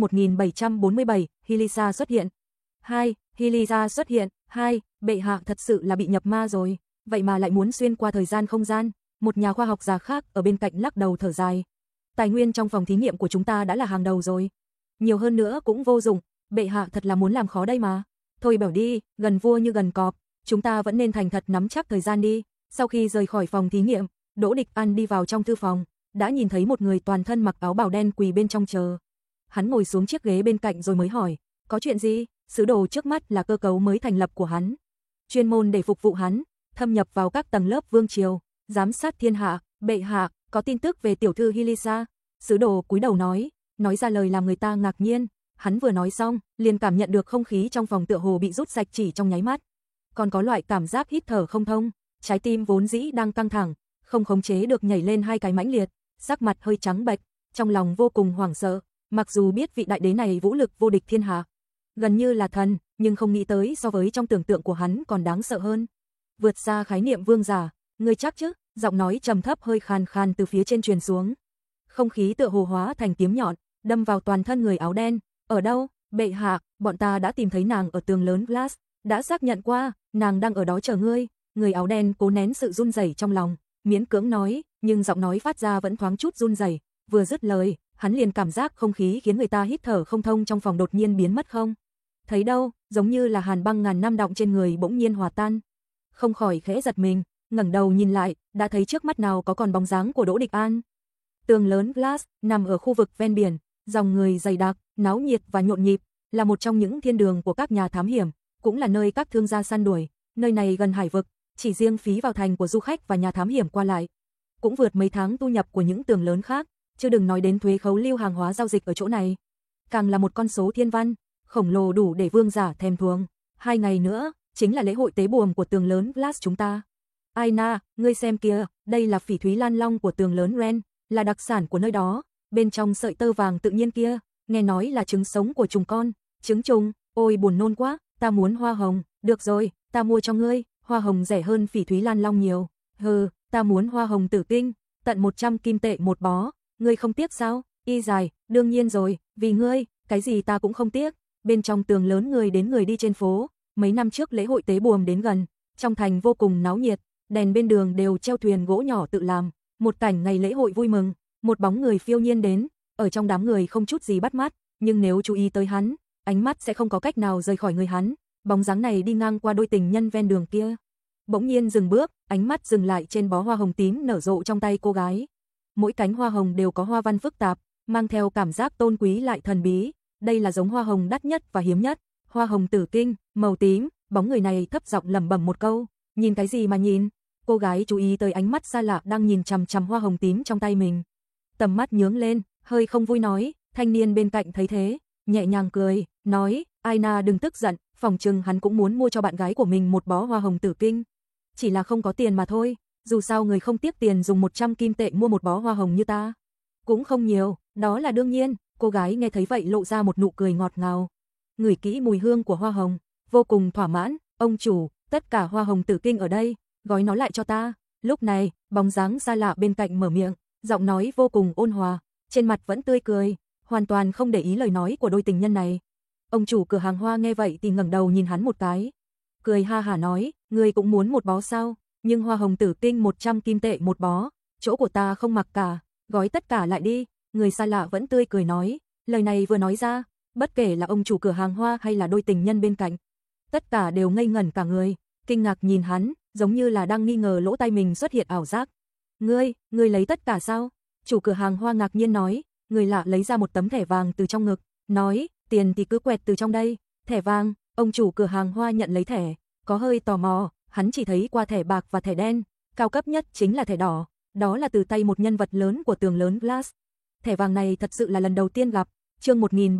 1747, Hilisa xuất hiện. 2. Hilisa xuất hiện. 2. Bệ hạ thật sự là bị nhập ma rồi, vậy mà lại muốn xuyên qua thời gian không gian. Một nhà khoa học già khác ở bên cạnh lắc đầu thở dài. Tài nguyên trong phòng thí nghiệm của chúng ta đã là hàng đầu rồi, nhiều hơn nữa cũng vô dụng, bệ hạ thật là muốn làm khó đây mà. Thôi bảo đi, gần vua như gần cọp, chúng ta vẫn nên thành thật nắm chắc thời gian đi. Sau khi rời khỏi phòng thí nghiệm, Đỗ Địch An đi vào trong thư phòng, đã nhìn thấy một người toàn thân mặc áo bào đen quỳ bên trong chờ. Hắn ngồi xuống chiếc ghế bên cạnh rồi mới hỏi, có chuyện gì? Sứ đồ trước mắt là cơ cấu mới thành lập của hắn, chuyên môn để phục vụ hắn, thâm nhập vào các tầng lớp vương triều, giám sát thiên hạ. Bệ hạ, có tin tức về tiểu thư Hilisa. Sứ đồ cúi đầu nói ra lời làm người ta ngạc nhiên. Hắn vừa nói xong, liền cảm nhận được không khí trong phòng tựa hồ bị rút sạch chỉ trong nháy mắt. Còn có loại cảm giác hít thở không thông, trái tim vốn dĩ đang căng thẳng, không khống chế được nhảy lên hai cái mãnh liệt, sắc mặt hơi trắng bệch, trong lòng vô cùng hoảng sợ. Mặc dù biết vị đại đế này vũ lực vô địch thiên hạ, gần như là thần, nhưng không nghĩ tới so với trong tưởng tượng của hắn còn đáng sợ hơn. Vượt xa khái niệm vương giả, ngươi chắc chứ? Giọng nói trầm thấp hơi khàn khàn từ phía trên truyền xuống. Không khí tựa hồ hóa thành kiếm nhọn, đâm vào toàn thân người áo đen. Ở đâu? Bệ hạ, bọn ta đã tìm thấy nàng ở tường lớn Glass, đã xác nhận qua, nàng đang ở đó chờ ngươi. Người áo đen cố nén sự run rẩy trong lòng, miễn cưỡng nói, nhưng giọng nói phát ra vẫn thoáng chút run rẩy. Vừa dứt lời, hắn liền cảm giác không khí khiến người ta hít thở không thông trong phòng đột nhiên biến mất không thấy đâu, giống như là hàn băng ngàn năm đọng trên người bỗng nhiên hòa tan. Không khỏi khẽ giật mình, ngẩng đầu nhìn lại, đã thấy trước mắt nào có còn bóng dáng của Đỗ Địch An. Tường lớn Glass nằm ở khu vực ven biển, dòng người dày đặc, náo nhiệt và nhộn nhịp, là một trong những thiên đường của các nhà thám hiểm, cũng là nơi các thương gia săn đuổi. Nơi này gần hải vực, chỉ riêng phí vào thành của du khách và nhà thám hiểm qua lại cũng vượt mấy tháng thu nhập của những tường lớn khác, chưa đừng nói đến thuế khấu lưu hàng hóa giao dịch ở chỗ này. Càng là một con số thiên văn, khổng lồ đủ để vương giả thèm thuồng. 2 ngày nữa, chính là lễ hội tế buồm của tường lớn Glass chúng ta. Aina, ngươi xem kìa, đây là phỉ thúy lan long của tường lớn Ren, là đặc sản của nơi đó. Bên trong sợi tơ vàng tự nhiên kia, nghe nói là trứng sống của trùng con. Trứng trùng, ôi buồn nôn quá, ta muốn hoa hồng. Được rồi, ta mua cho ngươi, hoa hồng rẻ hơn phỉ thúy lan long nhiều. Hừ, ta muốn hoa hồng tử kinh, tận 100 kim tệ một bó. Ngươi không tiếc sao? Y dài, đương nhiên rồi, vì ngươi, cái gì ta cũng không tiếc. Bên trong tường lớn người đến người đi trên phố, mấy năm trước lễ hội tế buồm đến gần, trong thành vô cùng náo nhiệt, đèn bên đường đều treo thuyền gỗ nhỏ tự làm, một cảnh ngày lễ hội vui mừng. Một bóng người phiêu nhiên đến, ở trong đám người không chút gì bắt mắt, nhưng nếu chú ý tới hắn, ánh mắt sẽ không có cách nào rời khỏi người hắn. Bóng dáng này đi ngang qua đôi tình nhân ven đường kia, bỗng nhiên dừng bước, ánh mắt dừng lại trên bó hoa hồng tím nở rộ trong tay cô gái. Mỗi cánh hoa hồng đều có hoa văn phức tạp, mang theo cảm giác tôn quý lại thần bí. Đây là giống hoa hồng đắt nhất và hiếm nhất, hoa hồng tử kinh, màu tím. Bóng người này thấp giọng lẩm bẩm một câu, nhìn cái gì mà nhìn? Cô gái chú ý tới ánh mắt xa lạ đang nhìn chằm chằm hoa hồng tím trong tay mình, tầm mắt nhướng lên, hơi không vui nói. Thanh niên bên cạnh thấy thế, nhẹ nhàng cười, nói, Aina đừng tức giận, phỏng chừng hắn cũng muốn mua cho bạn gái của mình một bó hoa hồng tử kinh, chỉ là không có tiền mà thôi. Dù sao người không tiếc tiền dùng 100 kim tệ mua một bó hoa hồng như ta cũng không nhiều, đó là đương nhiên. Cô gái nghe thấy vậy lộ ra một nụ cười ngọt ngào, ngửi kỹ mùi hương của hoa hồng, vô cùng thỏa mãn. Ông chủ, tất cả hoa hồng tử kinh ở đây, gói nó lại cho ta. Lúc này, bóng dáng xa lạ bên cạnh mở miệng, giọng nói vô cùng ôn hòa, trên mặt vẫn tươi cười, hoàn toàn không để ý lời nói của đôi tình nhân này. Ông chủ cửa hàng hoa nghe vậy thì ngẩng đầu nhìn hắn một cái, cười ha hả nói, ngươi cũng muốn một bó sao? Nhưng hoa hồng tử kinh 100 kim tệ một bó, chỗ của ta không mặc cả, gói tất cả lại đi. Người xa lạ vẫn tươi cười nói, lời này vừa nói ra, bất kể là ông chủ cửa hàng hoa hay là đôi tình nhân bên cạnh, tất cả đều ngây ngẩn cả người, kinh ngạc nhìn hắn, giống như là đang nghi ngờ lỗ tai mình xuất hiện ảo giác. Ngươi lấy tất cả sao? Chủ cửa hàng hoa ngạc nhiên nói. Người lạ lấy ra một tấm thẻ vàng từ trong ngực, nói, tiền thì cứ quẹt từ trong đây. Thẻ vàng. Ông chủ cửa hàng hoa nhận lấy thẻ, có hơi tò mò, hắn chỉ thấy qua thẻ bạc và thẻ đen, cao cấp nhất chính là thẻ đỏ, đó là từ tay một nhân vật lớn của tường lớn Glass. Thẻ vàng này thật sự là lần đầu tiên gặp. Chương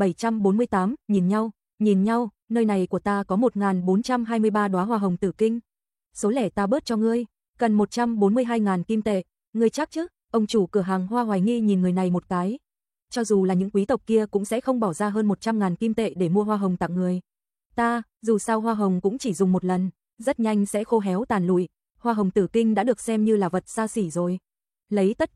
1748, nhìn nhau, nơi này của ta có 1423 đóa hoa hồng tử kinh. Số lẻ ta bớt cho ngươi, cần 142.000 kim tệ, ngươi chắc chứ? Ông chủ cửa hàng hoa hoài nghi nhìn người này một cái. Cho dù là những quý tộc kia cũng sẽ không bỏ ra hơn 100.000 kim tệ để mua hoa hồng tặng người. Dù sao hoa hồng cũng chỉ dùng một lần, rất nhanh sẽ khô héo tàn lụi, hoa hồng tử kinh đã được xem như là vật xa xỉ rồi. Lấy tất cả,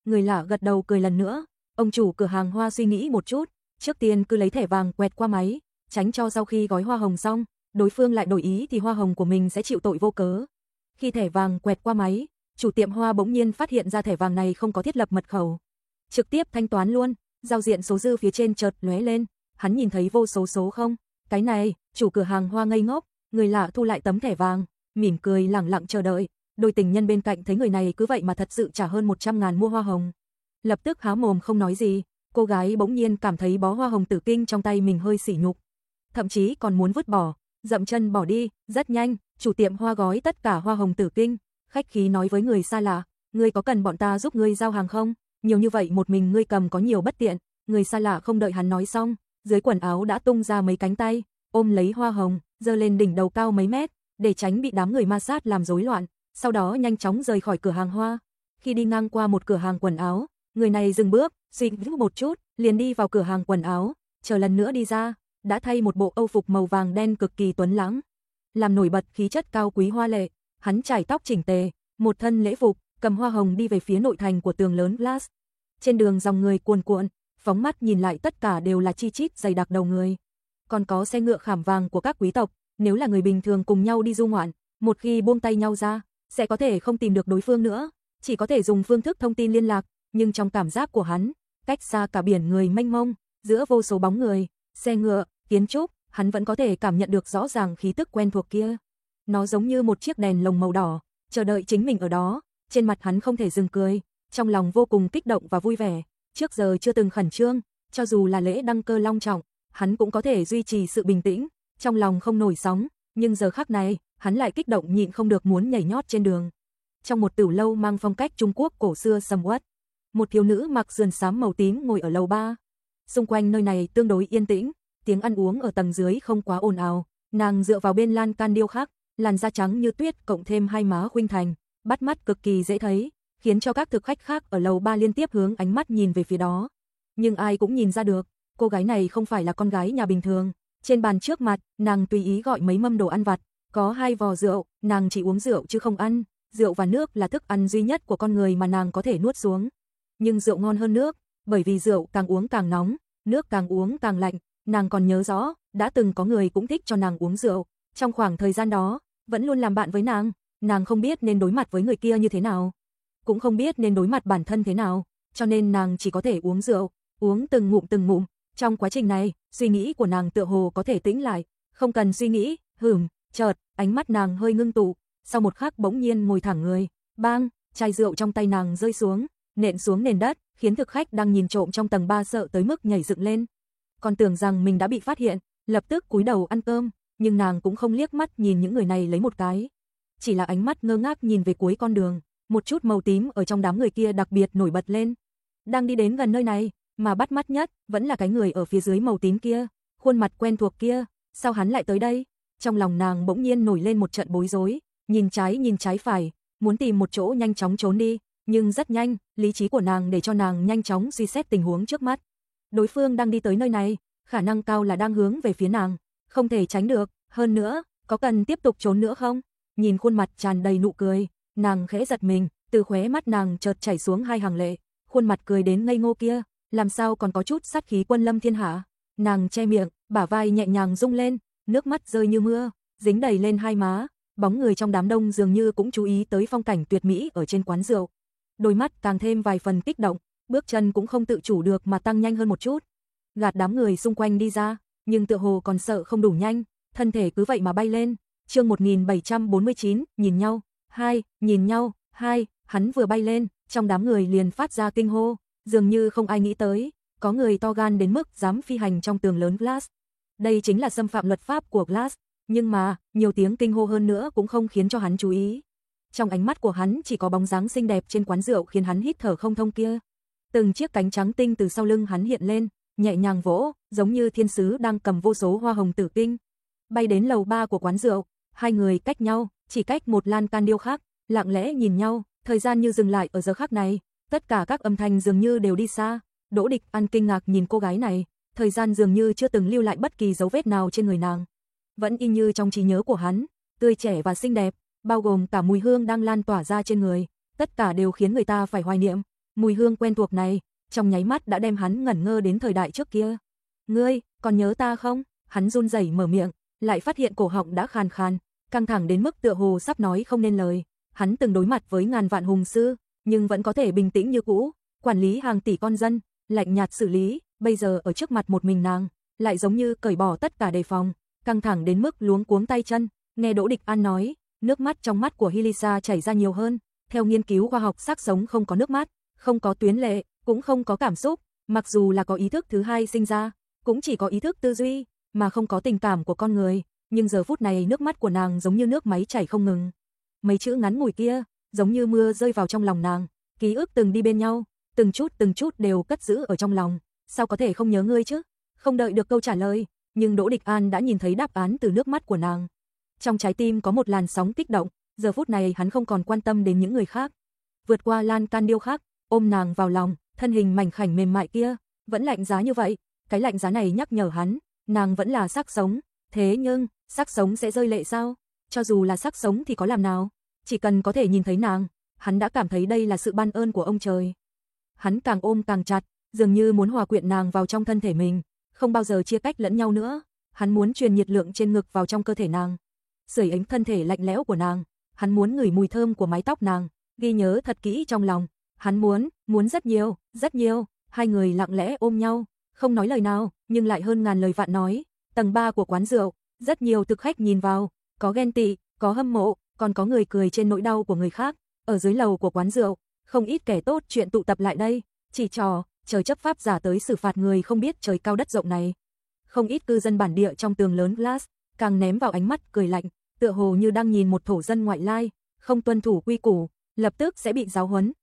Người lạ gật đầu cười lần nữa. Ông chủ cửa hàng hoa suy nghĩ một chút, trước tiên cứ lấy thẻ vàng quẹt qua máy, tránh cho sau khi gói hoa hồng xong, đối phương lại đổi ý thì hoa hồng của mình sẽ chịu tội vô cớ. Khi thẻ vàng quẹt qua máy, chủ tiệm hoa bỗng nhiên phát hiện ra thẻ vàng này không có thiết lập mật khẩu. Trực tiếp thanh toán luôn, giao diện số dư phía trên chợt lóe lên, hắn nhìn thấy vô số số không. Cái này, chủ cửa hàng hoa ngây ngốc, người lạ thu lại tấm thẻ vàng, mỉm cười lẳng lặng chờ đợi. Đôi tình nhân bên cạnh thấy người này cứ vậy mà thật sự trả hơn 100.000 mua hoa hồng. Lập tức há mồm không nói gì, cô gái bỗng nhiên cảm thấy bó hoa hồng tử kinh trong tay mình hơi sỉ nhục. Thậm chí còn muốn vứt bỏ, dậm chân bỏ đi. Rất nhanh, chủ tiệm hoa gói tất cả hoa hồng tử kinh, khách khí nói với người xa lạ, ngươi có cần bọn ta giúp ngươi giao hàng không? Nhiều như vậy một mình ngươi cầm có nhiều bất tiện. Người xa lạ không đợi hắn nói xong, dưới quần áo đã tung ra mấy cánh tay, ôm lấy hoa hồng, giơ lên đỉnh đầu cao mấy mét, để tránh bị đám người ma sát làm rối loạn, sau đó nhanh chóng rời khỏi cửa hàng hoa. Khi đi ngang qua một cửa hàng quần áo, người này dừng bước, suy nghĩ một chút, liền đi vào cửa hàng quần áo, chờ lần nữa đi ra, đã thay một bộ âu phục màu vàng đen cực kỳ tuấn lãng, làm nổi bật khí chất cao quý hoa lệ. Hắn chải tóc chỉnh tề, một thân lễ phục, cầm hoa hồng đi về phía nội thành của tường lớn Glass. Trên đường dòng người cuồn cuộn, phóng mắt nhìn lại tất cả đều là chi chít dày đặc đầu người. Còn có xe ngựa khảm vàng của các quý tộc, nếu là người bình thường cùng nhau đi du ngoạn, một khi buông tay nhau ra, sẽ có thể không tìm được đối phương nữa, chỉ có thể dùng phương thức thông tin liên lạc, nhưng trong cảm giác của hắn, cách xa cả biển người mênh mông, giữa vô số bóng người, xe ngựa, kiến trúc, hắn vẫn có thể cảm nhận được rõ ràng khí tức quen thuộc kia. Nó giống như một chiếc đèn lồng màu đỏ, chờ đợi chính mình ở đó. Trên mặt hắn không thể dừng cười, trong lòng vô cùng kích động và vui vẻ. Trước giờ chưa từng khẩn trương, cho dù là lễ đăng cơ long trọng, hắn cũng có thể duy trì sự bình tĩnh, trong lòng không nổi sóng, nhưng giờ khắc này, hắn lại kích động nhịn không được muốn nhảy nhót trên đường. Trong một tửu lâu mang phong cách Trung Quốc cổ xưa sầm uất, một thiếu nữ mặc sườn xám màu tím ngồi ở lầu 3. Xung quanh nơi này tương đối yên tĩnh, tiếng ăn uống ở tầng dưới không quá ồn ào. Nàng dựa vào bên lan can điêu khắc, làn da trắng như tuyết cộng thêm hai má khuynh thành, bắt mắt cực kỳ dễ thấy, khiến cho các thực khách khác ở lầu 3 liên tiếp hướng ánh mắt nhìn về phía đó. Nhưng ai cũng nhìn ra được, cô gái này không phải là con gái nhà bình thường. Trên bàn trước mặt, nàng tùy ý gọi mấy mâm đồ ăn vặt, có 2 vò rượu, nàng chỉ uống rượu chứ không ăn. Rượu và nước là thức ăn duy nhất của con người mà nàng có thể nuốt xuống. Nhưng rượu ngon hơn nước, bởi vì rượu càng uống càng nóng, nước càng uống càng lạnh. Nàng còn nhớ rõ, đã từng có người cũng thích cho nàng uống rượu. Trong khoảng thời gian đó, vẫn luôn làm bạn với nàng không biết nên đối mặt với người kia như thế nào, cũng không biết nên đối mặt bản thân thế nào, cho nên nàng chỉ có thể uống rượu, uống từng ngụm. Trong quá trình này, suy nghĩ của nàng tựa hồ có thể tĩnh lại, không cần suy nghĩ, chợt, ánh mắt nàng hơi ngưng tụ, sau một khắc bỗng nhiên ngồi thẳng người, bang, chai rượu trong tay nàng rơi xuống, nện xuống nền đất, khiến thực khách đang nhìn trộm trong tầng 3 sợ tới mức nhảy dựng lên. Còn tưởng rằng mình đã bị phát hiện, lập tức cúi đầu ăn cơm, nhưng nàng cũng không liếc mắt nhìn những người này lấy một cái, chỉ là ánh mắt ngơ ngác nhìn về cuối con đường, một chút màu tím ở trong đám người kia đặc biệt nổi bật lên. Đang đi đến gần nơi này, mà bắt mắt nhất vẫn là cái người ở phía dưới màu tím kia, khuôn mặt quen thuộc kia, sao hắn lại tới đây? Trong lòng nàng bỗng nhiên nổi lên một trận bối rối, nhìn trái phải, muốn tìm một chỗ nhanh chóng trốn đi, nhưng rất nhanh, lý trí của nàng để cho nàng nhanh chóng suy xét tình huống trước mắt. Đối phương đang đi tới nơi này, khả năng cao là đang hướng về phía nàng, không thể tránh được, hơn nữa, có cần tiếp tục trốn nữa không? Nhìn khuôn mặt tràn đầy nụ cười, nàng khẽ giật mình, từ khóe mắt nàng chợt chảy xuống 2 hàng lệ, khuôn mặt cười đến ngây ngô kia, làm sao còn có chút sát khí quân lâm thiên hạ. Nàng che miệng, bả vai nhẹ nhàng rung lên, nước mắt rơi như mưa, dính đầy lên 2 má, bóng người trong đám đông dường như cũng chú ý tới phong cảnh tuyệt mỹ ở trên quán rượu. Đôi mắt càng thêm vài phần kích động, bước chân cũng không tự chủ được mà tăng nhanh hơn một chút. Gạt đám người xung quanh đi ra, nhưng tựa hồ còn sợ không đủ nhanh, thân thể cứ vậy mà bay lên. Chương 1749, nhìn nhau, hắn vừa bay lên, trong đám người liền phát ra kinh hô, dường như không ai nghĩ tới, có người to gan đến mức dám phi hành trong tường lớn Glass. Đây chính là xâm phạm luật pháp của Glass, nhưng mà, nhiều tiếng kinh hô hơn nữa cũng không khiến cho hắn chú ý. Trong ánh mắt của hắn chỉ có bóng dáng xinh đẹp trên quán rượu khiến hắn hít thở không thông kia. Từng chiếc cánh trắng tinh từ sau lưng hắn hiện lên, nhẹ nhàng vỗ, giống như thiên sứ đang cầm vô số hoa hồng tử tinh. Bay đến lầu 3 của quán rượu, 2 người cách nhau, chỉ cách một lan can điêu khắc, lặng lẽ nhìn nhau, thời gian như dừng lại ở giờ khắc này, tất cả các âm thanh dường như đều đi xa. Đỗ Địch An kinh ngạc nhìn cô gái này, thời gian dường như chưa từng lưu lại bất kỳ dấu vết nào trên người nàng. Vẫn y như trong trí nhớ của hắn, tươi trẻ và xinh đẹp, bao gồm cả mùi hương đang lan tỏa ra trên người, tất cả đều khiến người ta phải hoài niệm. Mùi hương quen thuộc này, trong nháy mắt đã đem hắn ngẩn ngơ đến thời đại trước kia. Ngươi, còn nhớ ta không? Hắn run rẩy mở miệng, lại phát hiện cổ họng đã khàn khàn, căng thẳng đến mức tựa hồ sắp nói không nên lời. Hắn từng đối mặt với ngàn vạn hùng sư, nhưng vẫn có thể bình tĩnh như cũ, quản lý hàng tỷ con dân, lạnh nhạt xử lý, bây giờ ở trước mặt một mình nàng, lại giống như cởi bỏ tất cả đề phòng, căng thẳng đến mức luống cuống tay chân. Nghe Đỗ Địch An nói, nước mắt trong mắt của Hilisa chảy ra nhiều hơn. Theo nghiên cứu khoa học, xác sống không có nước mắt, không có tuyến lệ, cũng không có cảm xúc, mặc dù là có ý thức thứ hai sinh ra, cũng chỉ có ý thức tư duy, mà không có tình cảm của con người. Nhưng giờ phút này nước mắt của nàng giống như nước máy chảy không ngừng. Mấy chữ ngắn ngủi kia, giống như mưa rơi vào trong lòng nàng, ký ức từng đi bên nhau, từng chút đều cất giữ ở trong lòng. Sao có thể không nhớ ngươi chứ? Không đợi được câu trả lời, nhưng Đỗ Địch An đã nhìn thấy đáp án từ nước mắt của nàng. Trong trái tim có một làn sóng kích động, giờ phút này hắn không còn quan tâm đến những người khác. Vượt qua lan can điêu khắc, ôm nàng vào lòng, thân hình mảnh khảnh mềm mại kia, vẫn lạnh giá như vậy. Cái lạnh giá này nhắc nhở hắn, nàng vẫn là xác sống. Thế nhưng, xác sống sẽ rơi lệ sao? Cho dù là xác sống thì có làm nào? Chỉ cần có thể nhìn thấy nàng, hắn đã cảm thấy đây là sự ban ơn của ông trời. Hắn càng ôm càng chặt, dường như muốn hòa quyện nàng vào trong thân thể mình, không bao giờ chia cách lẫn nhau nữa. Hắn muốn truyền nhiệt lượng trên ngực vào trong cơ thể nàng, sưởi ấm thân thể lạnh lẽo của nàng. Hắn muốn ngửi mùi thơm của mái tóc nàng, ghi nhớ thật kỹ trong lòng. Hắn muốn rất nhiều, rất nhiều. Hai người lặng lẽ ôm nhau, không nói lời nào, nhưng lại hơn ngàn lời vạn nói. Tầng 3 của quán rượu, rất nhiều thực khách nhìn vào, có ghen tị, có hâm mộ, còn có người cười trên nỗi đau của người khác. Ở dưới lầu của quán rượu, không ít kẻ tốt chuyện tụ tập lại đây, chỉ trò, chờ chấp pháp giả tới xử phạt người không biết trời cao đất rộng này. Không ít cư dân bản địa trong tường lớn glass, càng ném vào ánh mắt cười lạnh, tựa hồ như đang nhìn một thổ dân ngoại lai, không tuân thủ quy củ, lập tức sẽ bị giáo huấn.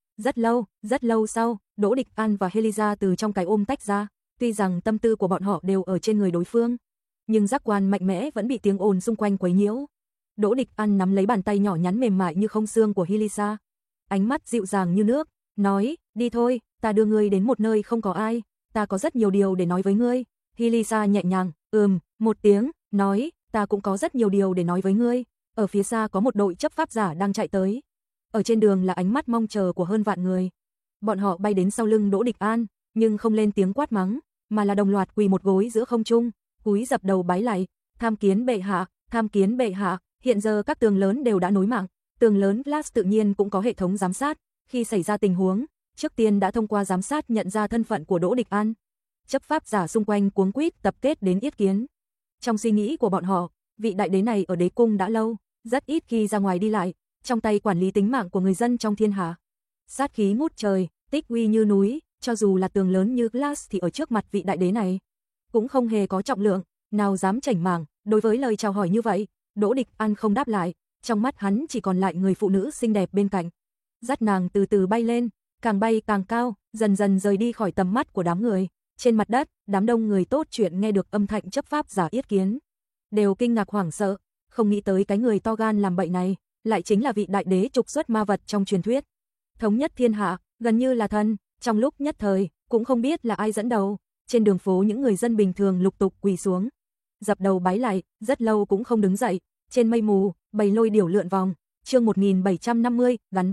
Rất lâu sau, Đỗ Địch An và Helisa từ trong cái ôm tách ra, tuy rằng tâm tư của bọn họ đều ở trên người đối phương, nhưng giác quan mạnh mẽ vẫn bị tiếng ồn xung quanh quấy nhiễu. Đỗ Địch An nắm lấy bàn tay nhỏ nhắn mềm mại như không xương của Helisa, ánh mắt dịu dàng như nước, nói, đi thôi, ta đưa ngươi đến một nơi không có ai, ta có rất nhiều điều để nói với ngươi. Helisa nhẹ nhàng, một tiếng, nói, ta cũng có rất nhiều điều để nói với ngươi. Ở phía xa có một đội chấp pháp giả đang chạy tới. Ở trên đường là ánh mắt mong chờ của hơn vạn người. Bọn họ bay đến sau lưng Đỗ Địch An, nhưng không lên tiếng quát mắng, mà là đồng loạt quỳ một gối giữa không trung, cúi dập đầu bái lạy, tham kiến bệ hạ, tham kiến bệ hạ. Hiện giờ các tường lớn đều đã nối mạng, tường lớn glass tự nhiên cũng có hệ thống giám sát, khi xảy ra tình huống, trước tiên đã thông qua giám sát nhận ra thân phận của Đỗ Địch An. Chấp pháp giả xung quanh cuống quýt tập kết đến yết kiến. Trong suy nghĩ của bọn họ, vị đại đế này ở đế cung đã lâu, rất ít khi ra ngoài đi lại, trong tay quản lý tính mạng của người dân trong thiên hạ. Sát khí ngút trời, tích uy như núi, cho dù là tường lớn như glass thì ở trước mặt vị đại đế này cũng không hề có trọng lượng, nào dám chảnh mảng. Đối với lời chào hỏi như vậy, Đỗ Địch An không đáp lại, trong mắt hắn chỉ còn lại người phụ nữ xinh đẹp bên cạnh. Dắt nàng từ từ bay lên, càng bay càng cao, dần dần rời đi khỏi tầm mắt của đám người. Trên mặt đất, đám đông người tốt chuyện nghe được âm thanh chấp pháp giả yết kiến, đều kinh ngạc hoảng sợ, không nghĩ tới cái người to gan làm bậy này, lại chính là vị đại đế trục xuất ma vật trong truyền thuyết. Thống nhất thiên hạ, gần như là thần, trong lúc nhất thời, cũng không biết là ai dẫn đầu. Trên đường phố những người dân bình thường lục tục quỳ xuống, dập đầu bái lạy, rất lâu cũng không đứng dậy. Trên mây mù, bầy lôi điểu lượn vòng. Chương 1750,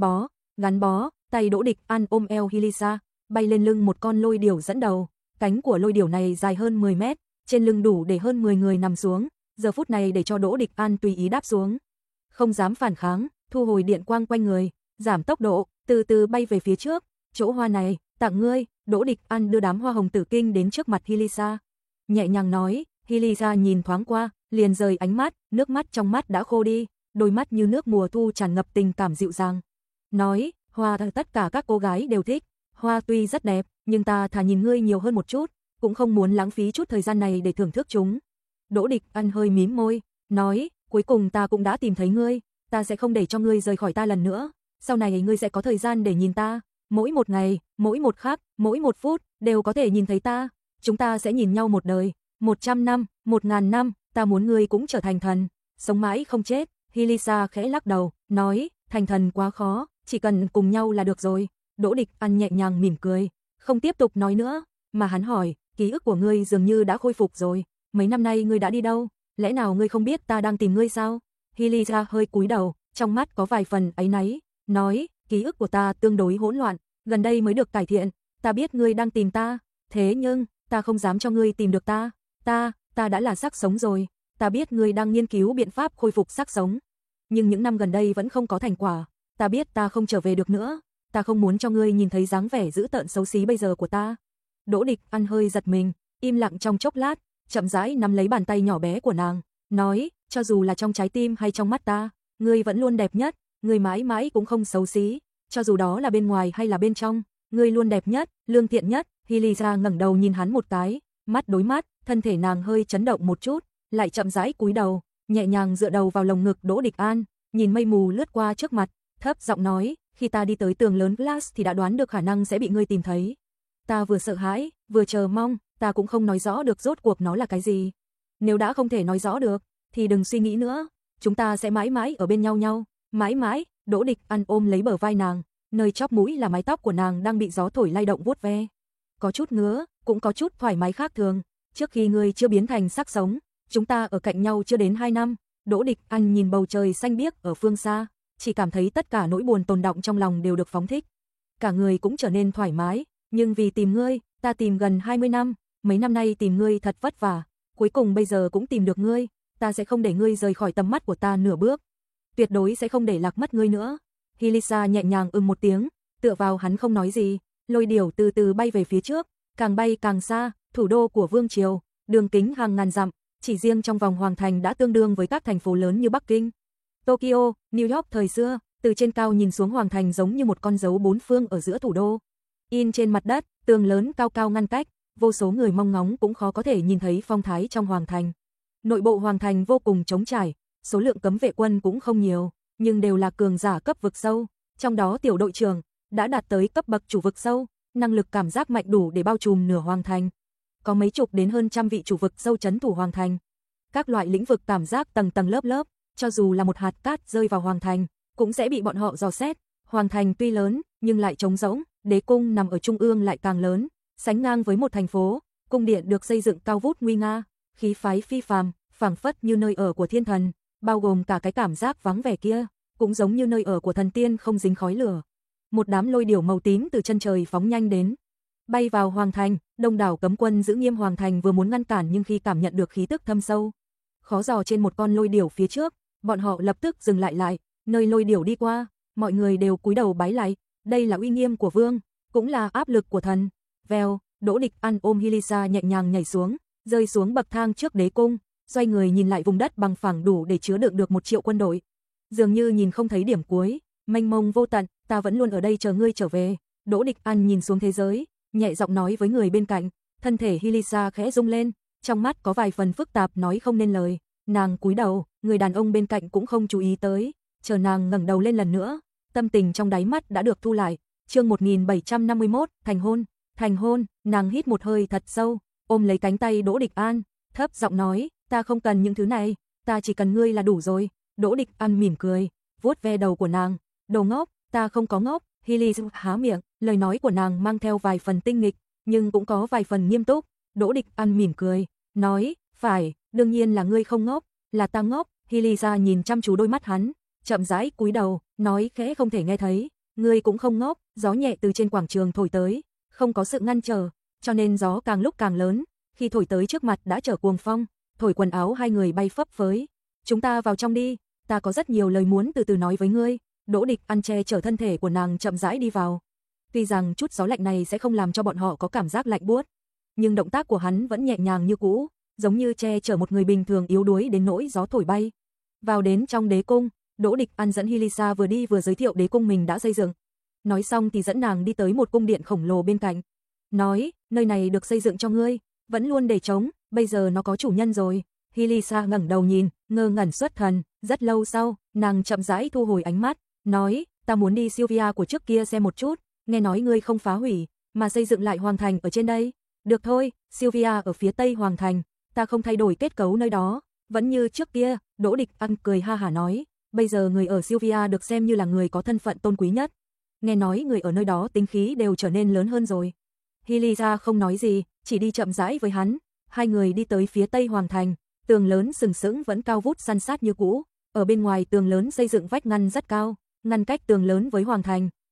gắn bó, tay Đỗ Địch An ôm eo Helisa, bay lên lưng một con lôi điểu dẫn đầu. Cánh của lôi điểu này dài hơn 10 mét, trên lưng đủ để hơn 10 người nằm xuống, giờ phút này để cho Đỗ Địch An tùy ý đáp xuống. Không dám phản kháng, thu hồi điện quang quanh người, giảm tốc độ, từ từ bay về phía trước. Chỗ hoa này, tặng ngươi. Đỗ Địch An đưa đám hoa hồng tử kinh đến trước mặt Helisa, nhẹ nhàng nói. Helisa nhìn thoáng qua, liền rời ánh mắt, nước mắt trong mắt đã khô đi, đôi mắt như nước mùa thu tràn ngập tình cảm dịu dàng. Nói, hoa tất cả các cô gái đều thích, hoa tuy rất đẹp, nhưng ta thà nhìn ngươi nhiều hơn một chút, cũng không muốn lãng phí chút thời gian này để thưởng thức chúng. Đỗ Địch An hơi mím môi, nói, cuối cùng ta cũng đã tìm thấy ngươi, ta sẽ không để cho ngươi rời khỏi ta lần nữa, sau này ngươi sẽ có thời gian để nhìn ta, mỗi một ngày, mỗi một khắc, mỗi một phút, đều có thể nhìn thấy ta, chúng ta sẽ nhìn nhau một đời, 100 năm, 1000 năm, ta muốn ngươi cũng trở thành thần, sống mãi không chết. Helisa khẽ lắc đầu, nói, thành thần quá khó, chỉ cần cùng nhau là được rồi. Đỗ Địch An nhẹ nhàng mỉm cười, không tiếp tục nói nữa, mà hắn hỏi, ký ức của ngươi dường như đã khôi phục rồi, mấy năm nay ngươi đã đi đâu, lẽ nào ngươi không biết ta đang tìm ngươi sao? Helisa hơi cúi đầu, trong mắt có vài phần áy náy, nói, ký ức của ta tương đối hỗn loạn, gần đây mới được cải thiện, ta biết ngươi đang tìm ta, thế nhưng, ta không dám cho ngươi tìm được ta, ta đã là xác sống rồi, ta biết ngươi đang nghiên cứu biện pháp khôi phục xác sống, nhưng những năm gần đây vẫn không có thành quả, ta biết ta không trở về được nữa, ta không muốn cho ngươi nhìn thấy dáng vẻ dữ tợn xấu xí bây giờ của ta. Đỗ Địch Ăn hơi giật mình, im lặng trong chốc lát, chậm rãi nắm lấy bàn tay nhỏ bé của nàng, nói, cho dù là trong trái tim hay trong mắt ta, ngươi vẫn luôn đẹp nhất, ngươi mãi mãi cũng không xấu xí, cho dù đó là bên ngoài hay là bên trong, ngươi luôn đẹp nhất, lương thiện nhất. Hilisa ngẩng đầu nhìn hắn một cái, mắt đối mắt, thân thể nàng hơi chấn động một chút, lại chậm rãi cúi đầu, nhẹ nhàng dựa đầu vào lồng ngực Đỗ Địch An, nhìn mây mù lướt qua trước mặt, thấp giọng nói, khi ta đi tới tường lớn Glass thì đã đoán được khả năng sẽ bị ngươi tìm thấy. Ta vừa sợ hãi, vừa chờ mong, ta cũng không nói rõ được rốt cuộc nó là cái gì. Nếu đã không thể nói rõ được, thì đừng suy nghĩ nữa, chúng ta sẽ mãi mãi ở bên nhau, mãi mãi. Đỗ Địch Ăn ôm lấy bờ vai nàng, nơi chóp mũi là mái tóc của nàng đang bị gió thổi lay động vuốt ve. Có chút ngứa, cũng có chút thoải mái khác thường, trước khi ngươi chưa biến thành xác sống, chúng ta ở cạnh nhau chưa đến 2 năm. Đỗ Địch Ăn nhìn bầu trời xanh biếc ở phương xa, chỉ cảm thấy tất cả nỗi buồn tồn đọng trong lòng đều được phóng thích. Cả người cũng trở nên thoải mái, nhưng vì tìm ngươi, ta tìm gần 20 năm, mấy năm nay tìm ngươi thật vất vả, cuối cùng bây giờ cũng tìm được ngươi, ta sẽ không để ngươi rời khỏi tầm mắt của ta nửa bước. Tuyệt đối sẽ không để lạc mất ngươi nữa. Hilisa nhẹ nhàng một tiếng, tựa vào hắn không nói gì, lôi điểu từ từ bay về phía trước, càng bay càng xa, thủ đô của vương triều, đường kính hàng ngàn dặm, chỉ riêng trong vòng hoàng thành đã tương đương với các thành phố lớn như Bắc Kinh, Tokyo, New York thời xưa, từ trên cao nhìn xuống hoàng thành giống như một con dấu bốn phương ở giữa thủ đô. In trên mặt đất, tường lớn cao cao ngăn cách, vô số người mong ngóng cũng khó có thể nhìn thấy phong thái trong hoàng thành. Nội bộ hoàng thành vô cùng trống trải, số lượng cấm vệ quân cũng không nhiều, nhưng đều là cường giả cấp vực sâu, trong đó tiểu đội trưởng đã đạt tới cấp bậc chủ vực sâu, năng lực cảm giác mạnh đủ để bao trùm nửa hoàng thành. Có mấy chục đến hơn trăm vị chủ vực sâu trấn thủ hoàng thành. Các loại lĩnh vực cảm giác tầng tầng lớp lớp, cho dù là một hạt cát rơi vào hoàng thành, cũng sẽ bị bọn họ dò xét. Hoàng thành tuy lớn, nhưng lại trống rỗng, đế cung nằm ở trung ương lại càng lớn, sánh ngang với một thành phố, cung điện được xây dựng cao vút nguy nga, khí phái phi phàm, phảng phất như nơi ở của thiên thần, bao gồm cả cái cảm giác vắng vẻ kia, cũng giống như nơi ở của thần tiên không dính khói lửa. Một đám lôi điểu màu tím từ chân trời phóng nhanh đến, bay vào hoàng thành, đông đảo cấm quân giữ nghiêm hoàng thành vừa muốn ngăn cản nhưng khi cảm nhận được khí tức thâm sâu, khó dò trên một con lôi điểu phía trước, bọn họ lập tức dừng lại, nơi lôi điểu đi qua, mọi người đều cúi đầu bái lại, đây là uy nghiêm của vương, cũng là áp lực của thần. Vèo, Đỗ Địch Ăn ôm Hilisa nhẹ nhàng nhảy xuống, rơi xuống bậc thang trước đế cung, xoay người nhìn lại vùng đất bằng phẳng đủ để chứa đựng được 1 triệu quân đội. Dường như nhìn không thấy điểm cuối, mênh mông vô tận, ta vẫn luôn ở đây chờ ngươi trở về. Đỗ Địch Ăn nhìn xuống thế giới, nhẹ giọng nói với người bên cạnh, thân thể Hilisa khẽ rung lên, trong mắt có vài phần phức tạp nói không nên lời. Nàng cúi đầu, người đàn ông bên cạnh cũng không chú ý tới, chờ nàng ngẩng đầu lên lần nữa, tâm tình trong đáy mắt đã được thu lại. Chương 1751, thành hôn, nàng hít một hơi thật sâu, ôm lấy cánh tay Đỗ Địch An, thấp giọng nói, ta không cần những thứ này, ta chỉ cần ngươi là đủ rồi. Đỗ Địch An mỉm cười, vuốt ve đầu của nàng, đồ ngốc, ta không có ngốc. Hilisa há miệng, lời nói của nàng mang theo vài phần tinh nghịch, nhưng cũng có vài phần nghiêm túc. Đỗ Địch An mỉm cười, nói, phải, đương nhiên là ngươi không ngốc, là ta ngốc. Hilisa nhìn chăm chú đôi mắt hắn, chậm rãi cúi đầu, nói khẽ không thể nghe thấy, ngươi cũng không ngốc. Gió nhẹ từ trên quảng trường thổi tới, không có sự ngăn trở, cho nên gió càng lúc càng lớn, khi thổi tới trước mặt đã trở cuồng phong, thổi quần áo hai người bay phấp phới. Chúng ta vào trong đi, ta có rất nhiều lời muốn từ từ nói với ngươi. Đỗ Địch Ăn che chở thân thể của nàng chậm rãi đi vào. Tuy rằng chút gió lạnh này sẽ không làm cho bọn họ có cảm giác lạnh buốt, nhưng động tác của hắn vẫn nhẹ nhàng như cũ, giống như che chở một người bình thường yếu đuối đến nỗi gió thổi bay. Vào đến trong đế cung, Đỗ Địch Ăn dẫn Hilisa vừa đi vừa giới thiệu đế cung mình đã xây dựng. Nói xong thì dẫn nàng đi tới một cung điện khổng lồ bên cạnh. Nói, nơi này được xây dựng cho ngươi, vẫn luôn để trống, bây giờ nó có chủ nhân rồi. Hilisa ngẩng đầu nhìn, ngơ ngẩn xuất thần, rất lâu sau, nàng chậm rãi thu hồi ánh mắt, nói, ta muốn đi Sylvia của trước kia xem một chút, nghe nói ngươi không phá hủy, mà xây dựng lại hoàng thành ở trên đây. Được thôi, Sylvia ở phía tây hoàng thành, ta không thay đổi kết cấu nơi đó, vẫn như trước kia. Đỗ Địch Ăn cười ha hả nói, bây giờ người ở Sylvia được xem như là người có thân phận tôn quý nhất. Nghe nói người ở nơi đó tính khí đều trở nên lớn hơn rồi. Hilisa không nói gì, chỉ đi chậm rãi với hắn. Hai người đi tới phía tây hoàng thành, tường lớn sừng sững vẫn cao vút san sát như cũ. Ở bên ngoài tường lớn xây dựng vách ngăn rất cao, ngăn cách tường lớn với hoàng thành,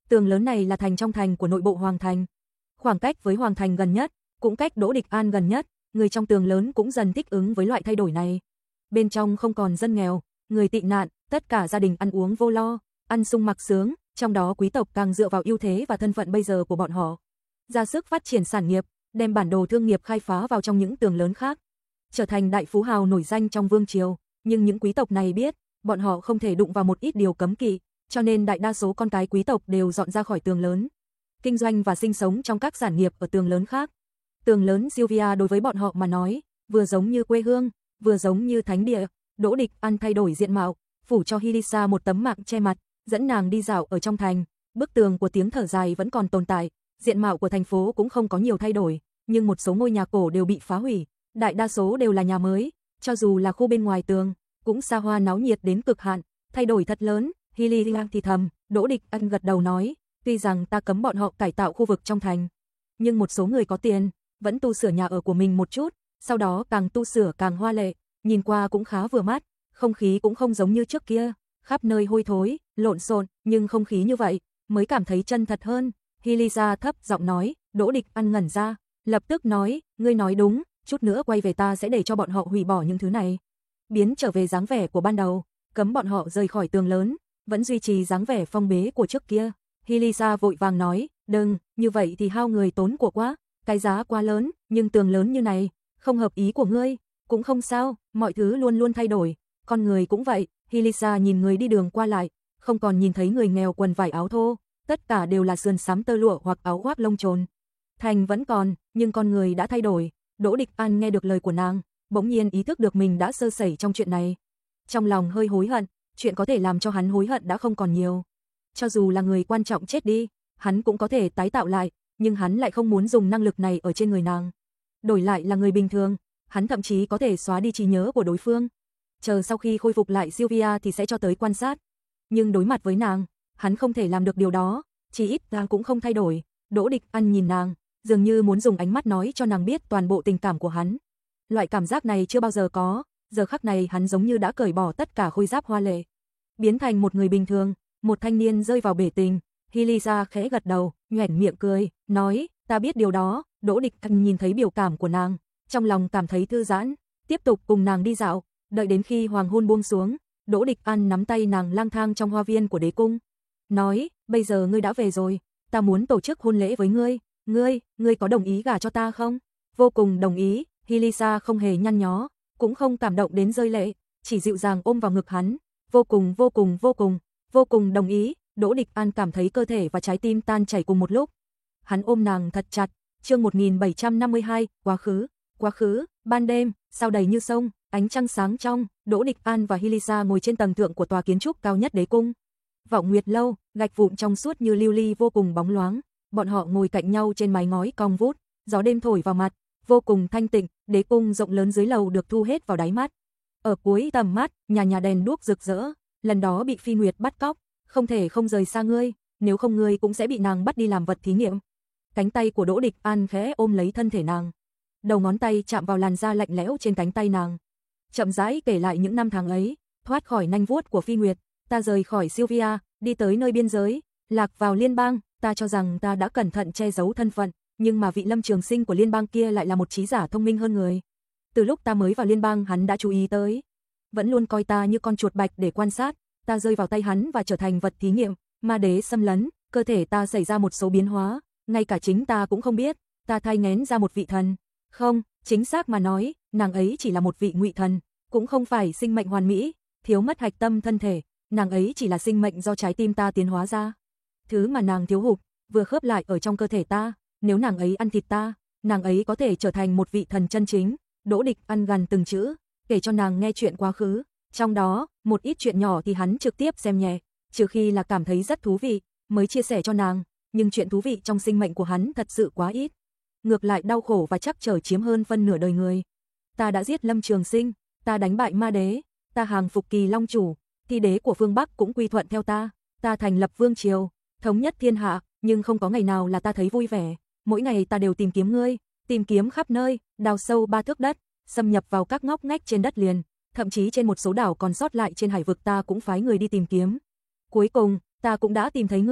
Tường lớn này là thành trong thành của nội bộ Hoàng thành. Khoảng cách với Hoàng thành gần nhất, cũng cách Đỗ Địch An gần nhất, người trong tường lớn cũng dần thích ứng với loại thay đổi này. Bên trong không còn dân nghèo, người tị nạn, tất cả gia đình ăn uống vô lo, ăn sung mặc sướng, trong đó quý tộc càng dựa vào ưu thế và thân phận bây giờ của bọn họ, ra sức phát triển sản nghiệp, đem bản đồ thương nghiệp khai phá vào trong những tường lớn khác, trở thành đại phú hào nổi danh trong vương triều, nhưng những quý tộc này biết, bọn họ không thể đụng vào một ít điều cấm kỵ, cho nên đại đa số con cái quý tộc đều dọn ra khỏi tường lớn, kinh doanh và sinh sống trong các sản nghiệp ở tường lớn khác. Tường lớn Sylvia đối với bọn họ mà nói, vừa giống như quê hương, vừa giống như thánh địa. Đỗ Địch An thay đổi diện mạo, phủ cho Hilisa một tấm mạng che mặt, dẫn nàng đi dạo ở trong thành. Bức tường của tiếng thở dài vẫn còn tồn tại, diện mạo của thành phố cũng không có nhiều thay đổi, nhưng một số ngôi nhà cổ đều bị phá hủy, đại đa số đều là nhà mới, cho dù là khu bên ngoài tường, cũng xa hoa náo nhiệt đến cực hạn, thay đổi thật lớn. Hilisa thì thầm, Đỗ Địch An gật đầu nói, tuy rằng ta cấm bọn họ cải tạo khu vực trong thành, nhưng một số người có tiền vẫn tu sửa nhà ở của mình một chút, sau đó càng tu sửa càng hoa lệ, nhìn qua cũng khá vừa mắt, không khí cũng không giống như trước kia, khắp nơi hôi thối, lộn xộn, nhưng không khí như vậy mới cảm thấy chân thật hơn. Hilisa thấp giọng nói. Đỗ Địch An ngẩn ra, lập tức nói, ngươi nói đúng, chút nữa quay về ta sẽ để cho bọn họ hủy bỏ những thứ này, biến trở về dáng vẻ của ban đầu, cấm bọn họ rời khỏi tường lớn, vẫn duy trì dáng vẻ phong bế của trước kia. Hilisa vội vàng nói, đừng, như vậy thì hao người tốn của quá, cái giá quá lớn, nhưng tường lớn như này, không hợp ý của ngươi, cũng không sao, mọi thứ luôn luôn thay đổi, con người cũng vậy. Hilisa nhìn người đi đường qua lại, không còn nhìn thấy người nghèo quần vải áo thô, tất cả đều là sườn xám tơ lụa hoặc áo khoác lông trồn. Thành vẫn còn, nhưng con người đã thay đổi. Đỗ Địch An nghe được lời của nàng, bỗng nhiên ý thức được mình đã sơ sẩy trong chuyện này. Trong lòng hơi hối hận, chuyện có thể làm cho hắn hối hận đã không còn nhiều. Cho dù là người quan trọng chết đi, hắn cũng có thể tái tạo lại, nhưng hắn lại không muốn dùng năng lực này ở trên người nàng. Đổi lại là người bình thường, hắn thậm chí có thể xóa đi trí nhớ của đối phương. Chờ sau khi khôi phục lại Sylvia thì sẽ cho tới quan sát. Nhưng đối mặt với nàng, hắn không thể làm được điều đó, chỉ ít nàng cũng không thay đổi. Đỗ Địch An nhìn nàng, dường như muốn dùng ánh mắt nói cho nàng biết toàn bộ tình cảm của hắn. Loại cảm giác này chưa bao giờ có, giờ khắc này hắn giống như đã cởi bỏ tất cả khôi giáp hoa lệ, biến thành một người bình thường, một thanh niên rơi vào bể tình. Hilisa khẽ gật đầu, nhoẻn miệng cười, nói, ta biết điều đó. Đỗ Địch An nhìn thấy biểu cảm của nàng, trong lòng cảm thấy thư giãn, tiếp tục cùng nàng đi dạo, đợi đến khi hoàng hôn buông xuống, Đỗ Địch An nắm tay nàng lang thang trong hoa viên của đế cung, nói, bây giờ ngươi đã về rồi, ta muốn tổ chức hôn lễ với ngươi, ngươi có đồng ý gả cho ta không? Vô cùng đồng ý. Hilisa không hề nhăn nhó, cũng không cảm động đến rơi lệ, chỉ dịu dàng ôm vào ngực hắn, vô cùng đồng ý. Đỗ Địch An cảm thấy cơ thể và trái tim tan chảy cùng một lúc. Hắn ôm nàng thật chặt. Chương 1752, quá khứ, ban đêm, sao đầy như sông, ánh trăng sáng trong, Đỗ Địch An và Hilisa ngồi trên tầng thượng của tòa kiến trúc cao nhất đế cung. Vọng Nguyệt lâu, gạch vụn trong suốt như lưu ly vô cùng bóng loáng, bọn họ ngồi cạnh nhau trên mái ngói cong vút, gió đêm thổi vào mặt, vô cùng thanh tịnh, đế cung rộng lớn dưới lầu được thu hết vào đáy mắt. Ở cuối tầm mắt, nhà đèn đuốc rực rỡ, lần đó bị Phi Nguyệt bắt cóc, không thể không rời xa ngươi, nếu không ngươi cũng sẽ bị nàng bắt đi làm vật thí nghiệm. Cánh tay của Đỗ Địch An khẽ ôm lấy thân thể nàng, đầu ngón tay chạm vào làn da lạnh lẽo trên cánh tay nàng, chậm rãi kể lại những năm tháng ấy, thoát khỏi nanh vuốt của Phi Nguyệt, ta rời khỏi Sylvia, đi tới nơi biên giới, lạc vào liên bang, ta cho rằng ta đã cẩn thận che giấu thân phận, nhưng mà vị Lâm Trường Sinh của liên bang kia lại là một trí giả thông minh hơn người. Từ lúc ta mới vào liên bang hắn đã chú ý tới, vẫn luôn coi ta như con chuột bạch để quan sát, ta rơi vào tay hắn và trở thành vật thí nghiệm, ma đế xâm lấn, cơ thể ta xảy ra một số biến hóa, ngay cả chính ta cũng không biết, ta thai nghén ra một vị thần. Không, chính xác mà nói, nàng ấy chỉ là một vị ngụy thần, cũng không phải sinh mệnh hoàn mỹ, thiếu mất hạch tâm thân thể, nàng ấy chỉ là sinh mệnh do trái tim ta tiến hóa ra. Thứ mà nàng thiếu hụt, vừa khớp lại ở trong cơ thể ta, nếu nàng ấy ăn thịt ta, nàng ấy có thể trở thành một vị thần chân chính. Đỗ Địch ăn gần từng chữ, kể cho nàng nghe chuyện quá khứ, trong đó, một ít chuyện nhỏ thì hắn trực tiếp xem nhẹ, trừ khi là cảm thấy rất thú vị, mới chia sẻ cho nàng, nhưng chuyện thú vị trong sinh mệnh của hắn thật sự quá ít. Ngược lại đau khổ và trắc trở chiếm hơn phân nửa đời người. Ta đã giết Lâm Trường Sinh, ta đánh bại ma đế, ta hàng phục Kỳ Long chủ, thi đế của phương Bắc cũng quy thuận theo ta, ta thành lập vương triều, thống nhất thiên hạ, nhưng không có ngày nào là ta thấy vui vẻ, mỗi ngày ta đều tìm kiếm ngươi, tìm kiếm khắp nơi, đào sâu 3 thước đất, xâm nhập vào các ngóc ngách trên đất liền, thậm chí trên một số đảo còn sót lại trên hải vực ta cũng phái người đi tìm kiếm. Cuối cùng, ta cũng đã tìm thấy ngươi,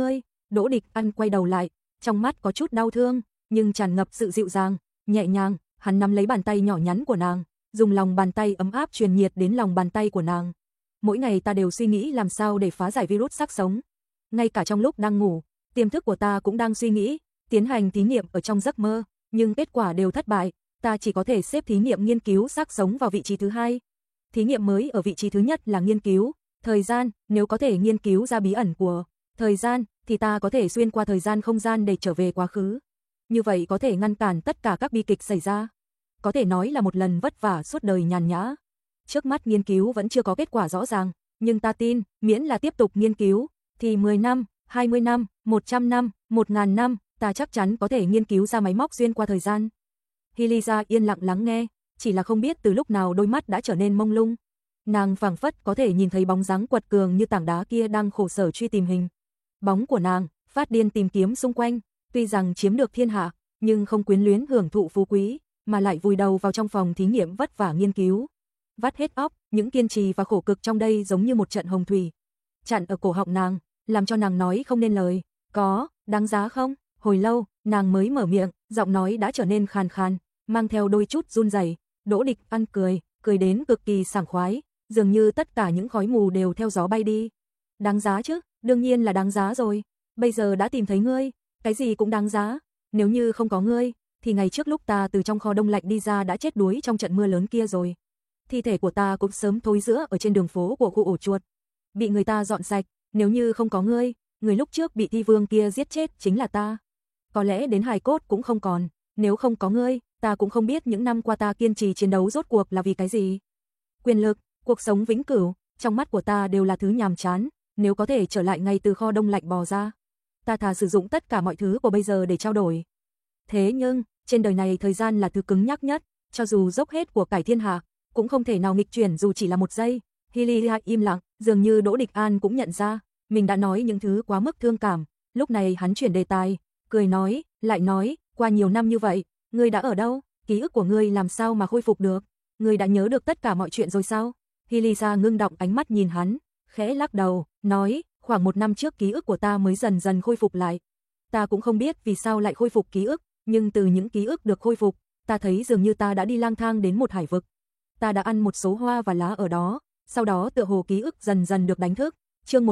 Đỗ Địch Ăn quay đầu lại, trong mắt có chút đau thương, nhưng tràn ngập sự dịu dàng, nhẹ nhàng, hắn nắm lấy bàn tay nhỏ nhắn của nàng, dùng lòng bàn tay ấm áp truyền nhiệt đến lòng bàn tay của nàng. Mỗi ngày ta đều suy nghĩ làm sao để phá giải virus xác sống. Ngay cả trong lúc đang ngủ, tiềm thức của ta cũng đang suy nghĩ, tiến hành thí nghiệm ở trong giấc mơ, nhưng kết quả đều thất bại, ta chỉ có thể xếp thí nghiệm nghiên cứu xác sống vào vị trí thứ hai. Thí nghiệm mới ở vị trí thứ nhất là nghiên cứu thời gian, nếu có thể nghiên cứu ra bí ẩn của thời gian, thì ta có thể xuyên qua thời gian không gian để trở về quá khứ. Như vậy có thể ngăn cản tất cả các bi kịch xảy ra. Có thể nói là một lần vất vả suốt đời nhàn nhã. Trước mắt nghiên cứu vẫn chưa có kết quả rõ ràng, nhưng ta tin, miễn là tiếp tục nghiên cứu, thì 10 năm, 20 năm, 100 năm, 1000 năm, ta chắc chắn có thể nghiên cứu ra máy móc xuyên qua thời gian. Hilisa yên lặng lắng nghe, chỉ là không biết từ lúc nào đôi mắt đã trở nên mông lung. Nàng phảng phất có thể nhìn thấy bóng dáng quật cường như tảng đá kia đang khổ sở truy tìm hình bóng của nàng, phát điên tìm kiếm xung quanh, tuy rằng chiếm được thiên hạ, nhưng không quyến luyến hưởng thụ phú quý, mà lại vùi đầu vào trong phòng thí nghiệm vất vả nghiên cứu. Vắt hết óc, những kiên trì và khổ cực trong đây giống như một trận hồng thủy chặn ở cổ họng nàng, làm cho nàng nói không nên lời. Có, đáng giá không? Hồi lâu, nàng mới mở miệng, giọng nói đã trở nên khàn khàn, mang theo đôi chút run rẩy. Đỗ Địch Ăn cười đến cực kỳ sảng khoái, dường như tất cả những khói mù đều theo gió bay đi. Đáng giá chứ, đương nhiên là đáng giá rồi. Bây giờ đã tìm thấy ngươi, cái gì cũng đáng giá. Nếu như không có ngươi, thì ngày trước lúc ta từ trong kho đông lạnh đi ra đã chết đuối trong trận mưa lớn kia rồi. Thi thể của ta cũng sớm thối rữa ở trên đường phố của khu ổ chuột, bị người ta dọn sạch. Nếu như không có ngươi, người lúc trước bị thi vương kia giết chết chính là ta. Có lẽ đến hài cốt cũng không còn. Nếu không có ngươi, ta cũng không biết những năm qua ta kiên trì chiến đấu rốt cuộc là vì cái gì. Quyền lực, cuộc sống vĩnh cửu, trong mắt của ta đều là thứ nhàm chán. Nếu có thể trở lại ngay từ kho đông lạnh bò ra, ta thà sử dụng tất cả mọi thứ của bây giờ để trao đổi. Thế nhưng, trên đời này thời gian là thứ cứng nhắc nhất, cho dù dốc hết của cải thiên hạ, cũng không thể nào nghịch chuyển dù chỉ là một giây. Hilisa im lặng, dường như Đỗ Địch An cũng nhận ra, mình đã nói những thứ quá mức thương cảm. Lúc này hắn chuyển đề tài, cười nói, lại nói, qua nhiều năm như vậy, ngươi đã ở đâu? Ký ức của ngươi làm sao mà khôi phục được? Ngươi đã nhớ được tất cả mọi chuyện rồi sao? Hilisa ngưng đọng ánh mắt nhìn hắn, khẽ lắc đầu, nói, khoảng 1 năm trước ký ức của ta mới dần dần khôi phục lại. Ta cũng không biết vì sao lại khôi phục ký ức, nhưng từ những ký ức được khôi phục, ta thấy dường như ta đã đi lang thang đến một hải vực. Ta đã ăn một số hoa và lá ở đó, sau đó tựa hồ ký ức dần dần được đánh thức. Chương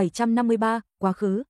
1753, quá khứ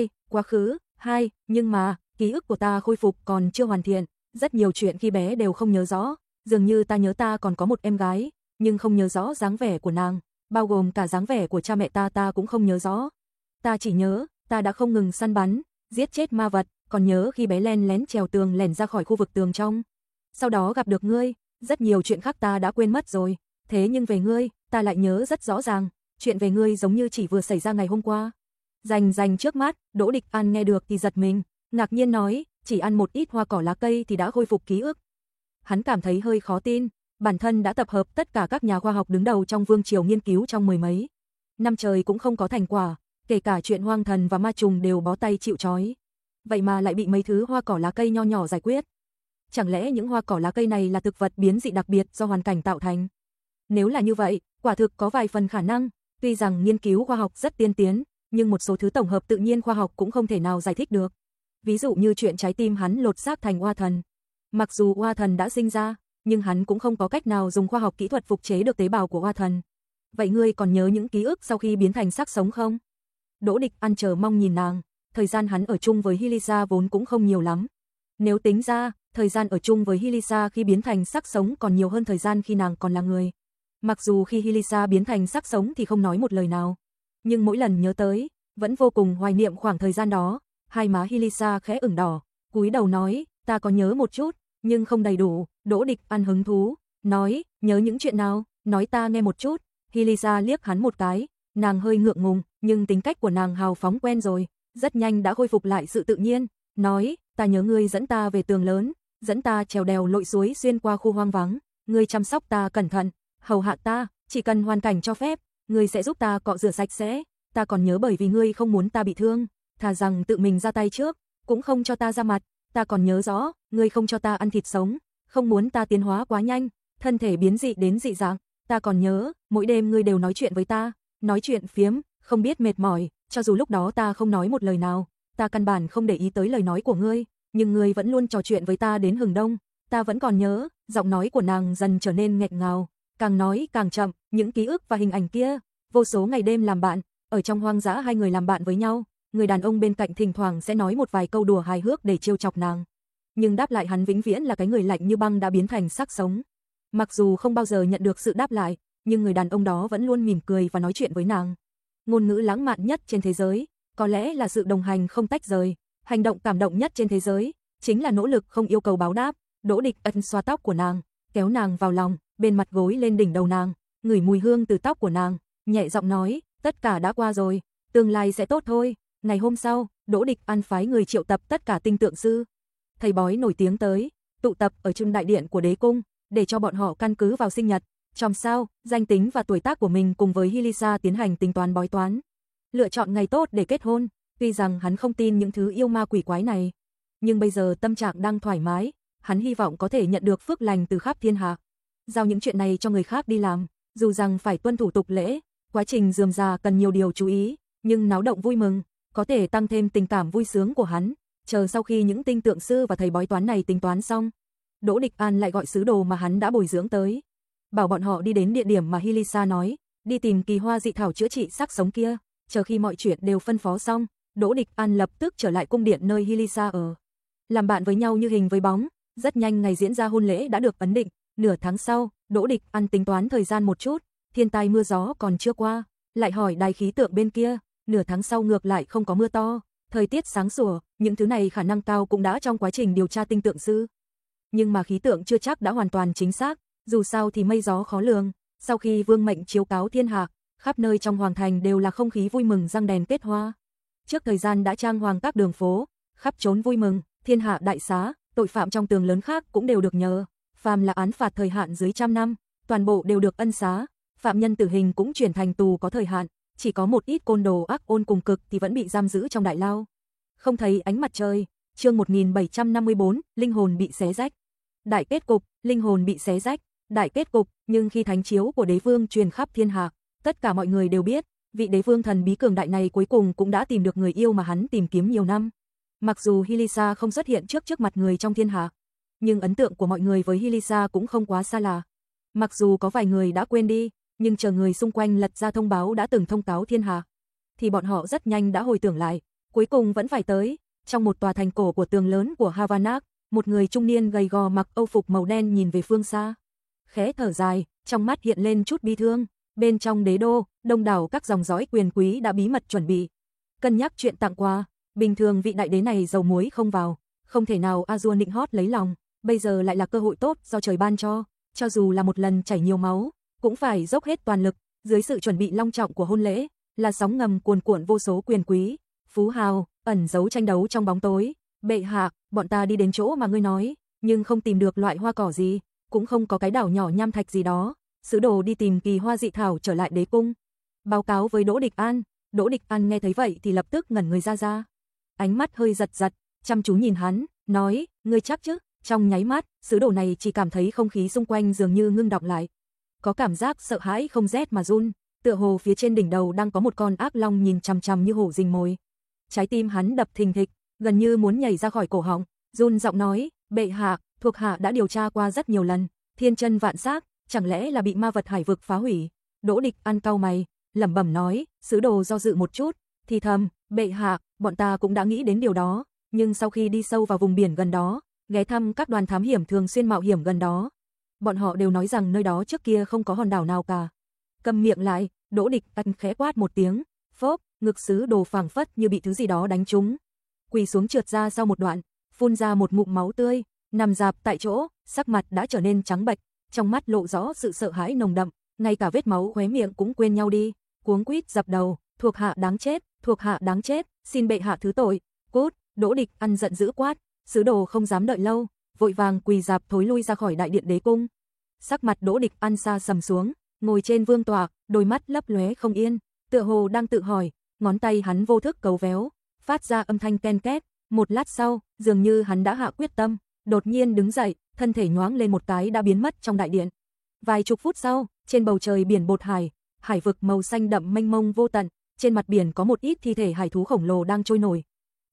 2, nhưng mà, ký ức của ta khôi phục còn chưa hoàn thiện, rất nhiều chuyện khi bé đều không nhớ rõ, dường như ta nhớ ta còn có một em gái, nhưng không nhớ rõ dáng vẻ của nàng, bao gồm cả dáng vẻ của cha mẹ ta cũng không nhớ rõ. Ta chỉ nhớ, ta đã không ngừng săn bắn, giết chết ma vật, còn nhớ khi bé len lén trèo tường lẻn ra khỏi khu vực tường trong. Sau đó gặp được ngươi, rất nhiều chuyện khác ta đã quên mất rồi, thế nhưng về ngươi, ta lại nhớ rất rõ ràng, chuyện về ngươi giống như chỉ vừa xảy ra ngày hôm qua. Rành trước mắt, Đỗ Địch An nghe được thì giật mình, ngạc nhiên nói, chỉ ăn một ít hoa cỏ lá cây thì đã khôi phục ký ức. Hắn cảm thấy hơi khó tin, bản thân đã tập hợp tất cả các nhà khoa học đứng đầu trong vương triều nghiên cứu trong 10 mấy năm trời cũng không có thành quả, kể cả chuyện hoang thần và ma trùng đều bó tay chịu trói. Vậy mà lại bị mấy thứ hoa cỏ lá cây nho nhỏ giải quyết. Chẳng lẽ những hoa cỏ lá cây này là thực vật biến dị đặc biệt do hoàn cảnh tạo thành? Nếu là như vậy, quả thực có vài phần khả năng, tuy rằng nghiên cứu khoa học rất tiên tiến, nhưng một số thứ tổng hợp tự nhiên khoa học cũng không thể nào giải thích được. Ví dụ như chuyện trái tim hắn lột xác thành oa thần. Mặc dù oa thần đã sinh ra, nhưng hắn cũng không có cách nào dùng khoa học kỹ thuật phục chế được tế bào của oa thần. Vậy ngươi còn nhớ những ký ức sau khi biến thành xác sống không? Đỗ Địch An chờ mong nhìn nàng, thời gian hắn ở chung với Hilisa vốn cũng không nhiều lắm. Nếu tính ra, thời gian ở chung với Hilisa khi biến thành xác sống còn nhiều hơn thời gian khi nàng còn là người. Mặc dù khi Hilisa biến thành xác sống thì không nói một lời nào, nhưng mỗi lần nhớ tới, vẫn vô cùng hoài niệm khoảng thời gian đó. Hai má Hilisa khẽ ửng đỏ, cúi đầu nói, ta có nhớ một chút, nhưng không đầy đủ. Đỗ Địch An hứng thú, nói, nhớ những chuyện nào, nói ta nghe một chút. Hilisa liếc hắn một cái, nàng hơi ngượng ngùng, nhưng tính cách của nàng hào phóng quen rồi, rất nhanh đã khôi phục lại sự tự nhiên, nói, ta nhớ ngươi dẫn ta về tường lớn, dẫn ta trèo đèo lội suối xuyên qua khu hoang vắng, ngươi chăm sóc ta cẩn thận, hầu hạ ta, chỉ cần hoàn cảnh cho phép, ngươi sẽ giúp ta cọ rửa sạch sẽ. Ta còn nhớ bởi vì ngươi không muốn ta bị thương, thà rằng tự mình ra tay trước, cũng không cho ta ra mặt. Ta còn nhớ rõ, ngươi không cho ta ăn thịt sống, không muốn ta tiến hóa quá nhanh, thân thể biến dị đến dị dạng. Ta còn nhớ, mỗi đêm ngươi đều nói chuyện với ta, nói chuyện phiếm, không biết mệt mỏi, cho dù lúc đó ta không nói một lời nào, ta căn bản không để ý tới lời nói của ngươi, nhưng ngươi vẫn luôn trò chuyện với ta đến hừng đông, ta vẫn còn nhớ." Giọng nói của nàng dần trở nên nghẹn ngào, càng nói càng chậm, những ký ức và hình ảnh kia, vô số ngày đêm làm bạn, ở trong hoang dã hai người làm bạn với nhau, người đàn ông bên cạnh thỉnh thoảng sẽ nói một vài câu đùa hài hước để trêu chọc nàng. Nhưng đáp lại hắn vĩnh viễn là cái người lạnh như băng đã biến thành xác sống. Mặc dù không bao giờ nhận được sự đáp lại, nhưng người đàn ông đó vẫn luôn mỉm cười và nói chuyện với nàng. Ngôn ngữ lãng mạn nhất trên thế giới, có lẽ là sự đồng hành không tách rời, hành động cảm động nhất trên thế giới, chính là nỗ lực không yêu cầu báo đáp. Đỗ Địch ân xoa tóc của nàng, kéo nàng vào lòng, bên mặt gối lên đỉnh đầu nàng, ngửi mùi hương từ tóc của nàng, nhẹ giọng nói, tất cả đã qua rồi, tương lai sẽ tốt thôi. Ngày hôm sau, Đỗ Địch An phái người triệu tập tất cả tinh tượng sư, thầy bói nổi tiếng tới, tụ tập ở Trưng đại điện của đế cung, để cho bọn họ căn cứ vào sinh nhật, chòm sao, danh tính và tuổi tác của mình cùng với Hilisa tiến hành tính toán bói toán, lựa chọn ngày tốt để kết hôn. Tuy rằng hắn không tin những thứ yêu ma quỷ quái này, nhưng bây giờ tâm trạng đang thoải mái, hắn hy vọng có thể nhận được phước lành từ khắp thiên hạ. Giao những chuyện này cho người khác đi làm, dù rằng phải tuân thủ tục lễ, quá trình rườm rà cần nhiều điều chú ý, nhưng náo động vui mừng, có thể tăng thêm tình cảm vui sướng của hắn. Chờ sau khi những tinh tượng sư và thầy bói toán này tính toán xong, Đỗ Địch An lại gọi sứ đồ mà hắn đã bồi dưỡng tới, bảo bọn họ đi đến địa điểm mà Hilisa nói, đi tìm kỳ hoa dị thảo chữa trị xác sống kia. Chờ khi mọi chuyện đều phân phó xong, Đỗ Địch An lập tức trở lại cung điện nơi Hilisa ở. Làm bạn với nhau như hình với bóng, rất nhanh ngày diễn ra hôn lễ đã được ấn định. Nửa tháng sau, Đỗ Địch An tính toán thời gian một chút, thiên tai mưa gió còn chưa qua, lại hỏi đài khí tượng bên kia, nửa tháng sau ngược lại không có mưa to, thời tiết sáng sủa, những thứ này khả năng cao cũng đã trong quá trình điều tra tinh tượng sư. Nhưng mà khí tượng chưa chắc đã hoàn toàn chính xác, dù sao thì mây gió khó lường. Sau khi vương mệnh chiếu cáo thiên hạ, khắp nơi trong hoàng thành đều là không khí vui mừng răng đèn kết hoa. Trước thời gian đã trang hoàng các đường phố, khắp trốn vui mừng, thiên hạ đại xá, tội phạm trong tường lớn khác cũng đều được nhờ. Phàm là án phạt thời hạn dưới 100 năm, toàn bộ đều được ân xá, phạm nhân tử hình cũng chuyển thành tù có thời hạn, chỉ có một ít côn đồ ác ôn cùng cực thì vẫn bị giam giữ trong đại lao. Không thấy ánh mặt trời. Chương 1754, linh hồn bị xé rách. Đại kết cục, linh hồn bị xé rách, đại kết cục, nhưng khi thánh chiếu của đế vương truyền khắp thiên hạ, tất cả mọi người đều biết, vị đế vương thần bí cường đại này cuối cùng cũng đã tìm được người yêu mà hắn tìm kiếm nhiều năm. Mặc dù Hilisa không xuất hiện trước mặt người trong thiên hạ, nhưng ấn tượng của mọi người với Hilisa cũng không quá xa lạ. Mặc dù có vài người đã quên đi, nhưng chờ người xung quanh lật ra thông báo đã từng thông cáo thiên hạ, thì bọn họ rất nhanh đã hồi tưởng lại, cuối cùng vẫn phải tới. Trong một tòa thành cổ của tường lớn của Havana, một người trung niên gầy gò mặc âu phục màu đen nhìn về phương xa, khẽ thở dài, trong mắt hiện lên chút bi thương. Bên trong đế đô, đông đảo các dòng dõi quyền quý đã bí mật chuẩn bị, cân nhắc chuyện tặng quà. Bình thường vị đại đế này dầu muối không vào, không thể nào Azure nịnh hót lấy lòng, bây giờ lại là cơ hội tốt do trời ban cho dù là một lần chảy nhiều máu, cũng phải dốc hết toàn lực. Dưới sự chuẩn bị long trọng của hôn lễ, là sóng ngầm cuồn cuộn vô số quyền quý, phú hào, ẩn giấu tranh đấu trong bóng tối. Bệ hạ, bọn ta đi đến chỗ mà ngươi nói, nhưng không tìm được loại hoa cỏ gì, cũng không có cái đảo nhỏ nham thạch gì đó. Sứ đồ đi tìm kỳ hoa dị thảo trở lại đế cung, báo cáo với Đỗ Địch An. Đỗ Địch An nghe thấy vậy thì lập tức ngẩn người ra. Ánh mắt hơi giật, chăm chú nhìn hắn, nói, ngươi chắc chứ? Trong nháy mắt, sứ đồ này chỉ cảm thấy không khí xung quanh dường như ngưng đọng lại. Có cảm giác sợ hãi không rét mà run, tựa hồ phía trên đỉnh đầu đang có một con ác long nhìn chằm chằm như hổ rình mồi. Trái tim hắn đập thình thịch, gần như muốn nhảy ra khỏi cổ họng, run giọng nói, bệ hạ, thuộc hạ đã điều tra qua rất nhiều lần, thiên chân vạn xác, chẳng lẽ là bị ma vật hải vực phá hủy? Đỗ Địch An cau mày, lẩm bẩm nói. Sứ đồ do dự một chút, thì thầm, bệ hạ, bọn ta cũng đã nghĩ đến điều đó, nhưng sau khi đi sâu vào vùng biển gần đó, ghé thăm các đoàn thám hiểm thường xuyên mạo hiểm gần đó, bọn họ đều nói rằng nơi đó trước kia không có hòn đảo nào cả. Câm miệng lại. Đỗ Địch An khẽ quát một tiếng, phốp, ngực sứ đồ phảng phất như bị thứ gì đó đánh trúng, quỳ xuống trượt ra sau một đoạn, phun ra một ngụm máu tươi, nằm rạp tại chỗ, sắc mặt đã trở nên trắng bệch, trong mắt lộ rõ sự sợ hãi nồng đậm, ngay cả vết máu khóe miệng cũng quên nhau đi, cuống quýt dập đầu, thuộc hạ đáng chết, thuộc hạ đáng chết, xin bệ hạ thứ tội. Cút. Đỗ Địch An giận dữ quát. Sứ đồ không dám đợi lâu, vội vàng quỳ rạp thối lui ra khỏi đại điện đế cung. Sắc mặt Đỗ Địch An xa sầm xuống, ngồi trên vương tọa, đôi mắt lấp lóe không yên, tựa hồ đang tự hỏi, ngón tay hắn vô thức cấu véo, phát ra âm thanh ken két. Một lát sau, dường như hắn đã hạ quyết tâm, đột nhiên đứng dậy, thân thể nhoáng lên một cái đã biến mất trong đại điện. Vài chục phút sau, trên bầu trời biển bột hải, hải vực màu xanh đậm mênh mông vô tận, trên mặt biển có một ít thi thể hải thú khổng lồ đang trôi nổi.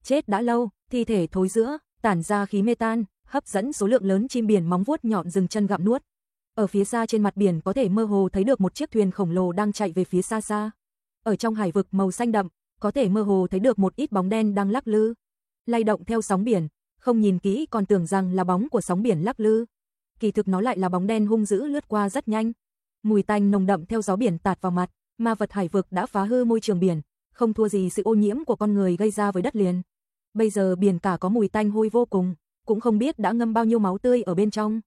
chết đã lâu, thi thể thối rữa, tản ra khí metan, hấp dẫn số lượng lớn chim biển móng vuốt nhọn dừng chân gặm nuốt. Ở phía xa trên mặt biển có thể mơ hồ thấy được một chiếc thuyền khổng lồ đang chạy về phía xa xa. Ở trong hải vực màu xanh đậm, có thể mơ hồ thấy được một ít bóng đen đang lắc lư, lay động theo sóng biển, không nhìn kỹ còn tưởng rằng là bóng của sóng biển lắc lư. Kỳ thực nó lại là bóng đen hung dữ lướt qua rất nhanh. Mùi tanh nồng đậm theo gió biển tạt vào mặt, ma vật hải vực đã phá hư môi trường biển, không thua gì sự ô nhiễm của con người gây ra với đất liền. Bây giờ biển cả có mùi tanh hôi vô cùng, cũng không biết đã ngâm bao nhiêu máu tươi ở bên trong.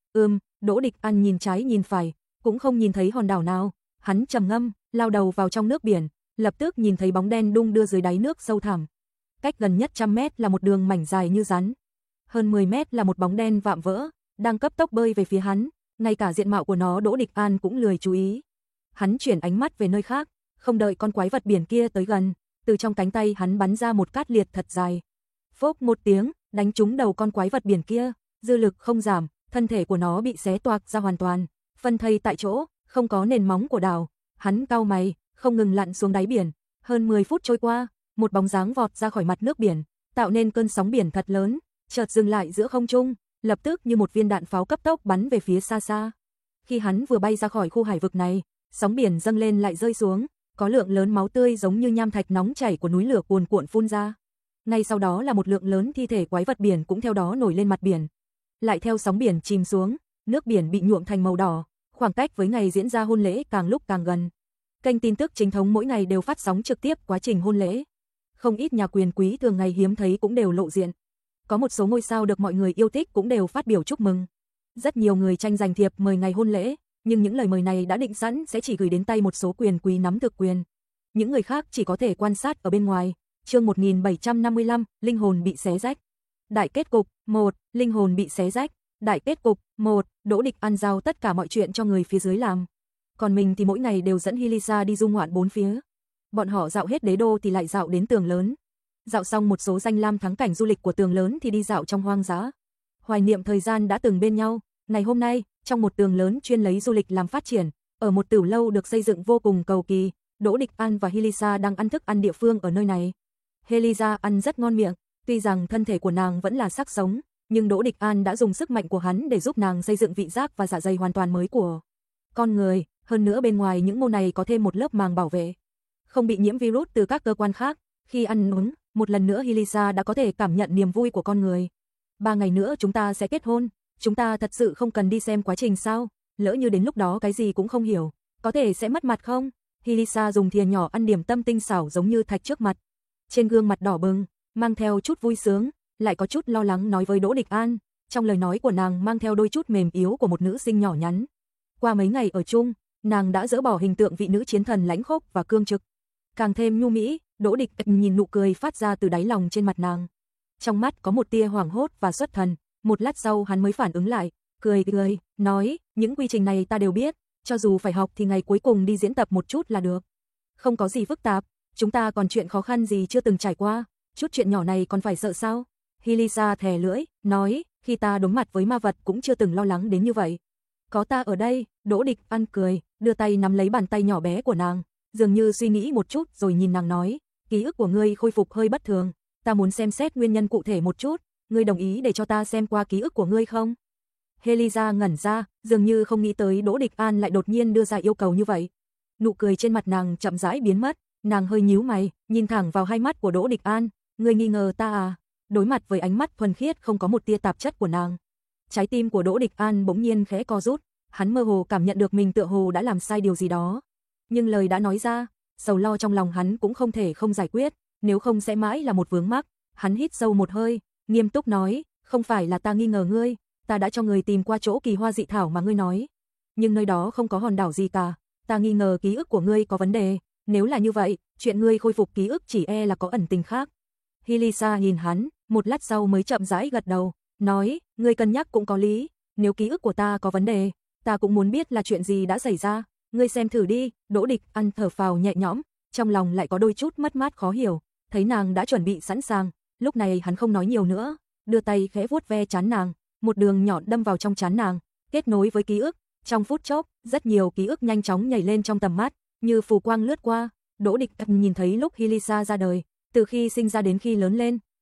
Đỗ Địch An nhìn trái nhìn phải, cũng không nhìn thấy hòn đảo nào. Hắn trầm ngâm, lao đầu vào trong nước biển, lập tức nhìn thấy bóng đen đung đưa dưới đáy nước sâu thẳm. Cách gần nhất 100 mét là một đường mảnh dài như rắn. Hơn 10 mét là một bóng đen vạm vỡ, đang cấp tốc bơi về phía hắn. Ngay cả diện mạo của nó Đỗ Địch An cũng lười chú ý. Hắn chuyển ánh mắt về nơi khác, không đợi con quái vật biển kia tới gần, từ trong cánh tay hắn bắn ra một cát liệt thật dài. Phốc một tiếng, đánh trúng đầu con quái vật biển kia, dư lực không giảm, thân thể của nó bị xé toạc ra hoàn toàn, phân thây tại chỗ, không có nền móng của đảo. Hắn cau mày, không ngừng lặn xuống đáy biển. Hơn 10 phút trôi qua, một bóng dáng vọt ra khỏi mặt nước biển, tạo nên cơn sóng biển thật lớn, chợt dừng lại giữa không trung, lập tức như một viên đạn pháo cấp tốc bắn về phía xa xa. Khi hắn vừa bay ra khỏi khu hải vực này, sóng biển dâng lên lại rơi xuống, có lượng lớn máu tươi giống như nham thạch nóng chảy của núi lửa cuồn cuộn phun ra. Ngay sau đó là một lượng lớn thi thể quái vật biển cũng theo đó nổi lên mặt biển. Lại theo sóng biển chìm xuống, nước biển bị nhuộm thành màu đỏ, khoảng cách với ngày diễn ra hôn lễ càng lúc càng gần. Kênh tin tức chính thống mỗi ngày đều phát sóng trực tiếp quá trình hôn lễ. Không ít nhà quyền quý thường ngày hiếm thấy cũng đều lộ diện. Có một số ngôi sao được mọi người yêu thích cũng đều phát biểu chúc mừng. Rất nhiều người tranh giành thiệp mời ngày hôn lễ, nhưng những lời mời này đã định sẵn sẽ chỉ gửi đến tay một số quyền quý nắm thực quyền. Những người khác chỉ có thể quan sát ở bên ngoài. Chương 1755, linh hồn bị xé rách. Đại kết cục 1, linh hồn bị xé rách. Đại kết cục 1, Đỗ Địch An giao tất cả mọi chuyện cho người phía dưới làm. Còn mình thì mỗi ngày đều dẫn Hilisa đi du ngoạn bốn phía. Bọn họ dạo hết đế đô thì lại dạo đến tường lớn. Dạo xong một số danh lam thắng cảnh du lịch của tường lớn thì đi dạo trong hoang dã. Hoài niệm thời gian đã từng bên nhau. Ngày hôm nay, trong một tường lớn chuyên lấy du lịch làm phát triển, ở một tửu lâu được xây dựng vô cùng cầu kỳ, Đỗ Địch An và Hilisa đang ăn thức ăn địa phương ở nơi này. Hilisa ăn rất ngon miệng, tuy rằng thân thể của nàng vẫn là xác sống, nhưng Đỗ Địch An đã dùng sức mạnh của hắn để giúp nàng xây dựng vị giác và dạ dày hoàn toàn mới của con người, hơn nữa bên ngoài những mô này có thêm một lớp màng bảo vệ, không bị nhiễm virus từ các cơ quan khác. Khi ăn uống, một lần nữa Hilisa đã có thể cảm nhận niềm vui của con người. 3 ngày nữa chúng ta sẽ kết hôn, chúng ta thật sự không cần đi xem quá trình sao? Lỡ như đến lúc đó cái gì cũng không hiểu, có thể sẽ mất mặt không? Hilisa dùng thìa nhỏ ăn điểm tâm tinh xảo giống như thạch trước mặt. Trên gương mặt đỏ bừng, mang theo chút vui sướng, lại có chút lo lắng nói với Đỗ Địch An. Trong lời nói của nàng mang theo đôi chút mềm yếu của một nữ sinh nhỏ nhắn. Qua mấy ngày ở chung, nàng đã dỡ bỏ hình tượng vị nữ chiến thần lãnh khốc và cương trực, càng thêm nhu mỹ. Đỗ Địch nhìn nụ cười phát ra từ đáy lòng trên mặt nàng. Trong mắt có một tia hoảng hốt và xuất thần, một lát sau hắn mới phản ứng lại, cười, nói, những quy trình này ta đều biết, cho dù phải học thì ngày cuối cùng đi diễn tập một chút là được. Không có gì phức tạp, chúng ta còn chuyện khó khăn gì chưa từng trải qua, chút chuyện nhỏ này còn phải sợ sao? Hilisa thè lưỡi, nói, khi ta đối mặt với ma vật cũng chưa từng lo lắng đến như vậy. Có ta ở đây. Đỗ Địch An cười, đưa tay nắm lấy bàn tay nhỏ bé của nàng, dường như suy nghĩ một chút rồi nhìn nàng nói, ký ức của ngươi khôi phục hơi bất thường, ta muốn xem xét nguyên nhân cụ thể một chút, ngươi đồng ý để cho ta xem qua ký ức của ngươi không? Hilisa ngẩn ra, dường như không nghĩ tới Đỗ Địch An lại đột nhiên đưa ra yêu cầu như vậy. Nụ cười trên mặt nàng chậm rãi biến mất, nàng hơi nhíu mày, nhìn thẳng vào hai mắt của Đỗ Địch An, ngươi nghi ngờ ta à? Đối mặt với ánh mắt thuần khiết không có một tia tạp chất của nàng, trái tim của Đỗ Địch An bỗng nhiên khẽ co rút, hắn mơ hồ cảm nhận được mình tựa hồ đã làm sai điều gì đó. Nhưng lời đã nói ra, sầu lo trong lòng hắn cũng không thể không giải quyết, nếu không sẽ mãi là một vướng mắc. Hắn hít sâu một hơi, nghiêm túc nói, không phải là ta nghi ngờ ngươi, ta đã cho người tìm qua chỗ kỳ hoa dị thảo mà ngươi nói, nhưng nơi đó không có hòn đảo gì cả, ta nghi ngờ ký ức của ngươi có vấn đề, nếu là như vậy, chuyện ngươi khôi phục ký ức chỉ e là có ẩn tình khác. Hilisa nhìn hắn, một lát sau mới chậm rãi gật đầu, nói, ngươi cân nhắc cũng có lý, nếu ký ức của ta có vấn đề, ta cũng muốn biết là chuyện gì đã xảy ra, ngươi xem thử đi. Đỗ Địch An thở phào nhẹ nhõm, trong lòng lại có đôi chút mất mát khó hiểu, thấy nàng đã chuẩn bị sẵn sàng, lúc này hắn không nói nhiều nữa, đưa tay khẽ vuốt ve trán nàng, một đường nhọn đâm vào trong trán nàng, kết nối với ký ức, trong phút chốc, rất nhiều ký ức nhanh chóng nhảy lên trong tầm mắt, như phù quang lướt qua. Đỗ Địch An nhìn thấy lúc Hilisa ra đời, từ khi sinh ra đến khi lớn lên,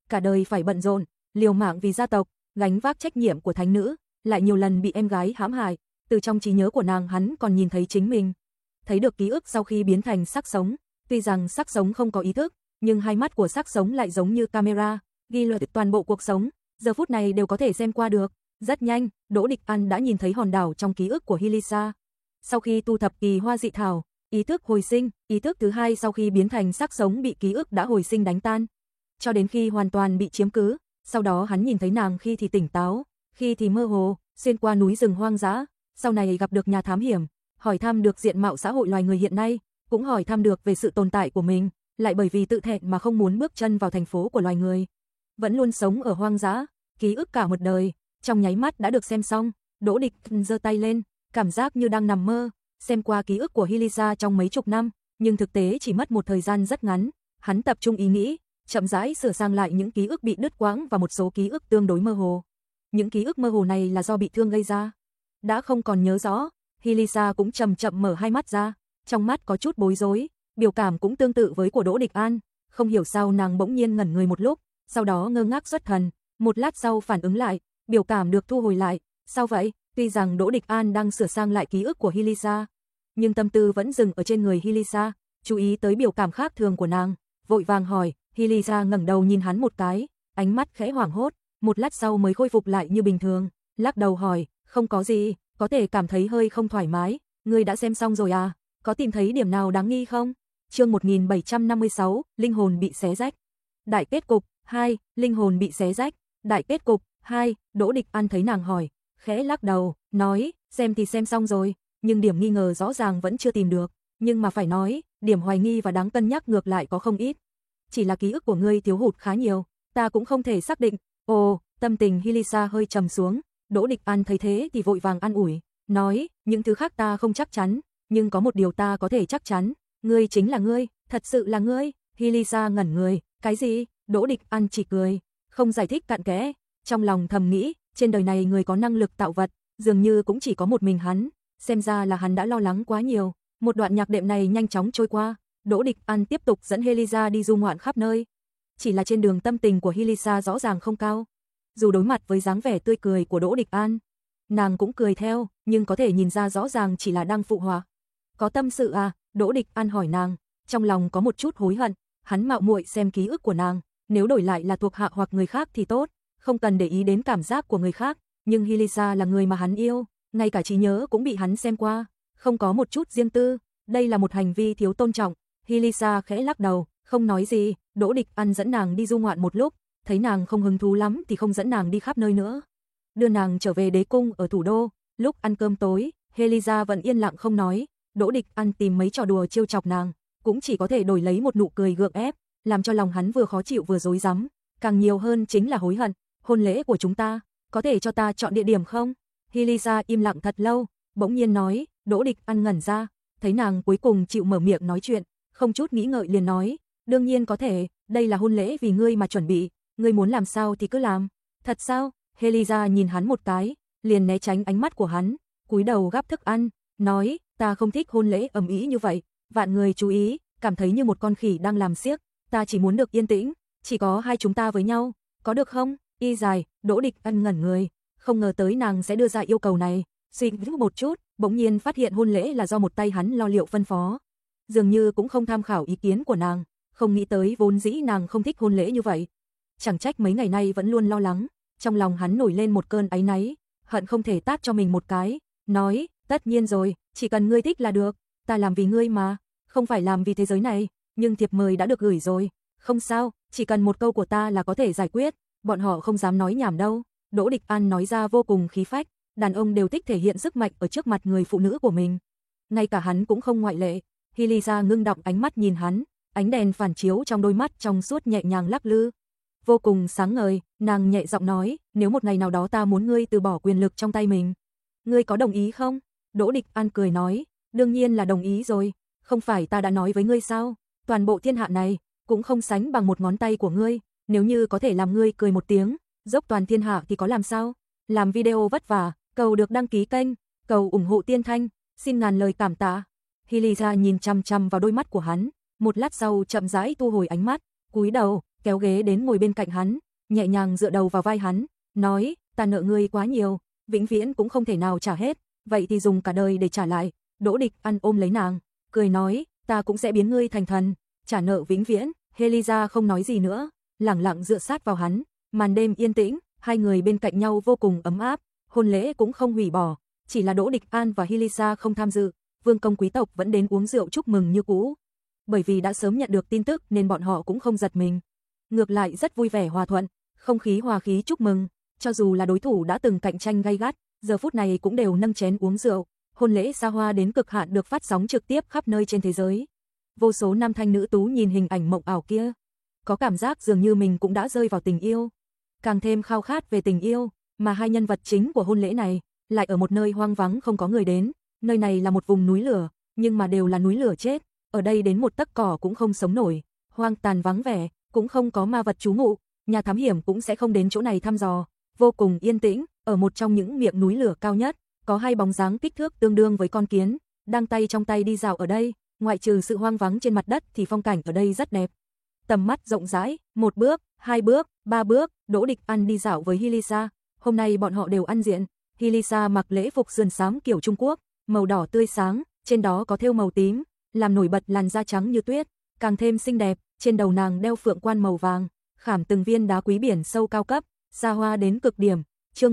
cả đời phải bận rộn, liều mạng vì gia tộc, gánh vác trách nhiệm của thánh nữ, lại nhiều lần bị em gái hãm hại, từ trong trí nhớ của nàng hắn còn nhìn thấy chính mình. Thấy được ký ức sau khi biến thành xác sống, tuy rằng xác sống không có ý thức, nhưng hai mắt của xác sống lại giống như camera, ghi lại toàn bộ cuộc sống, giờ phút này đều có thể xem qua được. Rất nhanh, Đỗ Địch An đã nhìn thấy hòn đảo trong ký ức của Hilisa. Sau khi tu thập kỳ hoa dị thảo, ý thức hồi sinh, ý thức thứ hai sau khi biến thành xác sống bị ký ức đã hồi sinh đánh tan. Cho đến khi hoàn toàn bị chiếm cứ, sau đó hắn nhìn thấy nàng khi thì tỉnh táo, khi thì mơ hồ, xuyên qua núi rừng hoang dã, sau này gặp được nhà thám hiểm, hỏi thăm được diện mạo xã hội loài người hiện nay, cũng hỏi thăm được về sự tồn tại của mình, lại bởi vì tự thẹn mà không muốn bước chân vào thành phố của loài người. Vẫn luôn sống ở hoang dã, ký ức cả một đời, trong nháy mắt đã được xem xong. Đỗ Địch giơ tay lên, cảm giác như đang nằm mơ, xem qua ký ức của Hilisa trong mấy chục năm, nhưng thực tế chỉ mất một thời gian rất ngắn. Hắn tập trung ý nghĩ, chậm rãi sửa sang lại những ký ức bị đứt quãng và một số ký ức tương đối mơ hồ. Những ký ức mơ hồ này là do bị thương gây ra, đã không còn nhớ rõ. Hilisa cũng chậm chậm mở hai mắt ra, trong mắt có chút bối rối, biểu cảm cũng tương tự với của Đỗ Địch An. Không hiểu sao nàng bỗng nhiên ngẩn người một lúc, sau đó ngơ ngác xuất thần, một lát sau phản ứng lại, biểu cảm được thu hồi lại. Sao vậy? Tuy rằng Đỗ Địch An đang sửa sang lại ký ức của Hilisa, nhưng tâm tư vẫn dừng ở trên người Hilisa, chú ý tới biểu cảm khác thường của nàng, vội vàng hỏi. Hilisa ngẩng đầu nhìn hắn một cái, ánh mắt khẽ hoảng hốt, một lát sau mới khôi phục lại như bình thường, lắc đầu hỏi, không có gì, có thể cảm thấy hơi không thoải mái. Ngươi đã xem xong rồi à? Có tìm thấy điểm nào đáng nghi không? Chương 1756, linh hồn bị xé rách. Đại kết cục 2, linh hồn bị xé rách. Đại kết cục 2, Đỗ Địch An thấy nàng hỏi, khẽ lắc đầu, nói, xem thì xem xong rồi, nhưng điểm nghi ngờ rõ ràng vẫn chưa tìm được, nhưng mà phải nói, điểm hoài nghi và đáng cân nhắc ngược lại có không ít. Chỉ là ký ức của ngươi thiếu hụt khá nhiều, ta cũng không thể xác định. Ồ, tâm tình Hilisa hơi trầm xuống, Đỗ Địch An thấy thế thì vội vàng an ủi, nói, những thứ khác ta không chắc chắn, nhưng có một điều ta có thể chắc chắn, ngươi chính là ngươi, thật sự là ngươi. Hilisa ngẩn người, cái gì? Đỗ Địch An chỉ cười, không giải thích cặn kẽ, trong lòng thầm nghĩ, trên đời này người có năng lực tạo vật, dường như cũng chỉ có một mình hắn, xem ra là hắn đã lo lắng quá nhiều. Một đoạn nhạc đệm này nhanh chóng trôi qua, Đỗ Địch An tiếp tục dẫn Hilisa đi du ngoạn khắp nơi. Chỉ là trên đường tâm tình của Hilisa rõ ràng không cao. Dù đối mặt với dáng vẻ tươi cười của Đỗ Địch An, nàng cũng cười theo, nhưng có thể nhìn ra rõ ràng chỉ là đang phụ họa. Có tâm sự à? Đỗ Địch An hỏi nàng, trong lòng có một chút hối hận, hắn mạo muội xem ký ức của nàng, nếu đổi lại là thuộc hạ hoặc người khác thì tốt, không cần để ý đến cảm giác của người khác, nhưng Hilisa là người mà hắn yêu, ngay cả trí nhớ cũng bị hắn xem qua, không có một chút riêng tư, đây là một hành vi thiếu tôn trọng. Hilisa khẽ lắc đầu, không nói gì. Đỗ Địch An dẫn nàng đi du ngoạn một lúc, thấy nàng không hứng thú lắm thì không dẫn nàng đi khắp nơi nữa, đưa nàng trở về đế cung ở thủ đô. Lúc ăn cơm tối, Hilisa vẫn yên lặng không nói, Đỗ Địch An tìm mấy trò đùa trêu chọc nàng, cũng chỉ có thể đổi lấy một nụ cười gượng ép, làm cho lòng hắn vừa khó chịu vừa rối rắm, càng nhiều hơn chính là hối hận. Hôn lễ của chúng ta, có thể cho ta chọn địa điểm không? Hilisa im lặng thật lâu, bỗng nhiên nói. Đỗ Địch An ngẩn ra, thấy nàng cuối cùng chịu mở miệng nói chuyện, không chút nghĩ ngợi liền nói, đương nhiên có thể, đây là hôn lễ vì ngươi mà chuẩn bị, ngươi muốn làm sao thì cứ làm. Thật sao? Hilisa nhìn hắn một cái, liền né tránh ánh mắt của hắn, cúi đầu gắp thức ăn, nói, ta không thích hôn lễ ầm ĩ như vậy, vạn người chú ý, cảm thấy như một con khỉ đang làm xiếc, ta chỉ muốn được yên tĩnh, chỉ có hai chúng ta với nhau, có được không? Y dài. Đỗ Địch An ngẩn người, không ngờ tới nàng sẽ đưa ra yêu cầu này, suy nghĩ một chút, bỗng nhiên phát hiện hôn lễ là do một tay hắn lo liệu phân phó, dường như cũng không tham khảo ý kiến của nàng, không nghĩ tới vốn dĩ nàng không thích hôn lễ như vậy. Chẳng trách mấy ngày nay vẫn luôn lo lắng, trong lòng hắn nổi lên một cơn áy náy, hận không thể tát cho mình một cái, nói, tất nhiên rồi, chỉ cần ngươi thích là được, ta làm vì ngươi mà, không phải làm vì thế giới này, nhưng thiệp mời đã được gửi rồi, không sao, chỉ cần một câu của ta là có thể giải quyết, bọn họ không dám nói nhảm đâu. Đỗ Địch An nói ra vô cùng khí phách, đàn ông đều thích thể hiện sức mạnh ở trước mặt người phụ nữ của mình, ngay cả hắn cũng không ngoại lệ. Hilisa ngưng đọng ánh mắt nhìn hắn, ánh đèn phản chiếu trong đôi mắt trong suốt nhẹ nhàng lắc lư, vô cùng sáng ngời, nàng nhẹ giọng nói, nếu một ngày nào đó ta muốn ngươi từ bỏ quyền lực trong tay mình, ngươi có đồng ý không? Đỗ Địch An cười nói, đương nhiên là đồng ý rồi, không phải ta đã nói với ngươi sao, toàn bộ thiên hạ này cũng không sánh bằng một ngón tay của ngươi, nếu như có thể làm ngươi cười một tiếng, dốc toàn thiên hạ thì có làm sao? Làm video vất vả, cầu được đăng ký kênh, cầu ủng hộ Tiên Thanh, xin ngàn lời cảm tạ. Hilisa nhìn chăm chăm vào đôi mắt của hắn, một lát sau chậm rãi thu hồi ánh mắt, cúi đầu, kéo ghế đến ngồi bên cạnh hắn, nhẹ nhàng dựa đầu vào vai hắn, nói, ta nợ ngươi quá nhiều, vĩnh viễn cũng không thể nào trả hết, vậy thì dùng cả đời để trả lại. Đỗ Địch An ôm lấy nàng, cười nói, ta cũng sẽ biến ngươi thành thần, trả nợ vĩnh viễn. Heliza không nói gì nữa, lẳng lặng dựa sát vào hắn, màn đêm yên tĩnh, hai người bên cạnh nhau vô cùng ấm áp, hôn lễ cũng không hủy bỏ, chỉ là Đỗ Địch An và Heliza không tham dự, vương công quý tộc vẫn đến uống rượu chúc mừng như cũ. Bởi vì đã sớm nhận được tin tức nên bọn họ cũng không giật mình, ngược lại rất vui vẻ hòa thuận, không khí hòa khí chúc mừng, cho dù là đối thủ đã từng cạnh tranh gay gắt, giờ phút này cũng đều nâng chén uống rượu. Hôn lễ xa hoa đến cực hạn được phát sóng trực tiếp khắp nơi trên thế giới. Vô số nam thanh nữ tú nhìn hình ảnh mộng ảo kia, có cảm giác dường như mình cũng đã rơi vào tình yêu, càng thêm khao khát về tình yêu, mà hai nhân vật chính của hôn lễ này lại ở một nơi hoang vắng không có người đến, nơi này là một vùng núi lửa, nhưng mà đều là núi lửa chết, ở đây đến một tấc cỏ cũng không sống nổi, hoang tàn vắng vẻ, cũng không có ma vật trú ngụ, nhà thám hiểm cũng sẽ không đến chỗ này thăm dò, vô cùng yên tĩnh, ở một trong những miệng núi lửa cao nhất, có hai bóng dáng kích thước tương đương với con kiến, đang tay trong tay đi dạo ở đây, ngoại trừ sự hoang vắng trên mặt đất thì phong cảnh ở đây rất đẹp. Tầm mắt rộng rãi, một bước, hai bước, ba bước, Đỗ Địch An đi dạo với Heliza, hôm nay bọn họ đều ăn diện, Heliza mặc lễ phục sườn xám kiểu Trung Quốc, màu đỏ tươi sáng, trên đó có thêu màu tím, làm nổi bật làn da trắng như tuyết, càng thêm xinh đẹp, trên đầu nàng đeo phượng quan màu vàng, khảm từng viên đá quý biển sâu cao cấp, xa hoa đến cực điểm. Chương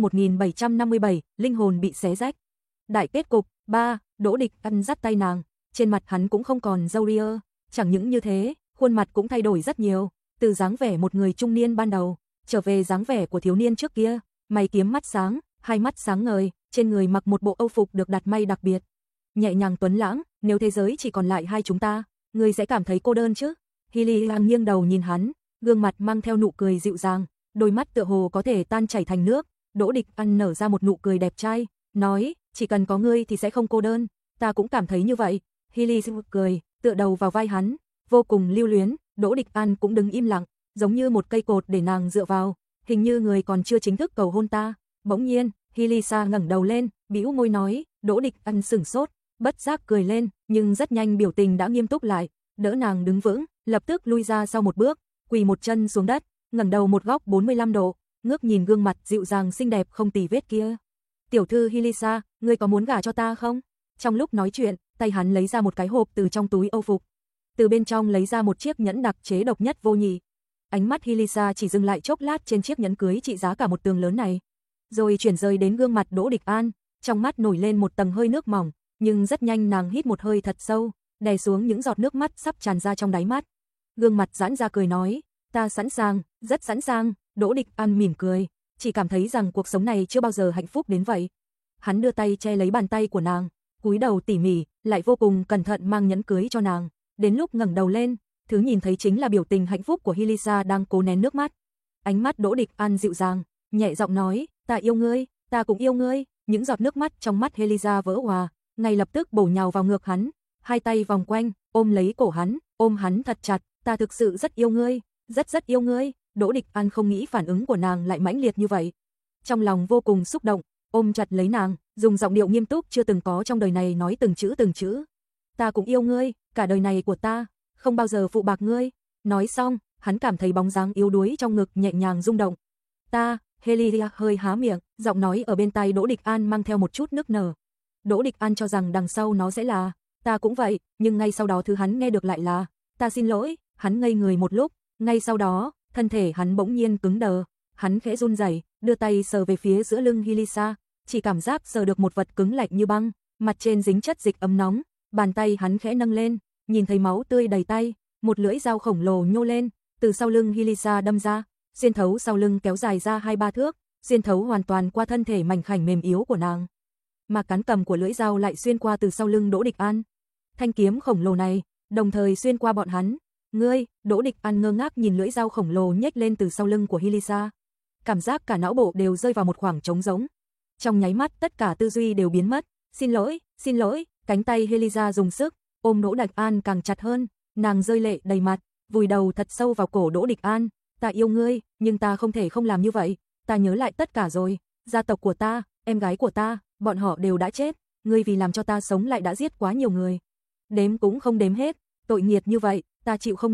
1757, linh hồn bị xé rách. Đại kết cục, 3, Đỗ Địch An dắt tay nàng, trên mặt hắn cũng không còn râu ria, chẳng những như thế, khuôn mặt cũng thay đổi rất nhiều, từ dáng vẻ một người trung niên ban đầu, trở về dáng vẻ của thiếu niên trước kia, mày kiếm mắt sáng, hai mắt sáng ngời, trên người mặc một bộ âu phục được đặt may đặc biệt. Nhẹ nhàng tuấn lãng, nếu thế giới chỉ còn lại hai chúng ta, ngươi sẽ cảm thấy cô đơn chứ? Heliza nghiêng đầu nhìn hắn, gương mặt mang theo nụ cười dịu dàng, đôi mắt tựa hồ có thể tan chảy thành nước. Đỗ Địch An nở ra một nụ cười đẹp trai, nói, chỉ cần có ngươi thì sẽ không cô đơn, ta cũng cảm thấy như vậy. Heliza cười, tựa đầu vào vai hắn, vô cùng lưu luyến, Đỗ Địch An cũng đứng im lặng, giống như một cây cột để nàng dựa vào, hình như người còn chưa chính thức cầu hôn ta. Bỗng nhiên, Heliza ngẩng đầu lên, bĩu môi nói, Đỗ Địch An sửng sốt, bất giác cười lên, nhưng rất nhanh biểu tình đã nghiêm túc lại, đỡ nàng đứng vững, lập tức lui ra sau một bước, quỳ một chân xuống đất, ngẩng đầu một góc 45 độ. Ngước nhìn gương mặt dịu dàng xinh đẹp không tì vết kia. Tiểu thư Heliza, ngươi có muốn gả cho ta không? Trong lúc nói chuyện, tay hắn lấy ra một cái hộp từ trong túi âu phục. Từ bên trong lấy ra một chiếc nhẫn đặc chế độc nhất vô nhị. Ánh mắt Heliza chỉ dừng lại chốc lát trên chiếc nhẫn cưới trị giá cả một tường lớn này. Rồi chuyển rời đến gương mặt Đỗ Địch An, trong mắt nổi lên một tầng hơi nước mỏng, nhưng rất nhanh nàng hít một hơi thật sâu, đè xuống những giọt nước mắt sắp tràn ra trong đáy mắt. Gương mặt giãn ra cười nói, ta sẵn sàng, rất sẵn sàng. Đỗ Địch An mỉm cười, chỉ cảm thấy rằng cuộc sống này chưa bao giờ hạnh phúc đến vậy. Hắn đưa tay che lấy bàn tay của nàng, cúi đầu tỉ mỉ, lại vô cùng cẩn thận mang nhẫn cưới cho nàng. Đến lúc ngẩng đầu lên, thứ nhìn thấy chính là biểu tình hạnh phúc của Heliza đang cố nén nước mắt. Ánh mắt Đỗ Địch An dịu dàng, nhẹ giọng nói, ta yêu ngươi, ta cũng yêu ngươi. Những giọt nước mắt trong mắt Heliza vỡ òa, ngay lập tức bổ nhào vào ngực hắn, hai tay vòng quanh, ôm lấy cổ hắn, ôm hắn thật chặt, ta thực sự rất yêu ngươi, rất yêu ngươi. Đỗ Địch An không nghĩ phản ứng của nàng lại mãnh liệt như vậy. Trong lòng vô cùng xúc động, ôm chặt lấy nàng, dùng giọng điệu nghiêm túc chưa từng có trong đời này nói từng chữ. Ta cũng yêu ngươi, cả đời này của ta, không bao giờ phụ bạc ngươi. Nói xong, hắn cảm thấy bóng dáng yếu đuối trong ngực nhẹ nhàng rung động. Ta, Heliza hơi há miệng, giọng nói ở bên tai Đỗ Địch An mang theo một chút nức nở. Đỗ Địch An cho rằng đằng sau nó sẽ là, ta cũng vậy, nhưng ngay sau đó thứ hắn nghe được lại là, ta xin lỗi. Hắn ngây người một lúc, ngay sau đó, thân thể hắn bỗng nhiên cứng đờ, hắn khẽ run rẩy, đưa tay sờ về phía giữa lưng Heliza, chỉ cảm giác sờ được một vật cứng lạnh như băng, mặt trên dính chất dịch ấm nóng, bàn tay hắn khẽ nâng lên, nhìn thấy máu tươi đầy tay, một lưỡi dao khổng lồ nhô lên, từ sau lưng Heliza đâm ra, xuyên thấu sau lưng kéo dài ra 2-3 thước, xuyên thấu hoàn toàn qua thân thể mảnh khảnh mềm yếu của nàng. Mà cán cầm của lưỡi dao lại xuyên qua từ sau lưng Đỗ Địch An. Thanh kiếm khổng lồ này, đồng thời xuyên qua bọn hắn. Ngươi, Đỗ Địch An ngơ ngác nhìn lưỡi dao khổng lồ nhếch lên từ sau lưng của Heliza. Cảm giác cả não bộ đều rơi vào một khoảng trống rỗng. Trong nháy mắt tất cả tư duy đều biến mất. Xin lỗi, cánh tay Heliza dùng sức, ôm Đỗ Địch An càng chặt hơn, nàng rơi lệ đầy mặt, vùi đầu thật sâu vào cổ Đỗ Địch An. Ta yêu ngươi, nhưng ta không thể không làm như vậy, ta nhớ lại tất cả rồi, gia tộc của ta, em gái của ta, bọn họ đều đã chết, ngươi vì làm cho ta sống lại đã giết quá nhiều người. Đếm cũng không đếm hết, tội nghiệt như vậy, ta chịu không nổi.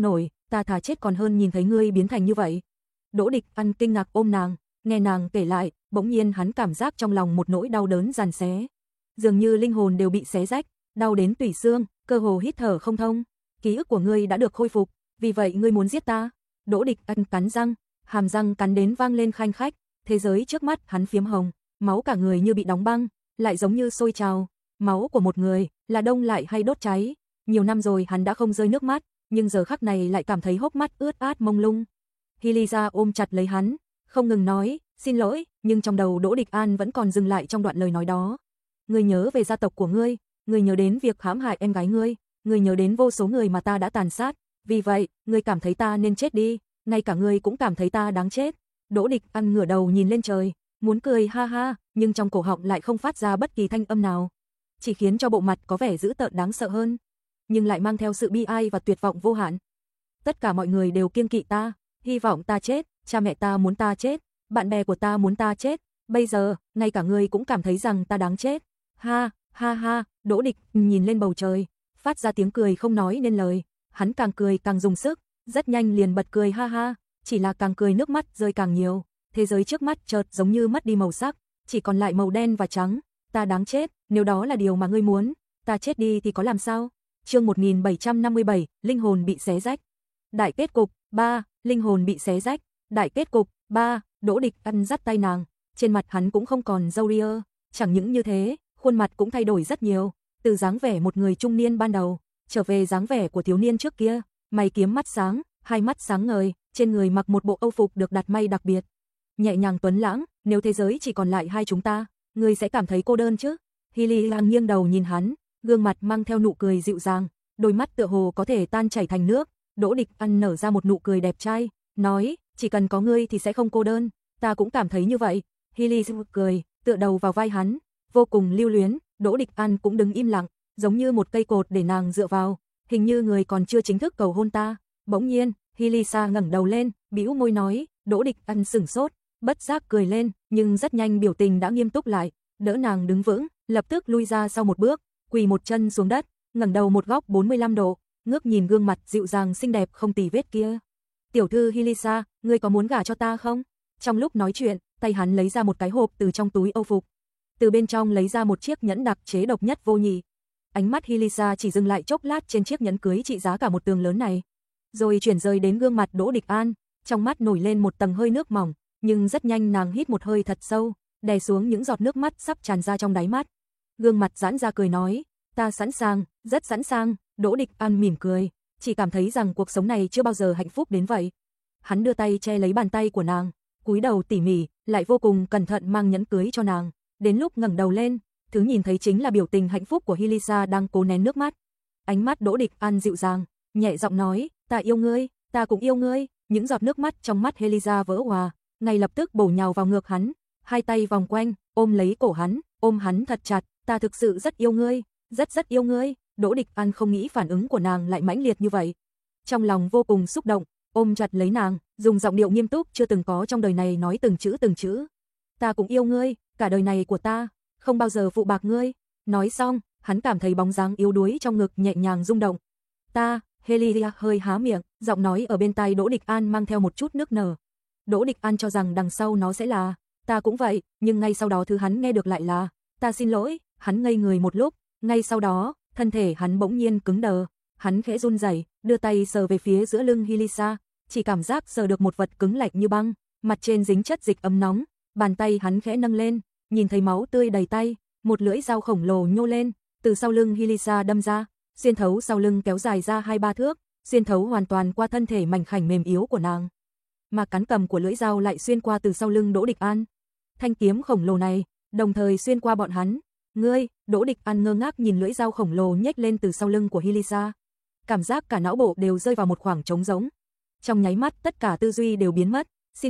ta thà chết còn hơn nhìn thấy ngươi biến thành như vậy. Đỗ Địch Ăn kinh ngạc ôm nàng, nghe nàng kể lại, bỗng nhiên hắn cảm giác trong lòng một nỗi đau đớn giàn xé. Dường như linh hồn đều bị xé rách, đau đến tủy xương, cơ hồ hít thở không thông. Ký ức của ngươi đã được khôi phục, vì vậy ngươi muốn giết ta? Đỗ Địch Ăn cắn răng, hàm răng cắn đến vang lên khanh khách, thế giới trước mắt hắn phiếm hồng, máu cả người như bị đóng băng, lại giống như sôi trào. Máu của một người, là đông lại hay đốt cháy. Nhiều năm rồi hắn đã không rơi nước mắt, nhưng giờ khắc này lại cảm thấy hốc mắt ướt át mông lung. Hilisa ôm chặt lấy hắn, không ngừng nói, xin lỗi, nhưng trong đầu Đỗ Địch An vẫn còn dừng lại trong đoạn lời nói đó. Ngươi nhớ về gia tộc của ngươi nhớ đến việc hãm hại em gái ngươi nhớ đến vô số người mà ta đã tàn sát, vì vậy, ngươi cảm thấy ta nên chết đi, ngay cả ngươi cũng cảm thấy ta đáng chết. Đỗ Địch An ngửa đầu nhìn lên trời, muốn cười ha ha, nhưng trong cổ họng lại không phát ra bất kỳ thanh âm nào, chỉ khiến cho bộ mặt có vẻ dữ tợn đáng sợ hơn, nhưng lại mang theo sự bi ai và tuyệt vọng vô hạn. Tất cả mọi người đều kiêng kỵ ta, hy vọng ta chết, cha mẹ ta muốn ta chết, bạn bè của ta muốn ta chết, bây giờ, ngay cả ngươi cũng cảm thấy rằng ta đáng chết. Ha, ha ha, Đỗ Địch nhìn lên bầu trời, phát ra tiếng cười không nói nên lời, hắn càng cười càng dùng sức, rất nhanh liền bật cười ha ha, chỉ là càng cười nước mắt rơi càng nhiều, thế giới trước mắt chợt giống như mất đi màu sắc, chỉ còn lại màu đen và trắng. Ta đáng chết, nếu đó là điều mà ngươi muốn, ta chết đi thì có làm sao? Chương 1757, linh hồn bị xé rách. Đại kết cục 3, linh hồn bị xé rách. Đại kết cục 3, Đỗ Địch Ăn dắt tay nàng, trên mặt hắn cũng không còn râu ria, chẳng những như thế, khuôn mặt cũng thay đổi rất nhiều, từ dáng vẻ một người trung niên ban đầu, trở về dáng vẻ của thiếu niên trước kia, mày kiếm mắt sáng, hai mắt sáng ngời, trên người mặc một bộ âu phục được đặt may đặc biệt. Nhẹ nhàng tuấn lãng, nếu thế giới chỉ còn lại hai chúng ta, ngươi sẽ cảm thấy cô đơn chứ? Hilisa nghiêng đầu nhìn hắn, gương mặt mang theo nụ cười dịu dàng, đôi mắt tựa hồ có thể tan chảy thành nước. Đỗ Địch Ăn nở ra một nụ cười đẹp trai, nói, chỉ cần có ngươi thì sẽ không cô đơn, ta cũng cảm thấy như vậy. Hilisa cười, tựa đầu vào vai hắn, vô cùng lưu luyến. Đỗ Địch Ăn cũng đứng im lặng, giống như một cây cột để nàng dựa vào, hình như người còn chưa chính thức cầu hôn ta. Bỗng nhiên, Hilisa ngẩng đầu lên, bĩu môi nói. Đỗ Địch Ăn sửng sốt, bất giác cười lên, nhưng rất nhanh biểu tình đã nghiêm túc lại, đỡ nàng đứng vững, lập tức lui ra sau một bước, quỳ một chân xuống đất, ngẩng đầu một góc 45 độ, ngước nhìn gương mặt dịu dàng xinh đẹp không tì vết kia. Tiểu thư Hilisa, ngươi có muốn gả cho ta không? Trong lúc nói chuyện, tay hắn lấy ra một cái hộp từ trong túi âu phục, từ bên trong lấy ra một chiếc nhẫn đặc chế độc nhất vô nhị. Ánh mắt Hilisa chỉ dừng lại chốc lát trên chiếc nhẫn cưới trị giá cả một tường lớn này, rồi chuyển rời đến gương mặt Đỗ Địch An, trong mắt nổi lên một tầng hơi nước mỏng, nhưng rất nhanh nàng hít một hơi thật sâu, đè xuống những giọt nước mắt sắp tràn ra trong đáy mắt. Gương mặt giãn ra cười nói, ta sẵn sàng, rất sẵn sàng. Đỗ Địch An mỉm cười, chỉ cảm thấy rằng cuộc sống này chưa bao giờ hạnh phúc đến vậy. Hắn đưa tay che lấy bàn tay của nàng, cúi đầu tỉ mỉ, lại vô cùng cẩn thận mang nhẫn cưới cho nàng. Đến lúc ngẩng đầu lên, thứ nhìn thấy chính là biểu tình hạnh phúc của Hilisa đang cố nén nước mắt. Ánh mắt Đỗ Địch An dịu dàng, nhẹ giọng nói, ta yêu ngươi, ta cũng yêu ngươi. Những giọt nước mắt trong mắt Hilisa vỡ òa, ngay lập tức bổ nhào vào ngực hắn, hai tay vòng quanh, ôm lấy cổ hắn, ôm hắn thật chặt, ta thực sự rất yêu ngươi, rất yêu ngươi. Đỗ Địch An không nghĩ phản ứng của nàng lại mãnh liệt như vậy, trong lòng vô cùng xúc động, ôm chặt lấy nàng, dùng giọng điệu nghiêm túc chưa từng có trong đời này nói từng chữ. Ta cũng yêu ngươi, cả đời này của ta, không bao giờ phụ bạc ngươi. Nói xong, hắn cảm thấy bóng dáng yếu đuối trong ngực nhẹ nhàng rung động. Ta, Hilisa hơi há miệng, giọng nói ở bên tai Đỗ Địch An mang theo một chút nức nở. Đỗ Địch An cho rằng đằng sau nó sẽ là, ta cũng vậy, nhưng ngay sau đó thứ hắn nghe được lại là, ta xin lỗi. Hắn ngây người một lúc, ngay sau đó, thân thể hắn bỗng nhiên cứng đờ, hắn khẽ run rẩy, đưa tay sờ về phía giữa lưng Hilisa, chỉ cảm giác sờ được một vật cứng lạnh như băng, mặt trên dính chất dịch ấm nóng, bàn tay hắn khẽ nâng lên, nhìn thấy máu tươi đầy tay, một lưỡi dao khổng lồ nhô lên, từ sau lưng Hilisa đâm ra, xuyên thấu sau lưng kéo dài ra 2-3 thước, xuyên thấu hoàn toàn qua thân thể mảnh khảnh mềm yếu của nàng. Mà cán cầm của lưỡi dao lại xuyên qua từ sau lưng Đỗ Địch An. Thanh kiếm khổng lồ này, đồng thời xuyên qua bọn hắn. Ngươi, Đỗ Địch An ngơ ngác nhìn lưỡi dao khổng lồ nhếch lên từ sau lưng của Hilisa. Cảm giác cả não bộ đều rơi vào một khoảng trống rỗng. Trong nháy mắt tất cả tư duy đều biến mất.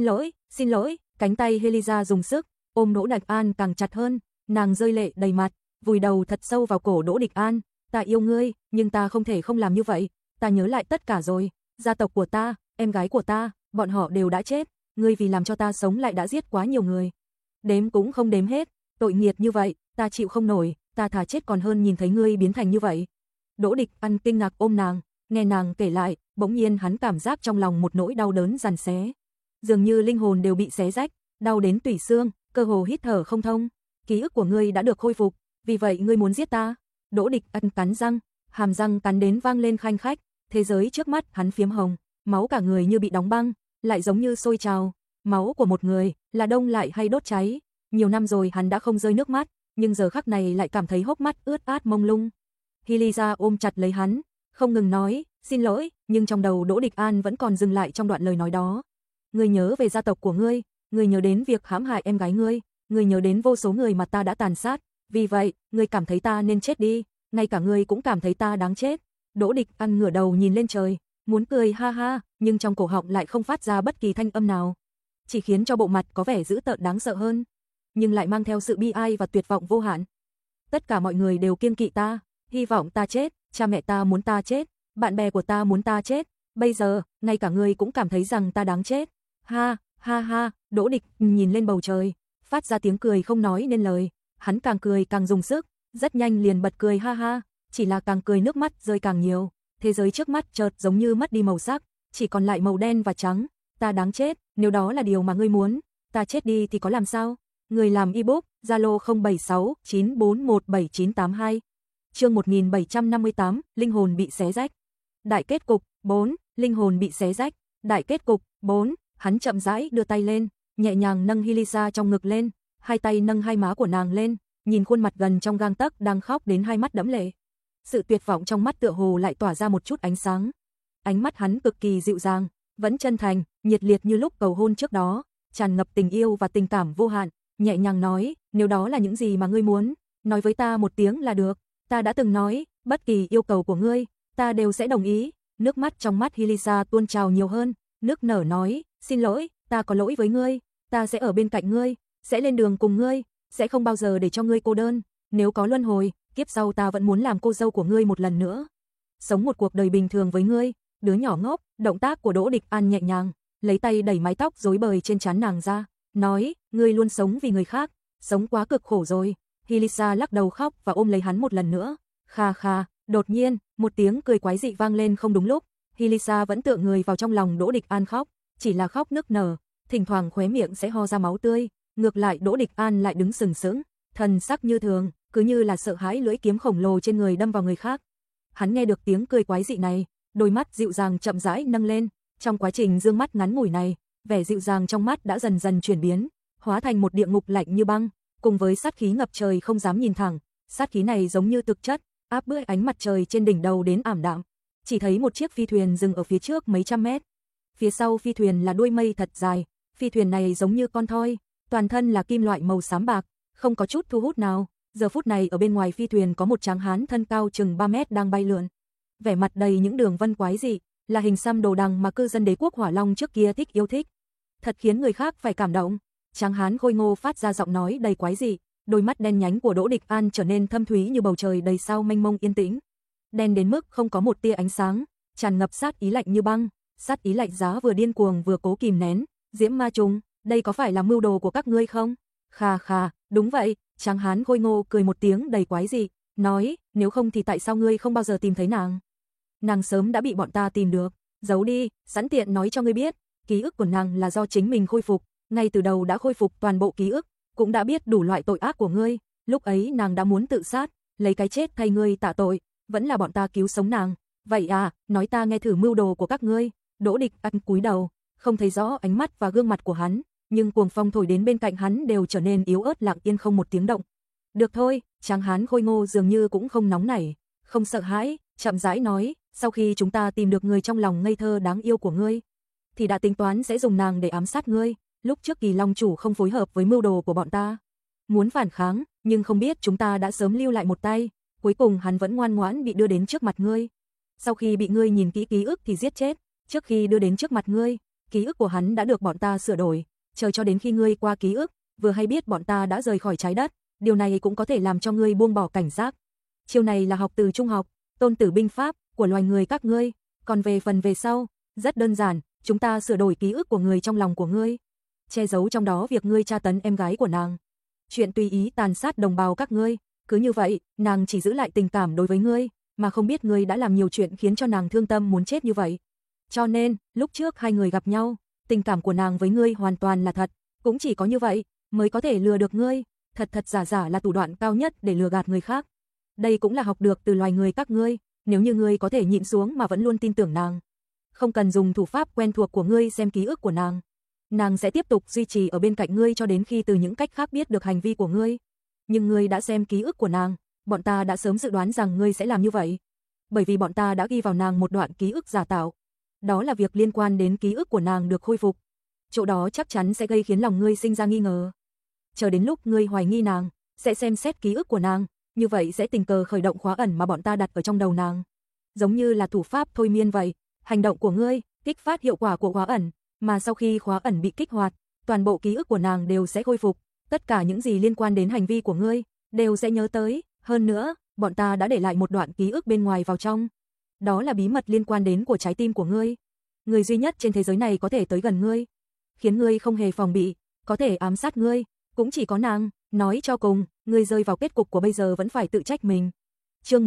Xin lỗi, cánh tay Hilisa dùng sức, ôm Đỗ Địch An càng chặt hơn, nàng rơi lệ đầy mặt, vùi đầu thật sâu vào cổ Đỗ Địch An. Ta yêu ngươi, nhưng ta không thể không làm như vậy. Ta nhớ lại tất cả rồi, gia tộc của ta, em gái của ta, bọn họ đều đã chết. Ngươi vì làm cho ta sống lại đã giết quá nhiều người, đếm cũng không đếm hết, tội nghiệt như vậy, ta chịu không nổi, ta thà chết còn hơn nhìn thấy ngươi biến thành như vậy. Đỗ Địch An kinh ngạc ôm nàng, Nghe nàng kể lại, bỗng nhiên hắn cảm giác trong lòng một nỗi đau đớn giằng xé. Dường như linh hồn đều bị xé rách, đau đến tủy xương, cơ hồ hít thở không thông. Ký ức của ngươi đã được khôi phục, vì vậy ngươi muốn giết ta? Đỗ Địch Ân cắn răng, hàm răng cắn đến vang lên khanh khách, thế giới trước mắt hắn phiếm hồng, máu cả người như bị đóng băng, lại giống như sôi trào. Máu của một người, là đông lại hay đốt cháy? Nhiều năm rồi hắn đã không rơi nước mắt, nhưng giờ khắc này lại cảm thấy hốc mắt ướt át mông lung. Hilisa ôm chặt lấy hắn, không ngừng nói, xin lỗi, nhưng trong đầu Đỗ Địch An vẫn còn dừng lại trong đoạn lời nói đó. Ngươi nhớ về gia tộc của ngươi, ngươi nhớ đến việc hãm hại em gái ngươi nhớ đến vô số người mà ta đã tàn sát, vì vậy, ngươi cảm thấy ta nên chết đi, ngay cả ngươi cũng cảm thấy ta đáng chết. Đỗ Địch An ngửa đầu nhìn lên trời, muốn cười ha ha, nhưng trong cổ họng lại không phát ra bất kỳ thanh âm nào, chỉ khiến cho bộ mặt có vẻ dữ tợn đáng sợ hơn, nhưng lại mang theo sự bi ai và tuyệt vọng vô hạn. Tất cả mọi người đều kiêng kỵ ta, hy vọng ta chết, cha mẹ ta muốn ta chết, bạn bè của ta muốn ta chết, bây giờ, ngay cả ngươi cũng cảm thấy rằng ta đáng chết. Ha, ha ha, Đỗ Địch nhìn lên bầu trời, phát ra tiếng cười không nói nên lời, hắn càng cười càng dùng sức, rất nhanh liền bật cười ha ha, chỉ là càng cười nước mắt rơi càng nhiều, thế giới trước mắt chợt giống như mất đi màu sắc, chỉ còn lại màu đen và trắng. Ta đáng chết, nếu đó là điều mà ngươi muốn, ta chết đi thì có làm sao? Người làm ebook, Zalo 0769417982. Chương 1758, linh hồn bị xé rách. Đại kết cục 4, linh hồn bị xé rách. Đại kết cục 4, hắn chậm rãi đưa tay lên, nhẹ nhàng nâng Hilisa trong ngực lên, hai tay nâng hai má của nàng lên, nhìn khuôn mặt gần trong gang tấc đang khóc đến hai mắt đẫm lệ. Sự tuyệt vọng trong mắt tựa hồ lại tỏa ra một chút ánh sáng. Ánh mắt hắn cực kỳ dịu dàng, vẫn chân thành, nhiệt liệt như lúc cầu hôn trước đó, tràn ngập tình yêu và tình cảm vô hạn, nhẹ nhàng nói, nếu đó là những gì mà ngươi muốn, nói với ta một tiếng là được, ta đã từng nói, bất kỳ yêu cầu của ngươi, ta đều sẽ đồng ý. Nước mắt trong mắt Hilisa tuôn trào nhiều hơn, nức nở nói, xin lỗi, ta có lỗi với ngươi, ta sẽ ở bên cạnh ngươi, sẽ lên đường cùng ngươi, sẽ không bao giờ để cho ngươi cô đơn, nếu có luân hồi, kiếp sau ta vẫn muốn làm cô dâu của ngươi một lần nữa, sống một cuộc đời bình thường với ngươi. Đứa nhỏ ngốc. Động tác của Đỗ Địch An nhẹ nhàng, lấy tay đẩy mái tóc rối bời trên trán nàng ra, nói, ngươi luôn sống vì người khác, sống quá cực khổ rồi. Hilisa lắc đầu khóc và ôm lấy hắn một lần nữa. Kha kha, đột nhiên, một tiếng cười quái dị vang lên không đúng lúc. Hilisa vẫn tựa người vào trong lòng Đỗ Địch An khóc, chỉ là khóc nức nở, thỉnh thoảng khóe miệng sẽ ho ra máu tươi, ngược lại Đỗ Địch An lại đứng sừng sững, thần sắc như thường, cứ như là sợ hãi lưỡi kiếm khổng lồ trên người đâm vào người khác. Hắn nghe được tiếng cười quái dị này, đôi mắt dịu dàng chậm rãi nâng lên, trong quá trình dương mắt ngắn ngủi này, vẻ dịu dàng trong mắt đã dần dần chuyển biến, hóa thành một địa ngục lạnh như băng, cùng với sát khí ngập trời không dám nhìn thẳng, sát khí này giống như thực chất, áp bức ánh mặt trời trên đỉnh đầu đến ảm đạm. Chỉ thấy một chiếc phi thuyền dừng ở phía trước mấy trăm mét. Phía sau phi thuyền là đuôi mây thật dài, phi thuyền này giống như con thoi, toàn thân là kim loại màu xám bạc, không có chút thu hút nào. Giờ phút này ở bên ngoài phi thuyền có một tráng hán thân cao chừng 3 mét đang bay lượn. Vẻ mặt đầy những đường vân quái dị, là hình xăm đồ đằng mà cư dân đế quốc Hỏa Long trước kia thích yêu thích. Thật khiến người khác phải cảm động. Tráng hán khôi ngô phát ra giọng nói đầy quái dị, đôi mắt đen nhánh của Đỗ Địch An trở nên thâm thúy như bầu trời đầy sao mênh mông yên tĩnh. Đen đến mức không có một tia ánh sáng, tràn ngập sát ý lạnh như băng, sát ý lạnh giá vừa điên cuồng vừa cố kìm nén. Diễm ma trùng, đây có phải là mưu đồ của các ngươi không? Khà khà, đúng vậy. Tráng hán khôi ngô cười một tiếng đầy quái dị, nói, nếu không thì tại sao ngươi không bao giờ tìm thấy nàng? Nàng sớm đã bị bọn ta tìm được, giấu đi, sẵn tiện nói cho ngươi biết, ký ức của nàng là do chính mình khôi phục, ngay từ đầu đã khôi phục toàn bộ ký ức, cũng đã biết đủ loại tội ác của ngươi, lúc ấy nàng đã muốn tự sát, lấy cái chết thay ngươi tạ tội, vẫn là bọn ta cứu sống nàng. Vậy à, nói ta nghe thử mưu đồ của các ngươi. Đỗ Địch An cúi đầu, không thấy rõ ánh mắt và gương mặt của hắn, nhưng cuồng phong thổi đến bên cạnh hắn đều trở nên yếu ớt lặng yên không một tiếng động. Được thôi, tráng hán khôi ngô dường như cũng không nóng nảy, không sợ hãi, chậm rãi nói, sau khi chúng ta tìm được người trong lòng ngây thơ đáng yêu của ngươi, thì đã tính toán sẽ dùng nàng để ám sát ngươi. Lúc trước Kỳ Long chủ không phối hợp với mưu đồ của bọn ta, muốn phản kháng, nhưng không biết chúng ta đã sớm lưu lại một tay, cuối cùng hắn vẫn ngoan ngoãn bị đưa đến trước mặt ngươi. Sau khi bị ngươi nhìn kỹ ký ức thì giết chết, trước khi đưa đến trước mặt ngươi, ký ức của hắn đã được bọn ta sửa đổi, chờ cho đến khi ngươi qua ký ức, vừa hay biết bọn ta đã rời khỏi trái đất, điều này cũng có thể làm cho ngươi buông bỏ cảnh giác. Chiêu này là học từ trung học, Tôn Tử binh pháp của loài người các ngươi, còn về phần về sau, rất đơn giản, chúng ta sửa đổi ký ức của người trong lòng của ngươi, che giấu trong đó việc ngươi tra tấn em gái của nàng, chuyện tùy ý tàn sát đồng bào các ngươi, cứ như vậy, nàng chỉ giữ lại tình cảm đối với ngươi, mà không biết ngươi đã làm nhiều chuyện khiến cho nàng thương tâm muốn chết như vậy. Cho nên, lúc trước hai người gặp nhau, tình cảm của nàng với ngươi hoàn toàn là thật, cũng chỉ có như vậy mới có thể lừa được ngươi, thật thật giả giả là thủ đoạn cao nhất để lừa gạt người khác. Đây cũng là học được từ loài người các ngươi, nếu như ngươi có thể nhịn xuống mà vẫn luôn tin tưởng nàng, không cần dùng thủ pháp quen thuộc của ngươi xem ký ức của nàng sẽ tiếp tục duy trì ở bên cạnh ngươi cho đến khi từ những cách khác biết được hành vi của ngươi. Nhưng ngươi đã xem ký ức của nàng, bọn ta đã sớm dự đoán rằng ngươi sẽ làm như vậy. Bởi vì bọn ta đã ghi vào nàng một đoạn ký ức giả tạo. Đó là việc liên quan đến ký ức của nàng được khôi phục. Chỗ đó chắc chắn sẽ gây khiến lòng ngươi sinh ra nghi ngờ. Chờ đến lúc ngươi hoài nghi nàng, sẽ xem xét ký ức của nàng, như vậy sẽ tình cờ khởi động khóa ẩn mà bọn ta đặt ở trong đầu nàng. Giống như là thủ pháp thôi miên vậy, hành động của ngươi kích phát hiệu quả của khóa ẩn, mà sau khi khóa ẩn bị kích hoạt, toàn bộ ký ức của nàng đều sẽ khôi phục, tất cả những gì liên quan đến hành vi của ngươi đều sẽ nhớ tới, hơn nữa, bọn ta đã để lại một đoạn ký ức bên ngoài vào trong. Đó là bí mật liên quan đến của trái tim của ngươi. Người duy nhất trên thế giới này có thể tới gần ngươi, khiến ngươi không hề phòng bị, có thể ám sát ngươi, cũng chỉ có nàng. Nói cho cùng, ngươi rơi vào kết cục của bây giờ vẫn phải tự trách mình. Chương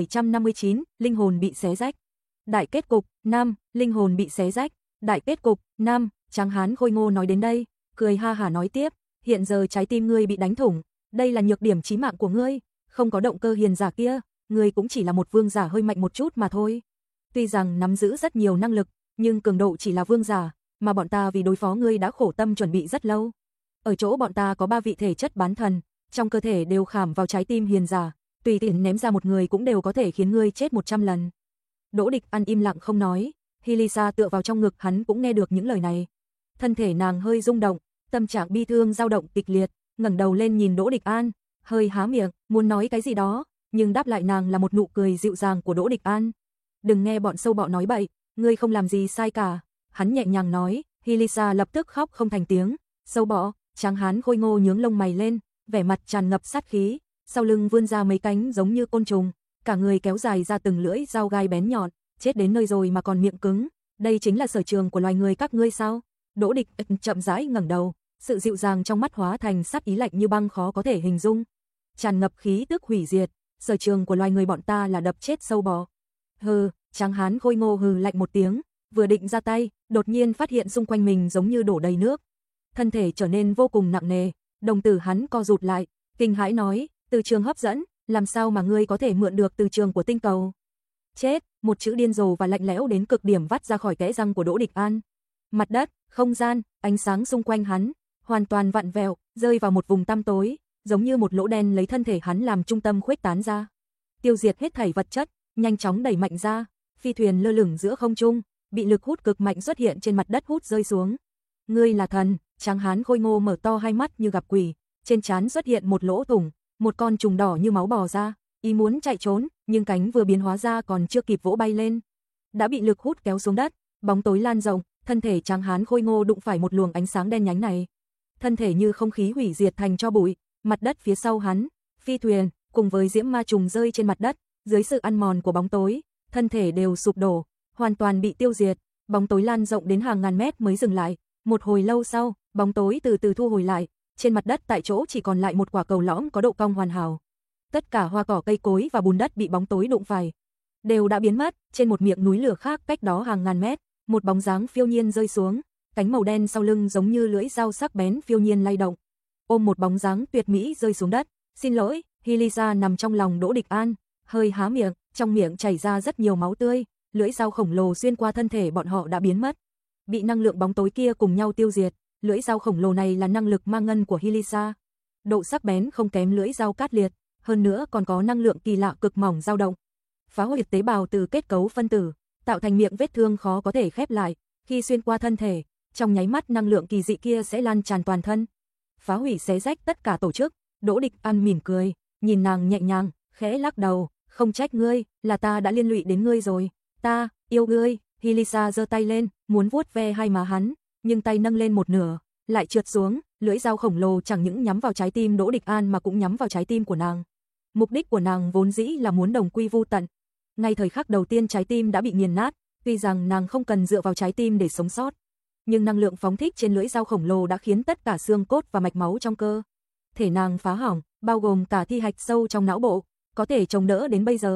1759, linh hồn bị xé rách. Đại kết cục, Nam, linh hồn bị xé rách. Đại kết cục, Nam, Tráng Hán khôi ngô nói đến đây, cười ha hả nói tiếp, hiện giờ trái tim ngươi bị đánh thủng, đây là nhược điểm chí mạng của ngươi, không có động cơ hiền giả kia, ngươi cũng chỉ là một vương giả hơi mạnh một chút mà thôi. Tuy rằng nắm giữ rất nhiều năng lực, nhưng cường độ chỉ là vương giả, mà bọn ta vì đối phó ngươi đã khổ tâm chuẩn bị rất lâu. Ở chỗ bọn ta có 3 vị thể chất bán thần, trong cơ thể đều khảm vào trái tim hiền giả, tùy tiện ném ra một người cũng đều có thể khiến ngươi chết 100 lần. Đỗ Địch An im lặng không nói, Hilisa tựa vào trong ngực hắn cũng nghe được những lời này. Thân thể nàng hơi rung động, tâm trạng bi thương dao động kịch liệt, ngẩng đầu lên nhìn Đỗ Địch An, hơi há miệng, muốn nói cái gì đó, nhưng đáp lại nàng là một nụ cười dịu dàng của Đỗ Địch An. Đừng nghe bọn sâu bọ nói bậy, ngươi không làm gì sai cả, hắn nhẹ nhàng nói. Hilisa lập tức khóc không thành tiếng. Sâu bọ? Tráng Hán khôi ngô nhướng lông mày lên, vẻ mặt tràn ngập sát khí, sau lưng vươn ra mấy cánh giống như côn trùng, cả người kéo dài ra từng lưỡi dao gai bén nhọn, chết đến nơi rồi mà còn miệng cứng, đây chính là sở trường của loài người các ngươi sao? Đỗ Địch chậm rãi ngẩng đầu, sự dịu dàng trong mắt hóa thành sát ý lạnh như băng khó có thể hình dung, tràn ngập khí tức hủy diệt, sở trường của loài người bọn ta là đập chết sâu bọ. Hừ, Tráng Hán khôi ngô hừ lạnh một tiếng, vừa định ra tay, đột nhiên phát hiện xung quanh mình giống như đổ đầy nước. Thân thể trở nên vô cùng nặng nề, đồng tử hắn co rụt lại, kinh hãi nói, từ trường hấp dẫn, làm sao mà ngươi có thể mượn được từ trường của tinh cầu? Chết, một chữ điên rồ và lạnh lẽo đến cực điểm vắt ra khỏi kẽ răng của Đỗ Địch An. Mặt đất, không gian, ánh sáng xung quanh hắn, hoàn toàn vặn vẹo, rơi vào một vùng tăm tối, giống như một lỗ đen lấy thân thể hắn làm trung tâm khuếch tán ra. Tiêu diệt hết thảy vật chất, nhanh chóng đẩy mạnh ra, phi thuyền lơ lửng giữa không trung, bị lực hút cực mạnh xuất hiện trên mặt đất hút rơi xuống. Ngươi là thần? Tráng Hán khôi ngô mở to hai mắt như gặp quỷ, trên trán xuất hiện một lỗ thủng, một con trùng đỏ như máu bò ra, ý muốn chạy trốn, nhưng cánh vừa biến hóa ra còn chưa kịp vỗ bay lên, đã bị lực hút kéo xuống đất, bóng tối lan rộng, thân thể Tráng Hán khôi ngô đụng phải một luồng ánh sáng đen nhánh này, thân thể như không khí hủy diệt thành tro bụi, mặt đất phía sau hắn, phi thuyền cùng với diễm ma trùng rơi trên mặt đất, dưới sự ăn mòn của bóng tối, thân thể đều sụp đổ, hoàn toàn bị tiêu diệt, bóng tối lan rộng đến hàng ngàn mét mới dừng lại, một hồi lâu sau, bóng tối từ từ thu hồi lại, trên mặt đất tại chỗ chỉ còn lại một quả cầu lõm có độ cong hoàn hảo. Tất cả hoa cỏ cây cối và bùn đất bị bóng tối đụng phải đều đã biến mất, trên một miệng núi lửa khác cách đó hàng ngàn mét, một bóng dáng phiêu nhiên rơi xuống, cánh màu đen sau lưng giống như lưỡi dao sắc bén phiêu nhiên lay động, ôm một bóng dáng tuyệt mỹ rơi xuống đất. Xin lỗi, Hilisa nằm trong lòng Đỗ Địch An, hơi há miệng, trong miệng chảy ra rất nhiều máu tươi, lưỡi dao khổng lồ xuyên qua thân thể bọn họ đã biến mất, bị năng lượng bóng tối kia cùng nhau tiêu diệt. Lưỡi dao khổng lồ này là năng lực ma ngân của Hilisa, độ sắc bén không kém lưỡi dao cát liệt, hơn nữa còn có năng lượng kỳ lạ cực mỏng dao động, phá hủy tế bào từ kết cấu phân tử, tạo thành miệng vết thương khó có thể khép lại, khi xuyên qua thân thể, trong nháy mắt năng lượng kỳ dị kia sẽ lan tràn toàn thân, phá hủy xé rách tất cả tổ chức. Đỗ Địch An mỉm cười, nhìn nàng nhẹ nhàng, khẽ lắc đầu, không trách ngươi, là ta đã liên lụy đến ngươi rồi, ta yêu ngươi. Hilisa giơ tay lên, muốn vuốt ve hai má hắn, nhưng tay nâng lên một nửa, lại trượt xuống, lưỡi dao khổng lồ chẳng những nhắm vào trái tim Đỗ Địch An mà cũng nhắm vào trái tim của nàng. Mục đích của nàng vốn dĩ là muốn đồng quy vu tận. Ngay thời khắc đầu tiên trái tim đã bị nghiền nát, tuy rằng nàng không cần dựa vào trái tim để sống sót, nhưng năng lượng phóng thích trên lưỡi dao khổng lồ đã khiến tất cả xương cốt và mạch máu trong cơ thể nàng phá hỏng, bao gồm cả thi hạch sâu trong não bộ, có thể chống đỡ đến bây giờ,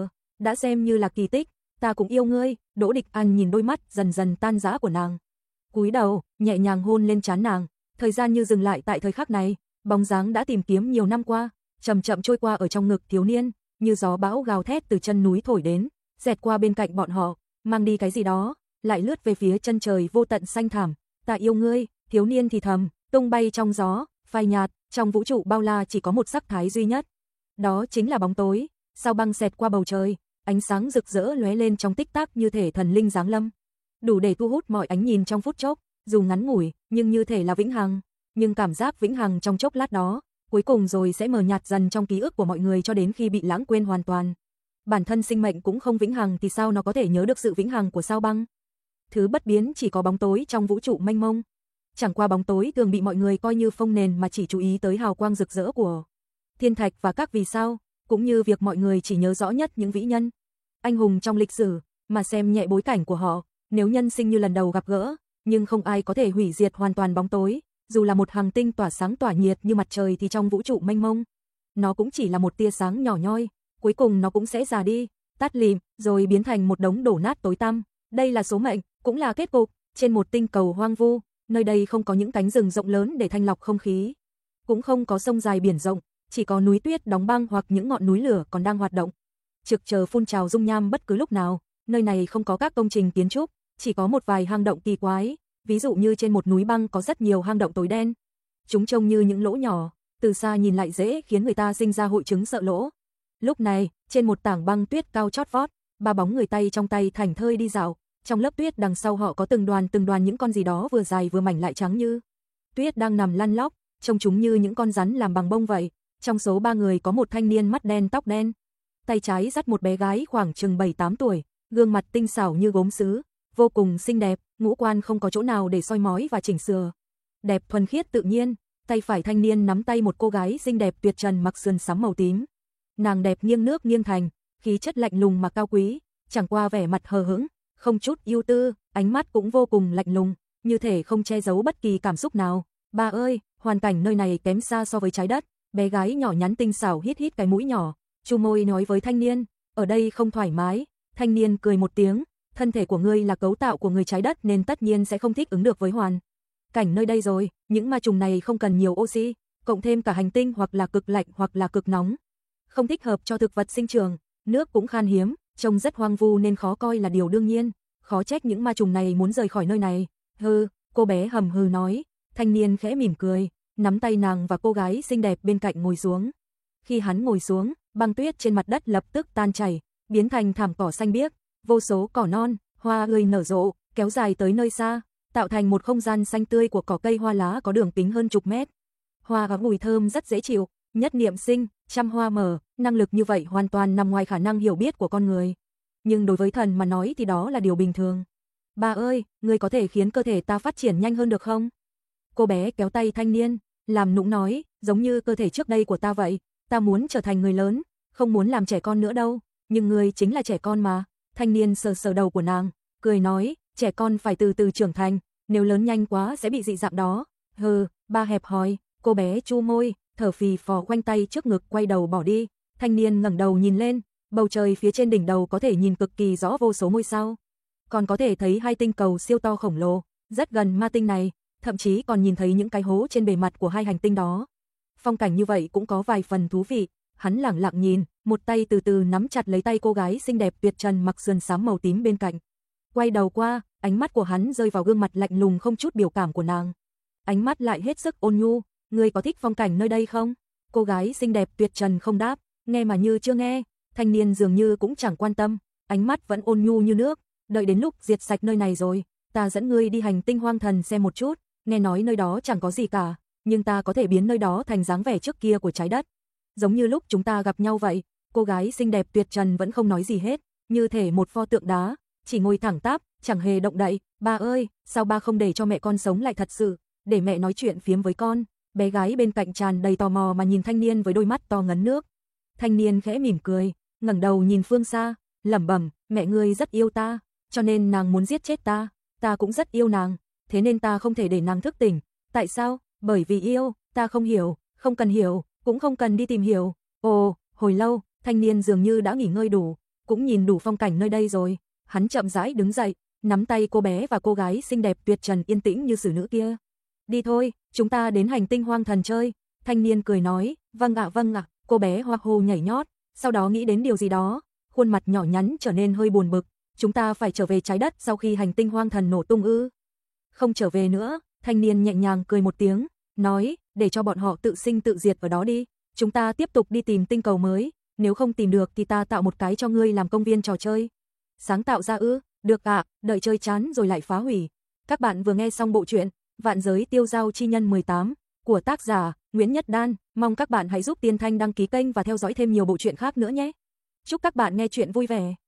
đã xem như là kỳ tích, ta cũng yêu ngươi. Đỗ Địch An nhìn đôi mắt dần dần tan rã của nàng, cúi đầu, nhẹ nhàng hôn lên trán nàng. Thời gian như dừng lại tại thời khắc này, bóng dáng đã tìm kiếm nhiều năm qua, chậm chậm trôi qua ở trong ngực thiếu niên, như gió bão gào thét từ chân núi thổi đến, xẹt qua bên cạnh bọn họ, mang đi cái gì đó, lại lướt về phía chân trời vô tận xanh thẳm. Ta yêu ngươi, thiếu niên thì thầm, tung bay trong gió, phai nhạt, trong vũ trụ bao la chỉ có một sắc thái duy nhất. Đó chính là bóng tối. Sao băng xẹt qua bầu trời, ánh sáng rực rỡ lóe lên trong tích tắc như thể thần linh giáng lâm, đủ để thu hút mọi ánh nhìn trong phút chốc, dù ngắn ngủi, nhưng như thể là vĩnh hằng. Nhưng cảm giác vĩnh hằng trong chốc lát đó, cuối cùng rồi sẽ mờ nhạt dần trong ký ức của mọi người cho đến khi bị lãng quên hoàn toàn. Bản thân sinh mệnh cũng không vĩnh hằng thì sao nó có thể nhớ được sự vĩnh hằng của sao băng? Thứ bất biến chỉ có bóng tối trong vũ trụ mênh mông. Chẳng qua bóng tối thường bị mọi người coi như phông nền mà chỉ chú ý tới hào quang rực rỡ của thiên thạch và các vì sao, cũng như việc mọi người chỉ nhớ rõ nhất những vĩ nhân, anh hùng trong lịch sử, mà xem nhẹ bối cảnh của họ. Nếu nhân sinh như lần đầu gặp gỡ, nhưng không ai có thể hủy diệt hoàn toàn bóng tối, dù là một hành tinh tỏa sáng tỏa nhiệt như mặt trời thì trong vũ trụ mênh mông, nó cũng chỉ là một tia sáng nhỏ nhoi, cuối cùng nó cũng sẽ già đi, tắt lịm, rồi biến thành một đống đổ nát tối tăm. Đây là số mệnh, cũng là kết cục, trên một tinh cầu hoang vu, nơi đây không có những cánh rừng rộng lớn để thanh lọc không khí, cũng không có sông dài biển rộng, chỉ có núi tuyết đóng băng hoặc những ngọn núi lửa còn đang hoạt động, trực chờ phun trào dung nham bất cứ lúc nào. Nơi này không có các công trình kiến trúc, chỉ có một vài hang động kỳ quái, ví dụ như trên một núi băng có rất nhiều hang động tối đen. Chúng trông như những lỗ nhỏ, từ xa nhìn lại dễ khiến người ta sinh ra hội chứng sợ lỗ. Lúc này, trên một tảng băng tuyết cao chót vót, ba bóng người tay trong tay thảnh thơi đi dạo, trong lớp tuyết đằng sau họ có từng đoàn những con gì đó vừa dài vừa mảnh lại trắng như tuyết đang nằm lăn lóc, trông chúng như những con rắn làm bằng bông vậy. Trong số ba người có một thanh niên mắt đen tóc đen, tay trái dắt một bé gái khoảng chừng 7-8 tuổi, gương mặt tinh xảo như gốm sứ, vô cùng xinh đẹp, ngũ quan không có chỗ nào để soi mói và chỉnh sửa, đẹp thuần khiết tự nhiên. Tay phải thanh niên nắm tay một cô gái xinh đẹp tuyệt trần mặc sườn xám màu tím. Nàng đẹp nghiêng nước nghiêng thành, khí chất lạnh lùng mà cao quý, chẳng qua vẻ mặt hờ hững, không chút ưu tư, ánh mắt cũng vô cùng lạnh lùng, như thể không che giấu bất kỳ cảm xúc nào. Ba ơi, hoàn cảnh nơi này kém xa so với trái đất. Bé gái nhỏ nhắn tinh xảo hít hít cái mũi nhỏ, chu môi nói với thanh niên, ở đây không thoải mái. Thanh niên cười một tiếng, thân thể của ngươi là cấu tạo của người trái đất nên tất nhiên sẽ không thích ứng được với hoàn cảnh nơi đây rồi. Những ma trùng này không cần nhiều oxy, cộng thêm cả hành tinh hoặc là cực lạnh hoặc là cực nóng, không thích hợp cho thực vật sinh trưởng, nước cũng khan hiếm, trông rất hoang vu nên khó coi là điều đương nhiên, khó trách những ma trùng này muốn rời khỏi nơi này. Hừ, cô bé hầm hừ nói. Thanh niên khẽ mỉm cười, nắm tay nàng và cô gái xinh đẹp bên cạnh ngồi xuống. Khi hắn ngồi xuống, băng tuyết trên mặt đất lập tức tan chảy, biến thành thảm cỏ xanh biếc, vô số cỏ non, hoa ươi nở rộ, kéo dài tới nơi xa, tạo thành một không gian xanh tươi của cỏ cây hoa lá có đường kính hơn chục mét. Hoa có mùi thơm rất dễ chịu, nhất niệm sinh, trăm hoa mở, năng lực như vậy hoàn toàn nằm ngoài khả năng hiểu biết của con người. Nhưng đối với thần mà nói thì đó là điều bình thường. Ba ơi, ngươi có thể khiến cơ thể ta phát triển nhanh hơn được không? Cô bé kéo tay thanh niên, làm nũng nói, giống như cơ thể trước đây của ta vậy, ta muốn trở thành người lớn, không muốn làm trẻ con nữa đâu, nhưng ngươi chính là trẻ con mà. Thanh niên sờ sờ đầu của nàng, cười nói, trẻ con phải từ từ trưởng thành, nếu lớn nhanh quá sẽ bị dị dạng đó. Hừ, ba hẹp hòi. Cô bé chu môi, thở phì phò khoanh tay trước ngực quay đầu bỏ đi. Thanh niên ngẩng đầu nhìn lên, bầu trời phía trên đỉnh đầu có thể nhìn cực kỳ rõ vô số ngôi sao, còn có thể thấy hai tinh cầu siêu to khổng lồ, rất gần ma tinh này, thậm chí còn nhìn thấy những cái hố trên bề mặt của hai hành tinh đó. Phong cảnh như vậy cũng có vài phần thú vị. Hắn lẳng lặng nhìn, một tay từ từ nắm chặt lấy tay cô gái xinh đẹp tuyệt trần mặc sườn xám màu tím bên cạnh. Quay đầu qua, ánh mắt của hắn rơi vào gương mặt lạnh lùng không chút biểu cảm của nàng. Ánh mắt lại hết sức ôn nhu, ngươi có thích phong cảnh nơi đây không? Cô gái xinh đẹp tuyệt trần không đáp, nghe mà như chưa nghe. Thanh niên dường như cũng chẳng quan tâm, ánh mắt vẫn ôn nhu như nước. Đợi đến lúc diệt sạch nơi này rồi, ta dẫn ngươi đi hành tinh hoang thần xem một chút. Nghe nói nơi đó chẳng có gì cả, nhưng ta có thể biến nơi đó thành dáng vẻ trước kia của trái đất, giống như lúc chúng ta gặp nhau vậy. Cô gái xinh đẹp tuyệt trần vẫn không nói gì hết, như thể một pho tượng đá, chỉ ngồi thẳng tắp, chẳng hề động đậy. Ba ơi, sao ba không để cho mẹ con sống lại thật sự, để mẹ nói chuyện phiếm với con? Bé gái bên cạnh tràn đầy tò mò mà nhìn thanh niên với đôi mắt to ngấn nước. Thanh niên khẽ mỉm cười, ngẩng đầu nhìn phương xa, lẩm bẩm, mẹ ngươi rất yêu ta, cho nên nàng muốn giết chết ta. Ta cũng rất yêu nàng, thế nên ta không thể để nàng thức tỉnh. Tại sao? Bởi vì yêu. Ta không hiểu, không cần hiểu, cũng không cần đi tìm hiểu. Ồ, hồi lâu, thanh niên dường như đã nghỉ ngơi đủ, cũng nhìn đủ phong cảnh nơi đây rồi. Hắn chậm rãi đứng dậy, nắm tay cô bé và cô gái xinh đẹp tuyệt trần yên tĩnh như xử nữ kia. Đi thôi, chúng ta đến hành tinh hoang thần chơi. Thanh niên cười nói, vâng ạ. Cô bé hoa hô nhảy nhót, sau đó nghĩ đến điều gì đó, khuôn mặt nhỏ nhắn trở nên hơi buồn bực. Chúng ta phải trở về trái đất sau khi hành tinh hoang thần nổ tung ư? Không trở về nữa, thanh niên nhẹ nhàng cười một tiếng, nói, để cho bọn họ tự sinh tự diệt ở đó đi. Chúng ta tiếp tục đi tìm tinh cầu mới, nếu không tìm được thì ta tạo một cái cho ngươi làm công viên trò chơi. Sáng tạo ra ư? Được ạ, đợi chơi chán rồi lại phá hủy. Các bạn vừa nghe xong bộ truyện Vạn giới tiêu giao chi nhân 18 của tác giả Nguyễn Nhất Đan. Mong các bạn hãy giúp Tiên Thanh đăng ký kênh và theo dõi thêm nhiều bộ truyện khác nữa nhé. Chúc các bạn nghe truyện vui vẻ.